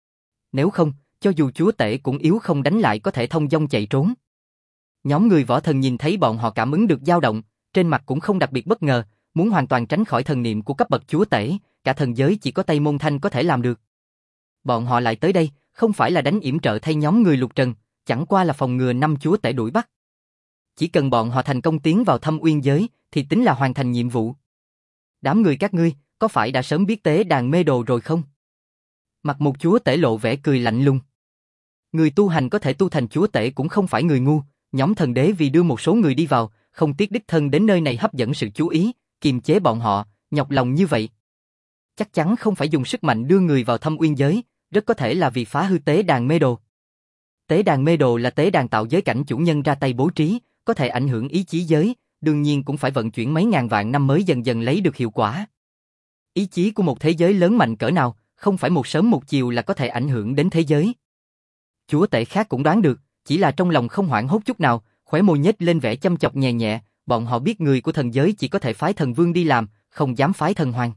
Nếu không, cho dù chúa tể cũng yếu không đánh lại có thể thông dong chạy trốn. Nhóm người võ thần nhìn thấy bọn họ cảm ứng được dao động, trên mặt cũng không đặc biệt bất ngờ, muốn hoàn toàn tránh khỏi thần niệm của cấp bậc chúa tể, cả thần giới chỉ có Tây Môn Thanh có thể làm được. Bọn họ lại tới đây, không phải là đánh yểm trợ thay nhóm người Lục Trần, chẳng qua là phòng ngừa 5 chúa tể đuổi bắt. Chỉ cần bọn họ thành công tiến vào Thâm Uyên giới, thì tính là hoàn thành nhiệm vụ. Đám người các ngươi, có phải đã sớm biết tế đàn mê đồ rồi không? Mặt một chúa tể lộ vẻ cười lạnh lùng. Người tu hành có thể tu thành chúa tể cũng không phải người ngu, nhóm thần đế vì đưa một số người đi vào, không tiếc đích thân đến nơi này hấp dẫn sự chú ý, kiềm chế bọn họ, nhọc lòng như vậy. Chắc chắn không phải dùng sức mạnh đưa người vào Thâm Uyên giới, rất có thể là vì phá hư tế đàn mê đồ. Tế đàn mê đồ là tế đàn tạo giới cảnh chủ nhân ra tay bố trí, có thể ảnh hưởng ý chí giới, đương nhiên cũng phải vận chuyển mấy ngàn vạn năm mới dần dần lấy được hiệu quả. Ý chí của một thế giới lớn mạnh cỡ nào, không phải một sớm một chiều là có thể ảnh hưởng đến thế giới. Chúa tể khác cũng đoán được, chỉ là trong lòng không hoảng hốt chút nào, khóe môi nhếch lên vẻ châm chọc nhẹ nhẹ, bọn họ biết người của thần giới chỉ có thể phái thần vương đi làm, không dám phái thần hoàng.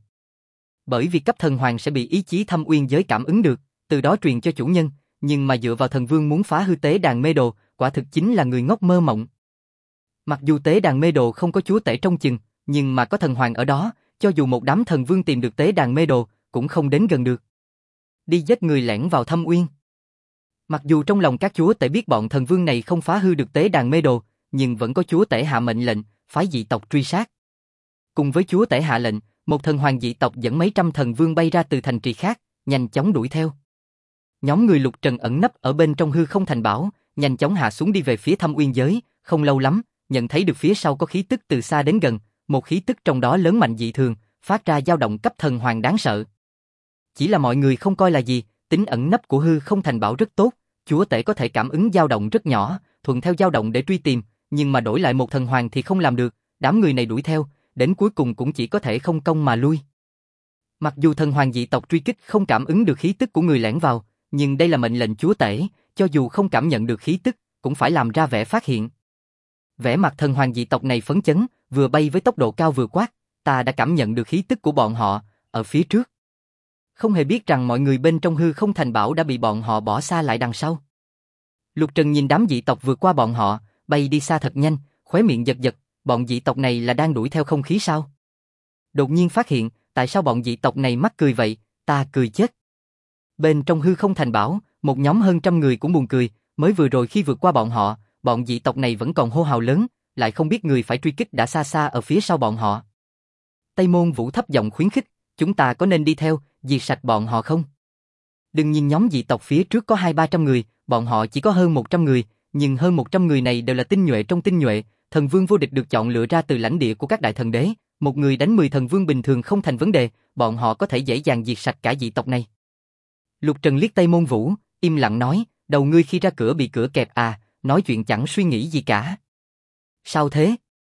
Bởi vì cấp thần hoàng sẽ bị ý chí Thâm Uyên giới cảm ứng được, từ đó truyền cho chủ nhân, nhưng mà dựa vào thần vương muốn phá hư tế đàn mê đồ, quả thực chính là người ngốc mơ mộng. Mặc dù tế đàn mê đồ không có chúa tể trong chừng, nhưng mà có thần hoàng ở đó, cho dù một đám thần vương tìm được tế đàn mê đồ, cũng không đến gần được. Đi giết người lẻn vào Thâm Uyên. Mặc dù trong lòng các chúa tể biết bọn thần vương này không phá hư được tế đàn mê đồ, nhưng vẫn có chúa tể hạ mệnh lệnh, phái dị tộc truy sát. Cùng với chúa tể hạ lệnh, một thần hoàng dị tộc dẫn mấy trăm thần vương bay ra từ thành trì khác, nhanh chóng đuổi theo. Nhóm người Lục Trần ẩn nấp ở bên trong hư không thành bảo, nhanh chóng hạ xuống đi về phía Thâm Uyên giới, không lâu lắm, nhận thấy được phía sau có khí tức từ xa đến gần, một khí tức trong đó lớn mạnh dị thường, phát ra dao động cấp thần hoàng đáng sợ. Chỉ là mọi người không coi là gì, tính ẩn nấp của hư không thành bảo rất tốt, chúa tể có thể cảm ứng dao động rất nhỏ, thuận theo dao động để truy tìm, nhưng mà đổi lại một thần hoàng thì không làm được, đám người này đuổi theo, đến cuối cùng cũng chỉ có thể không công mà lui. Mặc dù thần hoàng dị tộc truy kích không cảm ứng được khí tức của người lẻn vào, nhưng đây là mệnh lệnh chúa tể, cho dù không cảm nhận được khí tức, cũng phải làm ra vẻ phát hiện. Vẻ mặt thần hoàng dị tộc này phấn chấn, vừa bay với tốc độ cao vừa quát, ta đã cảm nhận được khí tức của bọn họ, ở phía trước. Không hề biết rằng mọi người bên trong hư không thành bảo đã bị bọn họ bỏ xa lại đằng sau. Lục Trần nhìn đám dị tộc vượt qua bọn họ, bay đi xa thật nhanh, khóe miệng giật giật, bọn dị tộc này là đang đuổi theo không khí sao? Đột nhiên phát hiện, tại sao bọn dị tộc này mắc cười vậy, ta cười chết. Bên trong hư không thành bảo, một nhóm hơn trăm người cũng buồn cười, mới vừa rồi khi vượt qua bọn dị tộc này vẫn còn hô hào lớn, lại không biết người phải truy kích đã xa xa ở phía sau bọn họ. Tây Môn Vũ thấp giọng khuyến khích, chúng ta có nên đi theo, diệt sạch bọn họ không? Đừng nhìn nhóm dị tộc phía trước có 200-300 người, bọn họ chỉ có hơn 100 người, nhưng hơn 100 người này đều là tinh nhuệ trong tinh nhuệ, thần vương vô địch được chọn lựa ra từ lãnh địa của các đại thần đế, một người đánh 10 thần vương bình thường không thành vấn đề, bọn họ có thể dễ dàng diệt sạch cả dị tộc này. Lục Trần liếc Tây Môn Vũ, im lặng nói, đầu ngươi khi ra cửa bị cửa kẹp à, nói chuyện chẳng suy nghĩ gì cả. Sao thế?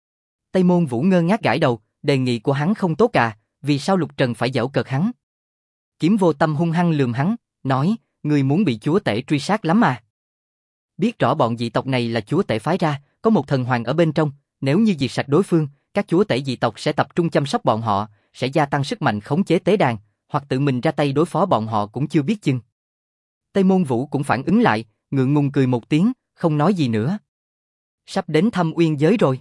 Tây Môn Vũ ngơ ngác gãi đầu, đề nghị của hắn không tốt à, vì sao Lục Trần phải giễu cợt hắn? Kiếm Vô Tâm hung hăng lườm hắn, nói, ngươi muốn bị chúa tể truy sát lắm à? Biết rõ bọn dị tộc này là chúa tể phái ra, có một thần hoàng ở bên trong, nếu như diệt sạch đối phương, các chúa tể dị tộc sẽ tập trung chăm sóc bọn họ, sẽ gia tăng sức mạnh khống chế tế đàn, hoặc tự mình ra tay đối phó bọn họ cũng chưa biết chừng. Tây Môn Vũ cũng phản ứng lại, ngượng ngùng cười một tiếng, không nói gì nữa. Sắp đến Thâm Uyên giới rồi.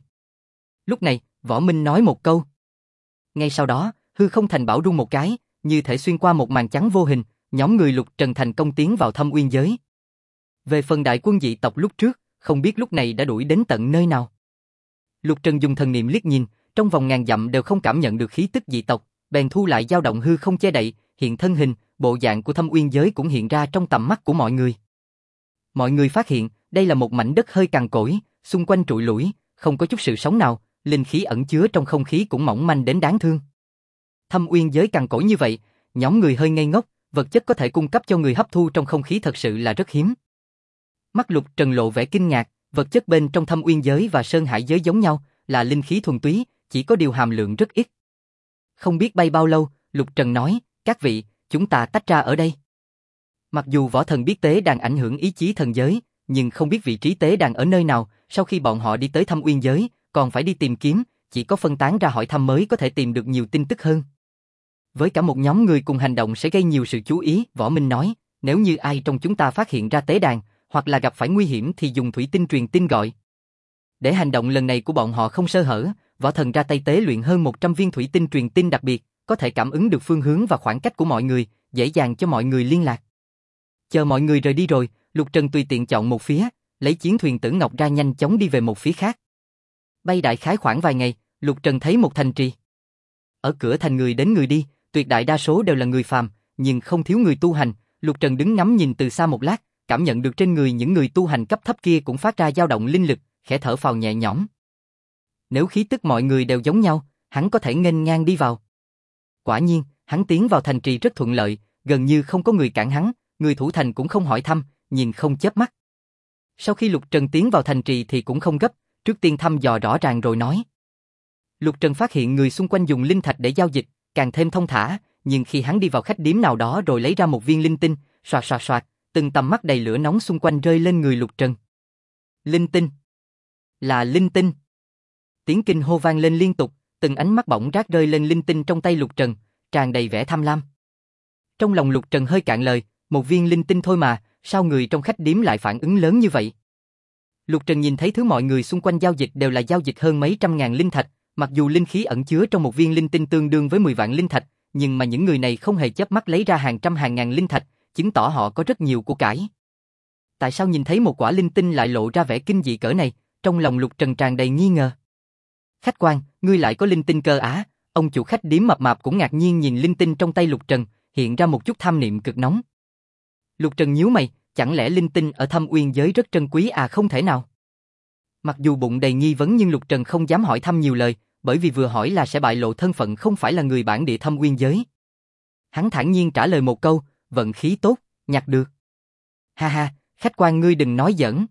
Lúc này, Võ Minh nói một câu. Ngay sau đó, hư không thành bảo rung một cái, như thể xuyên qua một màn trắng vô hình, nhóm người Lục Trần thành công tiến vào Thâm Uyên giới. Về phần đại quân dị tộc lúc trước, không biết lúc này đã đuổi đến tận nơi nào. Lục Trần dùng thần niệm liếc nhìn, trong vòng ngàn dặm đều không cảm nhận được khí tức dị tộc, bèn thu lại dao động hư không che đậy, hiện thân hình, bộ dạng của Thâm Uyên giới cũng hiện ra trong tầm mắt của mọi người. Mọi người phát hiện, đây là một mảnh đất hơi cằn cỗi, xung quanh trụi lủi, không có chút sự sống nào, linh khí ẩn chứa trong không khí cũng mỏng manh đến đáng thương. Thâm uyên giới cằn cỗi như vậy, nhóm người hơi ngây ngốc, vật chất có thể cung cấp cho người hấp thu trong không khí thật sự là rất hiếm. Mắt Lục Trần lộ vẻ kinh ngạc, vật chất bên trong Thâm uyên giới và Sơn Hải giới giống nhau, là linh khí thuần túy, chỉ có điều hàm lượng rất ít. Không biết bay bao lâu, Lục Trần nói, các vị, chúng ta tách ra ở đây. Mặc dù võ thần biết tế đàn ảnh hưởng ý chí thần giới, nhưng không biết vị trí tế đàn ở nơi nào, sau khi bọn họ đi tới Thâm uyên giới, còn phải đi tìm kiếm, chỉ có phân tán ra hỏi thăm mới có thể tìm được nhiều tin tức hơn. Với cả một nhóm người cùng hành động sẽ gây nhiều sự chú ý, Võ Minh nói, nếu như ai trong chúng ta phát hiện ra tế đàn, hoặc là gặp phải nguy hiểm thì dùng thủy tinh truyền tin gọi. Để hành động lần này của bọn họ không sơ hở, võ thần ra tay tế luyện hơn 100 viên thủy tinh truyền tin đặc biệt, có thể cảm ứng được phương hướng và khoảng cách của mọi người, dễ dàng cho mọi người liên lạc. Chờ mọi người rời đi rồi, Lục Trần tùy tiện chọn một phía, lấy chiến thuyền Tử Ngọc ra nhanh chóng đi về một phía khác. Bay đại khái khoảng vài ngày, Lục Trần thấy một thành trì. Ở cửa thành người đến người đi, tuyệt đại đa số đều là người phàm, nhưng không thiếu người tu hành. Lục Trần đứng ngắm nhìn từ xa một lát, cảm nhận được trên người những người tu hành cấp thấp kia cũng phát ra dao động linh lực, khẽ thở phào nhẹ nhõm. Nếu khí tức mọi người đều giống nhau, hắn có thể nghênh ngang đi vào. Quả nhiên, hắn tiến vào thành trì rất thuận lợi, gần như không có người cản hắn, người thủ thành cũng không hỏi thăm, nhìn không chớp mắt. Sau khi Lục Trần tiến vào thành trì thì cũng không gấp, trước tiên thăm dò rõ ràng rồi nói. Lục Trần phát hiện người xung quanh dùng linh thạch để giao dịch, càng thêm thông thả, nhưng khi hắn đi vào khách điếm nào đó rồi lấy ra một viên linh tinh, xoạt xoạt xoạt, từng tầm mắt đầy lửa nóng xung quanh rơi lên người Lục Trần. Linh tinh! Là linh tinh! Tiếng kinh hô vang lên liên tục, từng ánh mắt bỗng rác rơi lên linh tinh trong tay Lục Trần, tràn đầy vẻ tham lam. Trong lòng Lục Trần hơi cạn lời, một viên linh tinh thôi mà, sao người trong khách điếm lại phản ứng lớn như vậy? Lục Trần nhìn thấy thứ mọi người xung quanh giao dịch đều là giao dịch hơn mấy trăm ngàn linh thạch, mặc dù linh khí ẩn chứa trong một viên linh tinh tương đương với 10 vạn linh thạch, nhưng mà những người này không hề chớp mắt lấy ra hàng trăm hàng ngàn linh thạch, chứng tỏ họ có rất nhiều của cải. Tại sao nhìn thấy một quả linh tinh lại lộ ra vẻ kinh dị cỡ này? Trong lòng Lục Trần tràn đầy nghi ngờ. Khách quan, ngươi lại có linh tinh cơ á? Ông chủ khách điếm mập mạp cũng ngạc nhiên nhìn linh tinh trong tay Lục Trần, hiện ra một chút tham niệm cực nóng. Lục Trần nhíu mày, chẳng lẽ linh tinh ở Thâm uyên giới rất trân quý à? Không thể nào. Mặc dù bụng đầy nghi vấn nhưng Lục Trần không dám hỏi thăm nhiều lời, bởi vì vừa hỏi là sẽ bại lộ thân phận không phải là người bản địa Thâm uyên giới. Hắn thản nhiên trả lời một câu, vận khí tốt, nhặt được. Ha ha, khách quan ngươi đừng nói giỡn.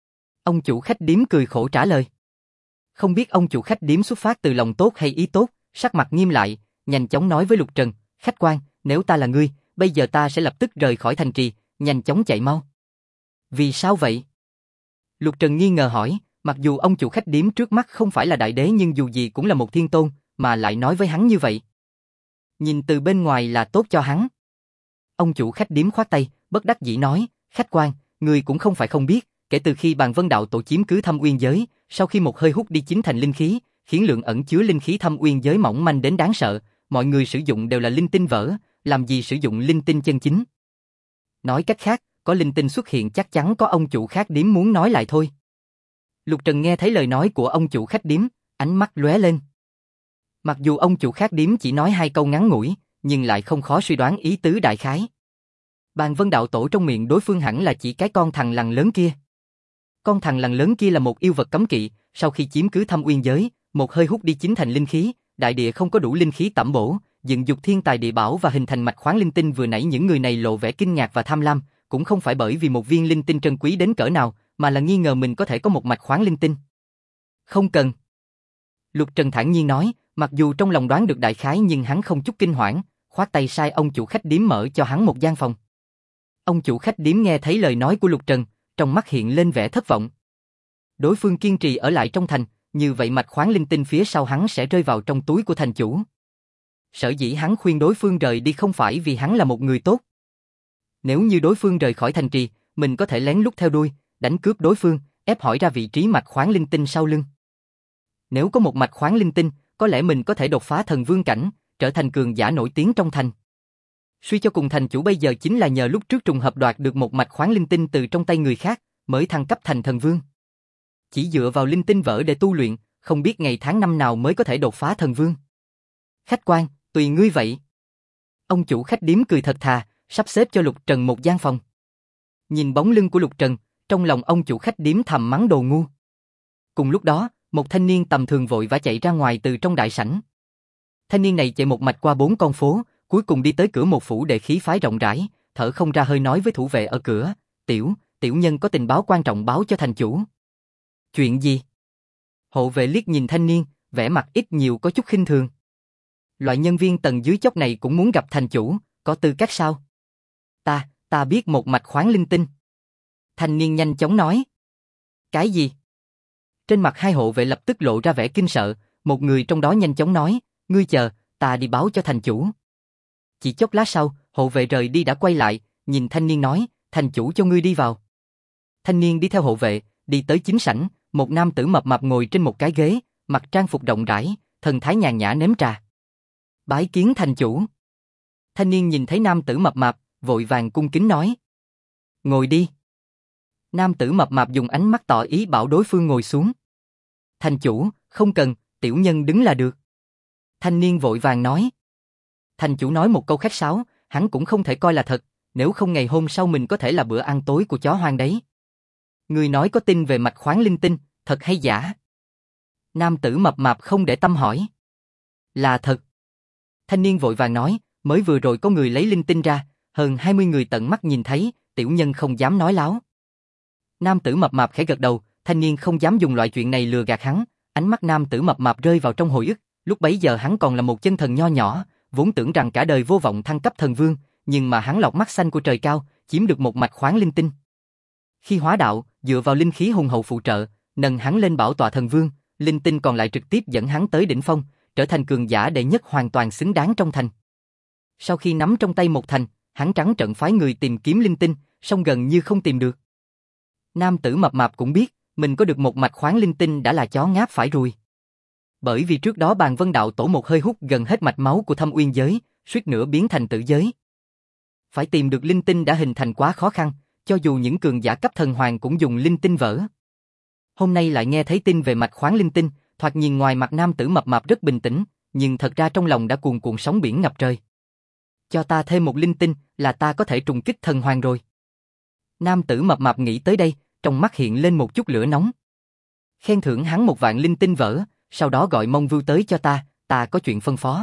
Ông chủ khách điếm cười khổ trả lời. Không biết ông chủ khách điếm xuất phát từ lòng tốt hay ý tốt, sắc mặt nghiêm lại, nhanh chóng nói với Lục Trần, khách quan, nếu ta là ngươi, bây giờ ta sẽ lập tức rời khỏi thành trì, nhanh chóng chạy mau. Vì sao vậy? Lục Trần nghi ngờ hỏi, mặc dù ông chủ khách điếm trước mắt không phải là đại đế nhưng dù gì cũng là một thiên tôn, mà lại nói với hắn như vậy. Nhìn từ bên ngoài là tốt cho hắn. Ông chủ khách điếm khoát tay, bất đắc dĩ nói, khách quan, người cũng không phải không biết, kể từ khi Bàn Vân Đạo Tổ chiếm cứ Thâm uyên giới, sau khi một hơi hút đi chín thành linh khí, khiến lượng ẩn chứa linh khí Thâm uyên giới mỏng manh đến đáng sợ, mọi người sử dụng đều là linh tinh vỡ, làm gì sử dụng linh tinh chân chính. Nói cách khác, có linh tinh xuất hiện chắc chắn có ông chủ khách điếm muốn nói lại thôi. Lục Trần nghe thấy lời nói của ông chủ khách điếm, ánh mắt lóe lên. Mặc dù ông chủ khách điếm chỉ nói hai câu ngắn ngủi, nhưng lại không khó suy đoán ý tứ đại khái. Bàn Vân Đạo Tổ trong miệng đối phương hẳn là chỉ cái con thằn lằn lớn kia. Con thằn lằn lớn kia là một yêu vật cấm kỵ, sau khi chiếm cứ Thâm uyên giới, một hơi hút đi chín thành linh khí, đại địa không có đủ linh khí tẩm bổ, dựng dục thiên tài địa bảo và hình thành mạch khoáng linh tinh. Vừa nãy những người này lộ vẻ kinh ngạc và tham lam, cũng không phải bởi vì một viên linh tinh trân quý đến cỡ nào, mà là nghi ngờ mình có thể có một mạch khoáng linh tinh. Không cần. Lục Trần thản nhiên nói, mặc dù trong lòng đoán được đại khái nhưng hắn không chút kinh hoảng, khoát tay sai ông chủ khách điếm mở cho hắn một gian phòng. Ông chủ khách điếm nghe thấy lời nói của Lục Trần, trong mắt hiện lên vẻ thất vọng. Đối phương kiên trì ở lại trong thành, như vậy mạch khoáng linh tinh phía sau hắn sẽ rơi vào trong túi của thành chủ. Sở dĩ hắn khuyên đối phương rời đi không phải vì hắn là một người tốt. Nếu như đối phương rời khỏi thành trì, mình có thể lén lút theo đuôi, đánh cướp đối phương, ép hỏi ra vị trí mạch khoáng linh tinh sau lưng. Nếu có một mạch khoáng linh tinh, có lẽ mình có thể đột phá thần vương cảnh, trở thành cường giả nổi tiếng trong thành. Suy cho cùng thành chủ bây giờ chính là nhờ lúc trước trùng hợp đoạt được một mạch khoáng linh tinh từ trong tay người khác, mới thăng cấp thành thần vương. Chỉ dựa vào linh tinh vỡ để tu luyện, không biết ngày tháng năm nào mới có thể đột phá thần vương. Khách quan, tùy ngươi vậy. Ông chủ khách điếm cười thật thà, sắp xếp cho Lục Trần một gian phòng. Nhìn bóng lưng của Lục Trần, trong lòng ông chủ khách điếm thầm mắng đồ ngu. Cùng lúc đó, một thanh niên tầm thường vội vã chạy ra ngoài từ trong đại sảnh. Thanh niên này chạy một mạch qua 4 con phố, cuối cùng đi tới cửa một phủ đệ khí phái rộng rãi, thở không ra hơi nói với thủ vệ ở cửa, tiểu nhân có tình báo quan trọng báo cho thành chủ. Chuyện gì? Hộ vệ liếc nhìn thanh niên, vẻ mặt ít nhiều có chút khinh thường. Loại nhân viên tầng dưới chót này cũng muốn gặp thành chủ, có tư cách sao? Ta biết một mạch khoáng linh tinh. Thanh niên nhanh chóng nói. Cái gì? Trên mặt hai hộ vệ lập tức lộ ra vẻ kinh sợ, một người trong đó nhanh chóng nói, ngươi chờ, ta đi báo cho thành chủ. Chỉ chốc lát sau, hộ vệ rời đi đã quay lại, nhìn thanh niên nói, thành chủ cho ngươi đi vào. Thanh niên đi theo hộ vệ, đi tới chính sảnh, một nam tử mập mạp ngồi trên một cái ghế, mặc trang phục rộng rãi, thần thái nhàn nhã nếm trà. Bái kiến thành chủ. Thanh niên nhìn thấy nam tử mập mạp, vội vàng cung kính nói. Ngồi đi. Nam tử mập mạp dùng ánh mắt tỏ ý bảo đối phương ngồi xuống. Thành chủ, không cần, tiểu nhân đứng là được. Thanh niên vội vàng nói. Thành chủ nói một câu khách sáo, hắn cũng không thể coi là thật, nếu không ngày hôm sau mình có thể là bữa ăn tối của chó hoang đấy. Người nói có tin về mạch khoáng linh tinh, thật hay giả? Nam tử mập mạp không để tâm hỏi. Là thật. Thanh niên vội vàng nói, mới vừa rồi có người lấy linh tinh ra, hơn 20 người tận mắt nhìn thấy, tiểu nhân không dám nói láo. Nam tử mập mạp khẽ gật đầu, thanh niên không dám dùng loại chuyện này lừa gạt hắn, ánh mắt nam tử mập mạp rơi vào trong hồi ức, lúc bấy giờ hắn còn là một chân thần nho nhỏ, vốn tưởng rằng cả đời vô vọng thăng cấp thần vương, nhưng mà hắn lọc mắt xanh của trời cao, chiếm được một mạch khoáng linh tinh. Khi hóa đạo, dựa vào linh khí hùng hậu phụ trợ, nâng hắn lên bảo tọa thần vương, linh tinh còn lại trực tiếp dẫn hắn tới đỉnh phong, trở thành cường giả đệ nhất hoàn toàn xứng đáng trong thành. Sau khi nắm trong tay một thành, hắn trắng trợn phái người tìm kiếm linh tinh, song gần như không tìm được. Nam tử mập mạp cũng biết, mình có được một mạch khoáng linh tinh đã là chó ngáp phải ruồi. Bởi vì trước đó Bàn Vân đạo tổ một hơi hút gần hết mạch máu của Thâm Uyên giới, suýt nữa biến thành tử giới. Phải tìm được linh tinh đã hình thành quá khó khăn, cho dù những cường giả cấp thần hoàng cũng dùng linh tinh vỡ. Hôm nay lại nghe thấy tin về mạch khoáng linh tinh, thoạt nhìn ngoài mặt nam tử mập mạp rất bình tĩnh, nhưng thật ra trong lòng đã cuồn cuộn sóng biển ngập trời. Cho ta thêm một linh tinh là ta có thể trùng kích thần hoàng rồi. Nam tử mập mạp nghĩ tới đây, trong mắt hiện lên một chút lửa nóng. Khen thưởng hắn 1.000 linh tinh vỡ, sau đó gọi Mông Vưu tới cho ta có chuyện phân phó.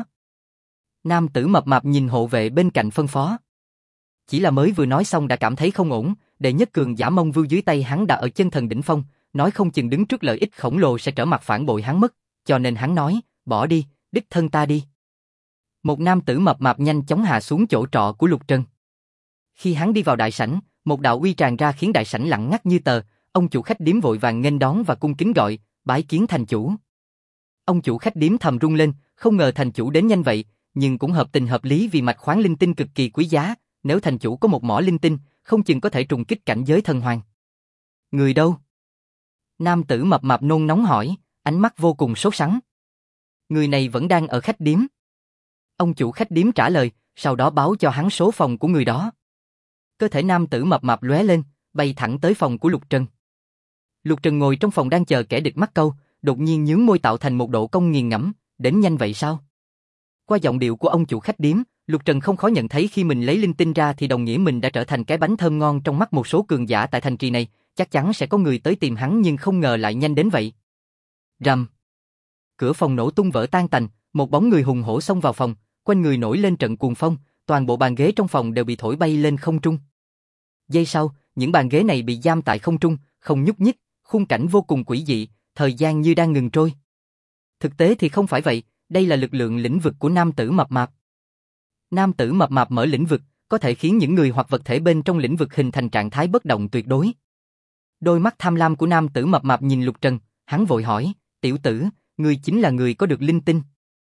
Nam tử mập mạp nhìn hộ vệ bên cạnh phân phó. Chỉ là mới vừa nói xong đã cảm thấy không ổn, đệ nhất cường giả Mông Vưu dưới tay hắn đã ở chân thần đỉnh phong, nói không chừng đứng trước lợi ích khổng lồ sẽ trở mặt phản bội hắn mất, cho nên hắn nói, bỏ đi, đích thân ta đi. Một nam tử mập mạp nhanh chóng hạ xuống chỗ trọ của Lục Trân. Khi hắn đi vào đại sảnh, một đạo uy tràn ra khiến đại sảnh lặng ngắt như tờ, ông chủ khách điếm vội vàng nghênh đón và cung kính gọi, bái kiến thành chủ. Ông chủ khách điếm thầm rung lên, không ngờ thành chủ đến nhanh vậy, nhưng cũng hợp tình hợp lý vì mạch khoáng linh tinh cực kỳ quý giá, nếu thành chủ có một mỏ linh tinh, không chừng có thể trùng kích cảnh giới thần hoàng. Người đâu? Nam tử mập mạp nôn nóng hỏi, ánh mắt vô cùng sốt sắng. Người này vẫn đang ở khách điếm. Ông chủ khách điếm trả lời, sau đó báo cho hắn số phòng của người đó. Cơ thể nam tử mập mạp lóe lên, bay thẳng tới phòng của Lục Trân. Lục Trân ngồi trong phòng đang chờ kẻ địch mắc câu, đột nhiên nhướng môi tạo thành một độ cong nghiền ngẫm, đến nhanh vậy sao? Qua giọng điệu của ông chủ khách điếm, Lục Trân không khó nhận thấy khi mình lấy linh tinh ra thì đồng nghĩa mình đã trở thành cái bánh thơm ngon trong mắt một số cường giả tại thành trì này, chắc chắn sẽ có người tới tìm hắn nhưng không ngờ lại nhanh đến vậy. Rầm. Cửa phòng nổ tung vỡ tan tành, một bóng người hùng hổ xông vào phòng, quanh người nổi lên trận cuồng phong, toàn bộ bàn ghế trong phòng đều bị thổi bay lên không trung. Giây sau, những bàn ghế này bị giam tại không trung, không nhúc nhích, khung cảnh vô cùng quỷ dị, thời gian như đang ngừng trôi. Thực tế thì không phải vậy, đây là lực lượng lĩnh vực của nam tử mập mạp. Nam tử mập mạp mở lĩnh vực, có thể khiến những người hoặc vật thể bên trong lĩnh vực hình thành trạng thái bất động tuyệt đối. Đôi mắt tham lam của nam tử mập mạp nhìn Lục Trân, hắn vội hỏi, tiểu tử, ngươi chính là người có được linh tinh.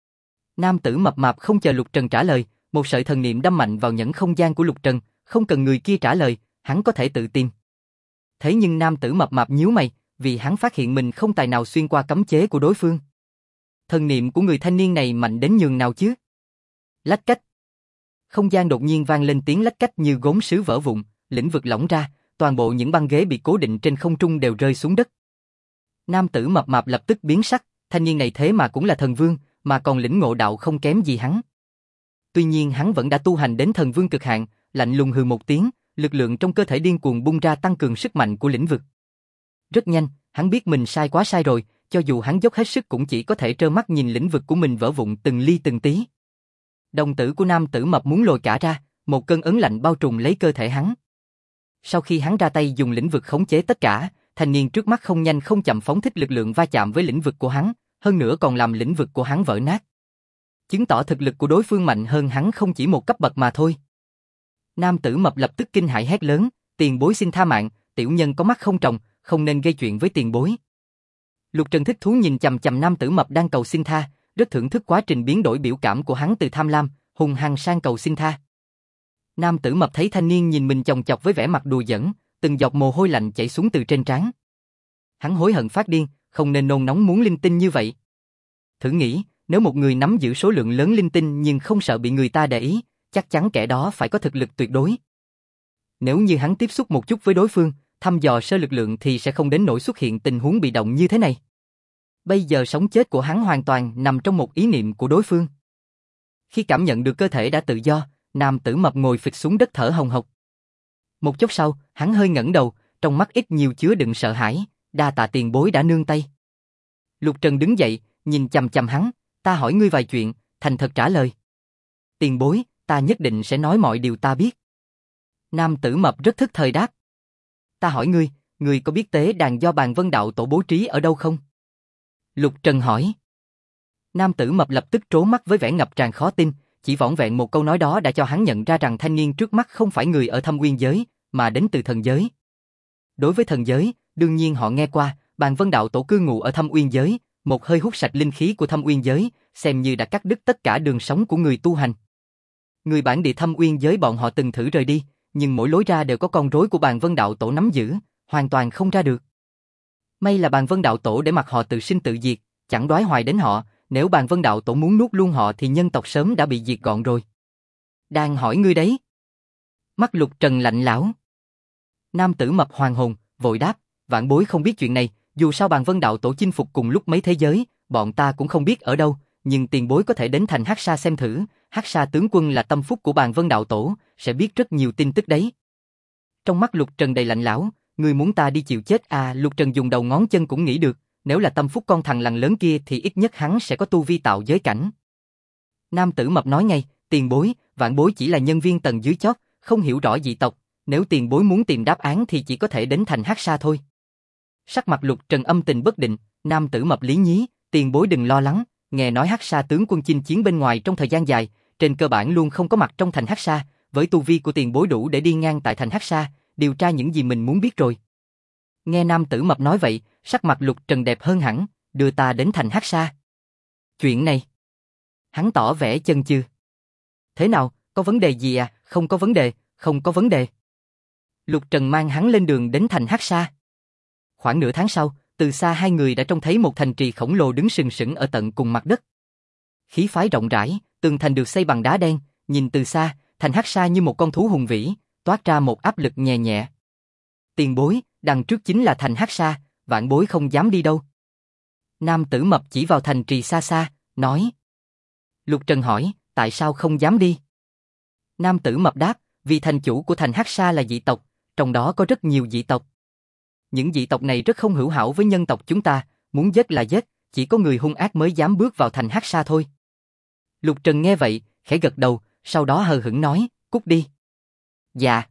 Nam tử mập mạp không chờ Lục Trân trả lời, một sợi thần niệm đâm mạnh vào nhẫn không gian của Lục Trân, không cần người kia trả lời, hắn có thể tự tìm. Thế nhưng nam tử mập mạp nhíu mày, vì hắn phát hiện mình không tài nào xuyên qua cấm chế của đối phương. Thần niệm của người thanh niên này mạnh đến nhường nào chứ? Lách cách. Không gian đột nhiên vang lên tiếng lách cách như gốm sứ vỡ vụn, lĩnh vực lỏng ra, toàn bộ những băng ghế bị cố định trên không trung đều rơi xuống đất. Nam tử mập mạp lập tức biến sắc, thanh niên này thế mà cũng là thần vương, mà còn lĩnh ngộ đạo không kém gì hắn. Tuy nhiên hắn vẫn đã tu hành đến thần vương cực hạn, lạnh lùng hừ một tiếng, lực lượng trong cơ thể điên cuồng bung ra tăng cường sức mạnh của lĩnh vực. Rất nhanh, hắn biết mình sai quá sai rồi, cho dù hắn dốc hết sức cũng chỉ có thể trơ mắt nhìn lĩnh vực của mình vỡ vụn từng ly từng tí. Đồng tử của nam tử mập muốn lồi cả ra, một cơn ớn lạnh bao trùm lấy cơ thể hắn. Sau khi hắn ra tay dùng lĩnh vực khống chế tất cả, thanh niên trước mắt không nhanh không chậm phóng thích lực lượng va chạm với lĩnh vực của hắn, hơn nữa còn làm lĩnh vực của hắn vỡ nát. Chứng tỏ thực lực của đối phương mạnh hơn hắn không chỉ một cấp bậc mà thôi. Nam tử mập lập tức kinh hãi hét lớn, tiền bối xin tha mạng, tiểu nhân có mắt không tròng, không nên gây chuyện với tiền bối. Lục Trần thích thú nhìn chằm chằm nam tử mập đang cầu xin tha, rất thưởng thức quá trình biến đổi biểu cảm của hắn từ tham lam, hung hăng sang cầu xin tha. Nam tử mập thấy thanh niên nhìn mình chòng chọc với vẻ mặt đùa giỡn, từng giọt mồ hôi lạnh chảy xuống từ trên trán. Hắn hối hận phát điên, không nên nôn nóng muốn linh tinh như vậy. Thử nghĩ, nếu một người nắm giữ số lượng lớn linh tinh nhưng không sợ bị người ta để ý, chắc chắn kẻ đó phải có thực lực tuyệt đối. Nếu như hắn tiếp xúc một chút với đối phương, thăm dò sơ lực lượng thì sẽ không đến nỗi xuất hiện tình huống bị động như thế này. Bây giờ sống chết của hắn hoàn toàn nằm trong một ý niệm của đối phương. Khi cảm nhận được cơ thể đã tự do, nam tử mập ngồi phịch xuống đất thở hồng hộc. Một chốc sau, hắn hơi ngẩng đầu, trong mắt ít nhiều chứa đựng sợ hãi, đa tạ tiền bối đã nương tay. Lục Trần đứng dậy, nhìn chằm chằm hắn, ta hỏi ngươi vài chuyện, thành thật trả lời. Tiền bối, ta nhất định sẽ nói mọi điều ta biết. Nam tử mập rất thức thời đáp. Ta hỏi ngươi có biết tế đàn do Bàn Vân Đạo Tổ bố trí ở đâu không? Lục Trần hỏi. Nam tử mập lập tức trố mắt với vẻ ngập tràn khó tin, chỉ vỏn vẹn một câu nói đó đã cho hắn nhận ra rằng thanh niên trước mắt không phải người ở Thâm Uyên giới, mà đến từ thần giới. Đối với thần giới, đương nhiên họ nghe qua, Bàn Vân Đạo Tổ cư ngụ ở Thâm Uyên giới, một hơi hút sạch linh khí của Thâm Uyên giới, xem như đã cắt đứt tất cả đường sống của người tu hành. Người bản địa Thâm Uyên giới bọn họ từng thử rời đi, nhưng mỗi lối ra đều có con rối của Bàn Vân Đạo Tổ nắm giữ, hoàn toàn không ra được. May là Bàn Vân Đạo Tổ để mặc họ tự sinh tự diệt, chẳng đoái hoài đến họ, nếu Bàn Vân Đạo Tổ muốn nuốt luôn họ thì nhân tộc sớm đã bị diệt gọn rồi. Đang hỏi ngươi đấy. Mắt Lục Trần lạnh lẽo. Nam tử mập hoàng hồn, vội đáp, vãn bối không biết chuyện này, dù sao Bàn Vân Đạo Tổ chinh phục cùng lúc mấy thế giới, bọn ta cũng không biết ở đâu, nhưng tiền bối có thể đến thành Hắc Sa xem thử, Hắc Sa tướng quân là tâm phúc của Bàn Vân Đạo Tổ, sẽ biết rất nhiều tin tức đấy. Trong mắt Lục Trần đầy lạnh lẽo, ngươi muốn ta đi chịu chết à? Lục Trần dùng đầu ngón chân cũng nghĩ được, nếu là tâm phúc con thằng lằn lớn kia thì ít nhất hắn sẽ có tu vi tạo giới cảnh. Nam tử mập nói ngay, tiền bối, vãn bối chỉ là nhân viên tầng dưới chót, không hiểu rõ dị tộc, nếu tiền bối muốn tìm đáp án thì chỉ có thể đến thành Hắc Sa thôi. Sắc mặt Lục Trần âm tình bất định, nam tử mập lý nhí, tiền bối đừng lo lắng, nghe nói Hắc Sa tướng quân chinh chiến bên ngoài trong thời gian dài, trên cơ bản luôn không có mặt trong thành Hắc Sa, với tu vi của tiền bối đủ để đi ngang tại thành Hắc Sa, điều tra những gì mình muốn biết rồi. Nghe nam tử mập nói vậy, sắc mặt Lục Trần đẹp hơn hẳn, đưa ta đến thành Hắc Sa. Chuyện này, hắn tỏ vẻ chần chừ. Thế nào, có vấn đề gì à? Không có vấn đề, không có vấn đề. Lục Trần mang hắn lên đường đến thành Hắc Sa. Khoảng nửa tháng sau, từ xa hai người đã trông thấy một thành trì khổng lồ đứng sừng sững ở tận cùng mặt đất. Khí phái rộng rãi, tường thành được xây bằng đá đen, nhìn từ xa, thành Hắc Sa như một con thú hùng vĩ, toát ra một áp lực nhẹ nhẹ. Tiền bối, đằng trước chính là thành Hắc Sa, vãn bối không dám đi đâu. Nam tử mập chỉ vào thành trì xa xa, nói. Lục Trần hỏi, tại sao không dám đi? Nam tử mập đáp, vì thành chủ của thành Hắc Sa là dị tộc, trong đó có rất nhiều dị tộc. Những dị tộc này rất không hữu hảo với nhân tộc chúng ta, muốn giết là giết, chỉ có người hung ác mới dám bước vào thành Hắc Sa thôi. Lục Trần nghe vậy, khẽ gật đầu, sau đó hờ hững nói, cút đi. Dạ.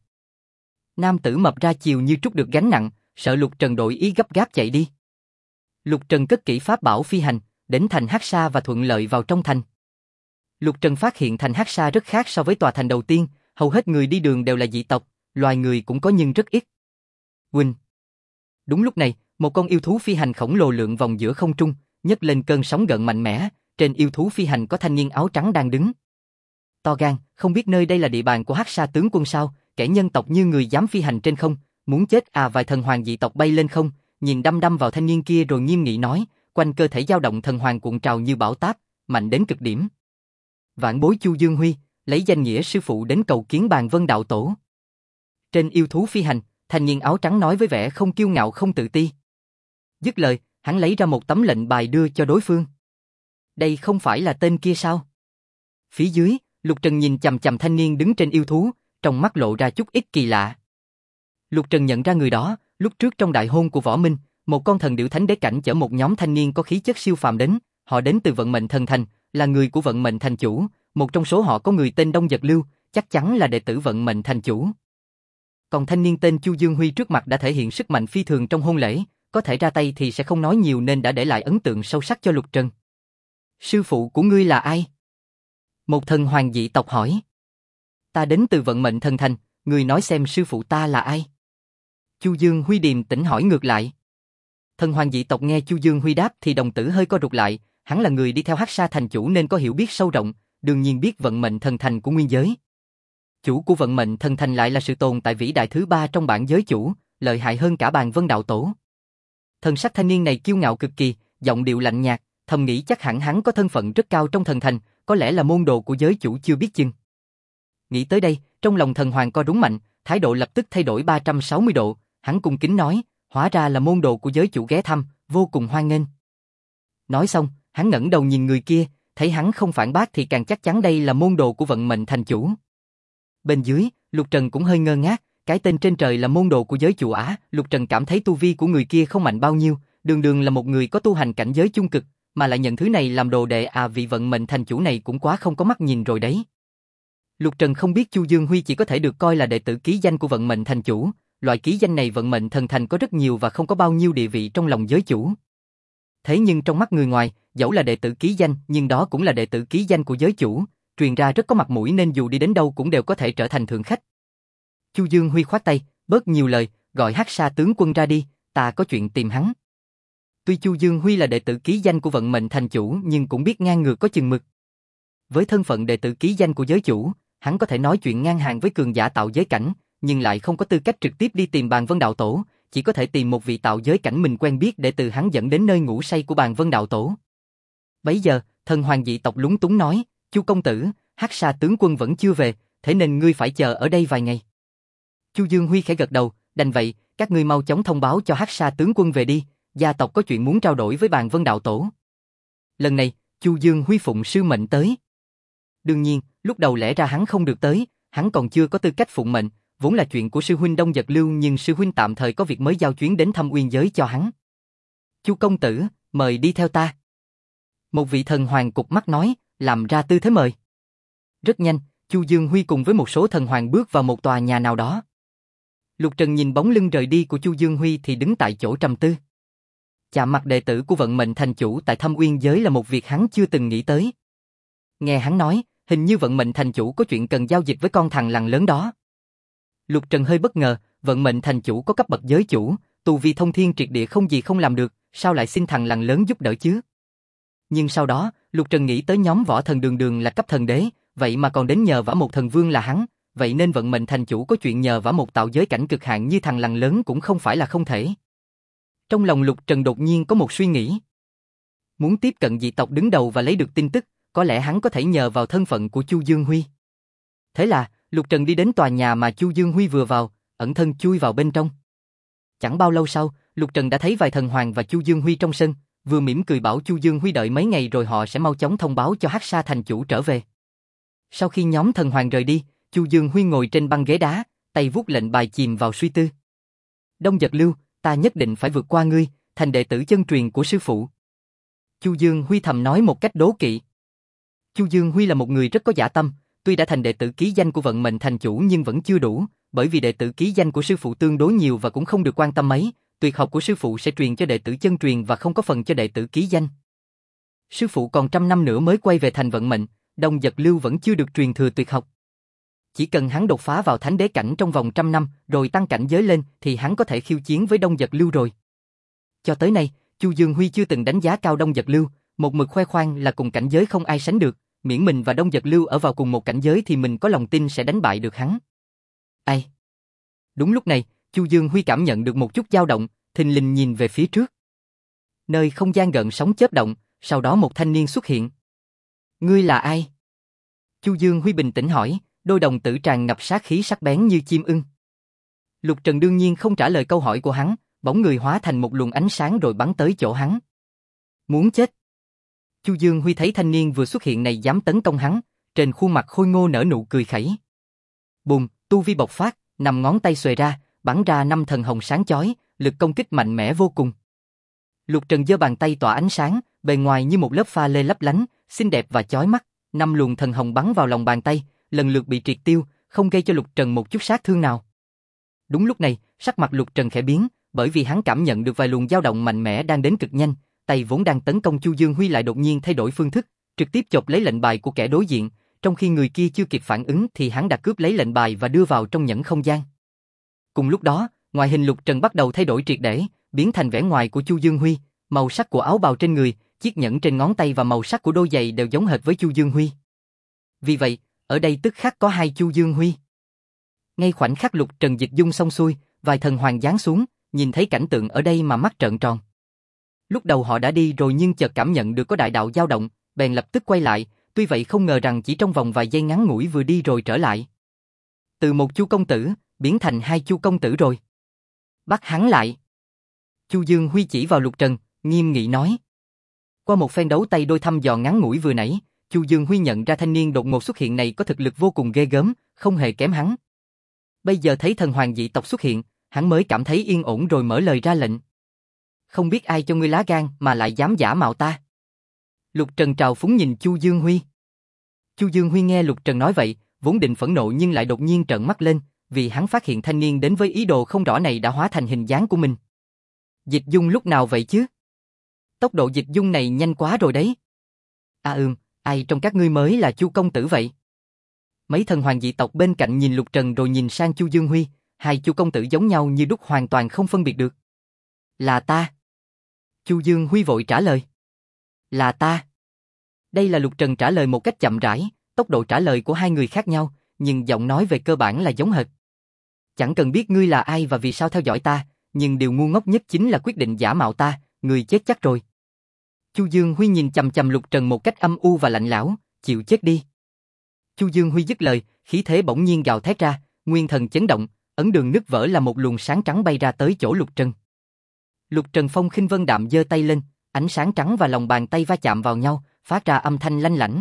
Nam tử mập ra chiều như trút được gánh nặng, sợ Lục Trần đổi ý gấp gáp chạy đi. Lục Trần cất kỹ pháp bảo phi hành, đến thành Hắc Sa và thuận lợi vào trong thành. Lục Trần phát hiện thành Hắc Sa rất khác so với tòa thành đầu tiên, hầu hết người đi đường đều là dị tộc, loài người cũng có nhưng rất ít. Huynh. Đúng lúc này, một con yêu thú phi hành khổng lồ lượn vòng giữa không trung, nhấc lên cơn sóng gợn mạnh mẽ, trên yêu thú phi hành có thanh niên áo trắng đang đứng. To gan, không biết nơi đây là địa bàn của Hắc Sa tướng quân sao, kẻ nhân tộc như người dám phi hành trên không, muốn chết à? Vài thần hoàng dị tộc bay lên không, nhìn đăm đăm vào thanh niên kia rồi nghiêm nghị nói, quanh cơ thể dao động thần hoàng cuộn trào như bão táp, mạnh đến cực điểm. Vãn bối Chu Dương Huy, lấy danh nghĩa sư phụ đến cầu kiến Bàn Vân Đạo Tổ. Trên yêu thú phi hành, thanh niên áo trắng nói với vẻ không kiêu ngạo không tự ti. Dứt lời, hắn lấy ra một tấm lệnh bài đưa cho đối phương. Đây không phải là tên kia sao? Phía dưới, Lục Trần nhìn chằm chằm thanh niên đứng trên yêu thú, trong mắt lộ ra chút ít kỳ lạ. Lục Trần nhận ra người đó, lúc trước trong đại hôn của Võ Minh, một con thần điểu thánh đế cảnh chở một nhóm thanh niên có khí chất siêu phàm đến, họ đến từ Vận Mệnh Thần Thành, là người của Vận Mệnh Thành Chủ, một trong số họ có người tên Đông Giật Lưu, chắc chắn là đệ tử Vận Mệnh Thành Chủ. Còn thanh niên tên Chu Dương Huy trước mặt đã thể hiện sức mạnh phi thường trong hôn lễ, có thể ra tay thì sẽ không nói nhiều nên đã để lại ấn tượng sâu sắc cho Lục Trần. Sư phụ của ngươi là ai? Một thần hoàng dị tộc hỏi. Ta đến từ Vận Mệnh Thần Thành, ngươi nói xem sư phụ ta là ai? Chu Dương Huy điềm tĩnh hỏi ngược lại. Thần hoàng dị tộc nghe Chu Dương Huy đáp thì đồng tử hơi co rụt lại, hắn là người đi theo Hắc Sa Thành Chủ nên có hiểu biết sâu rộng, đương nhiên biết Vận Mệnh Thần Thành của nguyên giới. Chủ của Vận Mệnh Thần Thành lại là sự tồn tại vĩ đại thứ ba trong bản giới chủ, lợi hại hơn cả Bàn Vân Đạo Tổ. Thần sắc thanh niên này kiêu ngạo cực kỳ, giọng điệu lạnh nhạt, thầm nghĩ chắc hẳn hắn có thân phận rất cao trong thần thành, có lẽ là môn đồ của giới chủ chưa biết chừng. Nghĩ tới đây, trong lòng thần hoàng co rúm mạnh, thái độ lập tức thay đổi 360 độ, hắn cung kính nói, hóa ra là môn đồ của giới chủ ghé thăm, vô cùng hoan nghênh. Nói xong, hắn ngẩng đầu nhìn người kia, thấy hắn không phản bác thì càng chắc chắn đây là môn đồ của Vận Mệnh Thành Chủ. Bên dưới, Lục Trần cũng hơi ngơ ngác, cái tên trên trời là môn đồ của giới chủ ả, Lục Trần cảm thấy tu vi của người kia không mạnh bao nhiêu, đường đường là một người có tu hành cảnh giới chung cực, mà lại nhận thứ này làm đồ đệ vị Vận Mệnh Thành Chủ này cũng quá không có mắt nhìn rồi đấy. Lục Trần không biết Chu Dương Huy chỉ có thể được coi là đệ tử ký danh của Vận Mệnh Thành Chủ, loại ký danh này Vận Mệnh Thần Thành có rất nhiều và không có bao nhiêu địa vị trong lòng giới chủ. Thế nhưng trong mắt người ngoài, dẫu là đệ tử ký danh nhưng đó cũng là đệ tử ký danh của giới chủ, truyền ra rất có mặt mũi nên dù đi đến đâu cũng đều có thể trở thành thượng khách. Chu Dương Huy khoát tay, bớt nhiều lời, gọi Hắc Sa tướng quân ra đi, ta có chuyện tìm hắn. Tuy Chu Dương Huy là đệ tử ký danh của Vận Mệnh Thành Chủ nhưng cũng biết ngang ngược có chừng mực. Với thân phận đệ tử ký danh của giới chủ, hắn có thể nói chuyện ngang hàng với cường giả tạo giới cảnh, nhưng lại không có tư cách trực tiếp đi tìm Bàn Vân Đạo Tổ, chỉ có thể tìm một vị tạo giới cảnh mình quen biết để từ hắn dẫn đến nơi ngủ say của Bàn Vân Đạo Tổ. Bấy giờ, thần hoàng dị tộc lúng túng nói, Chu công tử, Hắc Sa tướng quân vẫn chưa về, thế nên ngươi phải chờ ở đây vài ngày. Chu Dương Huy khẽ gật đầu, đành vậy, các ngươi mau chóng thông báo cho Hắc Sa tướng quân về đi, gia tộc có chuyện muốn trao đổi với Bàn Vân Đạo Tổ. Lần này, Chu Dương Huy phụng sư mệnh tới. Đương nhiên, lúc đầu lẽ ra hắn không được tới, hắn còn chưa có tư cách phụng mệnh, vốn là chuyện của sư huynh Đông Giật Lưu nhưng sư huynh tạm thời có việc mới giao chuyến đến thăm Uyên giới cho hắn. Chu công tử, mời đi theo ta. Một vị thần hoàng cụp mắt nói, làm ra tư thế mời. Rất nhanh, Chu Dương Huy cùng với một số thần hoàng bước vào một tòa nhà nào đó. Lục Trần nhìn bóng lưng rời đi của Chu Dương Huy thì đứng tại chỗ trầm tư. Chạm mặt đệ tử của Vận Mệnh Thành Chủ tại Thâm Uyên giới là một việc hắn chưa từng nghĩ tới. Nghe hắn nói, hình như Vận Mệnh Thành Chủ có chuyện cần giao dịch với con thằng lằn lớn đó. Lục Trần hơi bất ngờ, Vận Mệnh Thành Chủ có cấp bậc giới chủ, tu vi thông thiên triệt địa không gì không làm được, sao lại xin thằng lằn lớn giúp đỡ chứ? Nhưng sau đó, Lục Trần nghĩ tới nhóm võ thần đường đường là cấp thần đế, vậy mà còn đến nhờ vả một thần vương là hắn, vậy nên Vận Mệnh Thành Chủ có chuyện nhờ vả một tạo giới cảnh cực hạn như thằng lằn lớn cũng không phải là không thể. Trong lòng Lục Trần đột nhiên có một suy nghĩ. Muốn tiếp cận dị tộc đứng đầu và lấy được tin tức, có lẽ hắn có thể nhờ vào thân phận của Chu Dương Huy. Thế là, Lục Trần đi đến tòa nhà mà Chu Dương Huy vừa vào, ẩn thân chui vào bên trong. Chẳng bao lâu sau, Lục Trần đã thấy vài thần hoàng và Chu Dương Huy trong sân, vừa mỉm cười bảo Chu Dương Huy đợi mấy ngày rồi họ sẽ mau chóng thông báo cho Hắc Sa Thành Chủ trở về. Sau khi nhóm thần hoàng rời đi, Chu Dương Huy ngồi trên băng ghế đá, tay vuốt lệnh bài chìm vào suy tư. Đông Giật Lưu, ta nhất định phải vượt qua ngươi, thành đệ tử chân truyền của sư phụ. Chu Dương Huy thầm nói một cách đố kỵ. Chu Dương Huy là một người rất có dã tâm, tuy đã thành đệ tử ký danh của Vận Mệnh Thành Chủ nhưng vẫn chưa đủ, bởi vì đệ tử ký danh của sư phụ tương đối nhiều và cũng không được quan tâm mấy, tuyệt học của sư phụ sẽ truyền cho đệ tử chân truyền và không có phần cho đệ tử ký danh. Sư phụ còn 100 năm nữa mới quay về thành Vận Mệnh, Đông Giật Lưu vẫn chưa được truyền thừa tuyệt học. Chỉ cần hắn đột phá vào thánh đế cảnh trong vòng 100 năm rồi tăng cảnh giới lên thì hắn có thể khiêu chiến với Đông Giật Lưu rồi. Cho tới nay, Chu Dương Huy chưa từng đánh giá cao Đông Giật Lưu, một mực khoe khoang là cùng cảnh giới không ai sánh được, miễn mình và Đông Giật Lưu ở vào cùng một cảnh giới thì mình có lòng tin sẽ đánh bại được hắn. Ai? Đúng lúc này, Chu Dương Huy cảm nhận được một chút dao động, thình lình nhìn về phía trước. Nơi không gian gợn sóng chớp động, sau đó một thanh niên xuất hiện. Ngươi là ai? Chu Dương Huy bình tĩnh hỏi, đôi đồng tử tràn ngập sát khí sắc bén như chim ưng. Lục Trần đương nhiên không trả lời câu hỏi của hắn, bóng người hóa thành một luồng ánh sáng rồi bắn tới chỗ hắn. Muốn chết. Chu Dương Huy thấy thanh niên vừa xuất hiện này dám tấn công hắn, trên khuôn mặt khôi ngô nở nụ cười khẩy. Bùm, tu vi bộc phát, 5 ngón tay xuề ra, bắn ra 5 thần hồng sáng chói, lực công kích mạnh mẽ vô cùng. Lục Trần giơ bàn tay tỏa ánh sáng, bề ngoài như một lớp pha lê lấp lánh, xinh đẹp và chói mắt. 5 luồng thần hồng bắn vào lòng bàn tay, lần lượt bị triệt tiêu, không gây cho Lục Trần một chút sát thương nào. Đúng lúc này, sắc mặt Lục Trần khẽ biến, bởi vì hắn cảm nhận được vài luồng dao động mạnh mẽ đang đến cực nhanh, tay vốn đang tấn công Chu Dương Huy lại đột nhiên thay đổi phương thức, trực tiếp chộp lấy lệnh bài của kẻ đối diện, trong khi người kia chưa kịp phản ứng thì hắn đã cướp lấy lệnh bài và đưa vào trong nhẫn không gian. Cùng lúc đó, ngoại hình Lục Trần bắt đầu thay đổi triệt để, biến thành vẻ ngoài của Chu Dương Huy, màu sắc của áo bào trên người, chiếc nhẫn trên ngón tay và màu sắc của đôi giày đều giống hệt với Chu Dương Huy. Vì vậy, ở đây tức khắc có 2 Chu Dương Huy. Ngay khoảnh khắc Lục Trần dịch dung xong xuôi, vài thần hoàng giáng xuống, nhìn thấy cảnh tượng ở đây mà mắt trợn tròn. Lúc đầu họ đã đi rồi nhưng chợt cảm nhận được có đại đạo dao động, bèn lập tức quay lại, tuy vậy không ngờ rằng chỉ trong vòng vài giây ngắn ngủi vừa đi rồi trở lại. Từ một Chu công tử, biến thành 2 Chu công tử rồi. Bắt hắn lại. Chu Dương Huy chỉ vào Lục Trần, nghiêm nghị nói. Qua một phen đấu tay đôi thăm dò ngắn ngủi vừa nãy, Chu Dương Huy nhận ra thanh niên đột ngột xuất hiện này có thực lực vô cùng ghê gớm, không hề kém hắn. Bây giờ thấy thần hoàng dị tộc xuất hiện, hắn mới cảm thấy yên ổn rồi mở lời ra lệnh. Không biết ai cho ngươi lá gan mà lại dám giả mạo ta. Lục Trần trào phúng nhìn Chu Dương Huy. Chu Dương Huy nghe Lục Trần nói vậy, vốn định phẫn nộ nhưng lại đột nhiên trợn mắt lên, vì hắn phát hiện thanh niên đến với ý đồ không rõ này đã hóa thành hình dáng của mình. Dịch dung lúc nào vậy chứ? Tốc độ dịch dung này nhanh quá rồi đấy. Ai trong các ngươi mới là Chu công tử vậy? Mấy thần hoàng dị tộc bên cạnh nhìn Lục Trần rồi nhìn sang Chu Dương Huy, 2 Chu công tử giống nhau như đúc hoàn toàn không phân biệt được. Là ta. Chu Dương Huy vội trả lời. Là ta. Đây là Lục Trần trả lời một cách chậm rãi, tốc độ trả lời của 2 người khác nhau, nhưng giọng nói về cơ bản là giống hệt. Chẳng cần biết ngươi là ai và vì sao theo dõi ta, nhưng điều ngu ngốc nhất chính là quyết định giả mạo ta, ngươi chết chắc rồi. Chu Dương Huy nhìn chằm chằm Lục Trần một cách âm u và lạnh lẽo, chịu chết đi. Chu Dương Huy dứt lời, khí thế bỗng nhiên gào thét ra, nguyên thần chấn động, ấn đường nứt vỡ là một luồng sáng trắng bay ra tới chỗ Lục Trần. Lục Trần phong khinh vân đạm giơ tay lên, ánh sáng trắng và lòng bàn tay va chạm vào nhau, phát ra âm thanh lanh lảnh.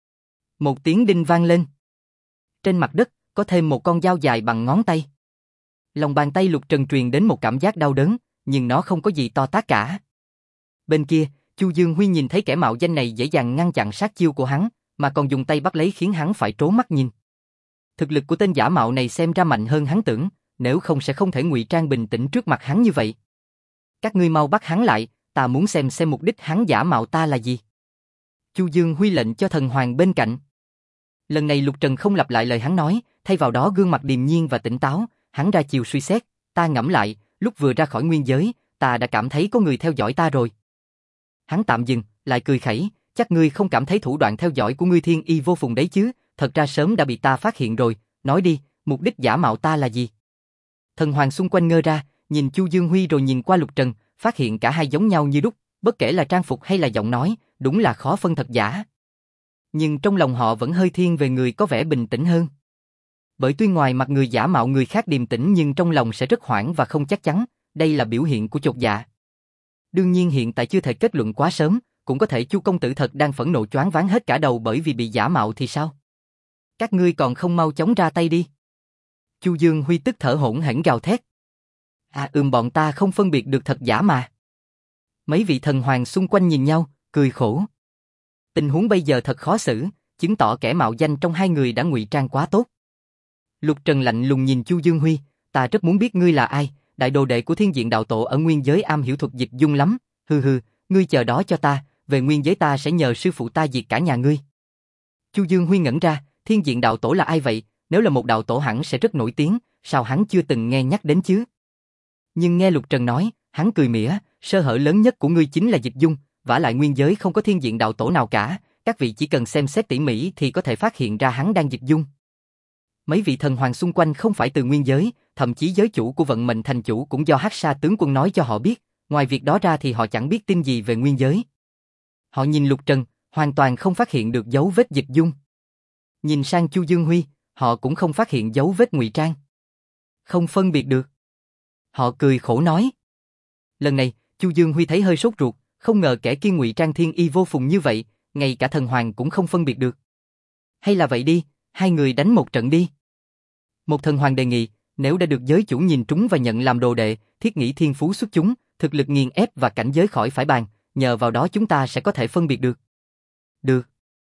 Một tiếng đinh vang lên. Trên mặt đất, có thêm một con dao dài bằng ngón tay. Lòng bàn tay Lục Trần truyền đến một cảm giác đau đớn, nhưng nó không có gì to tát cả. Bên kia, Chu Dương Huy nhìn thấy kẻ mạo danh này dễ dàng ngăn chặn sát chiêu của hắn, mà còn dùng tay bắt lấy khiến hắn phải trố mắt nhìn. Thực lực của tên giả mạo này xem ra mạnh hơn hắn tưởng, nếu không sẽ không thể ngụy trang bình tĩnh trước mặt hắn như vậy. Các ngươi mau bắt hắn lại, ta muốn xem mục đích hắn giả mạo ta là gì. Chu Dương Huy lệnh cho thần hoàng bên cạnh. Lần này Lục Trần không lặp lại lời hắn nói, thay vào đó gương mặt điềm nhiên và tỉnh táo, hắn ra chiều suy xét, ta ngẫm lại, lúc vừa ra khỏi nguyên giới, ta đã cảm thấy có người theo dõi ta rồi. Hắn tạm dừng, lại cười khẩy, chắc ngươi không cảm thấy thủ đoạn theo dõi của ngươi thiên y vô phùng đấy chứ, thật ra sớm đã bị ta phát hiện rồi, nói đi, mục đích giả mạo ta là gì? Thần hoàng xung quanh ngơ ra, nhìn Chu Dương Huy rồi nhìn qua Lục Trần, phát hiện cả hai giống nhau như đúc, bất kể là trang phục hay là giọng nói, đúng là khó phân thật giả. Nhưng trong lòng họ vẫn hơi thiên về người có vẻ bình tĩnh hơn. Bởi tuy ngoài mặt người giả mạo người khác điềm tĩnh nhưng trong lòng sẽ rất hoảng và không chắc chắn, đây là biểu hiện của chột dạ. Đương nhiên hiện tại chưa thể kết luận quá sớm, cũng có thể Chu công tử thật đang phẫn nộ choáng váng hết cả đầu bởi vì bị giả mạo thì sao? Các ngươi còn không mau chóng ra tay đi. Chu Dương Huy tức thở hổn hển gào thét. Bọn ta không phân biệt được thật giả mà. Mấy vị thần hoàng xung quanh nhìn nhau, cười khổ. Tình huống bây giờ thật khó xử, chứng tỏ kẻ mạo danh trong 2 người đã ngụy trang quá tốt. Lục Trần lạnh lùng nhìn Chu Dương Huy, ta rất muốn biết ngươi là ai, đại đồ đệ của Thiên Diện đạo tổ ở nguyên giới am hiểu thuật dịch dung lắm, ngươi chờ đó cho ta, về nguyên giới ta sẽ nhờ sư phụ ta diệt cả nhà ngươi. Chu Dương Huy ngẩn ra, Thiên Diện đạo tổ là ai vậy, nếu là một đạo tổ hẳn sẽ rất nổi tiếng, sao hắn chưa từng nghe nhắc đến chứ? Nhưng nghe Lục Trần nói, hắn cười mỉa, sơ hở lớn nhất của ngươi chính là dịch dung, vả lại nguyên giới không có Thiên Diện đạo tổ nào cả, các vị chỉ cần xem xét tỉ mỉ thì có thể phát hiện ra hắn đang dịch dung. Mấy vị thần hoàng xung quanh không phải từ nguyên giới, thậm chí giới chủ của vận mệnh thành chủ cũng do Hắc Sa tướng quân nói cho họ biết, ngoài việc đó ra thì họ chẳng biết tin gì về nguyên giới. Họ nhìn Lục Trần, hoàn toàn không phát hiện được dấu vết dịch dung. Nhìn sang Chu Dương Huy, họ cũng không phát hiện dấu vết ngụy trang. Không phân biệt được. Họ cười khổ nói. Lần này, Chu Dương Huy thấy hơi sốt ruột, không ngờ kẻ kia ngụy trang thiên y vô phùng như vậy, ngay cả thần hoàng cũng không phân biệt được. Hay là vậy đi, 2 người đánh một trận đi. Một thần hoàng đề nghị, nếu đã được giới chủ nhìn trúng và nhận làm đồ đệ, thiết nghĩ thiên phú xuất chúng, Thực lực nghiền ép và cảnh giới khỏi phải bàn, nhờ vào đó chúng ta sẽ có thể phân biệt được. Được.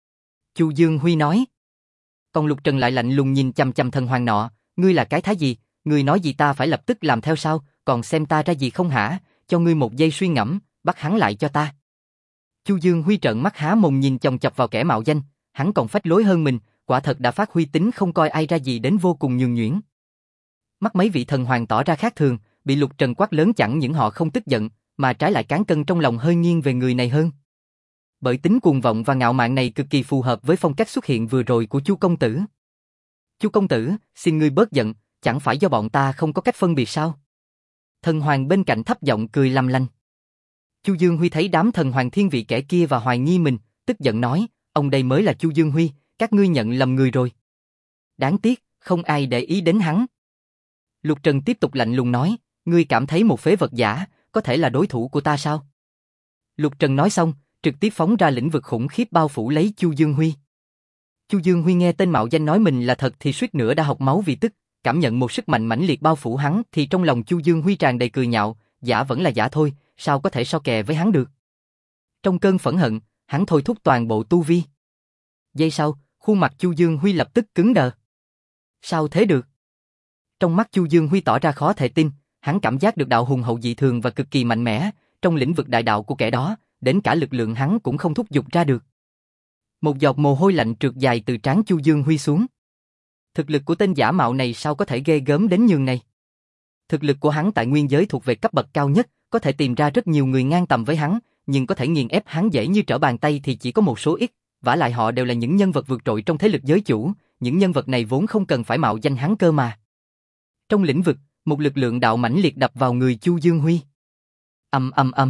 Chu Dương Huy nói. Còn Lục Trần lại lạnh lùng nhìn chằm chằm thần hoàng nọ, ngươi là cái thái gì, ngươi nói gì ta phải lập tức làm theo sao, còn xem ta ra gì không hả, cho ngươi một giây suy ngẫm, bắt hắn lại cho ta. Chu Dương Huy trợn mắt há mồm nhìn chòng chọc vào kẻ mạo danh, hắn còn phách lối hơn mình, quả thật đã phát huy tính không coi ai ra gì đến vô cùng nhường nhuyễn. Mắt mấy vị thần hoàng tỏ ra khác thường, bị Lục Trần quát lớn chẳng những họ không tức giận, mà trái lại cán cân trong lòng hơi nghiêng về người này hơn. Bởi tính cuồng vọng và ngạo mạn này cực kỳ phù hợp với phong cách xuất hiện vừa rồi của Chu công tử. Chu công tử, xin ngươi bớt giận, chẳng phải do bọn ta không có cách phân biệt sao? Thần hoàng bên cạnh thấp giọng cười lâm lanh. Chu Dương Huy thấy đám thần hoàng thiên vị kẻ kia và hoài nghi mình, tức giận nói, ông đây mới là Chu Dương Huy, các ngươi nhận lầm người rồi. Đáng tiếc, không ai để ý đến hắn. Lục Trần tiếp tục lạnh lùng nói, ngươi cảm thấy một phế vật giả, có thể là đối thủ của ta sao? Lục Trần nói xong, trực tiếp phóng ra lĩnh vực khủng khiếp bao phủ lấy Chu Dương Huy. Chu Dương Huy nghe tên mạo danh nói mình là thật thì suýt nữa đã học máu vì tức, cảm nhận một sức mạnh mãnh liệt bao phủ hắn thì trong lòng Chu Dương Huy tràn đầy cười nhạo, giả vẫn là giả thôi, sao có thể so kè với hắn được. Trong cơn phẫn hận, hắn thôi thúc toàn bộ tu vi. Giây sau, khuôn mặt Chu Dương Huy lập tức cứng đờ. Sao thế được? Trong mắt Chu Dương Huy tỏ ra khó thể tin, hắn cảm giác được đạo hùng hậu dị thường và cực kỳ mạnh mẽ, trong lĩnh vực đại đạo của kẻ đó, đến cả lực lượng hắn cũng không thúc giục ra được. Một giọt mồ hôi lạnh trượt dài từ trán Chu Dương Huy xuống. Thực lực của tên giả mạo này sao có thể ghê gớm đến nhường này? Thực lực của hắn tại nguyên giới thuộc về cấp bậc cao nhất, có thể tìm ra rất nhiều người ngang tầm với hắn, nhưng có thể nghiền ép hắn dễ như trở bàn tay thì chỉ có một số ít, vả lại họ đều là những nhân vật vượt trội trong thế lực giới chủ, những nhân vật này vốn không cần phải mạo danh hắn cơ mà. Trong lĩnh vực, một lực lượng đạo mãnh liệt đập vào người Chu Dương Huy. Ầm ầm ầm.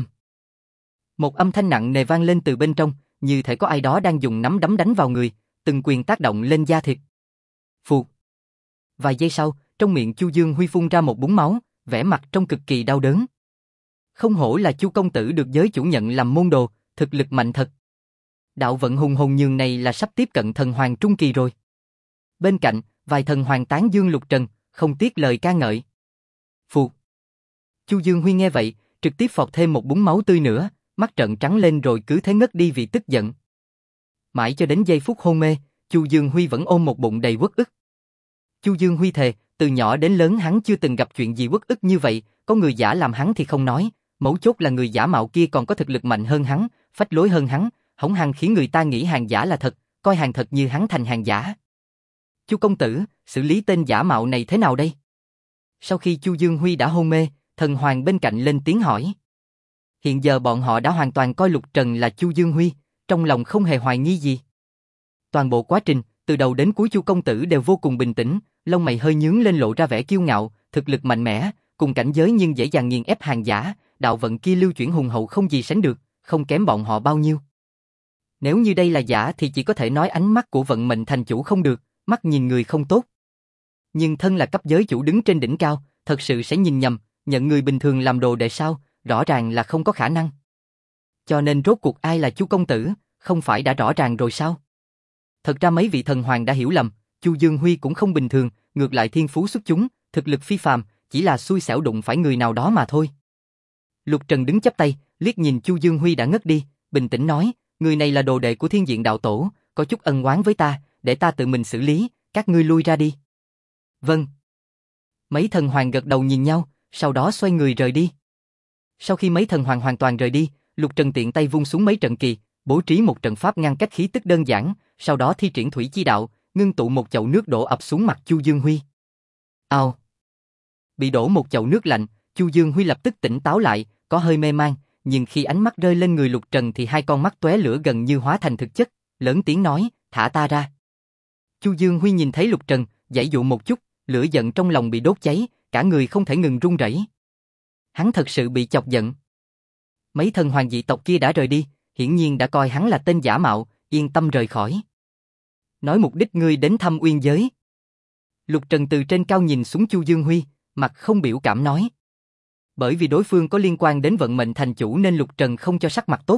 Một âm thanh nặng nề vang lên từ bên trong, như thể có ai đó đang dùng nắm đấm đánh vào người, từng quyền tác động lên da thịt. Phụt. Vài giây sau, trong miệng Chu Dương Huy phun ra một búng máu, vẻ mặt trông cực kỳ đau đớn. Không hổ là Chu công tử được giới chủ nhận làm môn đồ, thực lực mạnh thật. Đạo vận hùng hồn nhường này là sắp tiếp cận thần hoàng trung kỳ rồi. Bên cạnh, vài thần hoàng tán dương Lục Trần, không tiếc lời ca ngợi. Phụt. Chu Dương Huy nghe vậy, trực tiếp phọt thêm một búng máu tươi nữa, mắt trợn trắng lên rồi cứ thế ngất đi vì tức giận. Mãi cho đến giây phút hôn mê, Chu Dương Huy vẫn ôm một bụng đầy uất ức. Chu Dương Huy thề, từ nhỏ đến lớn hắn chưa từng gặp chuyện gì uất ức như vậy, có người giả làm hắn thì không nói, mấu chốt là người giả mạo kia còn có thực lực mạnh hơn hắn, phách lối hơn hắn, hỏng hăng khiến người ta nghĩ hàng giả là thật, coi hàng thật như hắn thành hàng giả. Chu công tử, xử lý tên giả mạo này thế nào đây? Sau khi Chu Dương Huy đã hôn mê, thần hoàng bên cạnh lên tiếng hỏi. Hiện giờ bọn họ đã hoàn toàn coi Lục Trần là Chu Dương Huy, trong lòng không hề hoài nghi gì. Toàn bộ quá trình, từ đầu đến cuối Chu công tử đều vô cùng bình tĩnh, lông mày hơi nhướng lên lộ ra vẻ kiêu ngạo, thực lực mạnh mẽ, cùng cảnh giới nhưng dễ dàng nghiền ép hàng giả, đạo vận kia lưu chuyển hùng hậu không gì sánh được, không kém bọn họ bao nhiêu. Nếu như đây là giả thì chỉ có thể nói ánh mắt của vận mệnh thành chủ không được, mắt nhìn người không tốt. Nhưng thân là cấp giới chủ đứng trên đỉnh cao, thật sự sẽ nhìn nhầm, nhận người bình thường làm đồ đệ sao, rõ ràng là không có khả năng. Cho nên rốt cuộc ai là Chu công tử, không phải đã rõ ràng rồi sao? Thật ra mấy vị thần hoàng đã hiểu lầm, Chu Dương Huy cũng không bình thường, ngược lại thiên phú xuất chúng, thực lực phi phàm, chỉ là xui xẻo đụng phải người nào đó mà thôi. Lục Trần đứng chắp tay, liếc nhìn Chu Dương Huy đã ngất đi, bình tĩnh nói, người này là đồ đệ của Thiên Diện đạo tổ, có chút ân oán với ta, để ta tự mình xử lý, các ngươi lui ra đi. Vâng. Mấy thần hoàng gật đầu nhìn nhau, sau đó xoay người rời đi. Sau khi mấy thần hoàng hoàn toàn rời đi, Lục Trần tiện tay vung xuống mấy trận kỳ, bố trí một trận pháp ngăn cách khí tức đơn giản, sau đó thi triển thủy chi đạo, ngưng tụ một chậu nước đổ ập xuống mặt Chu Dương Huy. Ao. Bị đổ một chậu nước lạnh, Chu Dương Huy lập tức tỉnh táo lại, có hơi mê man, nhưng khi ánh mắt rơi lên người Lục Trần thì hai con mắt tóe lửa gần như hóa thành thực chất, lớn tiếng nói, thả ta ra. Chu Dương Huy nhìn thấy Lục Trần, giãy dụ một chút, lửa giận trong lòng bị đốt cháy, cả người không thể ngừng run rẩy. Hắn thật sự bị chọc giận. Mấy thần hoàng dị tộc kia đã rời đi, hiển nhiên đã coi hắn là tên giả mạo, yên tâm rời khỏi. Nói mục đích ngươi đến thăm Uyên giới. Lục Trần từ trên cao nhìn xuống Chu Dương Huy, mặt không biểu cảm nói. Bởi vì đối phương có liên quan đến vận mệnh thành chủ nên Lục Trần không cho sắc mặt tốt.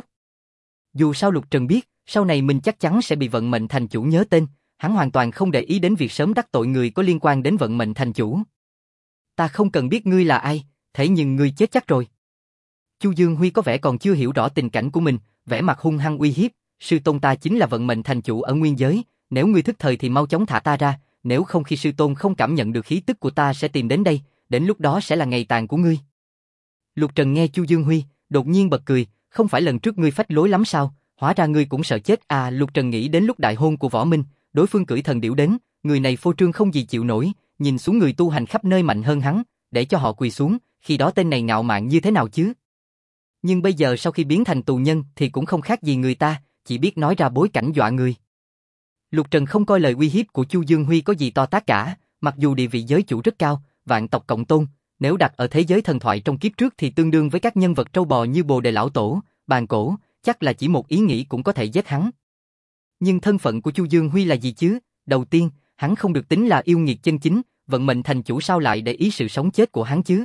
Dù sao Lục Trần biết, sau này mình chắc chắn sẽ bị vận mệnh thành chủ nhớ tên, hắn hoàn toàn không để ý đến việc sớm đắc tội người có liên quan đến vận mệnh thành chủ. Ta không cần biết ngươi là ai, thế nhưng ngươi chết chắc rồi. Chu Dương Huy có vẻ còn chưa hiểu rõ tình cảnh của mình, vẻ mặt hung hăng uy hiếp, sư tôn ta chính là vận mệnh thành chủ ở nguyên giới, nếu ngươi thức thời thì mau chóng thả ta ra, nếu không khi sư tôn không cảm nhận được khí tức của ta sẽ tìm đến đây, đến lúc đó sẽ là ngày tàn của ngươi. Lục Trần nghe Chu Dương Huy, đột nhiên bật cười, không phải lần trước ngươi phách lối lắm sao, hóa ra ngươi cũng sợ chết à. Lục Trần nghĩ đến lúc đại hôn của Võ Minh, đối phương cưỡi thần điểu đến, người này phô trương không gì chịu nổi, nhìn xuống người tu hành khắp nơi mạnh hơn hắn, để cho họ quỳ xuống, khi đó tên này ngạo mạn như thế nào chứ. Nhưng bây giờ sau khi biến thành tù nhân thì cũng không khác gì người ta, chỉ biết nói ra bối cảnh dọa người. Lục Trần không coi lời uy hiếp của Chu Dương Huy có gì to tát cả, mặc dù địa vị giới chủ rất cao, vạn tộc cộng tôn, nếu đặt ở thế giới thần thoại trong kiếp trước thì tương đương với các nhân vật trâu bò như Bồ Đề Lão Tổ, Bàn Cổ, chắc là chỉ một ý nghĩ cũng có thể giết hắn. Nhưng thân phận của Chu Dương Huy là gì chứ? Đầu tiên, hắn không được tính là yêu nghiệt chân chính, vận mệnh thành chủ sao lại để ý sự sống chết của hắn chứ?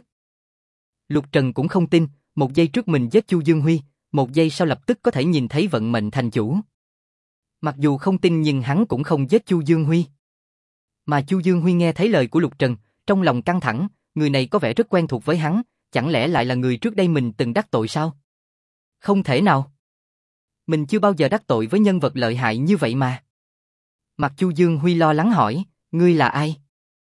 Lục Trần cũng không tin, một giây trước mình giết Chu Dương Huy, một giây sau lập tức có thể nhìn thấy vận mệnh thành chủ. Mặc dù không tin nhưng hắn cũng không giết Chu Dương Huy. Mà Chu Dương Huy nghe thấy lời của Lục Trần, trong lòng căng thẳng, người này có vẻ rất quen thuộc với hắn, chẳng lẽ lại là người trước đây mình từng đắc tội sao? Không thể nào. Mình chưa bao giờ đắc tội với nhân vật lợi hại như vậy mà. Mặt Chu Dương Huy lo lắng hỏi, ngươi là ai?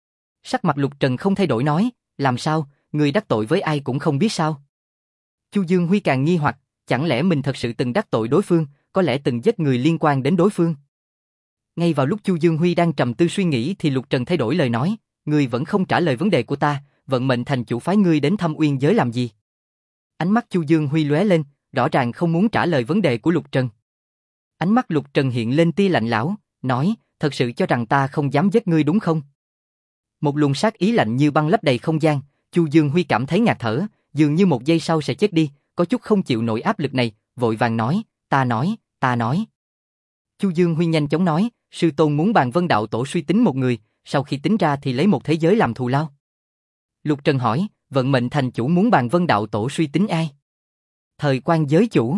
Sắc mặt Lục Trần không thay đổi nói, làm sao, ngươi đắc tội với ai cũng không biết sao? Chu Dương Huy càng nghi hoặc, chẳng lẽ mình thật sự từng đắc tội đối phương, có lẽ từng giết người liên quan đến đối phương. Ngay vào lúc Chu Dương Huy đang trầm tư suy nghĩ thì Lục Trần thay đổi lời nói, ngươi vẫn không trả lời vấn đề của ta, vận mệnh thành chủ phái ngươi đến thăm Uyên giới làm gì? Ánh mắt Chu Dương Huy lóe lên, rõ ràng không muốn trả lời vấn đề của Lục Trần. Ánh mắt Lục Trần hiện lên tia lạnh lẽo, nói, thật sự cho rằng ta không dám giết ngươi đúng không? Một luồng sát ý lạnh như băng lấp đầy không gian, Chu Dương Huy cảm thấy ngạt thở, dường như một giây sau sẽ chết đi, có chút không chịu nổi áp lực này, vội vàng nói, ta nói. Chu Dương Huy nhanh chóng nói, sư tôn muốn bàn Vân Đạo Tổ suy tính một người, sau khi tính ra thì lấy một thế giới làm thù lao. Lục Trần hỏi, vận mệnh thành chủ muốn bàn Vân Đạo Tổ suy tính ai? Thời Quan giới chủ.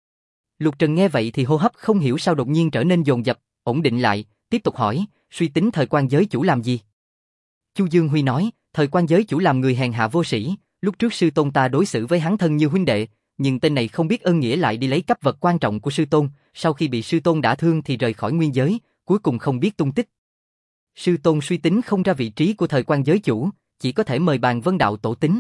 Lục Trần nghe vậy thì hô hấp không hiểu sao đột nhiên trở nên dồn dập, ổn định lại, tiếp tục hỏi, suy tính Thời Quan giới chủ làm gì? Chu Dương Huy nói, Thời Quan giới chủ làm người hèn hạ vô sĩ, lúc trước sư tôn ta đối xử với hắn thân như huynh đệ, nhưng tên này không biết ơn nghĩa lại đi lấy cấp vật quan trọng của sư tôn, sau khi bị sư tôn đả thương thì rời khỏi nguyên giới, cuối cùng không biết tung tích. Sư tôn suy tính không ra vị trí của Thời Quan giới chủ, chỉ có thể mời bàn Vân Đạo Tổ tính.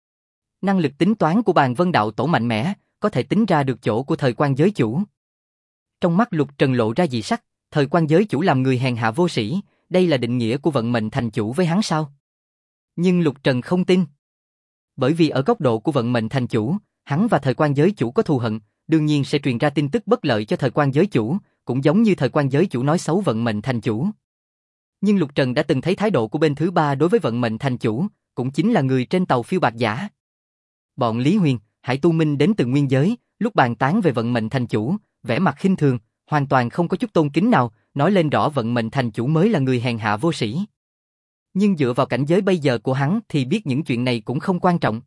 Năng lực tính toán của bàn Vân Đạo Tổ mạnh mẽ, có thể tính ra được chỗ của Thời Quan giới chủ. Trong mắt Lục Trần lộ ra dị sắc, Thời Quan giới chủ làm người hèn hạ vô sĩ, đây là định nghĩa của vận mệnh thành chủ với hắn sao? Nhưng Lục Trần không tin. Bởi vì ở góc độ của vận mệnh thành chủ, hắn và Thời Quan giới chủ có thù hận, đương nhiên sẽ truyền ra tin tức bất lợi cho Thời Quan giới chủ, cũng giống như Thời Quan giới chủ nói xấu vận mệnh thành chủ. Nhưng Lục Trần đã từng thấy thái độ của bên thứ ba đối với vận mệnh thành chủ, cũng chính là người trên tàu phiêu bạc giả. Bọn Lý Huyền, Hải Tu Minh đến từ nguyên giới, lúc bàn tán về vận mệnh thành chủ, vẻ mặt khinh thường, hoàn toàn không có chút tôn kính nào, nói lên rõ vận mệnh thành chủ mới là người hèn hạ vô sĩ. Nhưng dựa vào cảnh giới bây giờ của hắn thì biết những chuyện này cũng không quan trọng.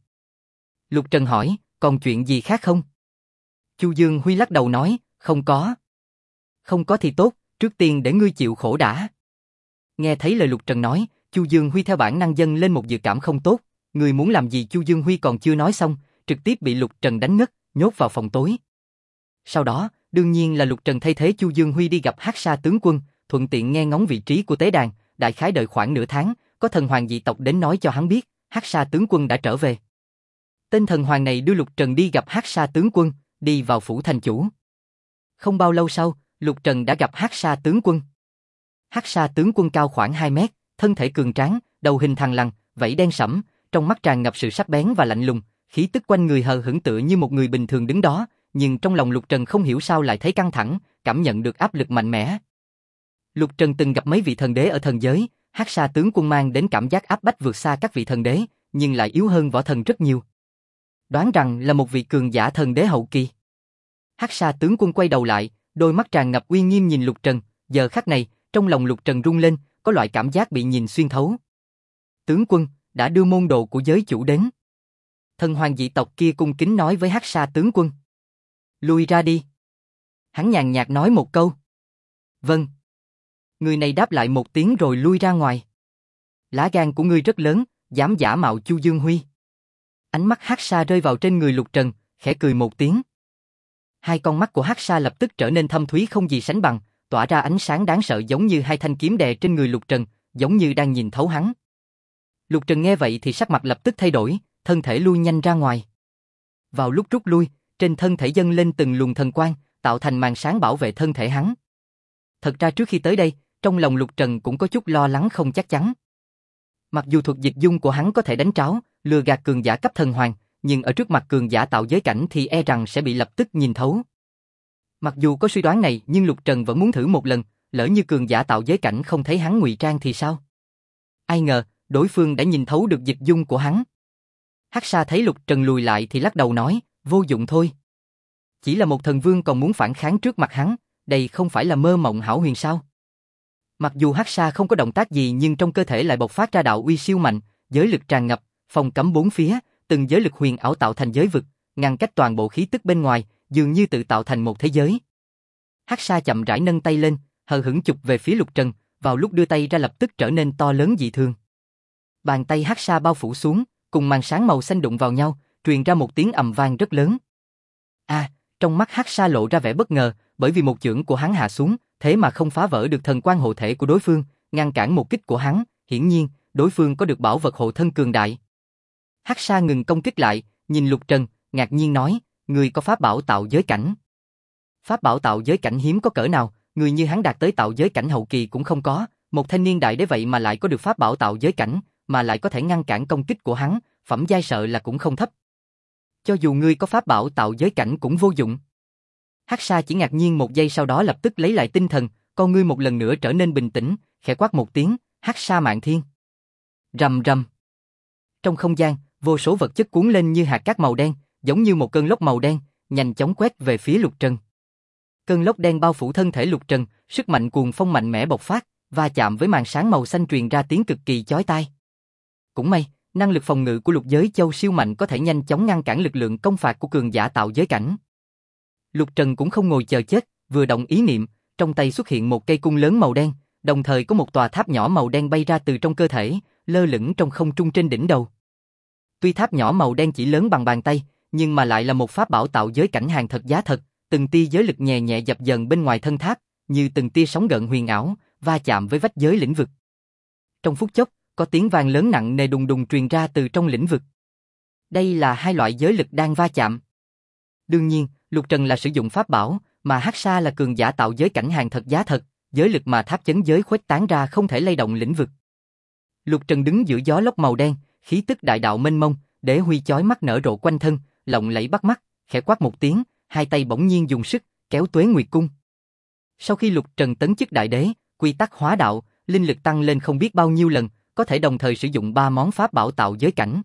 Lục Trần hỏi, còn chuyện gì khác không? Chu Dương Huy lắc đầu nói, không có. Không có thì tốt, trước tiên để ngươi chịu khổ đã. Nghe thấy lời Lục Trần nói, Chu Dương Huy theo bản năng dâng lên một dự cảm không tốt, người muốn làm gì Chu Dương Huy còn chưa nói xong, trực tiếp bị Lục Trần đánh ngất, nhốt vào phòng tối. Sau đó, đương nhiên là Lục Trần thay thế Chu Dương Huy đi gặp Hắc Sa tướng quân, thuận tiện nghe ngóng vị trí của tế đàn, đại khái đợi khoảng nửa tháng, có thần hoàng dị tộc đến nói cho hắn biết, Hắc Sa tướng quân đã trở về. Tên thần hoàng này đưa Lục Trần đi gặp Hắc Sa tướng quân, đi vào phủ thành chủ. Không bao lâu sau, Lục Trần đã gặp Hắc Sa tướng quân. Hắc Sa tướng quân cao khoảng 2 mét, thân thể cường tráng, đầu hình thằn lằn, vảy đen sẫm, trong mắt tràn ngập sự sắc bén và lạnh lùng, khí tức quanh người hờ hững tựa như một người bình thường đứng đó, nhưng trong lòng Lục Trần không hiểu sao lại thấy căng thẳng, cảm nhận được áp lực mạnh mẽ. Lục Trần từng gặp mấy vị thần đế ở thần giới, Hắc Sa tướng quân mang đến cảm giác áp bách vượt xa các vị thần đế, nhưng lại yếu hơn võ thần rất nhiều. Đoán rằng là một vị cường giả thần đế hậu kỳ. Hắc Sa tướng quân quay đầu lại, đôi mắt tràn ngập uy nghiêm nhìn Lục Trần, giờ khắc này, trong lòng Lục Trần rung lên, có loại cảm giác bị nhìn xuyên thấu. Tướng quân, đã đưa môn đồ của giới chủ đến. Thần hoàng dị tộc kia cung kính nói với Hắc Sa tướng quân. Lui ra đi. Hắn nhàn nhạt nói một câu. Vâng. Người này đáp lại một tiếng rồi lui ra ngoài. Lá gan của ngươi rất lớn, dám giả mạo Chu Dương Huy. Ánh mắt Hắc Sa rơi vào trên người Lục Trần, khẽ cười một tiếng. Hai con mắt của Hắc Sa lập tức trở nên thâm thúy không gì sánh bằng, tỏa ra ánh sáng đáng sợ giống như hai thanh kiếm đè trên người Lục Trần, giống như đang nhìn thấu hắn. Lục Trần nghe vậy thì sắc mặt lập tức thay đổi, thân thể lui nhanh ra ngoài. Vào lúc rút lui, trên thân thể dâng lên từng luồng thần quang, tạo thành màn sáng bảo vệ thân thể hắn. Thật ra trước khi tới đây, trong lòng Lục Trần cũng có chút lo lắng không chắc chắn. Mặc dù thuật dịch dung của hắn có thể đánh tráo, lừa gạt cường giả cấp thần hoàng, nhưng ở trước mặt cường giả tạo giới cảnh thì e rằng sẽ bị lập tức nhìn thấu. Mặc dù có suy đoán này nhưng Lục Trần vẫn muốn thử một lần, lỡ như cường giả tạo giới cảnh không thấy hắn ngụy trang thì sao? Ai ngờ, đối phương đã nhìn thấu được dịch dung của hắn. Hắc Sa thấy Lục Trần lùi lại thì lắc đầu nói, vô dụng thôi. Chỉ là một thần vương còn muốn phản kháng trước mặt hắn, đây không phải là mơ mộng hão huyền sao? Mặc dù Hắc Sa không có động tác gì nhưng trong cơ thể lại bộc phát ra đạo uy siêu mạnh, giới lực tràn ngập, phong cấm bốn phía, từng giới lực huyền ảo tạo thành giới vực, ngăn cách toàn bộ khí tức bên ngoài, dường như tự tạo thành một thế giới. Hắc Sa chậm rãi nâng tay lên, hờ hững chụp về phía Lục Trần, vào lúc đưa tay ra lập tức trở nên to lớn dị thường. Bàn tay Hắc Sa bao phủ xuống, cùng màn sáng màu xanh đụng vào nhau, truyền ra một tiếng ầm vang rất lớn. Trong mắt Hắc Sa lộ ra vẻ bất ngờ, bởi vì một chưởng của hắn hạ xuống, thế mà không phá vỡ được thần quang hộ thể của đối phương, ngăn cản một kích của hắn, hiển nhiên, đối phương có được bảo vật hộ thân cường đại. Hắc Sa ngừng công kích lại, nhìn Lục Trần, ngạc nhiên nói, người có pháp bảo tạo giới cảnh. Pháp bảo tạo giới cảnh hiếm có cỡ nào, người như hắn đạt tới tạo giới cảnh hậu kỳ cũng không có, một thanh niên đại đế vậy mà lại có được pháp bảo tạo giới cảnh, mà lại có thể ngăn cản công kích của hắn, phẩm giai sợ là cũng không thấp. Cho dù ngươi có pháp bảo tạo giới cảnh cũng vô dụng. Hắc Sa chỉ ngạc nhiên một giây sau đó lập tức lấy lại tinh thần, con ngươi một lần nữa trở nên bình tĩnh, khẽ quát một tiếng, Hắc Sa Mạn Thiên. Rầm rầm. Trong không gian, vô số vật chất cuốn lên như hạt cát màu đen, giống như một cơn lốc màu đen, nhanh chóng quét về phía Lục Trần. Cơn lốc đen bao phủ thân thể Lục Trần, sức mạnh cuồng phong mạnh mẽ bộc phát, va chạm với màn sáng màu xanh truyền ra tiếng cực kỳ chói tai. Cũng may, năng lực phòng ngự của Lục Giới Châu siêu mạnh có thể nhanh chóng ngăn cản lực lượng công phạt của cường giả tạo giới cảnh. Lục Trần cũng không ngồi chờ chết, vừa động ý niệm, trong tay xuất hiện một cây cung lớn màu đen, đồng thời có một tòa tháp nhỏ màu đen bay ra từ trong cơ thể, lơ lửng trong không trung trên đỉnh đầu. Tuy tháp nhỏ màu đen chỉ lớn bằng bàn tay, nhưng mà lại là một pháp bảo tạo giới cảnh hàng thật giá thật, từng tia giới lực nhẹ nhẹ dập dờn bên ngoài thân tháp, như từng tia sóng gợn huyền ảo, va chạm với vách giới lĩnh vực. Trong phút chốc, có tiếng vang lớn nặng nề đùng đùng truyền ra từ trong lĩnh vực. Đây là hai loại giới lực đang va chạm. Đương nhiên, Lục Trần là sử dụng pháp bảo, mà Hắc Sa là cường giả tạo giới cảnh hàng thật giá thật, giới lực mà tháp chấn giới khuếch tán ra không thể lay động lĩnh vực. Lục Trần đứng giữa gió lốc màu đen, khí tức đại đạo mênh mông, đế huy chói mắt nở rộ quanh thân, lộng lẫy bắt mắt, khẽ quát một tiếng, hai tay bỗng nhiên dùng sức kéo Tuế Nguyệt cung. Sau khi Lục Trần tấn chức đại đế, quy tắc hóa đạo, linh lực tăng lên không biết bao nhiêu lần, có thể đồng thời sử dụng 3 món pháp bảo tạo giới cảnh.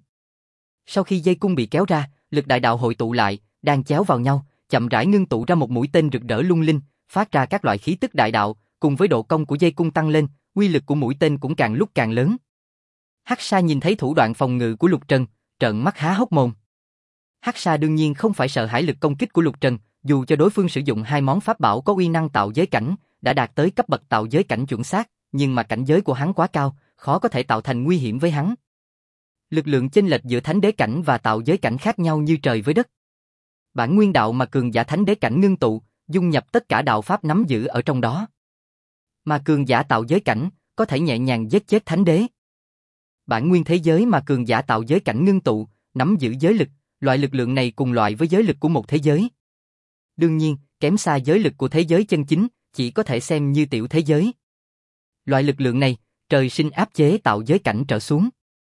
Sau khi dây cung bị kéo ra, lực đại đạo hội tụ lại, đang chéo vào nhau, chậm rãi ngưng tụ ra một mũi tên rực rỡ lung linh, phát ra các loại khí tức đại đạo, cùng với độ cong của dây cung tăng lên, uy lực của mũi tên cũng càng lúc càng lớn. Hắc Sa nhìn thấy thủ đoạn phòng ngự của Lục Trần, trợn mắt há hốc mồm. Hắc Sa đương nhiên không phải sợ hãi lực công kích của Lục Trần, dù cho đối phương sử dụng 2 món pháp bảo có uy năng tạo giới cảnh, đã đạt tới cấp bậc tạo giới cảnh chuẩn xác, nhưng mà cảnh giới của hắn quá cao, khó có thể tạo thành nguy hiểm với hắn. Lực lượng chênh lệch giữa thánh đế cảnh và tạo giới cảnh khác nhau như trời với đất. Bản nguyên đạo mà cường giả thánh đế cảnh ngưng tụ, dung nhập tất cả đạo pháp nắm giữ ở trong đó. Mà cường giả tạo giới cảnh có thể nhẹ nhàng giết chết thánh đế. Bản nguyên thế giới mà cường giả tạo giới cảnh ngưng tụ, nắm giữ giới lực, loại lực lượng này cùng loại với giới lực của một thế giới. Đương nhiên, kém xa giới lực của thế giới chân chính, chỉ có thể xem như tiểu thế giới. Loại lực lượng này, trời sinh áp chế tạo giới cảnh trở xuống.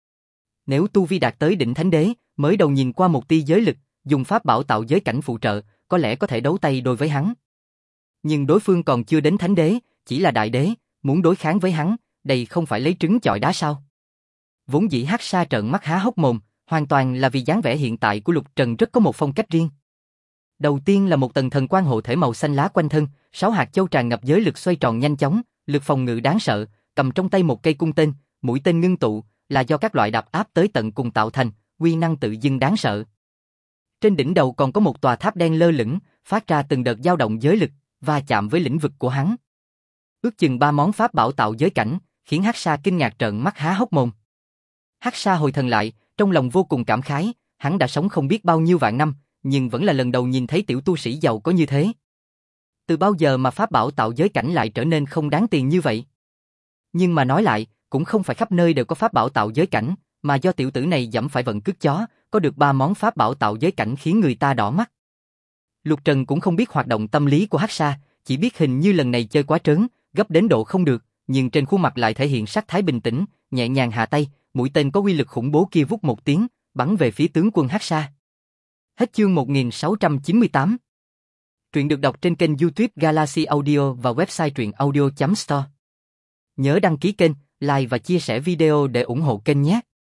Nếu tu vi đạt tới đỉnh thánh đế, mới đầu nhìn qua một tia giới lực, dùng pháp bảo tạo giới cảnh phụ trợ, có lẽ có thể đấu tay đôi với hắn. Nhưng đối phương còn chưa đến thánh đế, chỉ là đại đế, muốn đối kháng với hắn, đây không phải lấy trứng chọi đá sao? Vốn dĩ Hắc Sa trợn mắt há hốc mồm, hoàn toàn là vì dáng vẻ hiện tại của Lục Trần rất có một phong cách riêng. Đầu tiên là một tầng thần quang hộ thể màu xanh lá quanh thân, 6 hạt châu tràn ngập giới lực xoay tròn nhanh chóng, lực phòng ngự đáng sợ, cầm trong tay một cây cung tên, mũi tên ngưng tụ, là do các loại đạp áp tới tận cùng tạo thành, uy năng tự dưng đáng sợ. Trên đỉnh đầu còn có một tòa tháp đen lơ lửng, phát ra từng đợt dao động giới lực, va chạm với lĩnh vực của hắn. Ước chừng 3 món pháp bảo tạo giới cảnh, khiến Hắc Sa kinh ngạc trợn mắt há hốc mồm. Hắc Sa hồi thần lại, trong lòng vô cùng cảm khái, hắn đã sống không biết bao nhiêu vạn năm, nhưng vẫn là lần đầu nhìn thấy tiểu tu sĩ giàu có như thế. Từ bao giờ mà pháp bảo tạo giới cảnh lại trở nên không đáng tiền như vậy? Nhưng mà nói lại, cũng không phải khắp nơi đều có pháp bảo tạo giới cảnh, mà do tiểu tử này dẫm phải vận cước chó, có được 3 món pháp bảo tạo giới cảnh khiến người ta đỏ mắt. Lục Trần cũng không biết hoạt động tâm lý của Hắc Sa, chỉ biết hình như lần này chơi quá trớn, gấp đến độ không được, nhưng trên khuôn mặt lại thể hiện sắc thái bình tĩnh, nhẹ nhàng hạ tay, mũi tên có uy lực khủng bố kia vút một tiếng, bắn về phía tướng quân Hắc Sa. Hết chương 1698. Truyện được đọc trên kênh YouTube Galaxy Audio và website truyệnaudio.store. Nhớ đăng ký kênh, like và chia sẻ video để ủng hộ kênh nhé.